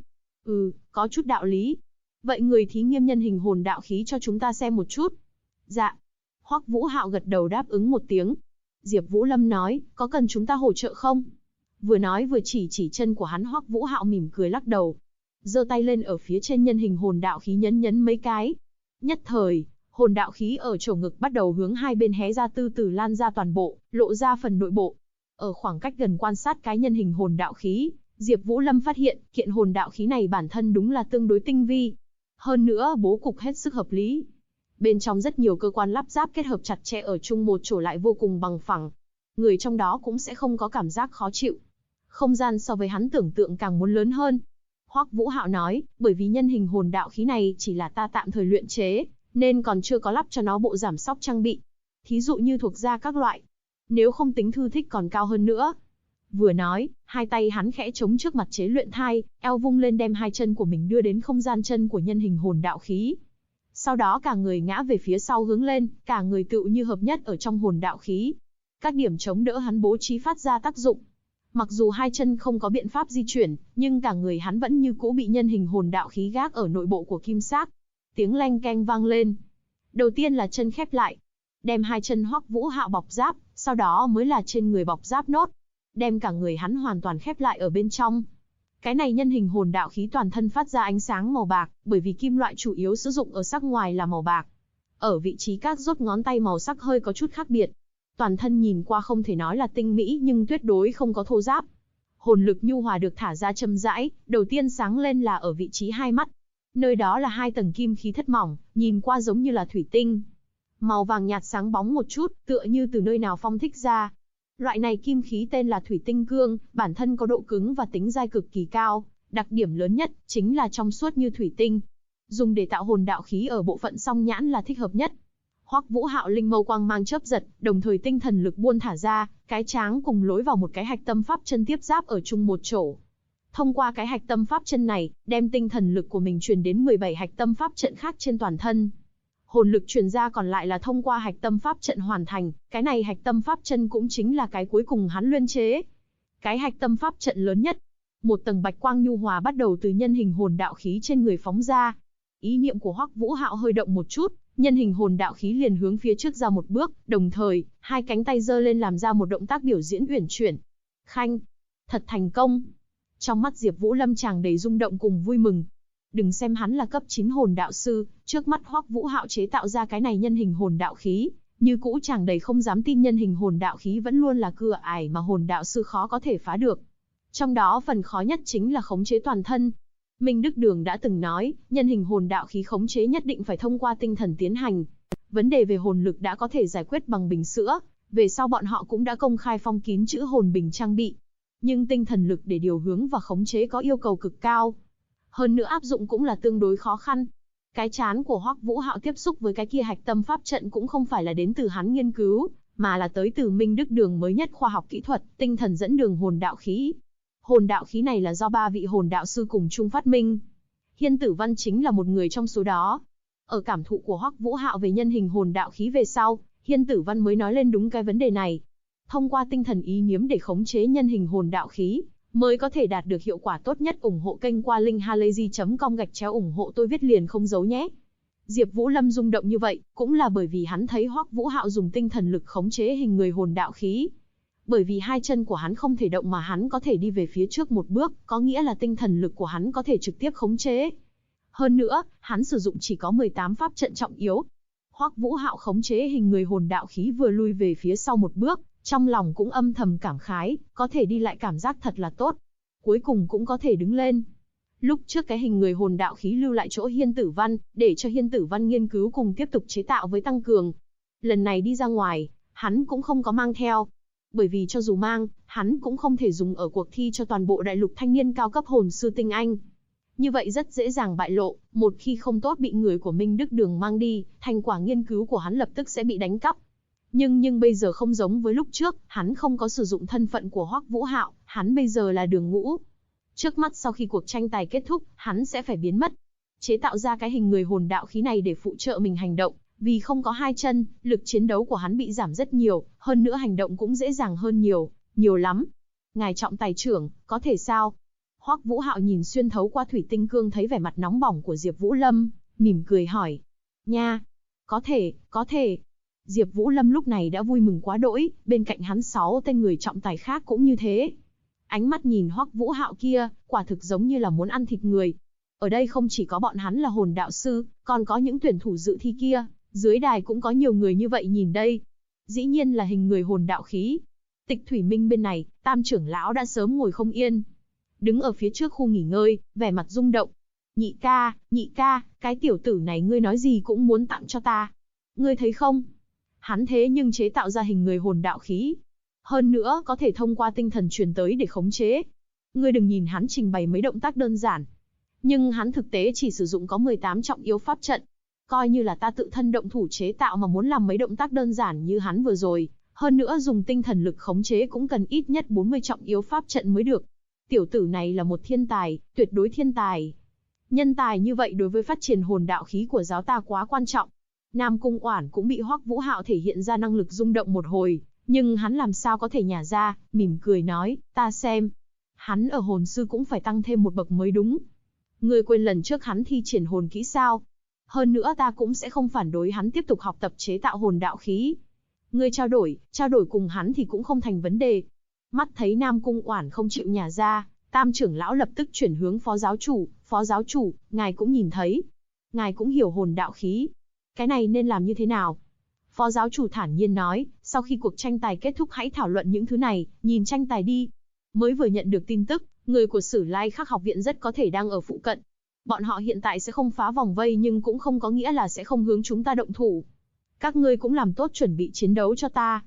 Có chút đạo lý. Vậy người thí nghiệm nhân hình hồn đạo khí cho chúng ta xem một chút. Dạ. Hoắc Vũ Hạo gật đầu đáp ứng một tiếng. Diệp Vũ Lâm nói, có cần chúng ta hỗ trợ không? Vừa nói vừa chỉ chân của hắn. Hoắc Vũ Hạo mỉm cười lắc đầu. Giơ tay lên ở phía trên nhân hình hồn đạo khí nhấn mấy cái. Nhất thời, hồn đạo khí ở chỗ ngực bắt đầu hướng hai bên hé ra, từ từ lan ra toàn bộ, lộ ra phần nội bộ. Ở khoảng cách gần quan sát cái nhân hình hồn đạo khí, Diệp Vũ Lâm phát hiện, kiện hồn đạo khí này bản thân đúng là tương đối tinh vi. Hơn nữa, bố cục hết sức hợp lý. Bên trong rất nhiều cơ quan lắp ráp kết hợp chặt chẽ ở chung một chỗ lại vô cùng bằng phẳng. Người trong đó cũng sẽ không có cảm giác khó chịu. Không gian so với hắn tưởng tượng càng muốn lớn hơn. Hoắc Vũ Hạo nói, bởi vì nhân hình hồn đạo khí này chỉ là ta tạm thời luyện chế, nên còn chưa có lắp cho nó bộ giảm sóc trang bị. Thí dụ như thuộc da các loại. Nếu không tính thư thích còn cao hơn nữa. Vừa nói, hai tay hắn khẽ chống trước mặt chế luyện thai, eo vung lên đem hai chân của mình đưa đến không gian chân của nhân hình hồn đạo khí. Sau đó cả người ngã về phía sau hướng lên, cả người tựu như hợp nhất ở trong hồn đạo khí. Các điểm chống đỡ hắn bố trí phát ra tác dụng. Mặc dù hai chân không có biện pháp di chuyển, nhưng cả người hắn vẫn như cũ bị nhân hình hồn đạo khí gác ở nội bộ của kim xác. Tiếng leng keng vang lên. Đầu tiên là chân khép lại, đem hai chân Hoắc Vũ Hạo bọc giáp, sau đó mới là trên người bọc giáp nốt, đem cả người hắn hoàn toàn khép lại ở bên trong. Cái này nhân hình hồn đạo khí toàn thân phát ra ánh sáng màu bạc, bởi vì kim loại chủ yếu sử dụng ở sắc ngoài là màu bạc. Ở vị trí các đốt ngón tay màu sắc hơi có chút khác biệt. Toàn thân nhìn qua không thể nói là tinh mỹ nhưng tuyệt đối không có thô ráp. Hồn lực nhu hòa được thả ra chậm rãi, đầu tiên sáng lên là ở vị trí hai mắt. Nơi đó là hai tầng kim khí thất mỏng, nhìn qua giống như là thủy tinh. Màu vàng nhạt sáng bóng một chút, tựa như từ nơi nào phong thích ra. Loại này kim khí tên là thủy tinh cương, bản thân có độ cứng và tính dai cực kỳ cao, đặc điểm lớn nhất chính là trong suốt như thủy tinh. Dùng để tạo hồn đạo khí ở bộ phận song nhãn là thích hợp nhất. Hoắc Vũ Hạo linh mâu quang mang chớp giật, đồng thời tinh thần lực buôn thả ra, cái tráng cùng lối vào một cái hạch tâm pháp chân tiếp giáp ở chung một chỗ. Thông qua cái hạch tâm pháp chân này, đem tinh thần lực của mình truyền đến 17 hạch tâm pháp trận khác trên toàn thân. Hồn lực truyền ra còn lại là thông qua hạch tâm pháp trận hoàn thành, cái này hạch tâm pháp chân cũng chính là cái cuối cùng hắn luyện chế. Cái hạch tâm pháp trận lớn nhất. Một tầng bạch quang nhu hòa bắt đầu từ nhân hình hồn đạo khí trên người phóng ra. Ý niệm của Hoắc Vũ Hạo hơi động một chút, nhân hình hồn đạo khí liền hướng phía trước ra một bước, đồng thời, hai cánh tay giơ lên làm ra một động tác biểu diễn uyển chuyển. Khanh, thật thành công. Trong mắt Diệp Vũ Lâm tràn đầy rung động cùng vui mừng. Đừng xem hắn là cấp 9 hồn đạo sư, trước mắt Hoắc Vũ Hạo chế tạo ra cái này nhân hình hồn đạo khí, như cũ tràn đầy không dám tin nhân hình hồn đạo khí vẫn luôn là cửa ải mà hồn đạo sư khó có thể phá được. Trong đó phần khó nhất chính là khống chế toàn thân. Minh Đức Đường đã từng nói, nhân hình hồn đạo khí khống chế nhất định phải thông qua tinh thần tiến hành. Vấn đề về hồn lực đã có thể giải quyết bằng bình sữa, về sau bọn họ cũng đã công khai phong kín chữ hồn bình trang bị. Nhưng tinh thần lực để điều hướng và khống chế có yêu cầu cực cao. Hơn nữa áp dụng cũng là tương đối khó khăn. Cái chán của Hoắc Vũ Hạo tiếp xúc với cái kia hạch tâm pháp trận cũng không phải là đến từ hắn nghiên cứu, mà là tới từ Minh Đức Đường mới nhất khoa học kỹ thuật, tinh thần dẫn đường hồn đạo khí. Hồn đạo khí này là do 3 vị hồn đạo sư cùng chung phát minh. Hiên Tử Văn chính là một người trong số đó. Ở cảm thụ của Hoắc Vũ Hạo về nhân hình hồn đạo khí về sau, Hiên Tử Văn mới nói lên đúng cái vấn đề này. Thông qua tinh thần ý niệm để khống chế nhân hình hồn đạo khí, mới có thể đạt được hiệu quả tốt nhất. Ủng hộ kênh qua link halayzi.com ủng hộ tôi viết liền không giấu nhé. Diệp Vũ Lâm rung động như vậy, cũng là bởi vì hắn thấy Hoắc Vũ Hạo dùng tinh thần lực khống chế hình người hồn đạo khí. Bởi vì hai chân của hắn không thể động mà hắn có thể đi về phía trước một bước, có nghĩa là tinh thần lực của hắn có thể trực tiếp khống chế. Hơn nữa, hắn sử dụng chỉ có 18 pháp trận trọng yếu. Hoắc Vũ Hạo khống chế hình người hồn đạo khí vừa lui về phía sau một bước, trong lòng cũng âm thầm cảm khái, có thể đi lại cảm giác thật là tốt. Cuối cùng cũng có thể đứng lên. Lúc trước cái hình người hồn đạo khí lưu lại chỗ Hiên Tử Văn, để cho Hiên Tử Văn nghiên cứu cùng tiếp tục chế tạo với tăng cường. Lần này đi ra ngoài, hắn cũng không có mang theo. Bởi vì cho dù mang, hắn cũng không thể dùng ở cuộc thi cho toàn bộ đại lục thanh niên cao cấp hồn sư tinh anh. Như vậy rất dễ dàng bại lộ, một khi không tốt bị người của Minh Đức Đường mang đi, thành quả nghiên cứu của hắn lập tức sẽ bị đánh cắp. Nhưng bây giờ không giống với lúc trước, hắn không có sử dụng thân phận của Hoắc Vũ Hạo, hắn bây giờ là Đường Ngũ. Trước mắt sau khi cuộc tranh tài kết thúc, hắn sẽ phải biến mất. Chế tạo ra cái hình người hồn đạo khí này để phụ trợ mình hành động, vì không có hai chân, lực chiến đấu của hắn bị giảm rất nhiều, hơn nữa hành động cũng dễ dàng hơn nhiều lắm. Ngài trọng tài trưởng, có thể sao? Hoắc Vũ Hạo nhìn xuyên thấu qua thủy tinh cương thấy vẻ mặt nóng bỏng của Diệp Vũ Lâm, mỉm cười hỏi. Nha, có thể. Diệp Vũ Lâm lúc này đã vui mừng quá đỗi, bên cạnh hắn 6 tên người trọng tài khác cũng như thế. Ánh mắt nhìn Hoắc Vũ Hạo kia, quả thực giống như là muốn ăn thịt người. Ở đây không chỉ có bọn hắn là hồn đạo sư, còn có những tuyển thủ dự thi kia, dưới đài cũng có nhiều người như vậy nhìn đây. Dĩ nhiên là hình người hồn đạo khí. Tịch Thủy Minh bên này, Tam trưởng lão đã sớm ngồi không yên. Đứng ở phía trước khu nghỉ ngơi, vẻ mặt rung động. Nhị ca, cái tiểu tử này ngươi nói gì cũng muốn tặng cho ta. Ngươi thấy không? Hắn thế nhưng chế tạo ra hình người hồn đạo khí. Hơn nữa có thể thông qua tinh thần truyền tới để khống chế. Ngươi đừng nhìn hắn trình bày mấy động tác đơn giản. Nhưng hắn thực tế chỉ sử dụng có 18 trọng yếu pháp trận. Coi như là ta tự thân động thủ chế tạo mà muốn làm mấy động tác đơn giản như hắn vừa rồi. Hơn nữa dùng tinh thần lực khống chế cũng cần ít nhất 40 trọng yếu pháp trận mới được. Tiểu tử này là một thiên tài, tuyệt đối thiên tài. Nhân tài như vậy đối với phát triển hồn đạo khí của giáo ta quá quan trọng. Nam Cung Oản cũng bị Hoắc Vũ Hạo thể hiện ra năng lực rung động một hồi, nhưng hắn làm sao có thể nhả ra, mỉm cười nói, ta xem. Hắn ở hồn sư cũng phải tăng thêm một bậc mới đúng. Ngươi quên lần trước hắn thi triển hồn kỹ sao? Hơn nữa ta cũng sẽ không phản đối hắn tiếp tục học tập chế tạo hồn đạo khí. Ngươi trao đổi cùng hắn thì cũng không thành vấn đề. Mắt thấy Nam Cung Oản không chịu nhả ra, Tam trưởng lão lập tức chuyển hướng phó giáo chủ, ngài cũng nhìn thấy. Ngài cũng hiểu hồn đạo khí. Cái này nên làm như thế nào? Phó giáo chủ thản nhiên nói, sau khi cuộc tranh tài kết thúc hãy thảo luận những thứ này, nhìn tranh tài đi. Mới vừa nhận được tin tức, người của Sử Lai Khắc học viện rất có thể đang ở phụ cận. Bọn họ hiện tại sẽ không phá vòng vây nhưng cũng không có nghĩa là sẽ không hướng chúng ta động thủ. Các ngươi cũng làm tốt chuẩn bị chiến đấu cho ta.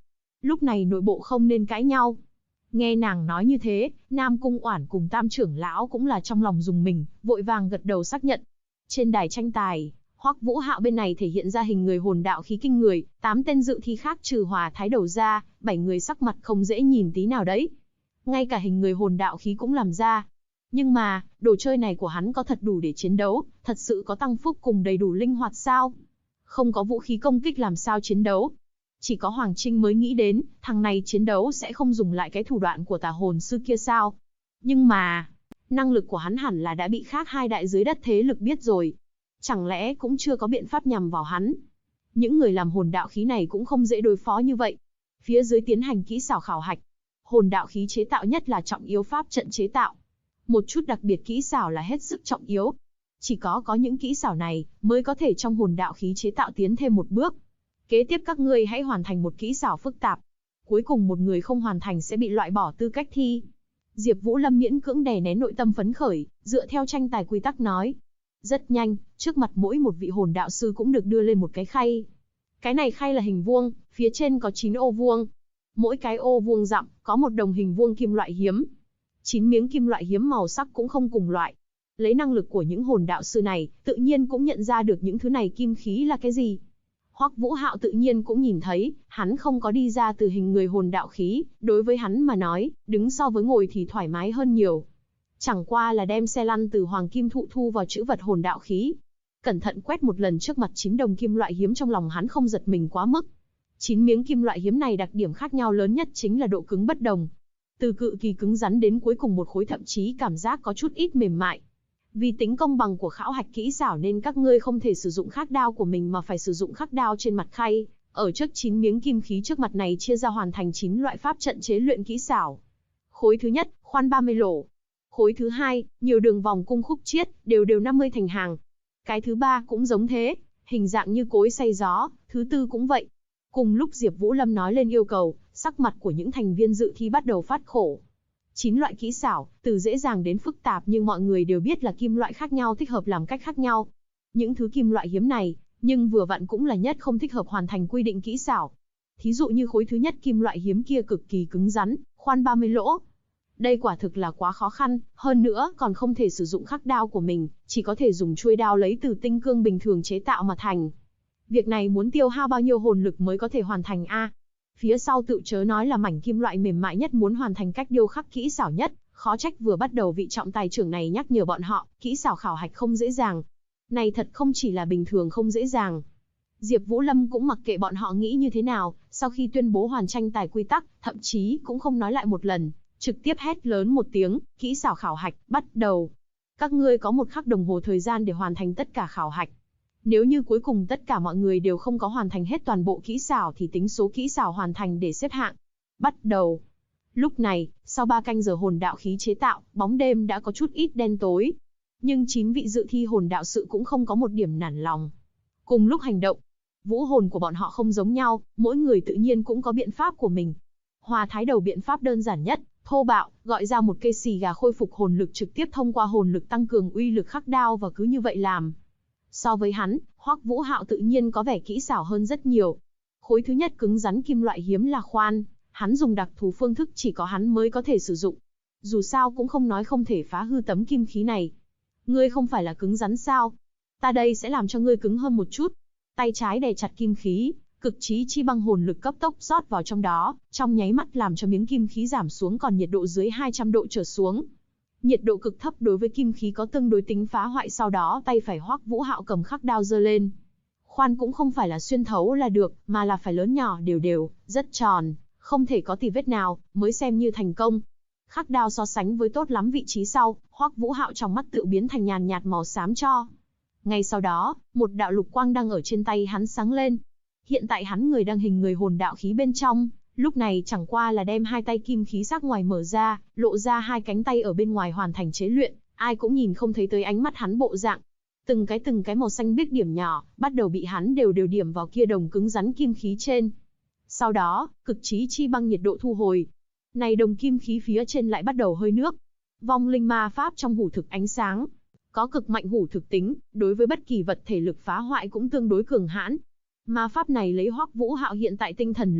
Lúc này nội bộ không nên cãi nhau. Nghe nàng nói như thế, Nam Cung Oản cùng Tam trưởng lão cũng là trong lòng rùng mình, vội vàng gật đầu xác nhận. Trên đài tranh tài, Hoắc Vũ Hạo bên này thể hiện ra hình người hồn đạo khí kinh người, 8 tên dự thi khác trừ Hòa Thái đầu ra, 7 người sắc mặt không dễ nhìn tí nào đấy. Ngay cả hình người hồn đạo khí cũng làm ra. Nhưng mà, đồ chơi này của hắn có thật đủ để chiến đấu, thật sự có tăng phúc cùng đầy đủ linh hoạt sao? Không có vũ khí công kích làm sao chiến đấu? Chỉ có Hoàng Trinh mới nghĩ đến, thằng này chiến đấu sẽ không dùng lại cái thủ đoạn của tà hồn sư kia sao? Nhưng mà, năng lực của hắn hẳn là đã bị khác hai đại dưới đất thế lực biết rồi. Chẳng lẽ cũng chưa có biện pháp nhằm vào hắn? Những người làm hồn đạo khí này cũng không dễ đối phó như vậy. Phía dưới tiến hành kỹ xảo khảo hạch. Hồn đạo khí chế tạo nhất là trọng yếu pháp trận chế tạo. Một chút đặc biệt kỹ xảo là hết sức trọng yếu. Chỉ có những kỹ xảo này mới có thể trong hồn đạo khí chế tạo tiến thêm một bước. Kế tiếp các ngươi hãy hoàn thành một kỹ xảo phức tạp. Cuối cùng một người không hoàn thành sẽ bị loại bỏ tư cách thi. Diệp Vũ Lâm miễn cưỡng đè nén nội tâm phấn khởi, dựa theo tranh tài quy tắc nói. Rất nhanh, trước mặt mỗi một vị hồn đạo sư cũng được đưa lên một cái khay. Cái này khay là hình vuông, phía trên có 9 ô vuông. Mỗi cái ô vuông dặm có một đồng hình vuông kim loại hiếm. 9 miếng kim loại hiếm màu sắc cũng không cùng loại. Lấy năng lực của những hồn đạo sư này, tự nhiên cũng nhận ra được những thứ này kim khí là cái gì. Hoắc Vũ Hạo tự nhiên cũng nhìn thấy, hắn không có đi ra từ hình người hồn đạo khí, đối với hắn mà nói, đứng so với ngồi thì thoải mái hơn nhiều. Chẳng qua là đem xe lăn từ hoàng kim thụ thu vào chữ vật hồn đạo khí. Cẩn thận quét một lần trước mặt 9 đồng kim loại hiếm, trong lòng hắn không giật mình quá mức. 9 miếng kim loại hiếm này đặc điểm khác nhau lớn nhất chính là độ cứng bất đồng. Từ cự kỳ cứng rắn đến cuối cùng một khối thậm chí cảm giác có chút ít mềm mại. Vì tính công bằng của khảo hạch kỹ xảo nên các ngươi không thể sử dụng khắc đao của mình mà phải sử dụng khắc đao trên mặt khay. Ở trước 9 miếng kim khí trước mặt này chia ra hoàn thành 9 loại pháp trận chế luyện kỹ xảo. Khối thứ nhất, khoan 30 lỗ. Khối thứ hai, nhiều đường vòng cung khúc chiết, đều 50 thành hàng. Cái thứ ba cũng giống thế, hình dạng như cối xay gió, thứ tư cũng vậy. Cùng lúc Diệp Vũ Lâm nói lên yêu cầu, sắc mặt của những thành viên dự thi bắt đầu phát khổ. 9 loại kỹ xảo, từ dễ dàng đến phức tạp, nhưng mọi người đều biết là kim loại khác nhau thích hợp làm cách khác nhau. Những thứ kim loại hiếm này, nhưng vừa vặn cũng là nhất không thích hợp hoàn thành quy định kỹ xảo. Thí dụ như khối thứ nhất kim loại hiếm kia cực kỳ cứng rắn, khoan 30 lỗ. Đây quả thực là quá khó khăn, hơn nữa còn không thể sử dụng khắc đao của mình, chỉ có thể dùng chuôi đao lấy từ tinh cương bình thường chế tạo mà thành. Việc này muốn tiêu hao bao nhiêu hồn lực mới có thể hoàn thành a? Phía sau tự chớ nói là mảnh kim loại mềm mại nhất muốn hoàn thành cách điêu khắc kỹ xảo nhất, khó trách vừa bắt đầu vị trọng tài trưởng này nhắc nhở bọn họ, kỹ xảo khảo hạch không dễ dàng. Này thật không chỉ là bình thường không dễ dàng. Diệp Vũ Lâm cũng mặc kệ bọn họ nghĩ như thế nào, sau khi tuyên bố hoàn tranh tài quy tắc, thậm chí cũng không nói lại một lần, trực tiếp hét lớn một tiếng, kỹ xảo khảo hạch, bắt đầu. Các ngươi có 1 khắc đồng hồ thời gian để hoàn thành tất cả khảo hạch. Nếu như cuối cùng tất cả mọi người đều không có hoàn thành hết toàn bộ kỹ xảo thì tính số kỹ xảo hoàn thành để xếp hạng. Bắt đầu. Lúc này, sau 3 canh giờ hồn đạo khí chế tạo, bóng đêm đã có chút ít đen tối. Nhưng 9 vị dự thi hồn đạo sự cũng không có một điểm nản lòng. Cùng lúc hành động, vũ hồn của bọn họ không giống nhau, mỗi người tự nhiên cũng có biện pháp của mình. Hòa Thái đầu biện pháp đơn giản nhất, thô bạo, gọi ra một cây xì gà khôi phục hồn lực trực tiếp thông qua hồn lực tăng cường uy lực khắc đao và cứ như vậy làm. So với hắn, Hoắc Vũ Hạo tự nhiên có vẻ kỹ xảo hơn rất nhiều. Khối thứ nhất cứng rắn kim loại hiếm là khoan, hắn dùng đặc thù phương thức chỉ có hắn mới có thể sử dụng. Dù sao cũng không nói không thể phá hư tấm kim khí này. Ngươi không phải là cứng rắn sao? Ta đây sẽ làm cho ngươi cứng hơn một chút. Tay trái đè chặt kim khí, cực chí chi băng hồn lực cấp tốc rót vào trong đó, trong nháy mắt làm cho miếng kim khí giảm xuống còn nhiệt độ dưới 200 độ trở xuống. Nhiệt độ cực thấp đối với kim khí có tương đối tính phá hoại, sau đó tay phải Hoắc Vũ Hạo cầm khắc đao giơ lên. Khoan cũng không phải là xuyên thấu là được, mà là phải lớn nhỏ đều đều, rất tròn, không thể có tì vết nào, mới xem như thành công. Khắc đao so sánh với tốt lắm vị trí sau, Hoắc Vũ Hạo trong mắt tự biến thành nhàn nhạt màu xám cho. Ngay sau đó, một đạo lục quang đang ở trên tay hắn sáng lên. Hiện tại hắn người đang hình người hồn đạo khí bên trong, lúc này chẳng qua là đem 2 tay kim khí sắc ngoài mở ra, lộ ra 2 cánh tay ở bên ngoài hoàn thành chế luyện, ai cũng nhìn không thấy tới ánh mắt hắn bộ dạng. Từng cái màu xanh biếc điểm nhỏ, bắt đầu bị hắn đều điểm vào kia đồng cứng rắn kim khí trên. Sau đó, cực chí chi băng nhiệt độ thu hồi. Này đồng kim khí phía trên lại bắt đầu hơi nước. Vong linh ma pháp trong hủ thực ánh sáng. Có cực mạnh hủ thực tính, đối với bất kỳ vật thể lực phá hoại cũng tương đối cường hãn. Ma pháp này lấy Hoắc Vũ Hạo hiện tại tinh thần lực,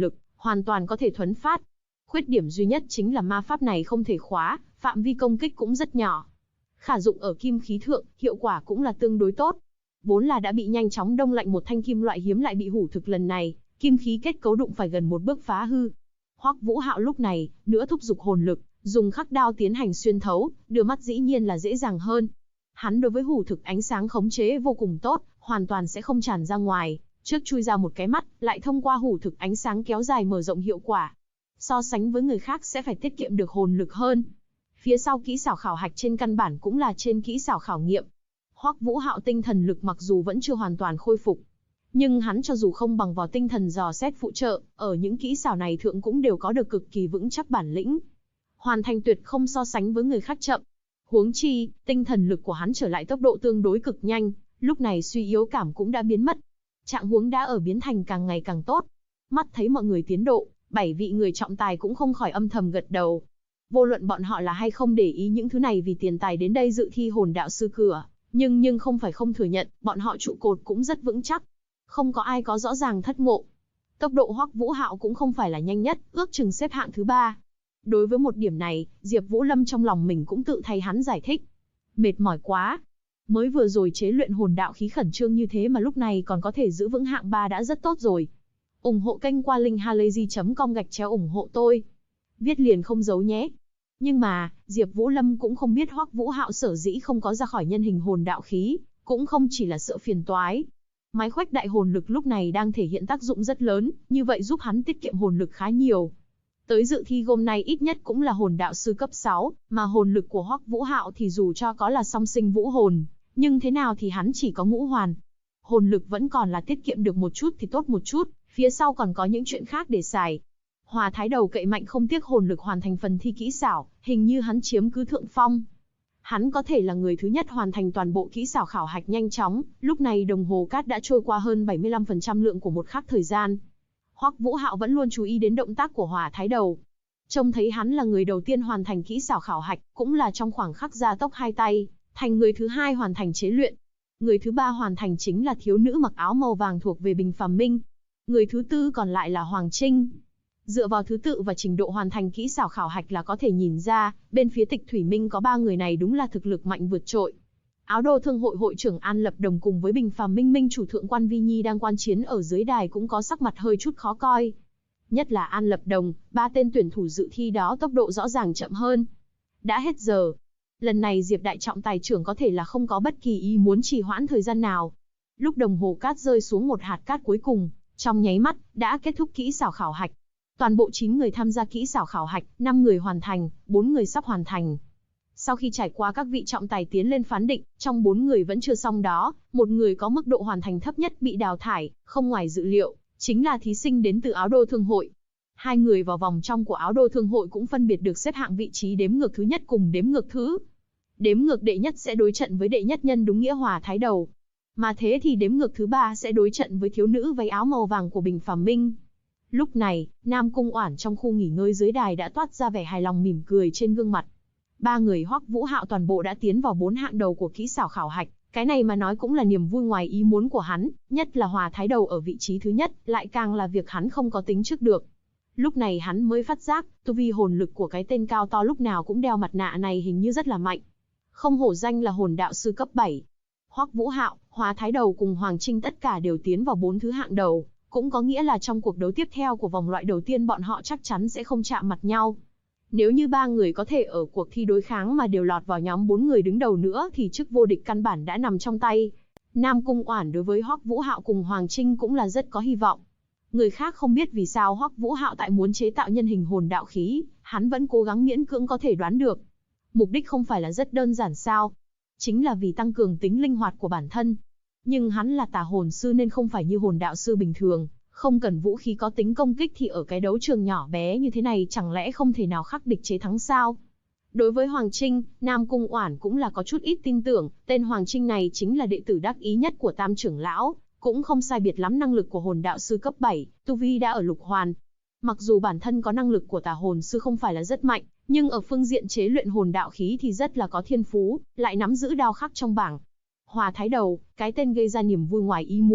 hoàn toàn có thể thuấn phát. Khuyết điểm duy nhất chính là ma pháp này không thể khóa, phạm vi công kích cũng rất nhỏ. Khả dụng ở kim khí thượng, hiệu quả cũng là tương đối tốt. Vốn là đã bị nhanh chóng đông lạnh một thanh kim loại hiếm lại bị hủ thực lần này, kim khí kết cấu đụng phải gần một bước phá hư. Hoắc Vũ Hạo lúc này, nữa thúc giục hồn lực, dùng khắc đao tiến hành xuyên thấu, đưa mắt dĩ nhiên là dễ dàng hơn. Hắn đối với hủ thực ánh sáng khống chế vô cùng tốt, hoàn toàn sẽ không tràn ra ngoài, trước chui ra một cái mắt, lại thông qua hủ thực ánh sáng kéo dài mở rộng hiệu quả. So sánh với người khác sẽ phải tiết kiệm được hồn lực hơn. Phía sau kỹ xảo khảo hạch trên căn bản cũng là trên kỹ xảo khảo nghiệm. Hoắc Vũ Hạo tinh thần lực mặc dù vẫn chưa hoàn toàn khôi phục, nhưng hắn cho dù không bằng vào tinh thần dò xét phụ trợ, ở những kỹ xảo này thượng cũng đều có được cực kỳ vững chắc bản lĩnh. Hoàn thành tuyệt không so sánh với người khác chậm. Huống chi, tinh thần lực của hắn trở lại tốc độ tương đối cực nhanh, lúc này suy yếu cảm cũng đã biến mất. Trạng huống đã ở biến thành càng ngày càng tốt. Mắt thấy mọi người tiến độ, 7 vị người trọng tài cũng không khỏi âm thầm gật đầu. Vô luận bọn họ là hay không để ý những thứ này vì tiền tài đến đây dự thi hồn đạo sư cửa, nhưng không phải không thừa nhận, bọn họ trụ cột cũng rất vững chắc. Không có ai có rõ ràng thất ngộ. Tốc độ Hoắc Vũ Hạo cũng không phải là nhanh nhất, ước chừng xếp hạng thứ 3. Đối với một điểm này, Diệp Vũ Lâm trong lòng mình cũng tự thay hắn giải thích. Mệt mỏi quá. Mới vừa rồi chế luyện hồn đạo khí khẩn trương như thế mà lúc này còn có thể giữ vững hạng 3 đã rất tốt rồi. Ủng hộ kênh qua linkhalazy.com/ủng hộ tôi. Viết liền không giấu nhé. Nhưng mà, Diệp Vũ Lâm cũng không biết Hoắc Vũ Hạo sở dĩ không có ra khỏi nhân hình hồn đạo khí, cũng không chỉ là sợ phiền toái. Máy khuếch đại hồn lực lúc này đang thể hiện tác dụng rất lớn, như vậy giúp hắn tiết kiệm hồn lực khá nhiều. Tới dự thi hôm nay ít nhất cũng là hồn đạo sư cấp 6, mà hồn lực của Hoắc Vũ Hạo thì dù cho có là song sinh vũ hồn, nhưng thế nào thì hắn chỉ có ngũ hoàn. Hồn lực vẫn còn là tiết kiệm được một chút thì tốt một chút, phía sau còn có những chuyện khác để xài. Hòa Thái Đầu cậy mạnh không tiếc hồn lực hoàn thành phần thi kỹ xảo, hình như hắn chiếm cứ thượng phong. Hắn có thể là người thứ nhất hoàn thành toàn bộ kỹ xảo khảo hạch nhanh chóng, lúc này đồng hồ cát đã trôi qua hơn 75% lượng của một khắc thời gian. Hoắc Vũ Hạo vẫn luôn chú ý đến động tác của Hòa Thái Đầu. Trông thấy hắn là người đầu tiên hoàn thành kỹ xảo khảo hạch, cũng là trong khoảng khắc gia tốc hai tay, thành người thứ hai hoàn thành chế luyện. Người thứ ba hoàn thành chính là thiếu nữ mặc áo màu vàng thuộc về Bình Phàm Minh. Người thứ tư còn lại là Hoàng Trinh. Dựa vào thứ tự và trình độ hoàn thành kỹ xảo khảo hạch là có thể nhìn ra, bên phía Tịch Thủy Minh có 3 người này đúng là thực lực mạnh vượt trội. Áo Đô Thương hội hội trưởng An Lập Đồng cùng với Bình Phàm Minh Minh chủ thượng quan Vi Nhi đang quan chiến ở dưới đài cũng có sắc mặt hơi chút khó coi. Nhất là An Lập Đồng, 3 tên tuyển thủ dự thi đó tốc độ rõ ràng chậm hơn. Đã hết giờ. Lần này Diệp đại trọng tài trưởng có thể là không có bất kỳ ý muốn trì hoãn thời gian nào. Lúc đồng hồ cát rơi xuống một hạt cát cuối cùng, trong nháy mắt, đã kết thúc kỹ xảo khảo hạch. Toàn bộ 9 người tham gia kỹ xảo khảo hạch, 5 người hoàn thành, 4 người sắp hoàn thành. Sau khi trải qua các vị trọng tài tiến lên phán định, trong 4 người vẫn chưa xong đó, một người có mức độ hoàn thành thấp nhất bị đào thải, không ngoài dự liệu, chính là thí sinh đến từ Áo Đô Thương hội. 2 người vào vòng trong của Áo Đô Thương hội cũng phân biệt được xếp hạng vị trí đếm ngược thứ nhất cùng đếm ngược thứ. Đếm ngược đệ nhất sẽ đối trận với đệ nhất nhân đúng nghĩa Hòa Thái Đầu. Mà thế thì đếm ngược thứ 3 sẽ đối trận với thiếu nữ váy áo màu vàng của Bình Phàm Minh. Lúc này, Nam Cung Oản trong khu nghỉ ngơi dưới đài đã toát ra vẻ hài lòng mỉm cười trên gương mặt. 3 người Hoắc Vũ Hạo toàn bộ đã tiến vào 4 hạng đầu của kỹ xảo khảo hạch, cái này mà nói cũng là niềm vui ngoài ý muốn của hắn, nhất là Hòa Thái Đầu ở vị trí thứ nhất, lại càng là việc hắn không có tính trước được. Lúc này hắn mới phát giác, tu vi hồn lực của cái tên cao to lúc nào cũng đeo mặt nạ này hình như rất là mạnh. Không hổ danh là hồn đạo sư cấp 7. Hoắc Vũ Hạo, Hòa Thái Đầu cùng Hoàng Trinh tất cả đều tiến vào 4 thứ hạng đầu. Cũng có nghĩa là trong cuộc đấu tiếp theo của vòng loại đầu tiên bọn họ chắc chắn sẽ không chạm mặt nhau. Nếu như 3 người có thể ở cuộc thi đối kháng mà đều lọt vào nhóm 4 người đứng đầu nữa thì chức vô địch căn bản đã nằm trong tay. Nam Cung Oản đối với Hoắc Vũ Hạo cùng Hoàng Trinh cũng là rất có hy vọng. Người khác không biết vì sao Hoắc Vũ Hạo tại muốn chế tạo nhân hình hồn đạo khí, hắn vẫn cố gắng miễn cưỡng có thể đoán được. Mục đích không phải là rất đơn giản sao? Chính là vì tăng cường tính linh hoạt của bản thân. Nhưng hắn là tà hồn sư nên không phải như hồn đạo sư bình thường, không cần vũ khí có tính công kích thì ở cái đấu trường nhỏ bé như thế này chẳng lẽ không thể nào khắc địch chế thắng sao? Đối với Hoàng Trinh, Nam Cung Oản cũng là có chút ít tin tưởng, tên Hoàng Trinh này chính là đệ tử đắc ý nhất của Tam trưởng lão, cũng không sai biệt lắm năng lực của hồn đạo sư cấp 7, tu vi đã ở lục hoàn. Mặc dù bản thân có năng lực của tà hồn sư không phải là rất mạnh, nhưng ở phương diện chế luyện hồn đạo khí thì rất là có thiên phú, lại nắm giữ đao khắc trong bảng. Hòa Thái Đầu, cái tên gây ra niềm vui ngoài ý muốn,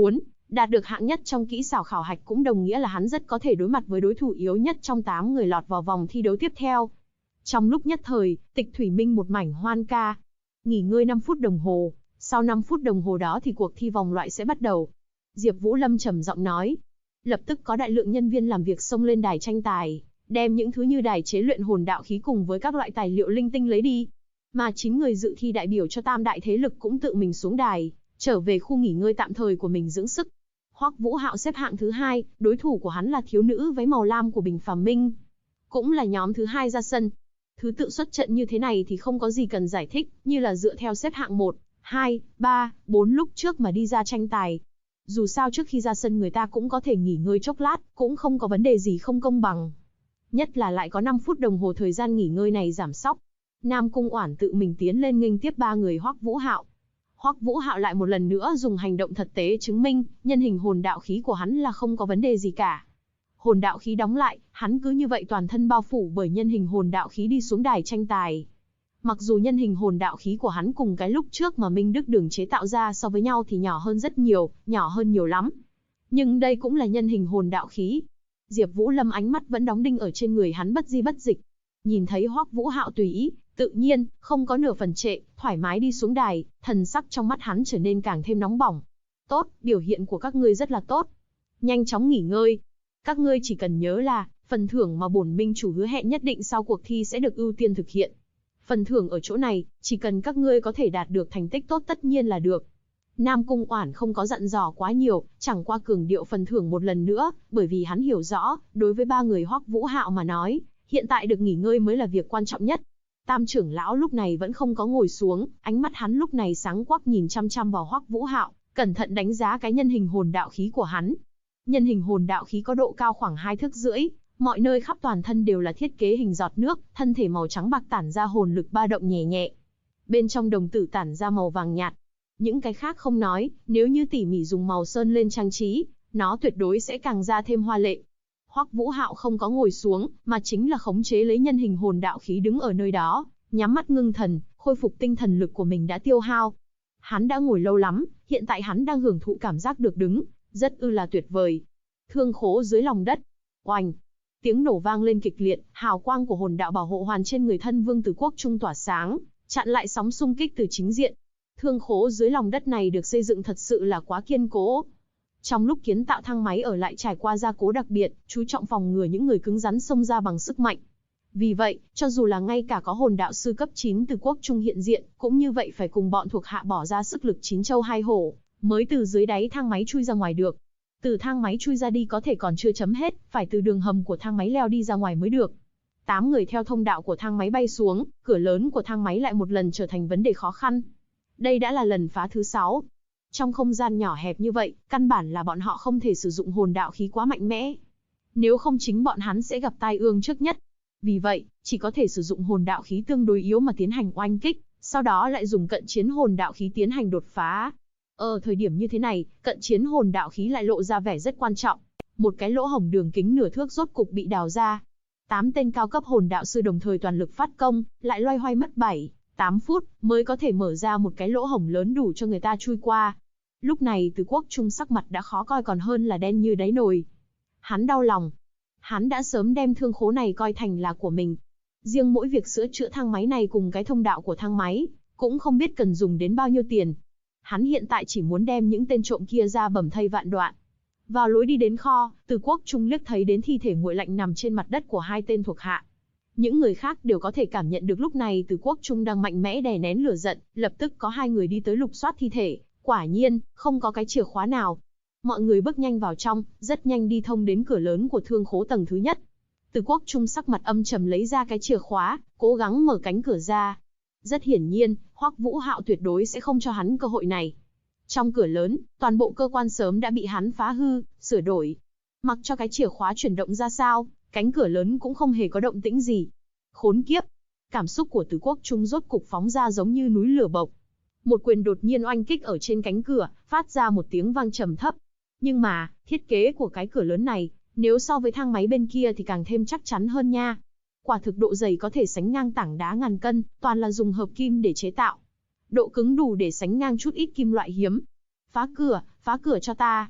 Đạt được hạng nhất trong kỹ xảo khảo hạch cũng đồng nghĩa là hắn rất có thể đối mặt với đối thủ yếu nhất trong 8 người lọt vào vòng thi đấu tiếp theo. Trong lúc nhất thời, Tịch Thủy Minh một mảnh hoan ca. Nghỉ ngơi 5 phút đồng hồ, sau 5 phút đồng hồ đó thì cuộc thi vòng loại sẽ bắt đầu. Diệp Vũ Lâm trầm giọng nói. Lập tức có đại lượng nhân viên làm việc xông lên đài tranh tài, đem những thứ như đài chế luyện hồn đạo khí cùng với các loại tài liệu linh tinh lấy đi. Mà 9 người dự thi đại biểu cho tam đại thế lực cũng tự mình xuống đài, trở về khu nghỉ ngơi tạm thời của mình dưỡng sức. Hoắc Vũ Hạo xếp hạng thứ 2, đối thủ của hắn là thiếu nữ váy màu lam của Bình Phàm Minh, cũng là nhóm thứ 2 ra sân. Thứ tự xuất trận như thế này thì không có gì cần giải thích, như là dựa theo xếp hạng 1, 2, 3, 4 lúc trước mà đi ra tranh tài. Dù sao trước khi ra sân người ta cũng có thể nghỉ ngơi chốc lát, cũng không có vấn đề gì không công bằng. Nhất là lại có 5 phút đồng hồ thời gian nghỉ ngơi này giảm sóc. Nam Cung Oản tự mình tiến lên nghênh tiếp 3 người Hoắc Vũ Hạo. Hoắc Vũ Hạo lại một lần nữa dùng hành động thực tế chứng minh, nhân hình hồn đạo khí của hắn là không có vấn đề gì cả. Hồn đạo khí đóng lại, hắn cứ như vậy toàn thân bao phủ bởi nhân hình hồn đạo khí đi xuống đài tranh tài. Mặc dù nhân hình hồn đạo khí của hắn cùng cái lúc trước mà Minh Đức Đường chế tạo ra so với nhau thì nhỏ hơn rất nhiều, nhỏ hơn nhiều lắm. Nhưng đây cũng là nhân hình hồn đạo khí. Diệp Vũ Lâm ánh mắt vẫn đóng đinh ở trên người hắn bất di bất dịch. Nhìn thấy Hoắc Vũ Hạo tùy ý, tự nhiên, không có nửa phần trệ, thoải mái đi xuống đài, thần sắc trong mắt hắn trở nên càng thêm nóng bỏng. Tốt, biểu hiện của các ngươi rất là tốt. Nhanh chóng nghỉ ngơi. Các ngươi chỉ cần nhớ là, phần thưởng mà bổn minh chủ hứa hẹn nhất định sau cuộc thi sẽ được ưu tiên thực hiện. Phần thưởng ở chỗ này, chỉ cần các ngươi có thể đạt được thành tích tốt tất nhiên là được. Nam Cung Oản không có dặn dò quá nhiều, chẳng qua cường điệu phần thưởng một lần nữa, bởi vì hắn hiểu rõ, đối với 3 người Hoắc Vũ Hạo mà nói, hiện tại được nghỉ ngơi mới là việc quan trọng nhất. Tam trưởng lão lúc này vẫn không có ngồi xuống, ánh mắt hắn lúc này sáng quắc nhìn chăm chăm vào Hoắc Vũ Hạo, cẩn thận đánh giá cái nhân hình hồn đạo khí của hắn. Nhân hình hồn đạo khí có độ cao khoảng 2 thước rưỡi, mọi nơi khắp toàn thân đều là thiết kế hình giọt nước, thân thể màu trắng bạc tản ra hồn lực ba động nhẹ nhẹ. Bên trong đồng tử tản ra màu vàng nhạt. Những cái khác không nói, nếu như tỉ mỉ dùng màu sơn lên trang trí, nó tuyệt đối sẽ càng ra thêm hoa lệ. Hoắc Vũ Hạo không có ngồi xuống, mà chính là khống chế lấy nhân hình hồn đạo khí đứng ở nơi đó, nhắm mắt ngưng thần, khôi phục tinh thần lực của mình đã tiêu hao. Hắn đã ngồi lâu lắm, hiện tại hắn đang hưởng thụ cảm giác được đứng, rất là tuyệt vời. Thương khố dưới lòng đất. Oành! Tiếng nổ vang lên kịch liệt, hào quang của hồn đạo bảo hộ hoàn trên người thân Vương Tử Quốc Trung tỏa sáng, chặn lại sóng xung kích từ chính diện. Thương khố dưới lòng đất này được xây dựng thật sự là quá kiên cố. Trong lúc kiến tạo thang máy ở lại trải qua gia cố đặc biệt, chú trọng phòng ngừa những người cứng rắn xông ra bằng sức mạnh. Vì vậy, cho dù là ngay cả có hồn đạo sư cấp 9 từ Quốc Trung hiện diện, cũng như vậy phải cùng bọn thuộc hạ bỏ ra sức lực 9 châu 2 hổ, mới từ dưới đáy thang máy chui ra ngoài được. Từ thang máy chui ra đi có thể còn chưa chấm hết, phải từ đường hầm của thang máy leo đi ra ngoài mới được. 8 người theo thông đạo của thang máy bay xuống, cửa lớn của thang máy lại một lần trở thành vấn đề khó khăn. Đây đã là lần phá thứ 6. Trong không gian nhỏ hẹp như vậy, căn bản là bọn họ không thể sử dụng hồn đạo khí quá mạnh mẽ. Nếu không chính bọn hắn sẽ gặp tai ương trước nhất. Vì vậy, chỉ có thể sử dụng hồn đạo khí tương đối yếu mà tiến hành oanh kích, sau đó lại dùng cận chiến hồn đạo khí tiến hành đột phá. Ở thời điểm như thế này, cận chiến hồn đạo khí lại lộ ra vẻ rất quan trọng. Một cái lỗ hổng đường kính nửa thước rốt cục bị đào ra. 8 tên cao cấp hồn đạo sư đồng thời toàn lực phát công, lại loay hoay mất 7-8 phút mới có thể mở ra một cái lỗ hổng lớn đủ cho người ta chui qua. Lúc này Từ Quốc Trung sắc mặt đã khó coi còn hơn là đen như đáy nồi. Hắn đau lòng. Hắn đã sớm đem thương khố này coi thành là của mình. Riêng mỗi việc sửa chữa thang máy này cùng cái thông đạo của thang máy, cũng không biết cần dùng đến bao nhiêu tiền. Hắn hiện tại chỉ muốn đem những tên trộm kia ra bầm thây vạn đoạn. Vào lối đi đến kho, Từ Quốc Trung liếc thấy đến thi thể nguội lạnh nằm trên mặt đất của 2 tên thuộc hạ. Những người khác đều có thể cảm nhận được lúc này Từ Quốc Trung đang mạnh mẽ đè nén lửa giận, lập tức có 2 người đi tới lục soát thi thể, quả nhiên, không có cái chìa khóa nào. Mọi người bước nhanh vào trong, rất nhanh đi thông đến cửa lớn của thương khố tầng thứ nhất. Từ Quốc Trung sắc mặt âm trầm lấy ra cái chìa khóa, cố gắng mở cánh cửa ra. Rất hiển nhiên, Hoắc Vũ Hạo tuyệt đối sẽ không cho hắn cơ hội này. Trong cửa lớn, toàn bộ cơ quan sớm đã bị hắn phá hư, sửa đổi. Mặc cho cái chìa khóa chuyển động ra sao, cánh cửa lớn cũng không hề có động tĩnh gì. Khốn kiếp! Cảm xúc của Từ Quốc Trung rốt cục phóng ra giống như núi lửa bộc. Một quyền đột nhiên oanh kích ở trên cánh cửa, phát ra một tiếng vang trầm thấp. Nhưng mà, thiết kế của cái cửa lớn này, nếu so với thang máy bên kia thì càng thêm chắc chắn hơn nha. Quả thực độ dày có thể sánh ngang tảng đá ngàn cân, toàn là dùng hợp kim để chế tạo. Độ cứng đủ để sánh ngang chút ít kim loại hiếm. Phá cửa cho ta.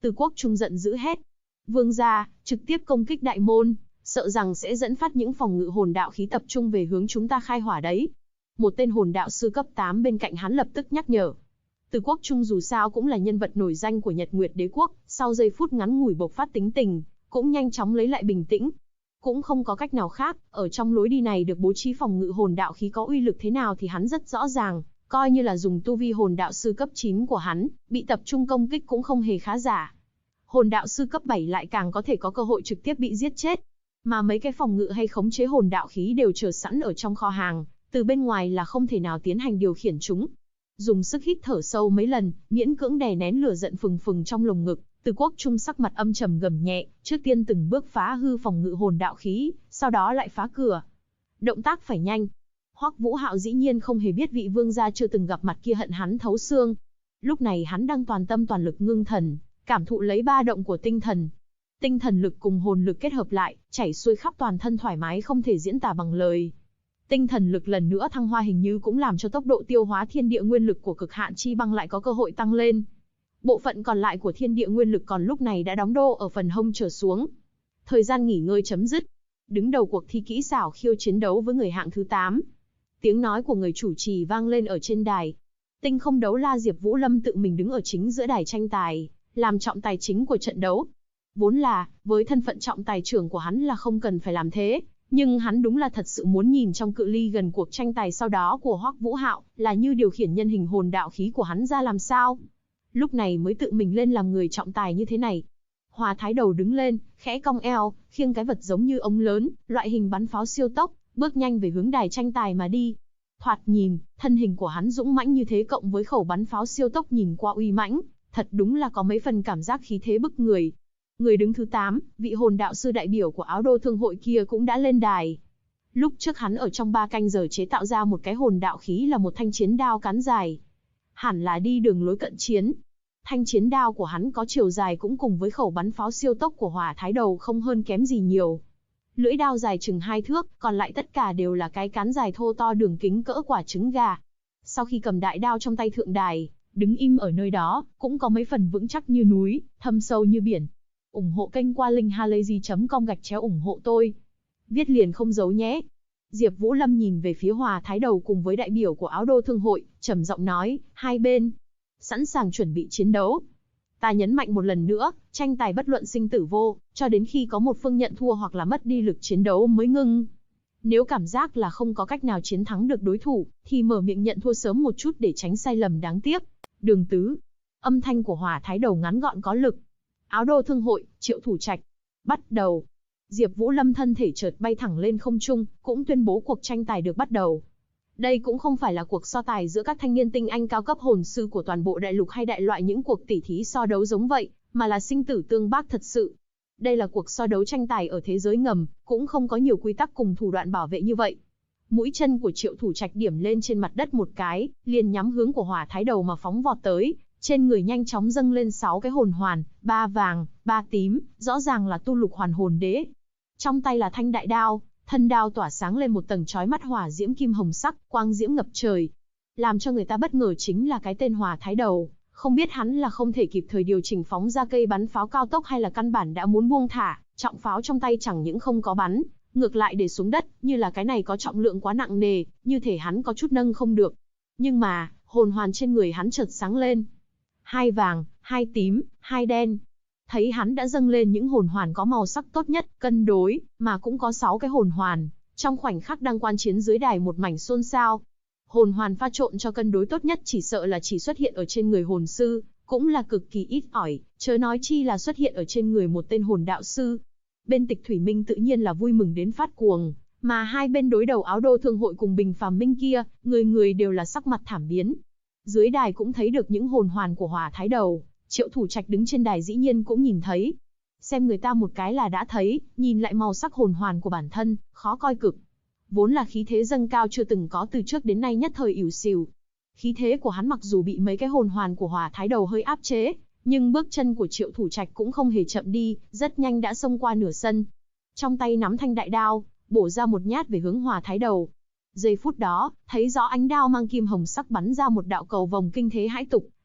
Từ Quốc Trung giận dữ hét: Vương gia, trực tiếp công kích đại môn, sợ rằng sẽ dẫn phát những phòng ngự hồn đạo khí tập trung về hướng chúng ta khai hỏa đấy. Một tên hồn đạo sư cấp 8 bên cạnh hắn lập tức nhắc nhở. Từ Quốc Trung dù sao cũng là nhân vật nổi danh của Nhật Nguyệt Đế Quốc, sau giây phút ngắn ngủi bộc phát tính tình, cũng nhanh chóng lấy lại bình tĩnh. Cũng không có cách nào khác, ở trong lối đi này được bố trí phòng ngự hồn đạo khí có uy lực thế nào thì hắn rất rõ ràng, coi như là dùng tu vi hồn đạo sư cấp 9 của hắn, bị tập trung công kích cũng không hề khá giả. Hồn đạo sư cấp 7 lại càng có thể có cơ hội trực tiếp bị giết chết. Mà mấy cái phòng ngự hay khống chế hồn đạo khí đều chờ sẵn ở trong kho hàng, từ bên ngoài là không thể nào tiến hành điều khiển chúng. Dùng sức hít thở sâu mấy lần, miễn cưỡng đè nén lửa giận phừng phừng trong lồng ngực, Từ Quốc Trung sắc mặt âm trầm gầm nhẹ, trước tiên từng bước phá hư phòng ngự hồn đạo khí, sau đó lại phá cửa. Động tác phải nhanh. Hoắc Vũ Hạo dĩ nhiên không hề biết vị vương gia chưa từng gặp mặt kia hận hắn thấu xương. Lúc này hắn đang toàn tâm toàn lực ngưng thần, cảm thụ lấy ba động của tinh thần. Tinh thần lực cùng hồn lực kết hợp lại, chảy xuôi khắp toàn thân thoải mái không thể diễn tả bằng lời. Tinh thần lực lần nữa thăng hoa hình như cũng làm cho tốc độ tiêu hóa thiên địa nguyên lực của cực hạn chi băng lại có cơ hội tăng lên. Bộ phận còn lại của thiên địa nguyên lực còn lúc này đã đóng đô ở phần hông trở xuống. Thời gian nghỉ ngơi chấm dứt. Đứng đầu cuộc thi kỹ xảo khiêu chiến đấu với người hạng thứ 8. Tiếng nói của người chủ trì vang lên ở trên đài. Tinh không đấu la Diệp Vũ Lâm tự mình đứng ở chính giữa đài tranh tài, làm trọng tài chính của trận đấu. Vốn là, với thân phận trọng tài trưởng của hắn là không cần phải làm thế, nhưng hắn đúng là thật sự muốn nhìn trong cự ly gần cuộc tranh tài sau đó của Hoắc Vũ Hạo, là như điều khiển nhân hình hồn đạo khí của hắn ra làm sao. Lúc này mới tự mình lên làm người trọng tài như thế này. Hòa Thái Đầu đứng lên, khẽ cong eo, khiêng cái vật giống như ống lớn, loại hình bắn pháo siêu tốc, bước nhanh về hướng đài tranh tài mà đi. Thoạt nhìn, thân hình của hắn dũng mãnh như thế cộng với khẩu bắn pháo siêu tốc nhìn qua uy mãnh, thật đúng là có mấy phần cảm giác khí thế bức người. Người đứng thứ 8, vị hồn đạo sư đại biểu của Áo Đô Thương hội kia cũng đã lên đài. Lúc trước hắn ở trong 3 canh giờ chế tạo ra một cái hồn đạo khí là một thanh chiến đao cán dài. Hẳn là đi đường lối cận chiến. Thanh chiến đao của hắn có chiều dài cũng cùng với khẩu bắn pháo siêu tốc của Hỏa Thái Đầu không hơn kém gì nhiều. Lưỡi đao dài chừng 2 thước, còn lại tất cả đều là cái cán dài thô to đường kính cỡ quả trứng gà. Sau khi cầm đại đao trong tay thượng đài, đứng im ở nơi đó, cũng có mấy phần vững chắc như núi, thâm sâu như biển. Ủng hộ kênh qua linkhalazy.com/ủng hộ tôi. Viết liền không giấu nhé. Diệp Vũ Lâm nhìn về phía Hòa Thái Đầu cùng với đại biểu của Áo Đô Thương hội, trầm giọng nói, hai bên sẵn sàng chuẩn bị chiến đấu. Ta nhấn mạnh một lần nữa, tranh tài bất luận sinh tử vô, cho đến khi có một phương nhận thua hoặc là mất đi lực chiến đấu mới ngưng. Nếu cảm giác là không có cách nào chiến thắng được đối thủ, thì mở miệng nhận thua sớm một chút để tránh sai lầm đáng tiếc. Đường Tứ. Âm thanh của Hòa Thái Đầu ngắn gọn có lực. Áo Đô Thương hội, Triệu Thủ Trạch. Bắt đầu. Diệp Vũ Lâm thân thể chợt bay thẳng lên không trung, cũng tuyên bố cuộc tranh tài được bắt đầu. Đây cũng không phải là cuộc so tài giữa các thanh niên tinh anh cao cấp hồn sư của toàn bộ đại lục hay đại loại những cuộc tỉ thí so đấu giống vậy, mà là sinh tử tương bác thật sự. Đây là cuộc so đấu tranh tài ở thế giới ngầm, cũng không có nhiều quy tắc cùng thủ đoạn bảo vệ như vậy. Mũi chân của Triệu Thủ Trạch điểm lên trên mặt đất một cái, liền nhắm hướng của Hỏa Thái Đầu mà phóng vọt tới, trên người nhanh chóng dâng lên 6 cái hồn hoàn, 3 vàng, 3 tím, rõ ràng là tu lục hoàn hồn đế. Trong tay là thanh đại đao, thân đao tỏa sáng lên một tầng chói mắt hỏa diễm kim hồng sắc, quang diễm ngập trời. Làm cho người ta bất ngờ chính là cái tên Hỏa Thái Đầu, không biết hắn là không thể kịp thời điều chỉnh phóng ra cây bắn pháo cao tốc hay là căn bản đã muốn buông thả, trọng pháo trong tay chẳng những không có bắn, ngược lại để xuống đất, như là cái này có trọng lượng quá nặng nề, như thể hắn có chút nâng không được. Nhưng mà, hồn hoàn trên người hắn chợt sáng lên. 2 vàng, 2 tím, 2 đen. Thấy hắn đã dâng lên những hồn hoàn có màu sắc tốt nhất, cân đối, mà cũng có 6 cái hồn hoàn. Trong khoảnh khắc đang quan chiến dưới đài một mảnh xôn xao. Hồn hoàn pha trộn cho cân đối tốt nhất chỉ sợ là chỉ xuất hiện ở trên người hồn sư, cũng là cực kỳ ít ỏi, chớ nói chi là xuất hiện ở trên người một tên hồn đạo sư. Bên Tịch Thủy Minh tự nhiên là vui mừng đến phát cuồng, mà hai bên đối đầu Áo Đô Thương hội cùng Bình Phàm Minh kia, người người đều là sắc mặt thảm biến. Dưới đài cũng thấy được những hồn hoàn của Hỏa Thái Đầu, Triệu Thủ Trạch đứng trên đài dĩ nhiên cũng nhìn thấy. Xem người ta một cái là đã thấy, nhìn lại màu sắc hồn hoàn của bản thân, khó coi cực. Vốn là khí thế dâng cao chưa từng có từ trước đến nay nhất thời ỉu xìu. Khí thế của hắn mặc dù bị mấy cái hồn hoàn của Hỏa Thái Đầu hơi áp chế, nhưng bước chân của Triệu Thủ Trạch cũng không hề chậm đi, rất nhanh đã xông qua nửa sân. Trong tay nắm thanh đại đao, bổ ra một nhát về hướng Hỏa Thái Đầu. Giây phút đó, thấy rõ ánh đao mang kim hồng sắc bắn ra một đạo cầu vồng kinh thế hãi tục,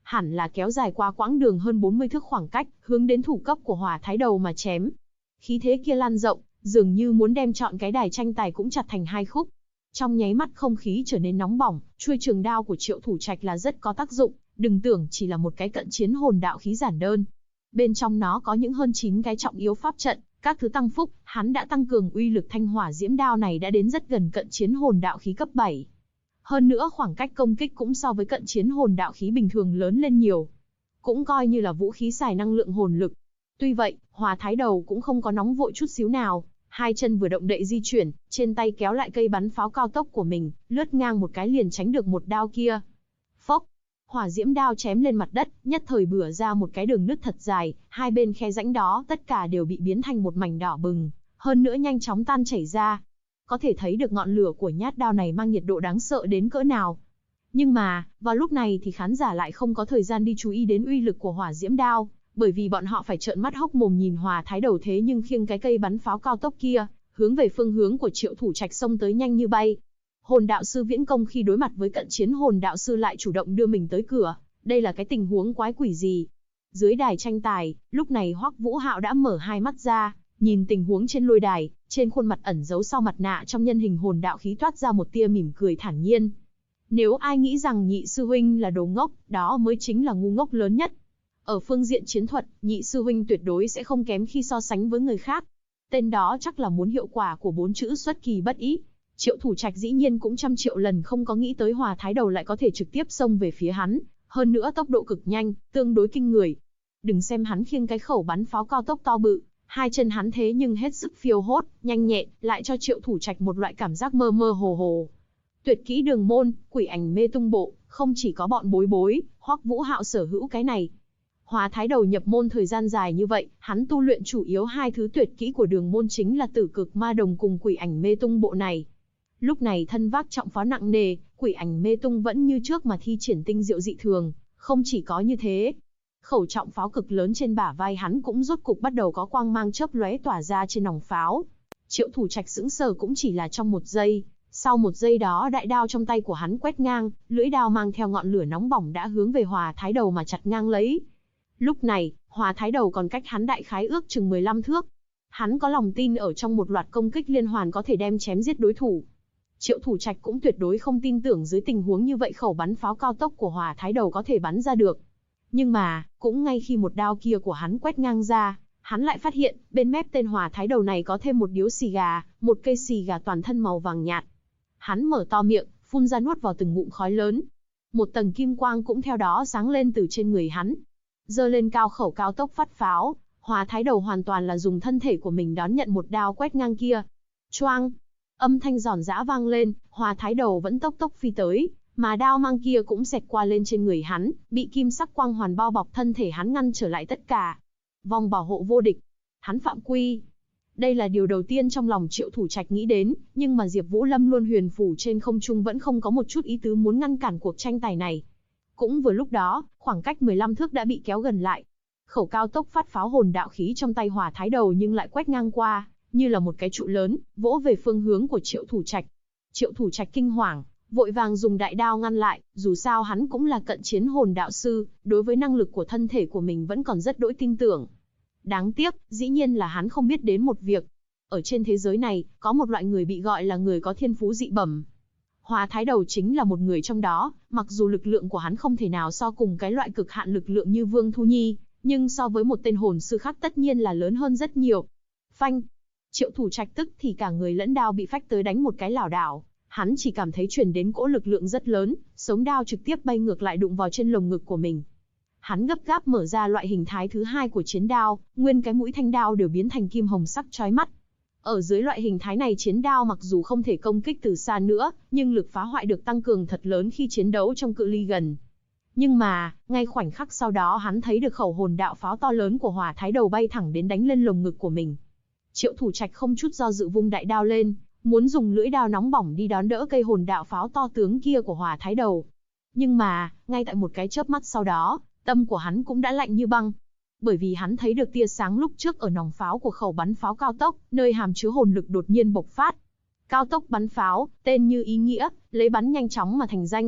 hẳn là kéo dài qua quãng đường hơn 40 thước khoảng cách, hướng đến thủ cấp của Hỏa Thái Đầu mà chém. Khí thế kia lan rộng, dường như muốn đem trọn cái đài tranh tài cũng chặt thành hai khúc. Trong nháy mắt không khí trở nên nóng bỏng, chuôi trường đao của Triệu Thủ Trạch là rất có tác dụng, đừng tưởng chỉ là một cái cận chiến hồn đạo khí giản đơn. Bên trong nó có những hơn 9 cái trọng yếu pháp trận, các thứ tăng phúc, hắn đã tăng cường uy lực thanh hỏa diễm đao này đã đến rất gần cận chiến hồn đạo khí cấp 7. Hơn nữa khoảng cách công kích cũng so với cận chiến hồn đạo khí bình thường lớn lên nhiều. Cũng coi như là vũ khí xài năng lượng hồn lực. Tuy vậy, Hỏa Thái Đầu cũng không có nóng vội chút xíu nào, hai chân vừa động đậy di chuyển, trên tay kéo lại cây bắn pháo cao tốc của mình, lướt ngang một cái liền tránh được một đao kia. Phốc, hỏa diễm đao chém lên mặt đất, nhất thời bửa ra một cái đường nứt thật dài, hai bên khe rãnh đó tất cả đều bị biến thành một mảnh đỏ bừng, hơn nữa nhanh chóng tan chảy ra. Có thể thấy được ngọn lửa của nhát đao này mang nhiệt độ đáng sợ đến cỡ nào. Nhưng mà, vào lúc này thì khán giả lại không có thời gian đi chú ý đến uy lực của hỏa diễm đao, bởi vì bọn họ phải trợn mắt hốc mồm nhìn Hỏa Thái Đầu thế nhưng khiêng cái cây bắn pháo cao tốc kia, hướng về phương hướng của Triệu Thủ Trạch xông tới nhanh như bay. Hồn đạo sư Viễn Công khi đối mặt với cận chiến hồn đạo sư lại chủ động đưa mình tới cửa, đây là cái tình huống quái quỷ gì? Dưới đài tranh tài, lúc này Hoắc Vũ Hạo đã mở hai mắt ra, nhìn tình huống trên lôi đài, trên khuôn mặt ẩn giấu sau mặt nạ trong nhân hình hồn đạo khí toát ra một tia mỉm cười thản nhiên. Nếu ai nghĩ rằng nhị sư huynh là đồ ngốc, đó mới chính là ngu ngốc lớn nhất. Ở phương diện chiến thuật, nhị sư huynh tuyệt đối sẽ không kém khi so sánh với người khác. Tên đó chắc là muốn hiệu quả của 4 chữ xuất kỳ bất ý. Triệu Thủ Trạch dĩ nhiên cũng trăm triệu lần không có nghĩ tới Hỏa Thái Đầu lại có thể trực tiếp xông về phía hắn, hơn nữa tốc độ cực nhanh, tương đối kinh người. Đừng xem hắn khiêng cái khẩu bắn pháo cao tốc to bự, hai chân hắn thế nhưng hết sức phiêu hốt, nhanh nhẹn, lại cho Triệu Thủ Trạch một loại cảm giác mơ mơ hồ hồ. Tuyệt kỹ Đường Môn, Quỷ Ảnh Mê Tung Bộ, không chỉ có bọn bối, Hoắc Vũ Hạo sở hữu cái này. Hỏa Thái Đầu nhập môn thời gian dài như vậy, hắn tu luyện chủ yếu hai thứ tuyệt kỹ của Đường Môn chính là Tử Cực Ma Đồng cùng Quỷ Ảnh Mê Tung Bộ này. Lúc này thân vác trọng pháo nặng nề, Quỷ Ảnh Mê Tung vẫn như trước mà thi triển tinh diệu dị thường, không chỉ có như thế. Khẩu trọng pháo cực lớn trên bả vai hắn cũng rốt cục bắt đầu có quang mang chớp lóe tỏa ra trên nòng pháo. Triệu Thủ Trạch sững sờ cũng chỉ là trong một giây, sau một giây đó đại đao trong tay của hắn quét ngang, lưỡi đao mang theo ngọn lửa nóng bỏng đã hướng về Hỏa Thái Đầu mà chặt ngang lấy. Lúc này, Hỏa Thái Đầu còn cách hắn đại khái ước chừng 15 thước. Hắn có lòng tin ở trong một loạt công kích liên hoàn có thể đem chém giết đối thủ. Triệu Thủ Trạch cũng tuyệt đối không tin tưởng dưới tình huống như vậy khẩu bắn pháo cao tốc của Hỏa Thái Đầu có thể bắn ra được. Nhưng mà, cũng ngay khi một đao kia của hắn quét ngang ra, hắn lại phát hiện, bên mép tên Hỏa Thái Đầu này có thêm một điếu xì gà, một cây xì gà toàn thân màu vàng nhạt. Hắn mở to miệng, phun ra nuốt vào từng ngụm khói lớn. Một tầng kim quang cũng theo đó sáng lên từ trên người hắn. Giơ lên cao khẩu cao tốc phát pháo, Hỏa Thái Đầu hoàn toàn là dùng thân thể của mình đón nhận một đao quét ngang kia. Choang! Âm thanh giòn giã vang lên, Hỏa Thái Đầu vẫn tốc tốc phi tới, mà đao mang kia cũng xẹt qua lên trên người hắn, bị kim sắc quang hoàn bao bọc thân thể hắn ngăn trở lại tất cả. Vòng bảo hộ vô địch. Hắn phạm quy. Đây là điều đầu tiên trong lòng Triệu Thủ Trạch nghĩ đến, nhưng mà Diệp Vũ Lâm luôn huyền phủ trên không trung vẫn không có một chút ý tứ muốn ngăn cản cuộc tranh tài này. Cũng vừa lúc đó, khoảng cách 15 thước đã bị kéo gần lại. Khẩu cao tốc phát pháo hồn đạo khí trong tay Hỏa Thái Đầu nhưng lại quét ngang qua, như là một cái trụ lớn, vỗ về phương hướng của Triệu Thủ Trạch. Triệu Thủ Trạch kinh hoàng, vội vàng dùng đại đao ngăn lại, dù sao hắn cũng là cận chiến hồn đạo sư, đối với năng lực của thân thể của mình vẫn còn rất đỗi tin tưởng. Đáng tiếc, dĩ nhiên là hắn không biết đến một việc. Ở trên thế giới này, có một loại người bị gọi là người có thiên phú dị bẩm. Hỏa Thái Đầu chính là một người trong đó, mặc dù lực lượng của hắn không thể nào so cùng cái loại cực hạn lực lượng như Vương Thu Nhi, nhưng so với một tên hồn sư khác tất nhiên là lớn hơn rất nhiều. Phanh! Triệu Thủ Trạch tức thì cả người lẫn đao bị phách tới đánh một cái lảo đảo. Hắn chỉ cảm thấy truyền đến cỗ lực lượng rất lớn, sống đao trực tiếp bay ngược lại đụng vào trên lồng ngực của mình. Hắn gấp gáp mở ra loại hình thái thứ hai của chiến đao, nguyên cái mũi thanh đao đều biến thành kim hồng sắc chói mắt. Ở dưới loại hình thái này chiến đao mặc dù không thể công kích từ xa nữa, nhưng lực phá hoại được tăng cường thật lớn khi chiến đấu trong cự ly gần. Nhưng mà, ngay khoảnh khắc sau đó hắn thấy được khẩu hồn đạo pháo to lớn của Hỏa Thái Đầu bay thẳng đến đánh lên lồng ngực của mình. Triệu Thủ Trạch không chút do dự vung đại đao lên, muốn dùng lưỡi đao nóng bỏng đi đón đỡ cây hồn đạo pháo to tướng kia của Hỏa Thái Đầu. Nhưng mà, ngay tại một cái chớp mắt sau đó, tâm của hắn cũng đã lạnh như băng. Bởi vì hắn thấy được tia sáng lúc trước ở nòng pháo của khẩu bắn pháo cao tốc, nơi hàm chứa hồn lực đột nhiên bộc phát. Cao tốc bắn pháo, tên như ý nghĩa, lấy bắn nhanh chóng mà thành danh.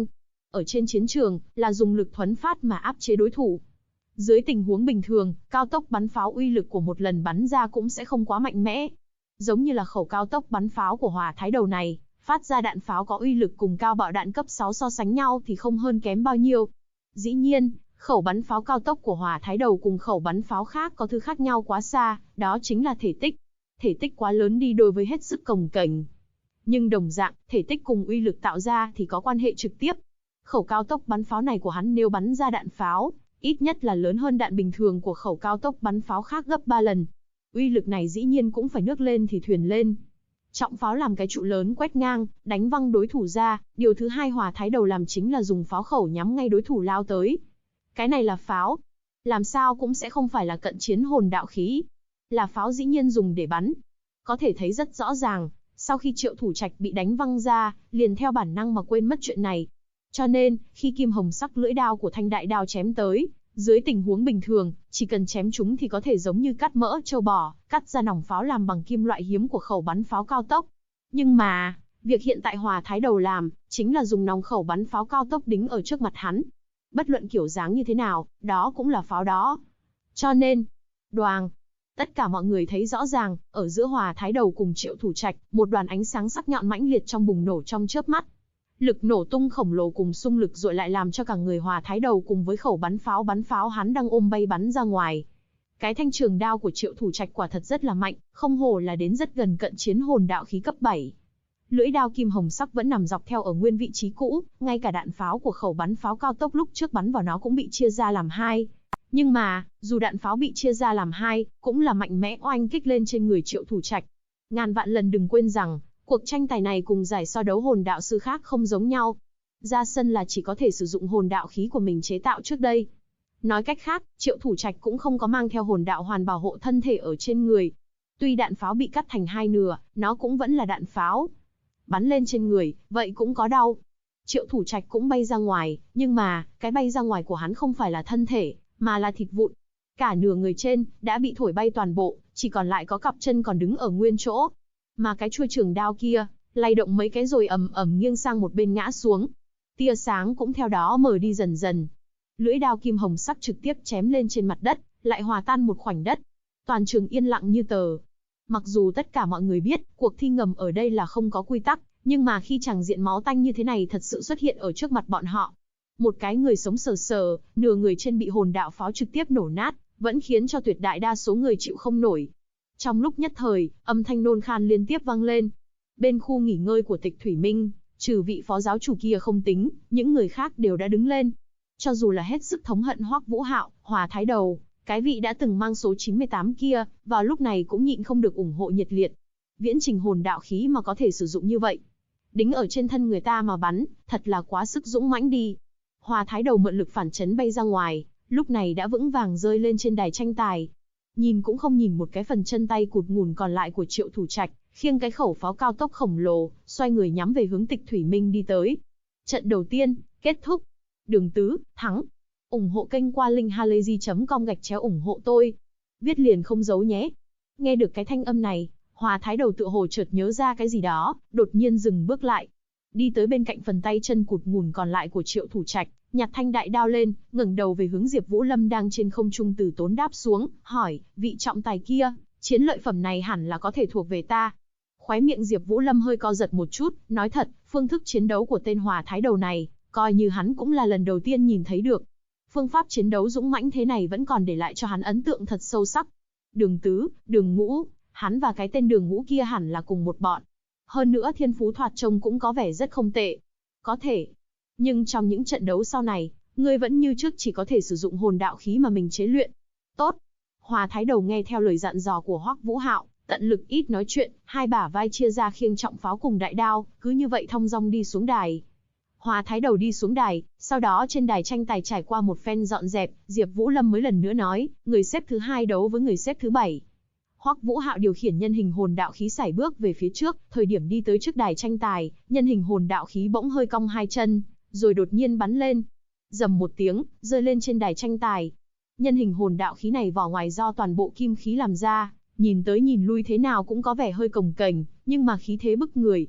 Ở trên chiến trường, là dùng lực thuấn phát mà áp chế đối thủ. Dưới tình huống bình thường, cao tốc bắn pháo uy lực của một lần bắn ra cũng sẽ không quá mạnh mẽ. Giống như là khẩu cao tốc bắn pháo của Hỏa Thái Đầu này, phát ra đạn pháo có uy lực cùng cao bạo đạn cấp 6 so sánh nhau thì không hơn kém bao nhiêu. Dĩ nhiên, khẩu bắn pháo cao tốc của Hỏa Thái Đầu cùng khẩu bắn pháo khác có thứ khác nhau quá xa, đó chính là thể tích. Thể tích quá lớn đi đôi với hết sức cồng kềnh. Nhưng đồng dạng, thể tích cùng uy lực tạo ra thì có quan hệ trực tiếp. Khẩu cao tốc bắn pháo này của hắn nếu bắn ra đạn pháo, ít nhất là lớn hơn đạn bình thường của khẩu cao tốc bắn pháo khác gấp 3 lần. Uy lực này dĩ nhiên cũng phải nước lên thì thuyền lên. Trọng pháo làm cái trụ lớn quét ngang, đánh văng đối thủ ra, điều thứ hai Hỏa Thái Đầu làm chính là dùng pháo khẩu nhắm ngay đối thủ lao tới. Cái này là pháo. Làm sao cũng sẽ không phải là cận chiến hồn đạo khí. Là pháo dĩ nhiên dùng để bắn. Có thể thấy rất rõ ràng, sau khi Triệu Thủ Trạch bị đánh văng ra, liền theo bản năng mà quên mất chuyện này. Cho nên, khi kim hồng sắc lưỡi đao của thanh đại đao chém tới, dưới tình huống bình thường, chỉ cần chém chúng thì có thể giống như cắt mỡ trâu bò, cắt ra nòng pháo làm bằng kim loại hiếm của khẩu bắn pháo cao tốc. Nhưng mà, việc hiện tại Hỏa Thái Đầu làm, chính là dùng nòng khẩu bắn pháo cao tốc đính ở trước mặt hắn. Bất luận kiểu dáng như thế nào, đó cũng là pháo đó. Cho nên, đoàng, tất cả mọi người thấy rõ ràng, ở giữa Hỏa Thái Đầu cùng Triệu Thủ Trạch, một đoàn ánh sáng sắc nhọn mãnh liệt trong bùng nổ trong chớp mắt. Lực nổ tung khổng lồ cùng xung lực dội lại làm cho cả người Hỏa Thái Đầu cùng với khẩu bắn pháo hắn đang ôm bay bắn ra ngoài. Cái thanh trường đao của Triệu Thủ Trạch quả thật rất là mạnh, không hổ là đến rất gần cận chiến hồn đạo khí cấp 7. Lưỡi đao kim hồng sắc vẫn nằm dọc theo ở nguyên vị trí cũ, ngay cả đạn pháo của khẩu bắn pháo cao tốc lúc trước bắn vào nó cũng bị chia ra làm hai. Nhưng mà, dù đạn pháo bị chia ra làm hai, cũng là mạnh mẽ oanh kích lên trên người Triệu Thủ Trạch. Ngàn vạn lần đừng quên rằng, cuộc tranh tài này cùng giải so đấu hồn đạo sư khác không giống nhau. Ra sân là chỉ có thể sử dụng hồn đạo khí của mình chế tạo trước đây. Nói cách khác, Triệu Thủ Trạch cũng không có mang theo hồn đạo hoàn bảo hộ thân thể ở trên người. Tuy đạn pháo bị cắt thành hai nửa, nó cũng vẫn là đạn pháo. Bắn lên trên người, vậy cũng có đau. Triệu Thủ Trạch cũng bay ra ngoài, nhưng mà, cái bay ra ngoài của hắn không phải là thân thể, mà là thịt vụn. Cả nửa người trên, đã bị thổi bay toàn bộ, chỉ còn lại có cặp chân còn đứng ở nguyên chỗ. Mà cái chuôi trường đao kia, lay động mấy cái rồi ầm ầm nghiêng sang một bên ngã xuống. Tia sáng cũng theo đó mờ đi dần dần. Lưỡi đao kim hồng sắc trực tiếp chém lên trên mặt đất, lại hòa tan một khoảnh đất. Toàn trường yên lặng như tờ. Mặc dù tất cả mọi người biết, cuộc thi ngầm ở đây là không có quy tắc, nhưng mà khi tràng diện máu tanh như thế này thật sự xuất hiện ở trước mặt bọn họ. Một cái người sống sờ sờ, nửa người trên bị hồn đạo pháo trực tiếp nổ nát, vẫn khiến cho tuyệt đại đa số người chịu không nổi. Trong lúc nhất thời, âm thanh nôn khan liên tiếp vang lên. Bên khu nghỉ ngơi của Tịch Thủy Minh, trừ vị phó giáo chủ kia không tính, những người khác đều đã đứng lên. Cho dù là hết sức thống hận Hoắc Vũ Hạo, Hỏa Thái Đầu, cái vị đã từng mang số 98 kia, vào lúc này cũng nhịn không được ủng hộ nhiệt liệt. Viễn trình hồn đạo khí mà có thể sử dụng như vậy, đính ở trên thân người ta mà bắn, thật là quá sức dũng mãnh đi. Hỏa Thái Đầu mượn lực phản chấn bay ra ngoài, lúc này đã vững vàng rơi lên trên đài tranh tài. Nhìn cũng không nhìn một cái phần chân tay cụt ngủn còn lại của Triệu Thủ Trạch, khiêng cái khẩu pháo cao tốc khổng lồ, xoay người nhắm về hướng Tịch Thủy Minh đi tới. Trận đầu tiên, kết thúc. Đường Tứ, thắng. Ủng hộ kênh qua linkhalazy.com/ủng hộ tôi. Viết liền không giấu nhé. Nghe được cái thanh âm này, Hỏa Thái Đầu tựa hồ chợt nhớ ra cái gì đó, đột nhiên dừng bước lại. Đi tới bên cạnh phần tay chân cụt ngủn còn lại của Triệu Thủ Trạch, nhặt thanh đại đao lên, ngẩng đầu về hướng Diệp Vũ Lâm đang trên không trung từ tốn đáp xuống, hỏi, vị trọng tài kia, chiến lợi phẩm này hẳn là có thể thuộc về ta. Khóe miệng Diệp Vũ Lâm hơi co giật một chút, nói thật, phương thức chiến đấu của tên Hỏa Thái Đầu này, coi như hắn cũng là lần đầu tiên nhìn thấy được. Phương pháp chiến đấu dũng mãnh thế này vẫn còn để lại cho hắn ấn tượng thật sâu sắc. Đường Tứ, Đường Ngũ, hắn và cái tên Đường Ngũ kia hẳn là cùng một bọn. Hơn nữa thiên phú thoạt trông cũng có vẻ rất không tệ. Có thể. Nhưng trong những trận đấu sau này, ngươi vẫn như trước chỉ có thể sử dụng hồn đạo khí mà mình chế luyện. Tốt. Hỏa Thái Đầu nghe theo lời dặn dò của Hoắc Vũ Hạo, tận lực ít nói chuyện, hai bả vai chia ra khiêng trọng pháo cùng đại đao, cứ như vậy thong dong đi xuống đài. Hỏa Thái Đầu đi xuống đài, sau đó trên đài tranh tài trải qua một phen dọn dẹp, Diệp Vũ Lâm mới lần nữa nói, người xếp thứ 2 đấu với người xếp thứ 7. Hoắc Vũ Hạo điều khiển nhân hình hồn đạo khí sải bước về phía trước, thời điểm đi tới trước đài tranh tài, nhân hình hồn đạo khí bỗng hơi cong hai chân, rồi đột nhiên bắn lên. Rầm một tiếng, rơi lên trên đài tranh tài. Nhân hình hồn đạo khí này vỏ ngoài do toàn bộ kim khí làm ra, nhìn tới nhìn lui thế nào cũng có vẻ hơi cồng kềnh, nhưng mà khí thế bức người.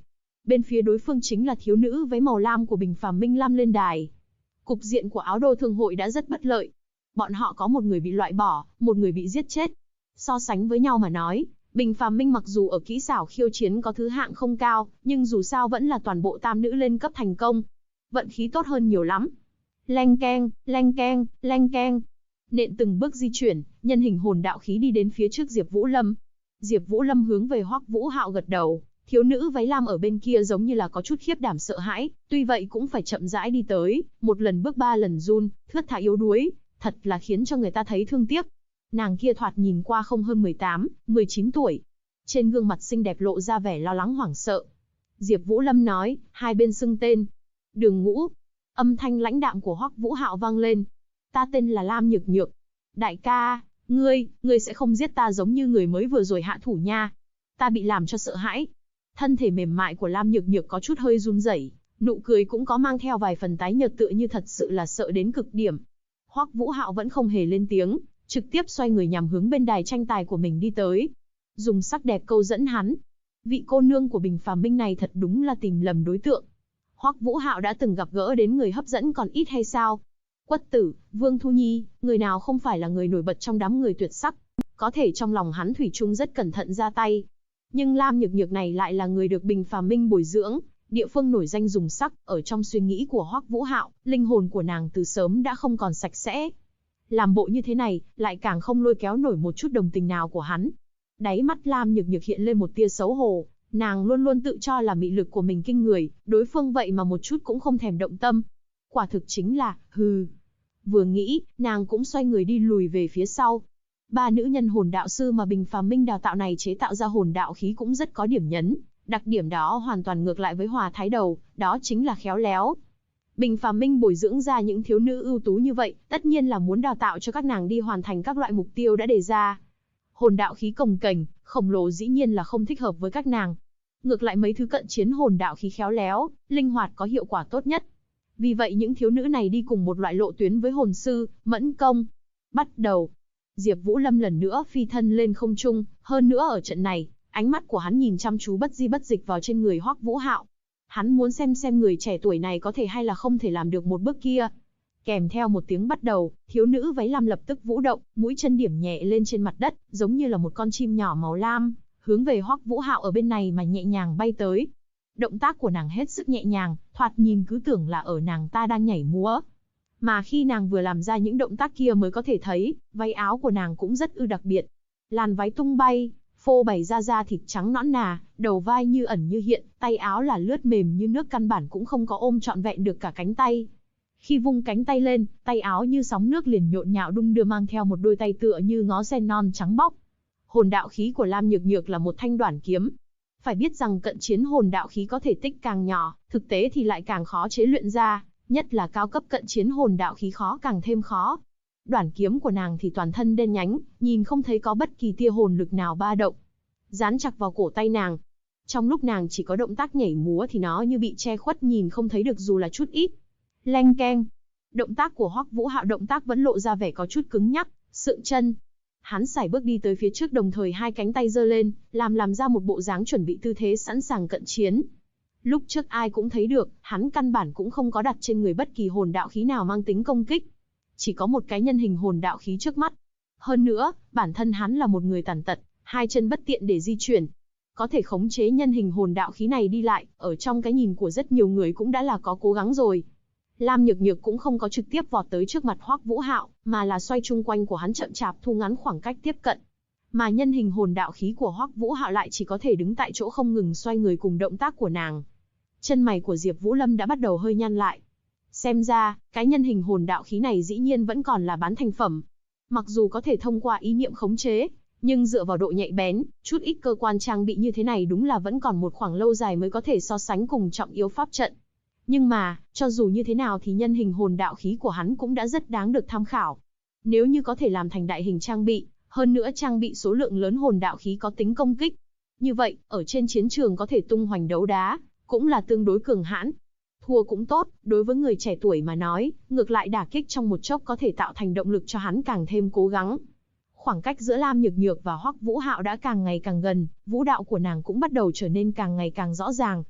Bên phía đối phương chính là thiếu nữ váy màu lam của Bình Phàm Minh Lam lên đài. Cục diện của Áo Đô Thương hội đã rất bất lợi. Bọn họ có một người bị loại bỏ, một người bị giết chết. So sánh với nhau mà nói, Bình Phàm Minh mặc dù ở kỹ xảo khiêu chiến có thứ hạng không cao, nhưng dù sao vẫn là toàn bộ tam nữ lên cấp thành công. Vận khí tốt hơn nhiều lắm. Leng keng, leng keng, leng keng. Nện từng bước di chuyển, nhân hình hồn đạo khí đi đến phía trước Diệp Vũ Lâm. Diệp Vũ Lâm hướng về Hoắc Vũ Hạo gật đầu, thiếu nữ váy lam ở bên kia giống như là có chút khiếp đảm sợ hãi, tuy vậy cũng phải chậm rãi đi tới, một lần bước ba lần run, thướt tha yếu đuối, thật là khiến cho người ta thấy thương tiếc. Nàng kia thoạt nhìn qua không hơn 18, 19 tuổi. Trên gương mặt xinh đẹp lộ ra vẻ lo lắng hoảng sợ. Diệp Vũ Lâm nói, hai bên xưng tên. Đường Ngũ. Âm thanh lãnh đạm của Hoắc Vũ Hạo vang lên. Ta tên là Lam Nhược Nhược. Đại ca, ngươi sẽ không giết ta giống như người mới vừa rồi hạ thủ nha. Ta bị làm cho sợ hãi. Thân thể mềm mại của Lam Nhược Nhược có chút hơi run rẩy, nụ cười cũng có mang theo vài phần tái nhợt tựa như thật sự là sợ đến cực điểm. Hoắc Vũ Hạo vẫn không hề lên tiếng, trực tiếp xoay người nhằm hướng bên đài tranh tài của mình đi tới. Dùng sắc đẹp câu dẫn hắn. Vị cô nương của Bình Phàm Minh này thật đúng là tìm lầm đối tượng. Hoắc Vũ Hạo đã từng gặp gỡ đến người hấp dẫn còn ít hay sao? Quất Tử, Vương Thu Nhi, người nào không phải là người nổi bật trong đám người tuyệt sắc. Có thể trong lòng hắn thủy chung rất cẩn thận ra tay. Nhưng Lam Nhược Nhược này lại là người được Bình Phàm Minh bồi dưỡng, địa phương nổi danh dùng sắc, ở trong suy nghĩ của Hoắc Vũ Hạo, linh hồn của nàng từ sớm đã không còn sạch sẽ. Làm bộ như thế này, lại càng không lôi kéo nổi một chút đồng tình nào của hắn. Đáy mắt Lam Nhược Nhược hiện lên một tia xấu hổ, nàng luôn luôn tự cho là mị lực của mình kinh người, đối phương vậy mà một chút cũng không thèm động tâm. Quả thực chính là, hừ. Vừa nghĩ, nàng cũng xoay người đi lùi về phía sau. Ba nữ nhân hồn đạo sư mà Bình Phàm Minh đào tạo này chế tạo ra hồn đạo khí cũng rất có điểm nhấn. Đặc điểm đó hoàn toàn ngược lại với Hòa Thái Đầu, đó chính là khéo léo. Bình Phàm Minh bồi dưỡng ra những thiếu nữ ưu tú như vậy, tất nhiên là muốn đào tạo cho các nàng đi hoàn thành các loại mục tiêu đã đề ra. Hồn đạo khí cồng kềnh, khổng lồ dĩ nhiên là không thích hợp với các nàng. Ngược lại mấy thứ cận chiến hồn đạo khí khéo léo, linh hoạt có hiệu quả tốt nhất. Vì vậy những thiếu nữ này đi cùng một loại lộ tuyến với hồn sư, mẫn công. Bắt đầu. Diệp Vũ Lâm lần nữa phi thân lên không trung, hơn nữa ở trận này, ánh mắt của hắn nhìn chăm chú bất di bất dịch vào trên người Hoắc Vũ Hạo. Hắn muốn xem người trẻ tuổi này có thể hay là không thể làm được một bước kia. Kèm theo một tiếng bắt đầu, thiếu nữ váy lam lập tức vũ động, mũi chân điểm nhẹ lên trên mặt đất, giống như là một con chim nhỏ màu lam, hướng về Hoắc Vũ Hạo ở bên này mà nhẹ nhàng bay tới. Động tác của nàng hết sức nhẹ nhàng, thoạt nhìn cứ tưởng là ở nàng ta đang nhảy múa. Mà khi nàng vừa làm ra những động tác kia mới có thể thấy, váy áo của nàng cũng rất đặc biệt. Làn váy tung bay, phô bày ra da thịt trắng nõn nà, đầu vai như ẩn như hiện, tay áo là lướt mềm như nước căn bản cũng không có ôm trọn vẹn được cả cánh tay. Khi vung cánh tay lên, tay áo như sóng nước liền nhộn nhạo đung đưa mang theo một đôi tay tựa như ngó sen non trắng bóc. Hồn đạo khí của Lam Nhược Nhược là một thanh đoản kiếm. Phải biết rằng cận chiến hồn đạo khí có thể tích càng nhỏ, thực tế thì lại càng khó chế luyện ra, nhất là cao cấp cận chiến hồn đạo khí khó càng thêm khó. Đoản kiếm của nàng thì toàn thân đen nhánh, nhìn không thấy có bất kỳ tia hồn lực nào ba động. Dán chặt vào cổ tay nàng. Trong lúc nàng chỉ có động tác nhảy múa thì nó như bị che khuất nhìn không thấy được dù là chút ít. Leng keng. Động tác của Hoắc Vũ Hạo động tác vẫn lộ ra vẻ có chút cứng nhắc, sượng chân. Hắn sải bước đi tới phía trước đồng thời hai cánh tay giơ lên, làm ra một bộ dáng chuẩn bị tư thế sẵn sàng cận chiến. Lúc trước ai cũng thấy được, hắn căn bản cũng không có đặt trên người bất kỳ hồn đạo khí nào mang tính công kích. Chỉ có một cái nhân hình hồn đạo khí trước mắt. Hơn nữa, bản thân hắn là một người tàn tật, hai chân bất tiện để di chuyển. Có thể khống chế nhân hình hồn đạo khí này đi lại, ở trong cái nhìn của rất nhiều người cũng đã là có cố gắng rồi. Lam Nhược Nhược cũng không có trực tiếp vọt tới trước mặt Hoắc Vũ Hạo, mà là xoay chung quanh của hắn chậm chạp thu ngắn khoảng cách tiếp cận. Mà nhân hình hồn đạo khí của Hoắc Vũ Hạo lại chỉ có thể đứng tại chỗ không ngừng xoay người cùng động tác của nàng. Chân mày của Diệp Vũ Lâm đã bắt đầu hơi nhăn lại. Xem ra, cái nhân hình hồn đạo khí này dĩ nhiên vẫn còn là bán thành phẩm. Mặc dù có thể thông qua ý niệm khống chế, nhưng dựa vào độ nhạy bén, chút ít cơ quan trang bị như thế này đúng là vẫn còn một khoảng lâu dài mới có thể so sánh cùng trọng yếu pháp trận. Nhưng mà, cho dù như thế nào thì nhân hình hồn đạo khí của hắn cũng đã rất đáng được tham khảo. Nếu như có thể làm thành đại hình trang bị, hơn nữa trang bị số lượng lớn hồn đạo khí có tính công kích. Như vậy, ở trên chiến trường có thể tung hoành đấu đá, cũng là tương đối cường hãn. Thua cũng tốt, đối với người trẻ tuổi mà nói, ngược lại đả kích trong một chốc có thể tạo thành động lực cho hắn càng thêm cố gắng. Khoảng cách giữa Lam Nhược Nhược và Hoắc Vũ Hạo đã càng ngày càng gần, vũ đạo của nàng cũng bắt đầu trở nên càng ngày càng rõ ràng.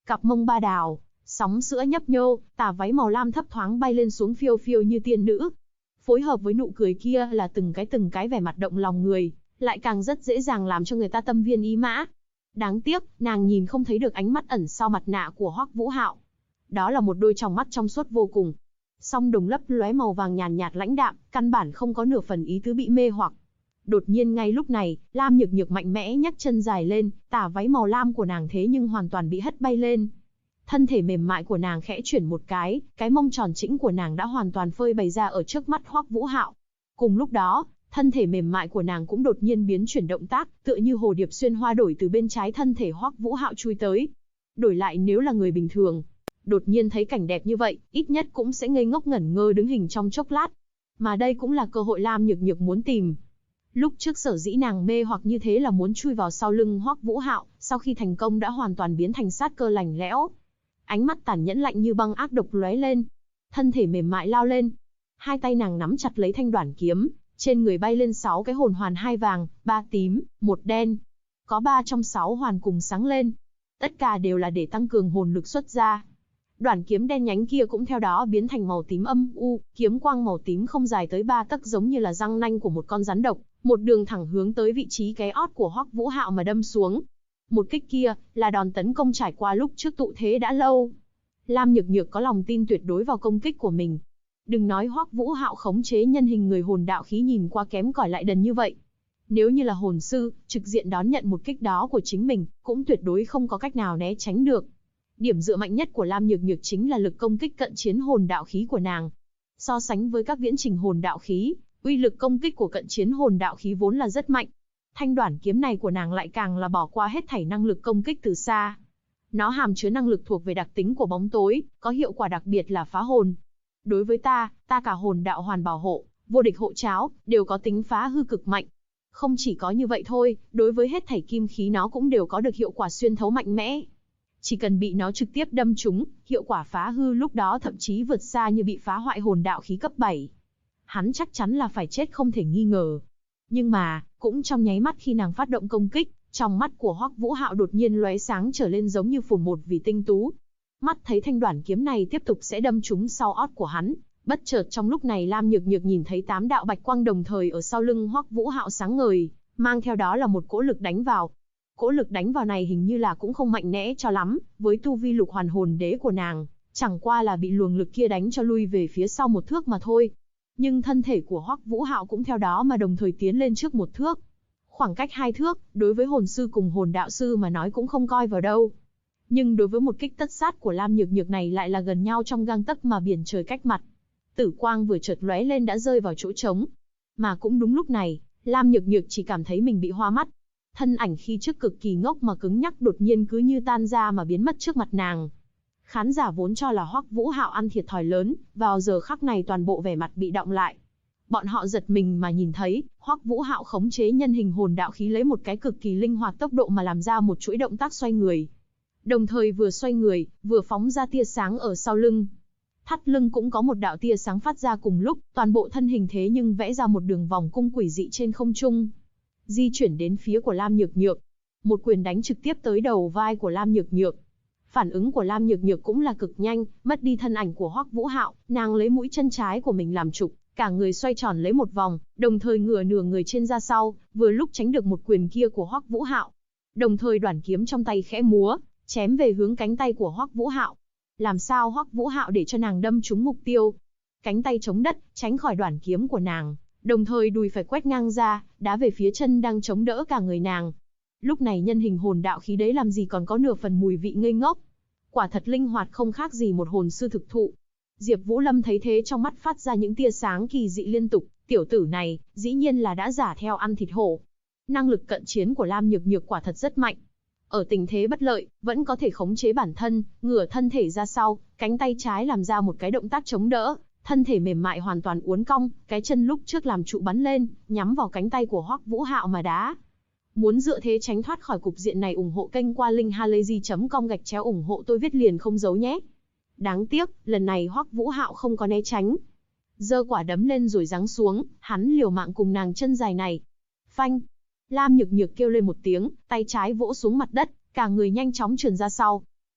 Cặp mông ba đào, sóng sữa nhấp nhô, tà váy màu lam thấp thoáng bay lên xuống phiêu phiêu như tiên nữ. Phối hợp với nụ cười kia là từng cái vẻ mặt động lòng người, lại càng rất dễ dàng làm cho người ta tâm viên ý mã. Đáng tiếc, nàng nhìn không thấy được ánh mắt ẩn sau mặt nạ của Hoắc Vũ Hạo. Đó là một đôi tròng mắt trong suốt vô cùng, song đồng lấp lóe màu vàng nhàn nhạt lãnh đạm, căn bản không có nửa phần ý tứ bị mê hoặc. Đột nhiên ngay lúc này, Lam Nhược Nhược mạnh mẽ nhấc chân dài lên, tà váy màu lam của nàng thế nhưng hoàn toàn bị hất bay lên. Thân thể mềm mại của nàng khẽ chuyển một cái mông tròn trĩnh của nàng đã hoàn toàn phơi bày ra ở trước mắt Hoắc Vũ Hạo. Cùng lúc đó, thân thể mềm mại của nàng cũng đột nhiên biến chuyển động tác, tựa như hồ điệp xuyên hoa đổi từ bên trái thân thể Hoắc Vũ Hạo chui tới. Đổi lại nếu là người bình thường, đột nhiên thấy cảnh đẹp như vậy, ít nhất cũng sẽ ngây ngốc ngẩn ngơ đứng hình trong chốc lát. Mà đây cũng là cơ hội Lam Nhược Nhược muốn tìm. Lúc trước sở dĩ nàng mê hoặc như thế là muốn chui vào sau lưng Hoắc Vũ Hạo, sau khi thành công đã hoàn toàn biến thành sát cơ lạnh lẽo. Ánh mắt tàn nhẫn lạnh như băng ác độc lóe lên. Thân thể mềm mại lao lên. Hai tay nàng nắm chặt lấy thanh đoản kiếm, trên người bay lên 6 cái hồn hoàn, 2 vàng, 3 tím, 1 đen. Có 3 trong 6 hoàn cùng sáng lên. Tất cả đều là để tăng cường hồn lực xuất ra. Đoản kiếm đen nhánh kia cũng theo đó biến thành màu tím âm u, kiếm quang màu tím không dài tới 3 tấc giống như là răng nanh của một con rắn độc, một đường thẳng hướng tới vị trí cái ót của Hoắc Vũ Hạo mà đâm xuống. Một kích kia là đòn tấn công trải qua lúc trước tụ thế đã lâu. Lam Nhược Nhược có lòng tin tuyệt đối vào công kích của mình. Đừng nói Hoắc Vũ Hạo khống chế nhân hình người hồn đạo khí nhìn qua kém cỏi lại đần như vậy. Nếu như là hồn sư, trực diện đón nhận một kích đó của chính mình, cũng tuyệt đối không có cách nào né tránh được. Điểm dựa mạnh nhất của Lam Nhược Nhược chính là lực công kích cận chiến hồn đạo khí của nàng. So sánh với các viễn trình hồn đạo khí, uy lực công kích của cận chiến hồn đạo khí vốn là rất mạnh. Thanh đoản kiếm này của nàng lại càng là bỏ qua hết thảy năng lực công kích từ xa. Nó hàm chứa năng lực thuộc về đặc tính của bóng tối, có hiệu quả đặc biệt là phá hồn. Đối với ta cả hồn đạo hoàn bảo hộ, vô địch hộ cháo, đều có tính phá hư cực mạnh. Không chỉ có như vậy thôi, đối với hết thảy kim khí nó cũng đều có được hiệu quả xuyên thấu mạnh mẽ. Chỉ cần bị nó trực tiếp đâm trúng, hiệu quả phá hư lúc đó thậm chí vượt xa như bị phá hoại hồn đạo khí cấp 7. Hắn chắc chắn là phải chết không thể nghi ngờ. Nhưng mà, cũng trong nháy mắt khi nàng phát động công kích, trong mắt của Hoắc Vũ Hạo đột nhiên lóe sáng trở lên giống như phồn một vì tinh tú. Mắt thấy thanh đoản kiếm này tiếp tục sẽ đâm trúng sau ót của hắn, bất chợt trong lúc này Lam Nhược Nhược nhìn thấy 8 đạo bạch quang đồng thời ở sau lưng Hoắc Vũ Hạo sáng ngời, mang theo đó là một cỗ lực đánh vào. Cỗ lực đánh vào này hình như là cũng không mạnh mẽ cho lắm, với tu vi lục hoàn hồn đế của nàng, chẳng qua là bị luồng lực kia đánh cho lui về phía sau một thước mà thôi. Nhưng thân thể của Hoắc Vũ Hạo cũng theo đó mà đồng thời tiến lên trước một thước. Khoảng cách 2 thước, đối với hồn sư cùng hồn đạo sư mà nói cũng không coi vào đâu. Nhưng đối với một kích tất sát của Lam Nhược Nhược này lại là gần nhau trong gang tấc mà biển trời cách mặt. Tử quang vừa chợt lóe lên đã rơi vào chỗ trống. Mà cũng đúng lúc này, Lam Nhược Nhược chỉ cảm thấy mình bị hoa mắt. Thân ảnh khi trước cực kỳ ngốc mà cứng nhắc đột nhiên cứ như tan ra mà biến mất trước mặt nàng. Khán giả vốn cho là Hoắc Vũ Hạo ăn thiệt thòi lớn, vào giờ khắc này toàn bộ vẻ mặt bị động lại. Bọn họ giật mình mà nhìn thấy, Hoắc Vũ Hạo khống chế nhân hình hồn đạo khí lấy một cái cực kỳ linh hoạt tốc độ mà làm ra một chuỗi động tác xoay người. Đồng thời vừa xoay người, vừa phóng ra tia sáng ở sau lưng. Thắt lưng cũng có một đạo tia sáng phát ra cùng lúc, toàn bộ thân hình thế nhưng vẽ ra một đường vòng cung quỷ dị trên không trung. Di chuyển đến phía của Lam Nhược Nhược. Một quyền đánh trực tiếp tới đầu vai của Lam Nhược Nhược. Phản ứng của Lam Nhược Nhược cũng là cực nhanh, mất đi thân ảnh của Hoắc Vũ Hạo, nàng lấy mũi chân trái của mình làm trục, cả người xoay tròn lấy một vòng, đồng thời ngửa nửa người trên ra sau, vừa lúc tránh được một quyền kia của Hoắc Vũ Hạo. Đồng thời đoản kiếm trong tay khẽ múa, chém về hướng cánh tay của Hoắc Vũ Hạo. Làm sao Hoắc Vũ Hạo để cho nàng đâm trúng mục tiêu? Cánh tay chống đất, tránh khỏi đoản kiếm của nàng, đồng thời đùi phải quét ngang ra, đá về phía chân đang chống đỡ cả người nàng. Lúc này nhân hình hồn đạo khí đấy làm gì còn có nửa phần mùi vị ngây ngốc. Quả thật linh hoạt không khác gì một hồn sư thực thụ. Diệp Vũ Lâm thấy thế trong mắt phát ra những tia sáng kỳ dị liên tục, tiểu tử này, dĩ nhiên là đã giả theo ăn thịt hổ. Năng lực cận chiến của Lam Nhược Nhược quả thật rất mạnh. Ở tình thế bất lợi, vẫn có thể khống chế bản thân, ngửa thân thể ra sau, cánh tay trái làm ra một cái động tác chống đỡ, thân thể mềm mại hoàn toàn uốn cong, cái chân lúc trước làm trụ bắn lên, nhắm vào cánh tay của Hoắc Vũ Hạo mà đá. Muốn dựa thế tránh thoát khỏi cục diện này ủng hộ kênh qua link halayzi.com/ủng hộ tôi viết liền không giấu nhé. Đáng tiếc, lần này Hoắc Vũ Hạo không có né tránh. Giơ quả đấm lên rồi giáng xuống, hắn liều mạng cùng nàng chân dài này. Phanh! Lam Nhược Nhược kêu lên một tiếng, tay trái vỗ xuống mặt đất, cả người nhanh chóng trườn ra sau.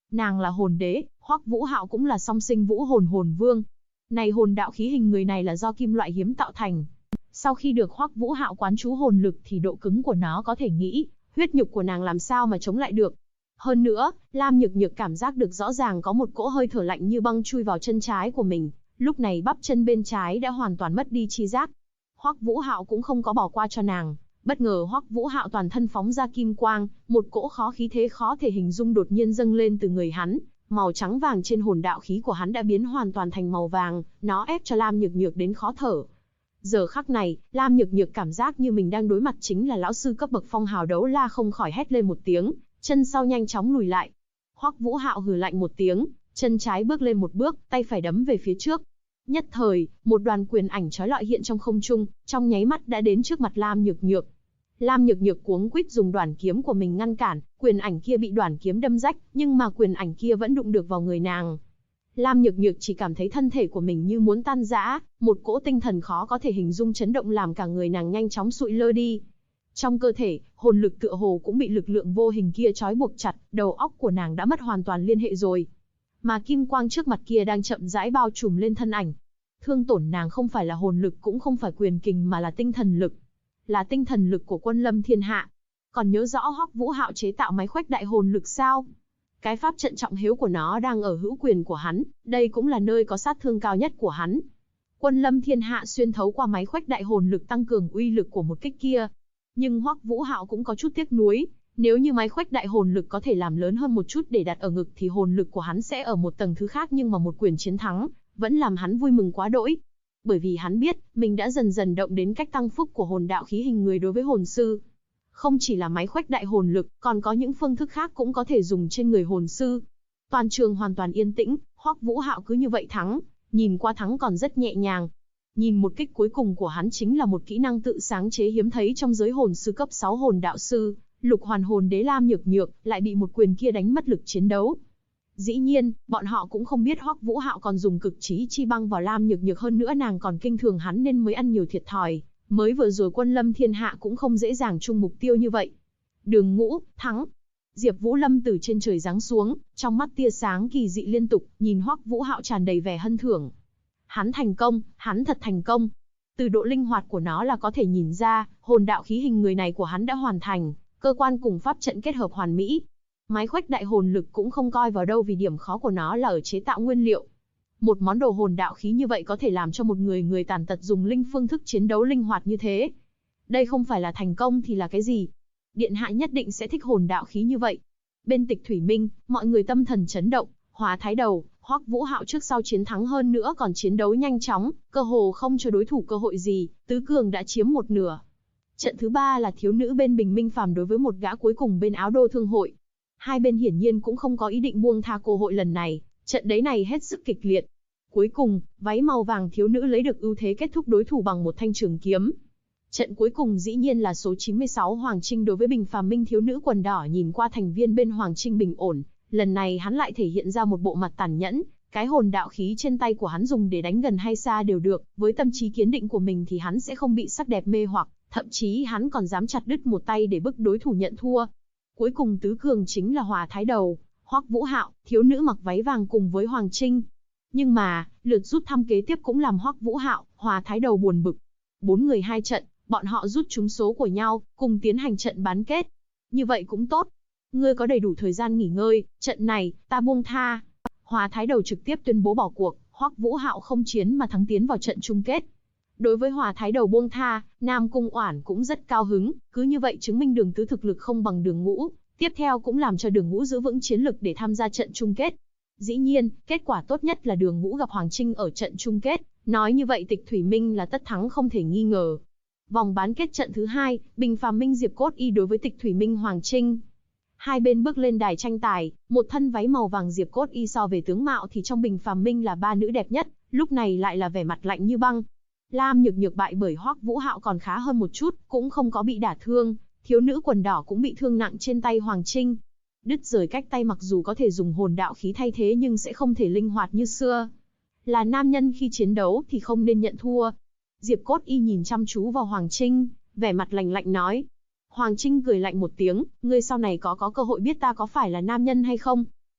Nàng là hồn đế, Hoắc Vũ Hạo cũng là song sinh vũ hồn hồn vương. Này hồn đạo khí hình người này là do kim loại hiếm tạo thành. Sau khi được Hoắc Vũ Hạo quán chú hồn lực thì độ cứng của nó có thể nghĩ, huyết nhục của nàng làm sao mà chống lại được. Hơn nữa, Lam Nhược Nhược cảm giác được rõ ràng có một cỗ hơi thở lạnh như băng chui vào chân trái của mình, lúc này bắp chân bên trái đã hoàn toàn mất đi chi giác. Hoắc Vũ Hạo cũng không có bỏ qua cho nàng, bất ngờ Hoắc Vũ Hạo toàn thân phóng ra kim quang, một cỗ khí thế khó thể hình dung đột nhiên dâng lên từ người hắn, màu trắng vàng trên hồn đạo khí của hắn đã biến hoàn toàn thành màu vàng, nó ép cho Lam Nhược Nhược đến khó thở. Giờ khắc này, Lam Nhược Nhược cảm giác như mình đang đối mặt chính là lão sư cấp bậc phong hào đấu la, không khỏi hét lên một tiếng, chân sau nhanh chóng lùi lại. Hoắc Vũ Hạo hừ lạnh một tiếng, chân trái bước lên một bước, tay phải đấm về phía trước. Nhất thời, một đoàn quyền ảnh chói lọi hiện trong không trung, trong nháy mắt đã đến trước mặt Lam Nhược Nhược. Lam Nhược Nhược cuống quýt dùng đoàn kiếm của mình ngăn cản, quyền ảnh kia bị đoàn kiếm đâm rách, nhưng mà quyền ảnh kia vẫn đụng được vào người nàng. Lam Nhược Nhược chỉ cảm thấy thân thể của mình như muốn tan rã, một cỗ tinh thần khó có thể hình dung chấn động làm cả người nàng nhanh chóng sụi lơ đi. Trong cơ thể, hồn lực tựa hồ cũng bị lực lượng vô hình kia trói buộc chặt, đầu óc của nàng đã mất hoàn toàn liên hệ rồi. Mà kim quang trước mặt kia đang chậm rãi bao trùm lên thân ảnh. Thương tổn nàng không phải là hồn lực cũng không phải quyền kình mà là tinh thần lực. Là tinh thần lực của Quân Lâm Thiên Hạ. Còn nhớ rõ Hoắc Vũ Hạo chế tạo máy khuếch đại hồn lực sao? Cái pháp trận trọng hiếu của nó đang ở hữu quyền của hắn, đây cũng là nơi có sát thương cao nhất của hắn. Quân Lâm Thiên Hạ xuyên thấu qua máy khuếch đại hồn lực tăng cường uy lực của một kích kia. Nhưng Hoắc Vũ Hạo cũng có chút tiếc nuối, nếu như máy khuếch đại hồn lực có thể làm lớn hơn một chút để đặt ở ngực thì hồn lực của hắn sẽ ở một tầng thứ khác, nhưng mà một quyền chiến thắng vẫn làm hắn vui mừng quá đỗi. Bởi vì hắn biết, mình đã dần dần động đến cách tăng phúc của hồn đạo khí hình người đối với hồn sư. Không chỉ là máy khuếch đại hồn lực, còn có những phương thức khác cũng có thể dùng trên người hồn sư. Toàn trường hoàn toàn yên tĩnh, Hoắc Vũ Hạo cứ như vậy thắng, nhìn qua thắng còn rất nhẹ nhàng. Nhìn một kích cuối cùng của hắn chính là một kỹ năng tự sáng chế hiếm thấy trong giới hồn sư cấp 6 hồn đạo sư, Lục Hoàn Hồn Đế Lam Nhược Nhược lại bị một quyền kia đánh mất lực chiến đấu. Dĩ nhiên, bọn họ cũng không biết Hoắc Vũ Hạo còn dùng cực chí chi băng vào Lam Nhược Nhược, hơn nữa nàng còn kinh thường hắn nên mới ăn nhiều thiệt thòi. Mới vừa rồi Quân Lâm Thiên Hạ cũng không dễ dàng chung mục tiêu như vậy. Đường Ngũ, thắng. Diệp Vũ Lâm từ trên trời giáng xuống, trong mắt tia sáng kỳ dị liên tục, nhìn Hoắc Vũ Hạo tràn đầy vẻ hân thưởng. Hắn thành công, hắn thật thành công. Từ độ linh hoạt của nó là có thể nhìn ra, hồn đạo khí hình người này của hắn đã hoàn thành, cơ quan cùng pháp trận kết hợp hoàn mỹ. Máy khuếch đại hồn lực cũng không coi vào đâu vì điểm khó của nó là ở chế tạo nguyên liệu. Một món đồ hồn đạo khí như vậy có thể làm cho một người tàn tật dùng linh phương thức chiến đấu linh hoạt như thế. Đây không phải là thành công thì là cái gì? Điện hạ nhất định sẽ thích hồn đạo khí như vậy. Bên Tịch Thủy Minh, mọi người tâm thần chấn động, Hóa Thái Đầu, Hoắc Vũ Hạo trước sau chiến thắng, hơn nữa còn chiến đấu nhanh chóng, cơ hồ không cho đối thủ cơ hội gì, tứ cường đã chiếm một nửa. Trận thứ 3 là thiếu nữ bên Bình Minh Phàm đối với một gã cuối cùng bên Áo Đô Thương Hội. Hai bên hiển nhiên cũng không có ý định buông tha cơ hội lần này, trận đấy này hết sức kịch liệt. Cuối cùng, váy màu vàng thiếu nữ lấy được ưu thế kết thúc đối thủ bằng một thanh trường kiếm. Trận cuối cùng dĩ nhiên là số 96 Hoàng Trinh đối với Bình Phàm Minh. Thiếu nữ quần đỏ nhìn qua thành viên bên Hoàng Trinh bình ổn, lần này hắn lại thể hiện ra một bộ mặt tàn nhẫn, cái hồn đạo khí trên tay của hắn dùng để đánh gần hay xa đều được, với tâm trí kiên định của mình thì hắn sẽ không bị sắc đẹp mê hoặc, thậm chí hắn còn dám chặt đứt một tay để bức đối thủ nhận thua. Cuối cùng tứ cường chính là Hóa Thái Đầu, Hoắc Vũ Hạo, thiếu nữ mặc váy vàng cùng với Hoàng Trinh. Nhưng mà, lượt rút thăm kế tiếp cũng làm Hoắc Vũ Hạo, Hóa Thái Đầu buồn bực. 4 người 2 trận, bọn họ rút trúng số của nhau, cùng tiến hành trận bán kết. Như vậy cũng tốt. Ngươi có đầy đủ thời gian nghỉ ngơi, trận này, ta buông tha. Hóa Thái Đầu trực tiếp tuyên bố bỏ cuộc, Hoắc Vũ Hạo không chiến mà thắng tiến vào trận chung kết. Đối với Hóa Thái Đầu buông tha, Nam Cung Oản cũng rất cao hứng, cứ như vậy chứng minh Đường Tứ thực lực không bằng Đường Ngũ, tiếp theo cũng làm cho Đường Ngũ giữ vững chiến lực để tham gia trận chung kết. Dĩ nhiên, kết quả tốt nhất là Đường Ngũ gặp Hoàng Trinh ở trận chung kết, nói như vậy Tịch Thủy Minh là tất thắng không thể nghi ngờ. Vòng bán kết trận thứ 2, Bình Phàm Minh Diệp Cốt Y đối với Tịch Thủy Minh Hoàng Trinh. Hai bên bước lên đài tranh tài, một thân váy màu vàng Diệp Cốt Y so về tướng mạo thì trong Bình Phàm Minh là ba nữ đẹp nhất, lúc này lại là vẻ mặt lạnh như băng. Lam Nhược Nhược bại bởi Hoắc Vũ Hạo còn khá hơn một chút, cũng không có bị đả thương, thiếu nữ quần đỏ cũng bị thương nặng trên tay Hoàng Trinh. Đứt rời cách tay mặc dù có thể dùng hồn đạo khí thay thế nhưng sẽ không thể linh hoạt như xưa. Là nam nhân khi chiến đấu thì không nên nhận thua. Diệp Cốt Y nhìn chăm chú vào Hoàng Trinh, vẻ mặt lạnh lạnh nói. Hoàng Trinh cười lạnh một tiếng, ngươi sau này có cơ hội biết ta có phải là nam nhân hay không.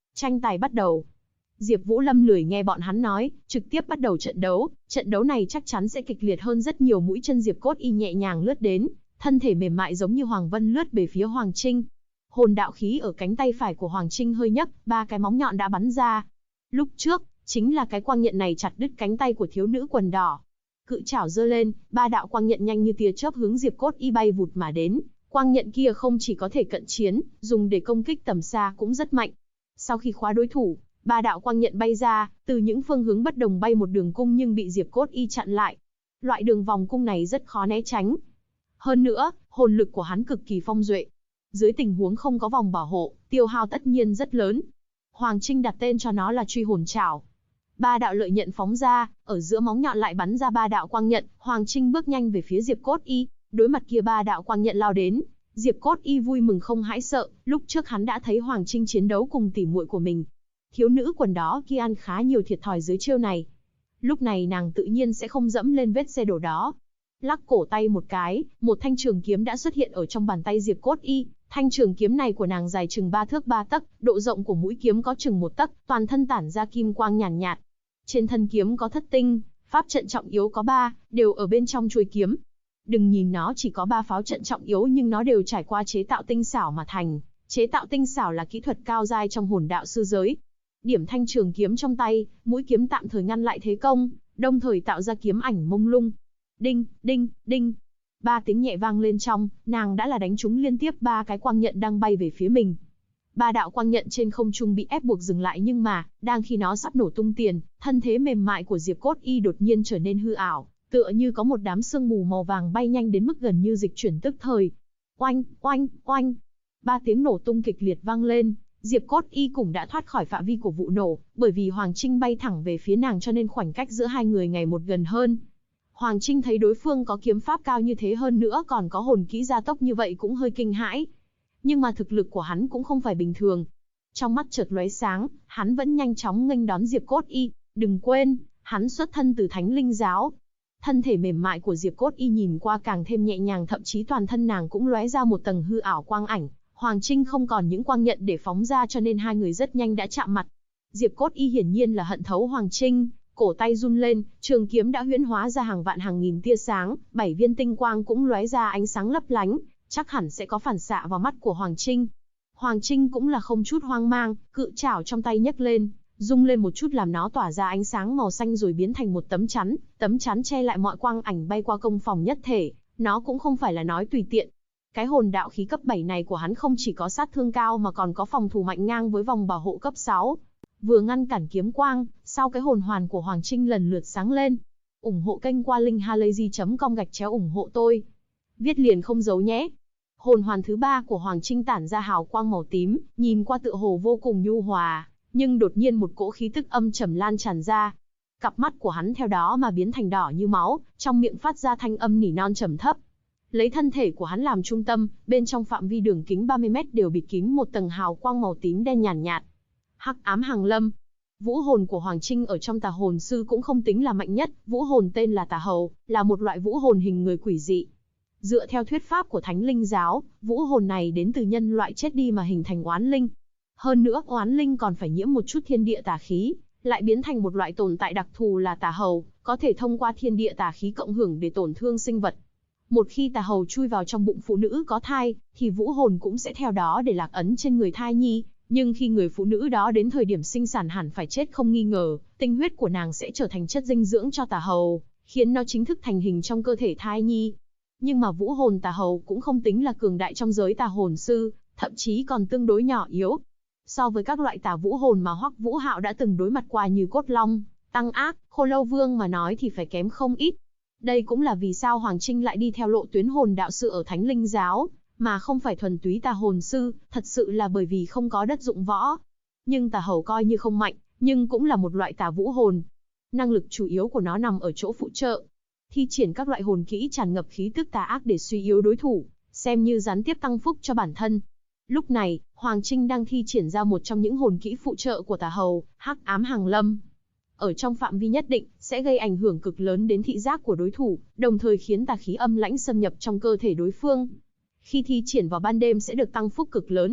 Tranh tài bắt đầu. Diệp Vũ Lâm lười nghe bọn hắn nói, trực tiếp bắt đầu trận đấu. Trận đấu này chắc chắn sẽ kịch liệt hơn rất nhiều. Mũi chân Diệp Cốt Y nhẹ nhàng lướt đến, thân thể mềm mại giống như Hoàng Vân lướt về phía Hoàng Trinh. Hồn đạo khí ở cánh tay phải của Hoàng Trinh hơi nhấc, 3 cái móng nhọn đã bắn ra. Lúc trước, chính là cái quang nhận này chặt đứt cánh tay của thiếu nữ quần đỏ. Cự chảo giơ lên, 3 đạo quang nhận nhanh như tia chớp hướng Diệp Cốt Y bay vụt mà đến. Quang nhận kia không chỉ có thể cận chiến, dùng để công kích tầm xa cũng rất mạnh. Sau khi khóa đối thủ, 3 đạo quang nhận bay ra, từ những phương hướng bất đồng bay một đường cung nhưng bị Diệp Cốt Y chặn lại. Loại đường vòng cung này rất khó né tránh. Hơn nữa, hồn lực của hắn cực kỳ phong duệ. Dưới tình huống không có vòng bảo hộ, tiêu hao tất nhiên rất lớn. Hoàng Trinh đặt tên cho nó là Truy Hồn Trảo. 3 đạo lợi nhận phóng ra, ở giữa móng nhọn lại bắn ra 3 đạo quang nhận. Hoàng Trinh bước nhanh về phía Diệp Cốt Y, đối mặt kia 3 đạo quang nhận lao đến. Diệp Cốt Y vui mừng không hãi sợ, lúc trước hắn đã thấy Hoàng Trinh chiến đấu cùng tỉ muội của mình. Thiếu nữ quần đó kia ăn khá nhiều thiệt thòi dưới chiêu này. Lúc này nàng tự nhiên sẽ không dẫm lên vết xe đổ đó. Lắc cổ tay một cái, một thanh trường kiếm đã xuất hiện ở trong bàn tay Diệp Cốt Y. Thanh trường kiếm này của nàng dài chừng 3 thước 3 tấc, độ rộng của mũi kiếm có chừng 1 tấc, toàn thân tản ra kim quang nhàn nhạt. Trên thân kiếm có thất tinh, pháp trận trọng yếu có 3, đều ở bên trong chuôi kiếm. Đừng nhìn nó chỉ có 3 pháo trận trọng yếu nhưng nó đều trải qua chế tạo tinh xảo mà thành. Chế tạo tinh xảo là kỹ thuật cao giai trong hồn đạo sư giới. Điểm thanh trường kiếm trong tay, mũi kiếm tạm thời ngăn lại thế công, đồng thời tạo ra kiếm ảnh mông lung. Đinh, đinh, đinh. 3 tiếng nhẹ vang lên trong, nàng đã là đánh trúng liên tiếp 3 cái quang nhận đang bay về phía mình. 3 đạo quang nhận trên không trung bị ép buộc dừng lại nhưng mà, đang khi nó sắp nổ tung tiền, thân thế mềm mại của Diệp Cốt Y đột nhiên trở nên hư ảo, tựa như có một đám sương mù màu vàng bay nhanh đến mức gần như dịch chuyển tức thời. Oanh, oanh, oanh. 3 tiếng nổ tung kịch liệt vang lên, Diệp Cốt Y cũng đã thoát khỏi phạm vi của vụ nổ, bởi vì Hoàng Trinh bay thẳng về phía nàng cho nên khoảnh cách giữa hai người ngày một gần hơn. Hoàng Trinh thấy đối phương có kiếm pháp cao như thế hơn nữa còn có hồn kỹ gia tốc như vậy cũng hơi kinh hãi. Nhưng mà thực lực của hắn cũng không phải bình thường. Trong mắt chợt lóe sáng, hắn vẫn nhanh chóng nghênh đón Diệp Cốt Y. Đừng quên, hắn xuất thân từ Thánh Linh Giáo. Thân thể mềm mại của Diệp Cốt Y nhìn qua càng thêm nhẹ nhàng, thậm chí toàn thân nàng cũng lóe ra một tầng hư ảo quang ảnh. Hoàng Trinh không còn những quang nhận để phóng ra cho nên hai người rất nhanh đã chạm mặt. Diệp Cốt Y hiển nhiên là hận thấu Hoàng Trinh, cổ tay run lên, trường kiếm đã huyễn hóa ra hàng vạn hàng nghìn tia sáng, 7 viên tinh quang cũng lóe ra ánh sáng lấp lánh, chắc hẳn sẽ có phản xạ vào mắt của Hoàng Trinh. Hoàng Trinh cũng là không chút hoang mang, cự chảo trong tay nhấc lên, rung lên một chút làm nó tỏa ra ánh sáng màu xanh rồi biến thành một tấm chắn che lại mọi quang ảnh bay qua công phòng nhất thể, nó cũng không phải là nói tùy tiện. Cái hồn đạo khí cấp 7 này của hắn không chỉ có sát thương cao mà còn có phòng thủ mạnh ngang với vòng bảo hộ cấp 6. Vừa ngăn cản kiếm quang, sau cái hồn hoàn của Hoàng Trinh lần lượt sáng lên. Ủng hộ kênh qua linkhalazy.com/ủng hộ tôi. Viết liền không giấu nhé. Hồn hoàn thứ 3 của Hoàng Trinh tản ra hào quang màu tím, nhìn qua tựa hồ vô cùng nhu hòa, nhưng đột nhiên một cỗ khí tức âm trầm lan tràn ra. Cặp mắt của hắn theo đó mà biến thành đỏ như máu, trong miệng phát ra thanh âm nỉ non trầm thấp. Lấy thân thể của hắn làm trung tâm, bên trong phạm vi đường kính 30 mét đều bịt kín một tầng hào quang màu tím đen nhàn nhạt. Hắc ám hàng lâm. Vũ hồn của Hoàng Trinh ở trong tà hồn sư cũng không tính là mạnh nhất, vũ hồn tên là tà hầu, là một loại vũ hồn hình người quỷ dị. Dựa theo thuyết pháp của Thánh Linh Giáo, vũ hồn này đến từ nhân loại chết đi mà hình thành oán linh. Hơn nữa, oán linh còn phải nhiễm một chút thiên địa tà khí, lại biến thành một loại tồn tại đặc thù là tà hầu, có thể thông qua thiên địa tà khí cộng hưởng để tổn thương sinh vật. Một khi tà hầu chui vào trong bụng phụ nữ có thai, thì vũ hồn cũng sẽ theo đó để lạc ấn trên người thai nhi. Nhưng khi người phụ nữ đó đến thời điểm sinh sản hẳn phải chết không nghi ngờ, tinh huyết của nàng sẽ trở thành chất dinh dưỡng cho tà hầu, khiến nó chính thức thành hình trong cơ thể thai nhi. Nhưng mà vũ hồn tà hầu cũng không tính là cường đại trong giới tà hồn sư, thậm chí còn tương đối nhỏ yếu. So với các loại tà vũ hồn mà Hoắc Vũ Hạo đã từng đối mặt qua như Cốt Long, Tăng Ác, Khô Lâu Vương mà nói thì phải kém không ít. Đây cũng là vì sao Hoàng Trinh lại đi theo lộ tuyến hồn đạo sư ở Thánh Linh Giáo, mà không phải thuần túy tà hồn sư, thật sự là bởi vì không có đất dụng võ. Nhưng tà hầu coi như không mạnh, nhưng cũng là một loại tà vũ hồn. Năng lực chủ yếu của nó nằm ở chỗ phụ trợ. Thi triển các loại hồn kỹ tràn ngập khí tức tà ác để suy yếu đối thủ, xem như gián tiếp tăng phúc cho bản thân. Lúc này, Hoàng Trinh đang thi triển ra một trong những hồn kỹ phụ trợ của tà hầu, Hắc Ám Hàng Lâm. Ở trong phạm vi nhất định, sẽ gây ảnh hưởng cực lớn đến thị giác của đối thủ, đồng thời khiến tà khí âm lãnh xâm nhập trong cơ thể đối phương. Khi thi triển vào ban đêm sẽ được tăng phúc cực lớn.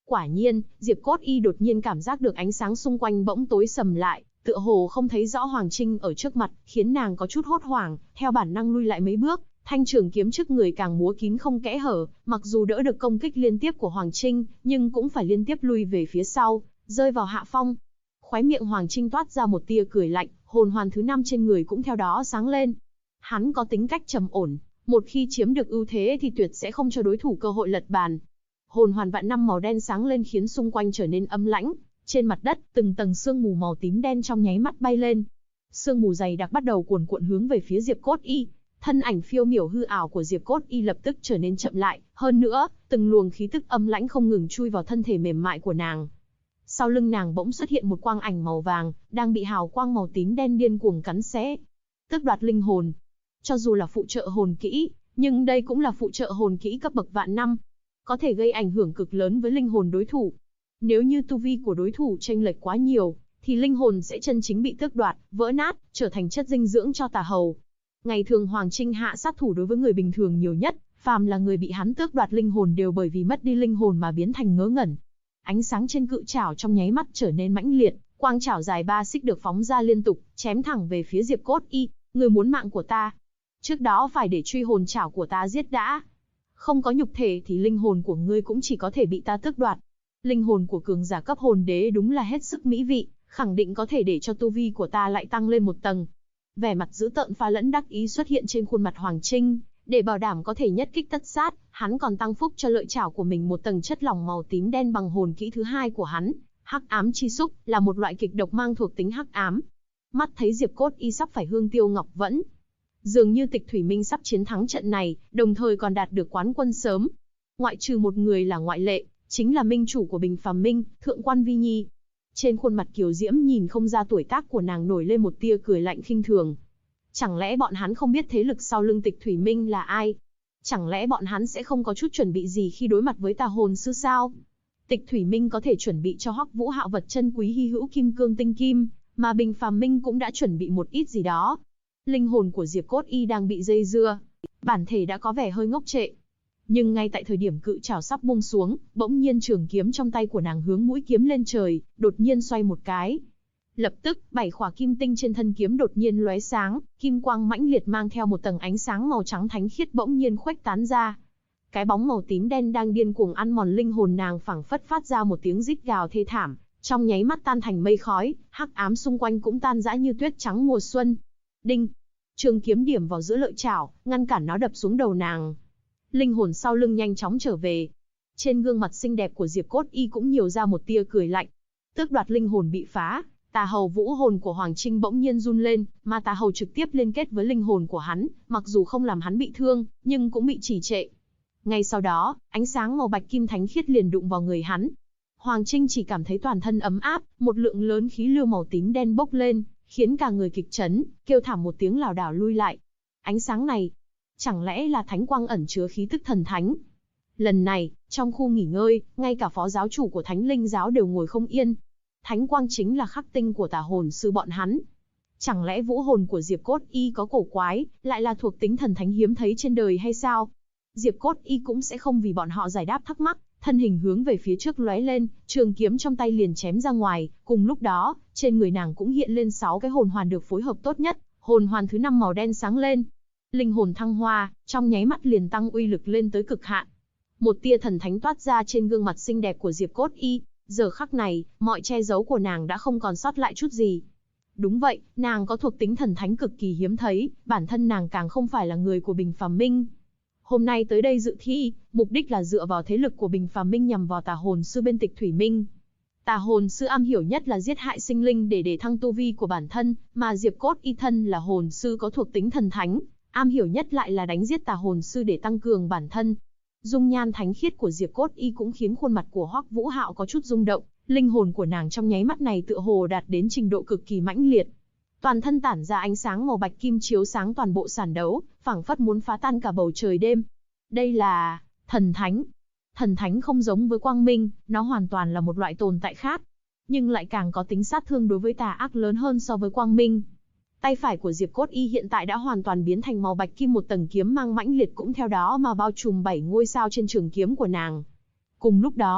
Quả nhiên, Diệp Cốt Y đột nhiên cảm giác được ánh sáng xung quanh bỗng tối sầm lại, tựa hồ không thấy rõ Hoàng Trinh ở trước mặt, khiến nàng có chút hốt hoảng, theo bản năng lui lại mấy bước, thanh trường kiếm trước người càng múa kín không kẽ hở, mặc dù đỡ được công kích liên tiếp của Hoàng Trinh, nhưng cũng phải liên tiếp lui về phía sau, rơi vào hạ phong. Khóe miệng Hoàng Trinh toát ra một tia cười lạnh, hồn hoàn thứ 5 trên người cũng theo đó sáng lên. Hắn có tính cách trầm ổn, một khi chiếm được ưu thế thì tuyệt sẽ không cho đối thủ cơ hội lật bàn. Hồn hoàn vạn năm màu đen sáng lên khiến xung quanh trở nên âm lãnh, trên mặt đất, từng tầng sương mù màu tím đen trong nháy mắt bay lên. Sương mù dày đặc bắt đầu cuồn cuộn hướng về phía Diệp Cốt Y. Thân ảnh phiêu miểu hư ảo của Diệp Cốt Y lập tức trở nên chậm lại, hơn nữa, từng luồng khí tức âm lãnh không ngừng chui vào thân thể mềm mại của nàng. Sau lưng nàng bỗng xuất hiện một quang ảnh màu vàng, đang bị hào quang màu tím đen điên cuồng cắn xé. Tước đoạt linh hồn. Cho dù là phụ trợ hồn kỹ, nhưng đây cũng là phụ trợ hồn kỹ cấp bậc vạn năm, có thể gây ảnh hưởng cực lớn với linh hồn đối thủ. Nếu như tu vi của đối thủ chênh lệch quá nhiều, thì linh hồn sẽ chân chính bị tước đoạt, vỡ nát, trở thành chất dinh dưỡng cho tà hầu. Ngày thường Hoàng Trinh hạ sát thủ đối với người bình thường nhiều nhất, phàm là người bị hắn tước đoạt linh hồn đều bởi vì mất đi linh hồn mà biến thành ngớ ngẩn. Ánh sáng trên cự trảo trong nháy mắt trở nên mãnh liệt, quang trảo dài 3 xích được phóng ra liên tục, chém thẳng về phía Diệp Cốt Y. Người muốn mạng của ta, trước đó phải để truy hồn trảo của ta giết đã. Không có nhục thể thì linh hồn của ngươi cũng chỉ có thể bị ta tước đoạt. Linh hồn của cường giả cấp hồn đế đúng là hết sức mỹ vị, khẳng định có thể để cho tu vi của ta lại tăng lên một tầng. Vẻ mặt dữ tợn pha lẫn đắc ý xuất hiện trên khuôn mặt Hoàng Trinh, để bảo đảm có thể nhất kích tất sát, hắn còn tăng phúc cho lợi chảo của mình một tầng chất lỏng màu tím đen bằng hồn kỹ thứ 2 của hắn. Hắc ám chi xúc là một loại kịch độc mang thuộc tính hắc ám. Mắt thấy Diệp Cốt Y sắp phải hương tiêu ngọc vẫn, dường như Tịch Thủy Minh sắp chiến thắng trận này, đồng thời còn đạt được quán quân sớm. Ngoại trừ một người là ngoại lệ, chính là minh chủ của Bình Phàm Minh, Thượng quan Vi Nhi. Trên khuôn mặt kiều diễm nhìn không ra tuổi tác của nàng nổi lên một tia cười lạnh khinh thường. Chẳng lẽ bọn hắn không biết thế lực sau lưng Tịch Thủy Minh là ai? Chẳng lẽ bọn hắn sẽ không có chút chuẩn bị gì khi đối mặt với tà hồn sư sao? Tịch Thủy Minh có thể chuẩn bị cho Hoắc Vũ Hạo vật chân quý hy hữu kim cương tinh kim, mà Bình Phàm Minh cũng đã chuẩn bị một ít gì đó. Linh hồn của Diệp Cốt Y đang bị dây dưa, bản thể đã có vẻ hơi ngốc trệ. Nhưng ngay tại thời điểm cự trảo sắp buông xuống, bỗng nhiên trường kiếm trong tay của nàng hướng mũi kiếm lên trời, đột nhiên xoay một cái. Lập tức, 7 khỏa kim tinh trên thân kiếm đột nhiên lóe sáng, kim quang mãnh liệt mang theo một tầng ánh sáng màu trắng thánh khiết bỗng nhiên khuếch tán ra. Cái bóng màu tím đen đang điên cuồng ăn mòn linh hồn nàng phảng phất phát ra một tiếng rít gào thê thảm, trong nháy mắt tan thành mây khói, hắc ám xung quanh cũng tan rã như tuyết trắng mùa xuân. Đinh! Trường kiếm điểm vào giữa lợi chảo, ngăn cản nó đập xuống đầu nàng. Linh hồn sau lưng nhanh chóng trở về. Trên gương mặt xinh đẹp của Diệp Cốt Y cũng nhiều ra một tia cười lạnh. Tước đoạt linh hồn bị phá, tà hầu vũ hồn của Hoàng Trinh bỗng nhiên run lên, mà tà hầu trực tiếp liên kết với linh hồn của hắn, mặc dù không làm hắn bị thương, nhưng cũng bị trì trệ. Ngay sau đó, ánh sáng màu bạch kim thánh khiết liền đụng vào người hắn. Hoàng Trinh chỉ cảm thấy toàn thân ấm áp, một lượng lớn khí lưu màu tím đen bốc lên, khiến cả người kịch chấn, kêu thảm một tiếng lảo đảo lui lại. Ánh sáng này, chẳng lẽ là thánh quang ẩn chứa khí tức thần thánh? Lần này, trong khu nghỉ ngơi, ngay cả phó giáo chủ của Thánh Linh giáo đều ngồi không yên. Thánh quang chính là khắc tinh của tà hồn sư bọn hắn. Chẳng lẽ vũ hồn của Diệp Cốt Y có cổ quái, lại là thuộc tính thần thánh hiếm thấy trên đời hay sao? Diệp Cốt Y cũng sẽ không vì bọn họ giải đáp thắc mắc, thân hình hướng về phía trước lóe lên, trường kiếm trong tay liền chém ra ngoài, cùng lúc đó, trên người nàng cũng hiện lên 6 cái hồn hoàn được phối hợp tốt nhất, hồn hoàn thứ 5 màu đen sáng lên. Linh hồn thăng hoa, trong nháy mắt liền tăng uy lực lên tới cực hạn. Một tia thần thánh toát ra trên gương mặt xinh đẹp của Diệp Cốt Y, giờ khắc này, mọi che giấu của nàng đã không còn sót lại chút gì. Đúng vậy, nàng có thuộc tính thần thánh cực kỳ hiếm thấy, bản thân nàng càng không phải là người của Bình Phàm Minh. Hôm nay tới đây dự thi, mục đích là dựa vào thế lực của Bình Phàm Minh nhằm vào tà hồn sư bên Tịch Thủy Minh. Tà hồn sư am hiểu nhất là giết hại sinh linh để thăng tu vi của bản thân, mà Diệp Cốt Y thân là hồn sư có thuộc tính thần thánh, am hiểu nhất lại là đánh giết tà hồn sư để tăng cường bản thân. Dung nhan thánh khiết của Diệp Cốt Y cũng khiến khuôn mặt của Hoắc Vũ Hạo có chút rung động, linh hồn của nàng trong nháy mắt này tựa hồ đạt đến trình độ cực kỳ mãnh liệt. Toàn thân tản ra ánh sáng màu bạch kim chiếu sáng toàn bộ sàn đấu, phảng phất muốn phá tan cả bầu trời đêm. Đây là thần thánh. Thần thánh không giống với quang minh, nó hoàn toàn là một loại tồn tại khác, nhưng lại càng có tính sát thương đối với tà ác lớn hơn so với quang minh. Tay phải của Diệp Cốt Y hiện tại đã hoàn toàn biến thành màu bạch kim, một tầng kiếm mang mãnh liệt cũng theo đó mà bao trùm 7 ngôi sao trên trường kiếm của nàng. Cùng lúc đó,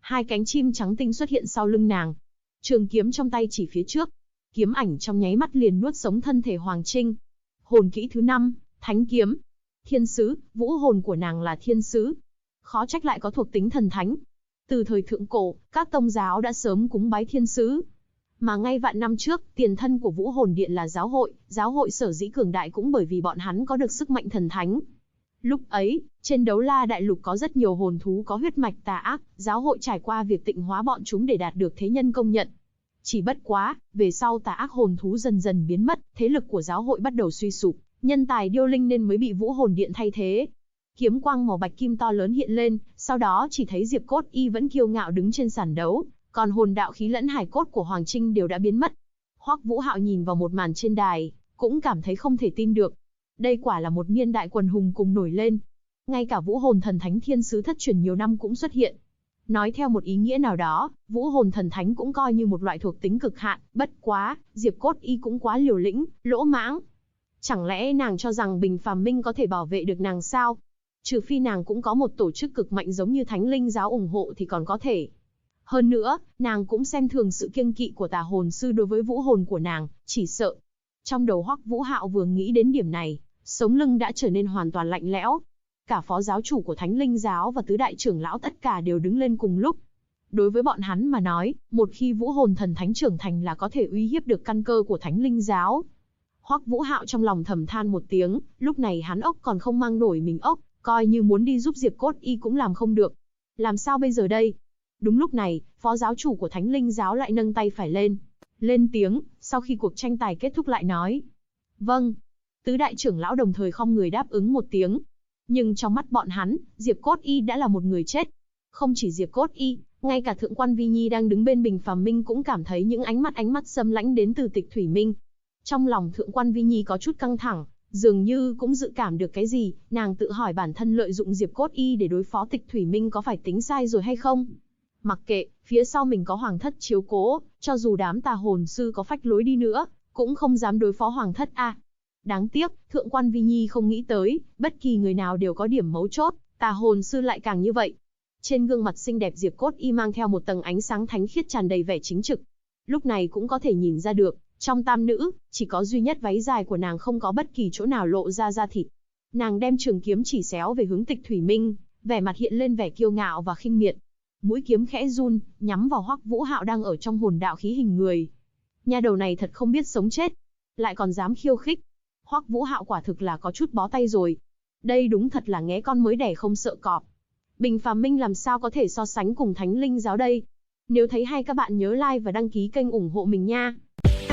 Hai cánh chim trắng tinh xuất hiện sau lưng nàng. Trường kiếm trong tay chỉ phía trước. Kiếm ảnh trong nháy mắt liền nuốt sống thân thể Hoàng Trinh. Hồn kỹ thứ 5, Thánh kiếm. Thiên sứ, vũ hồn của nàng là thiên sứ. Khó trách lại có thuộc tính thần thánh. Từ thời thượng cổ, các tông giáo đã sớm cúng bái thiên sứ. Mà ngay vạn năm trước, tiền thân của Vũ Hồn Điện là giáo hội sở dĩ cường đại cũng bởi vì bọn hắn có được sức mạnh thần thánh. Lúc ấy, trên Đấu La Đại Lục có rất nhiều hồn thú có huyết mạch tà ác, giáo hội trải qua việc tịnh hóa bọn chúng để đạt được thế nhân công nhận. Chỉ bất quá, về sau tà ác hồn thú dần dần biến mất, thế lực của giáo hội bắt đầu suy sụp, nhân tài điêu linh nên mới bị Vũ Hồn Điện thay thế. Kiếm quang màu bạch kim to lớn hiện lên, sau đó chỉ thấy Diệp Cốt Y vẫn kiêu ngạo đứng trên sàn đấu, còn hồn đạo khí lẫn hải cốt của Hoàng Trinh đều đã biến mất. Hoắc Vũ Hạo nhìn vào một màn trên đài, cũng cảm thấy không thể tin được. Đây quả là một niên đại quần hùng cùng nổi lên. Ngay cả vũ hồn thần thánh thiên sứ thất truyền nhiều năm cũng xuất hiện. Nói theo một ý nghĩa nào đó, vũ hồn thần thánh cũng coi như một loại thuộc tính cực hạn, bất quá, Diệp Cốt Y cũng quá liều lĩnh, lỗ mãng. Chẳng lẽ nàng cho rằng Bình Phàm Minh có thể bảo vệ được nàng sao? Trừ phi nàng cũng có một tổ chức cực mạnh giống như Thánh Linh giáo ủng hộ thì còn có thể. Hơn nữa, nàng cũng xem thường sự kiêng kỵ của tà hồn sư đối với vũ hồn của nàng, chỉ sợ. Trong đầu Hoắc Vũ Hạo vừa nghĩ đến điểm này, sống lưng đã trở nên hoàn toàn lạnh lẽo. Cả phó giáo chủ của Thánh Linh giáo và tứ đại trưởng lão tất cả đều đứng lên cùng lúc. Đối với bọn hắn mà nói, một khi vũ hồn thần thánh trưởng thành là có thể uy hiếp được căn cơ của Thánh Linh giáo. Hoắc Vũ Hạo trong lòng thầm than một tiếng, lúc này hắn ốc còn không mang nổi mình ốc, coi như muốn đi giúp Diệp Cốt Y cũng làm không được. Làm sao bây giờ đây? Đúng lúc này, phó giáo chủ của Thánh Linh giáo lại nâng tay phải lên tiếng, sau khi cuộc tranh tài kết thúc lại nói. Vâng. Tứ đại trưởng lão đồng thời khom người đáp ứng một tiếng. Nhưng trong mắt bọn hắn, Diệp Cốt Y đã là một người chết. Không chỉ Diệp Cốt Y, ngay cả Thượng quan Vi Nhi đang đứng bên Bình Phàm Minh cũng cảm thấy những ánh mắt xâm lãnh đến từ Tịch Thủy Minh. Trong lòng Thượng quan Vi Nhi có chút căng thẳng, dường như cũng dự cảm được cái gì, nàng tự hỏi bản thân lợi dụng Diệp Cốt Y để đối phó Tịch Thủy Minh có phải tính sai rồi hay không? Mặc kệ, phía sau mình có Hoàng thất chiếu cố, cho dù đám tà hồn sư có phách lối đi nữa, cũng không dám đối phó Hoàng thất a. Đáng tiếc, Thượng quan Vi Nhi không nghĩ tới, bất kỳ người nào đều có điểm mấu chốt, tà hồn sư lại càng như vậy. Trên gương mặt xinh đẹp Diệp Cốt Y mang theo một tầng ánh sáng thánh khiết tràn đầy vẻ chính trực. Lúc này cũng có thể nhìn ra được, trong tam nữ, chỉ có duy nhất váy dài của nàng không có bất kỳ chỗ nào lộ ra da thịt. Nàng đem trường kiếm chỉ xéo về hướng Tịch Thủy Minh, vẻ mặt hiện lên vẻ kiêu ngạo và khinh miệt. Mũi kiếm khẽ run, nhắm vào Hoắc Vũ Hạo đang ở trong hồn đạo khí hình người. Nha đầu này thật không biết sống chết, lại còn dám khiêu khích. Hoắc Vũ Hạo quả thực là có chút bó tay rồi. Đây đúng thật là nghé con mới đẻ không sợ cọp. Bình Phàm Minh làm sao có thể so sánh cùng Thánh Linh giáo đây? Nếu thấy hay các bạn nhớ like và đăng ký kênh ủng hộ mình nha.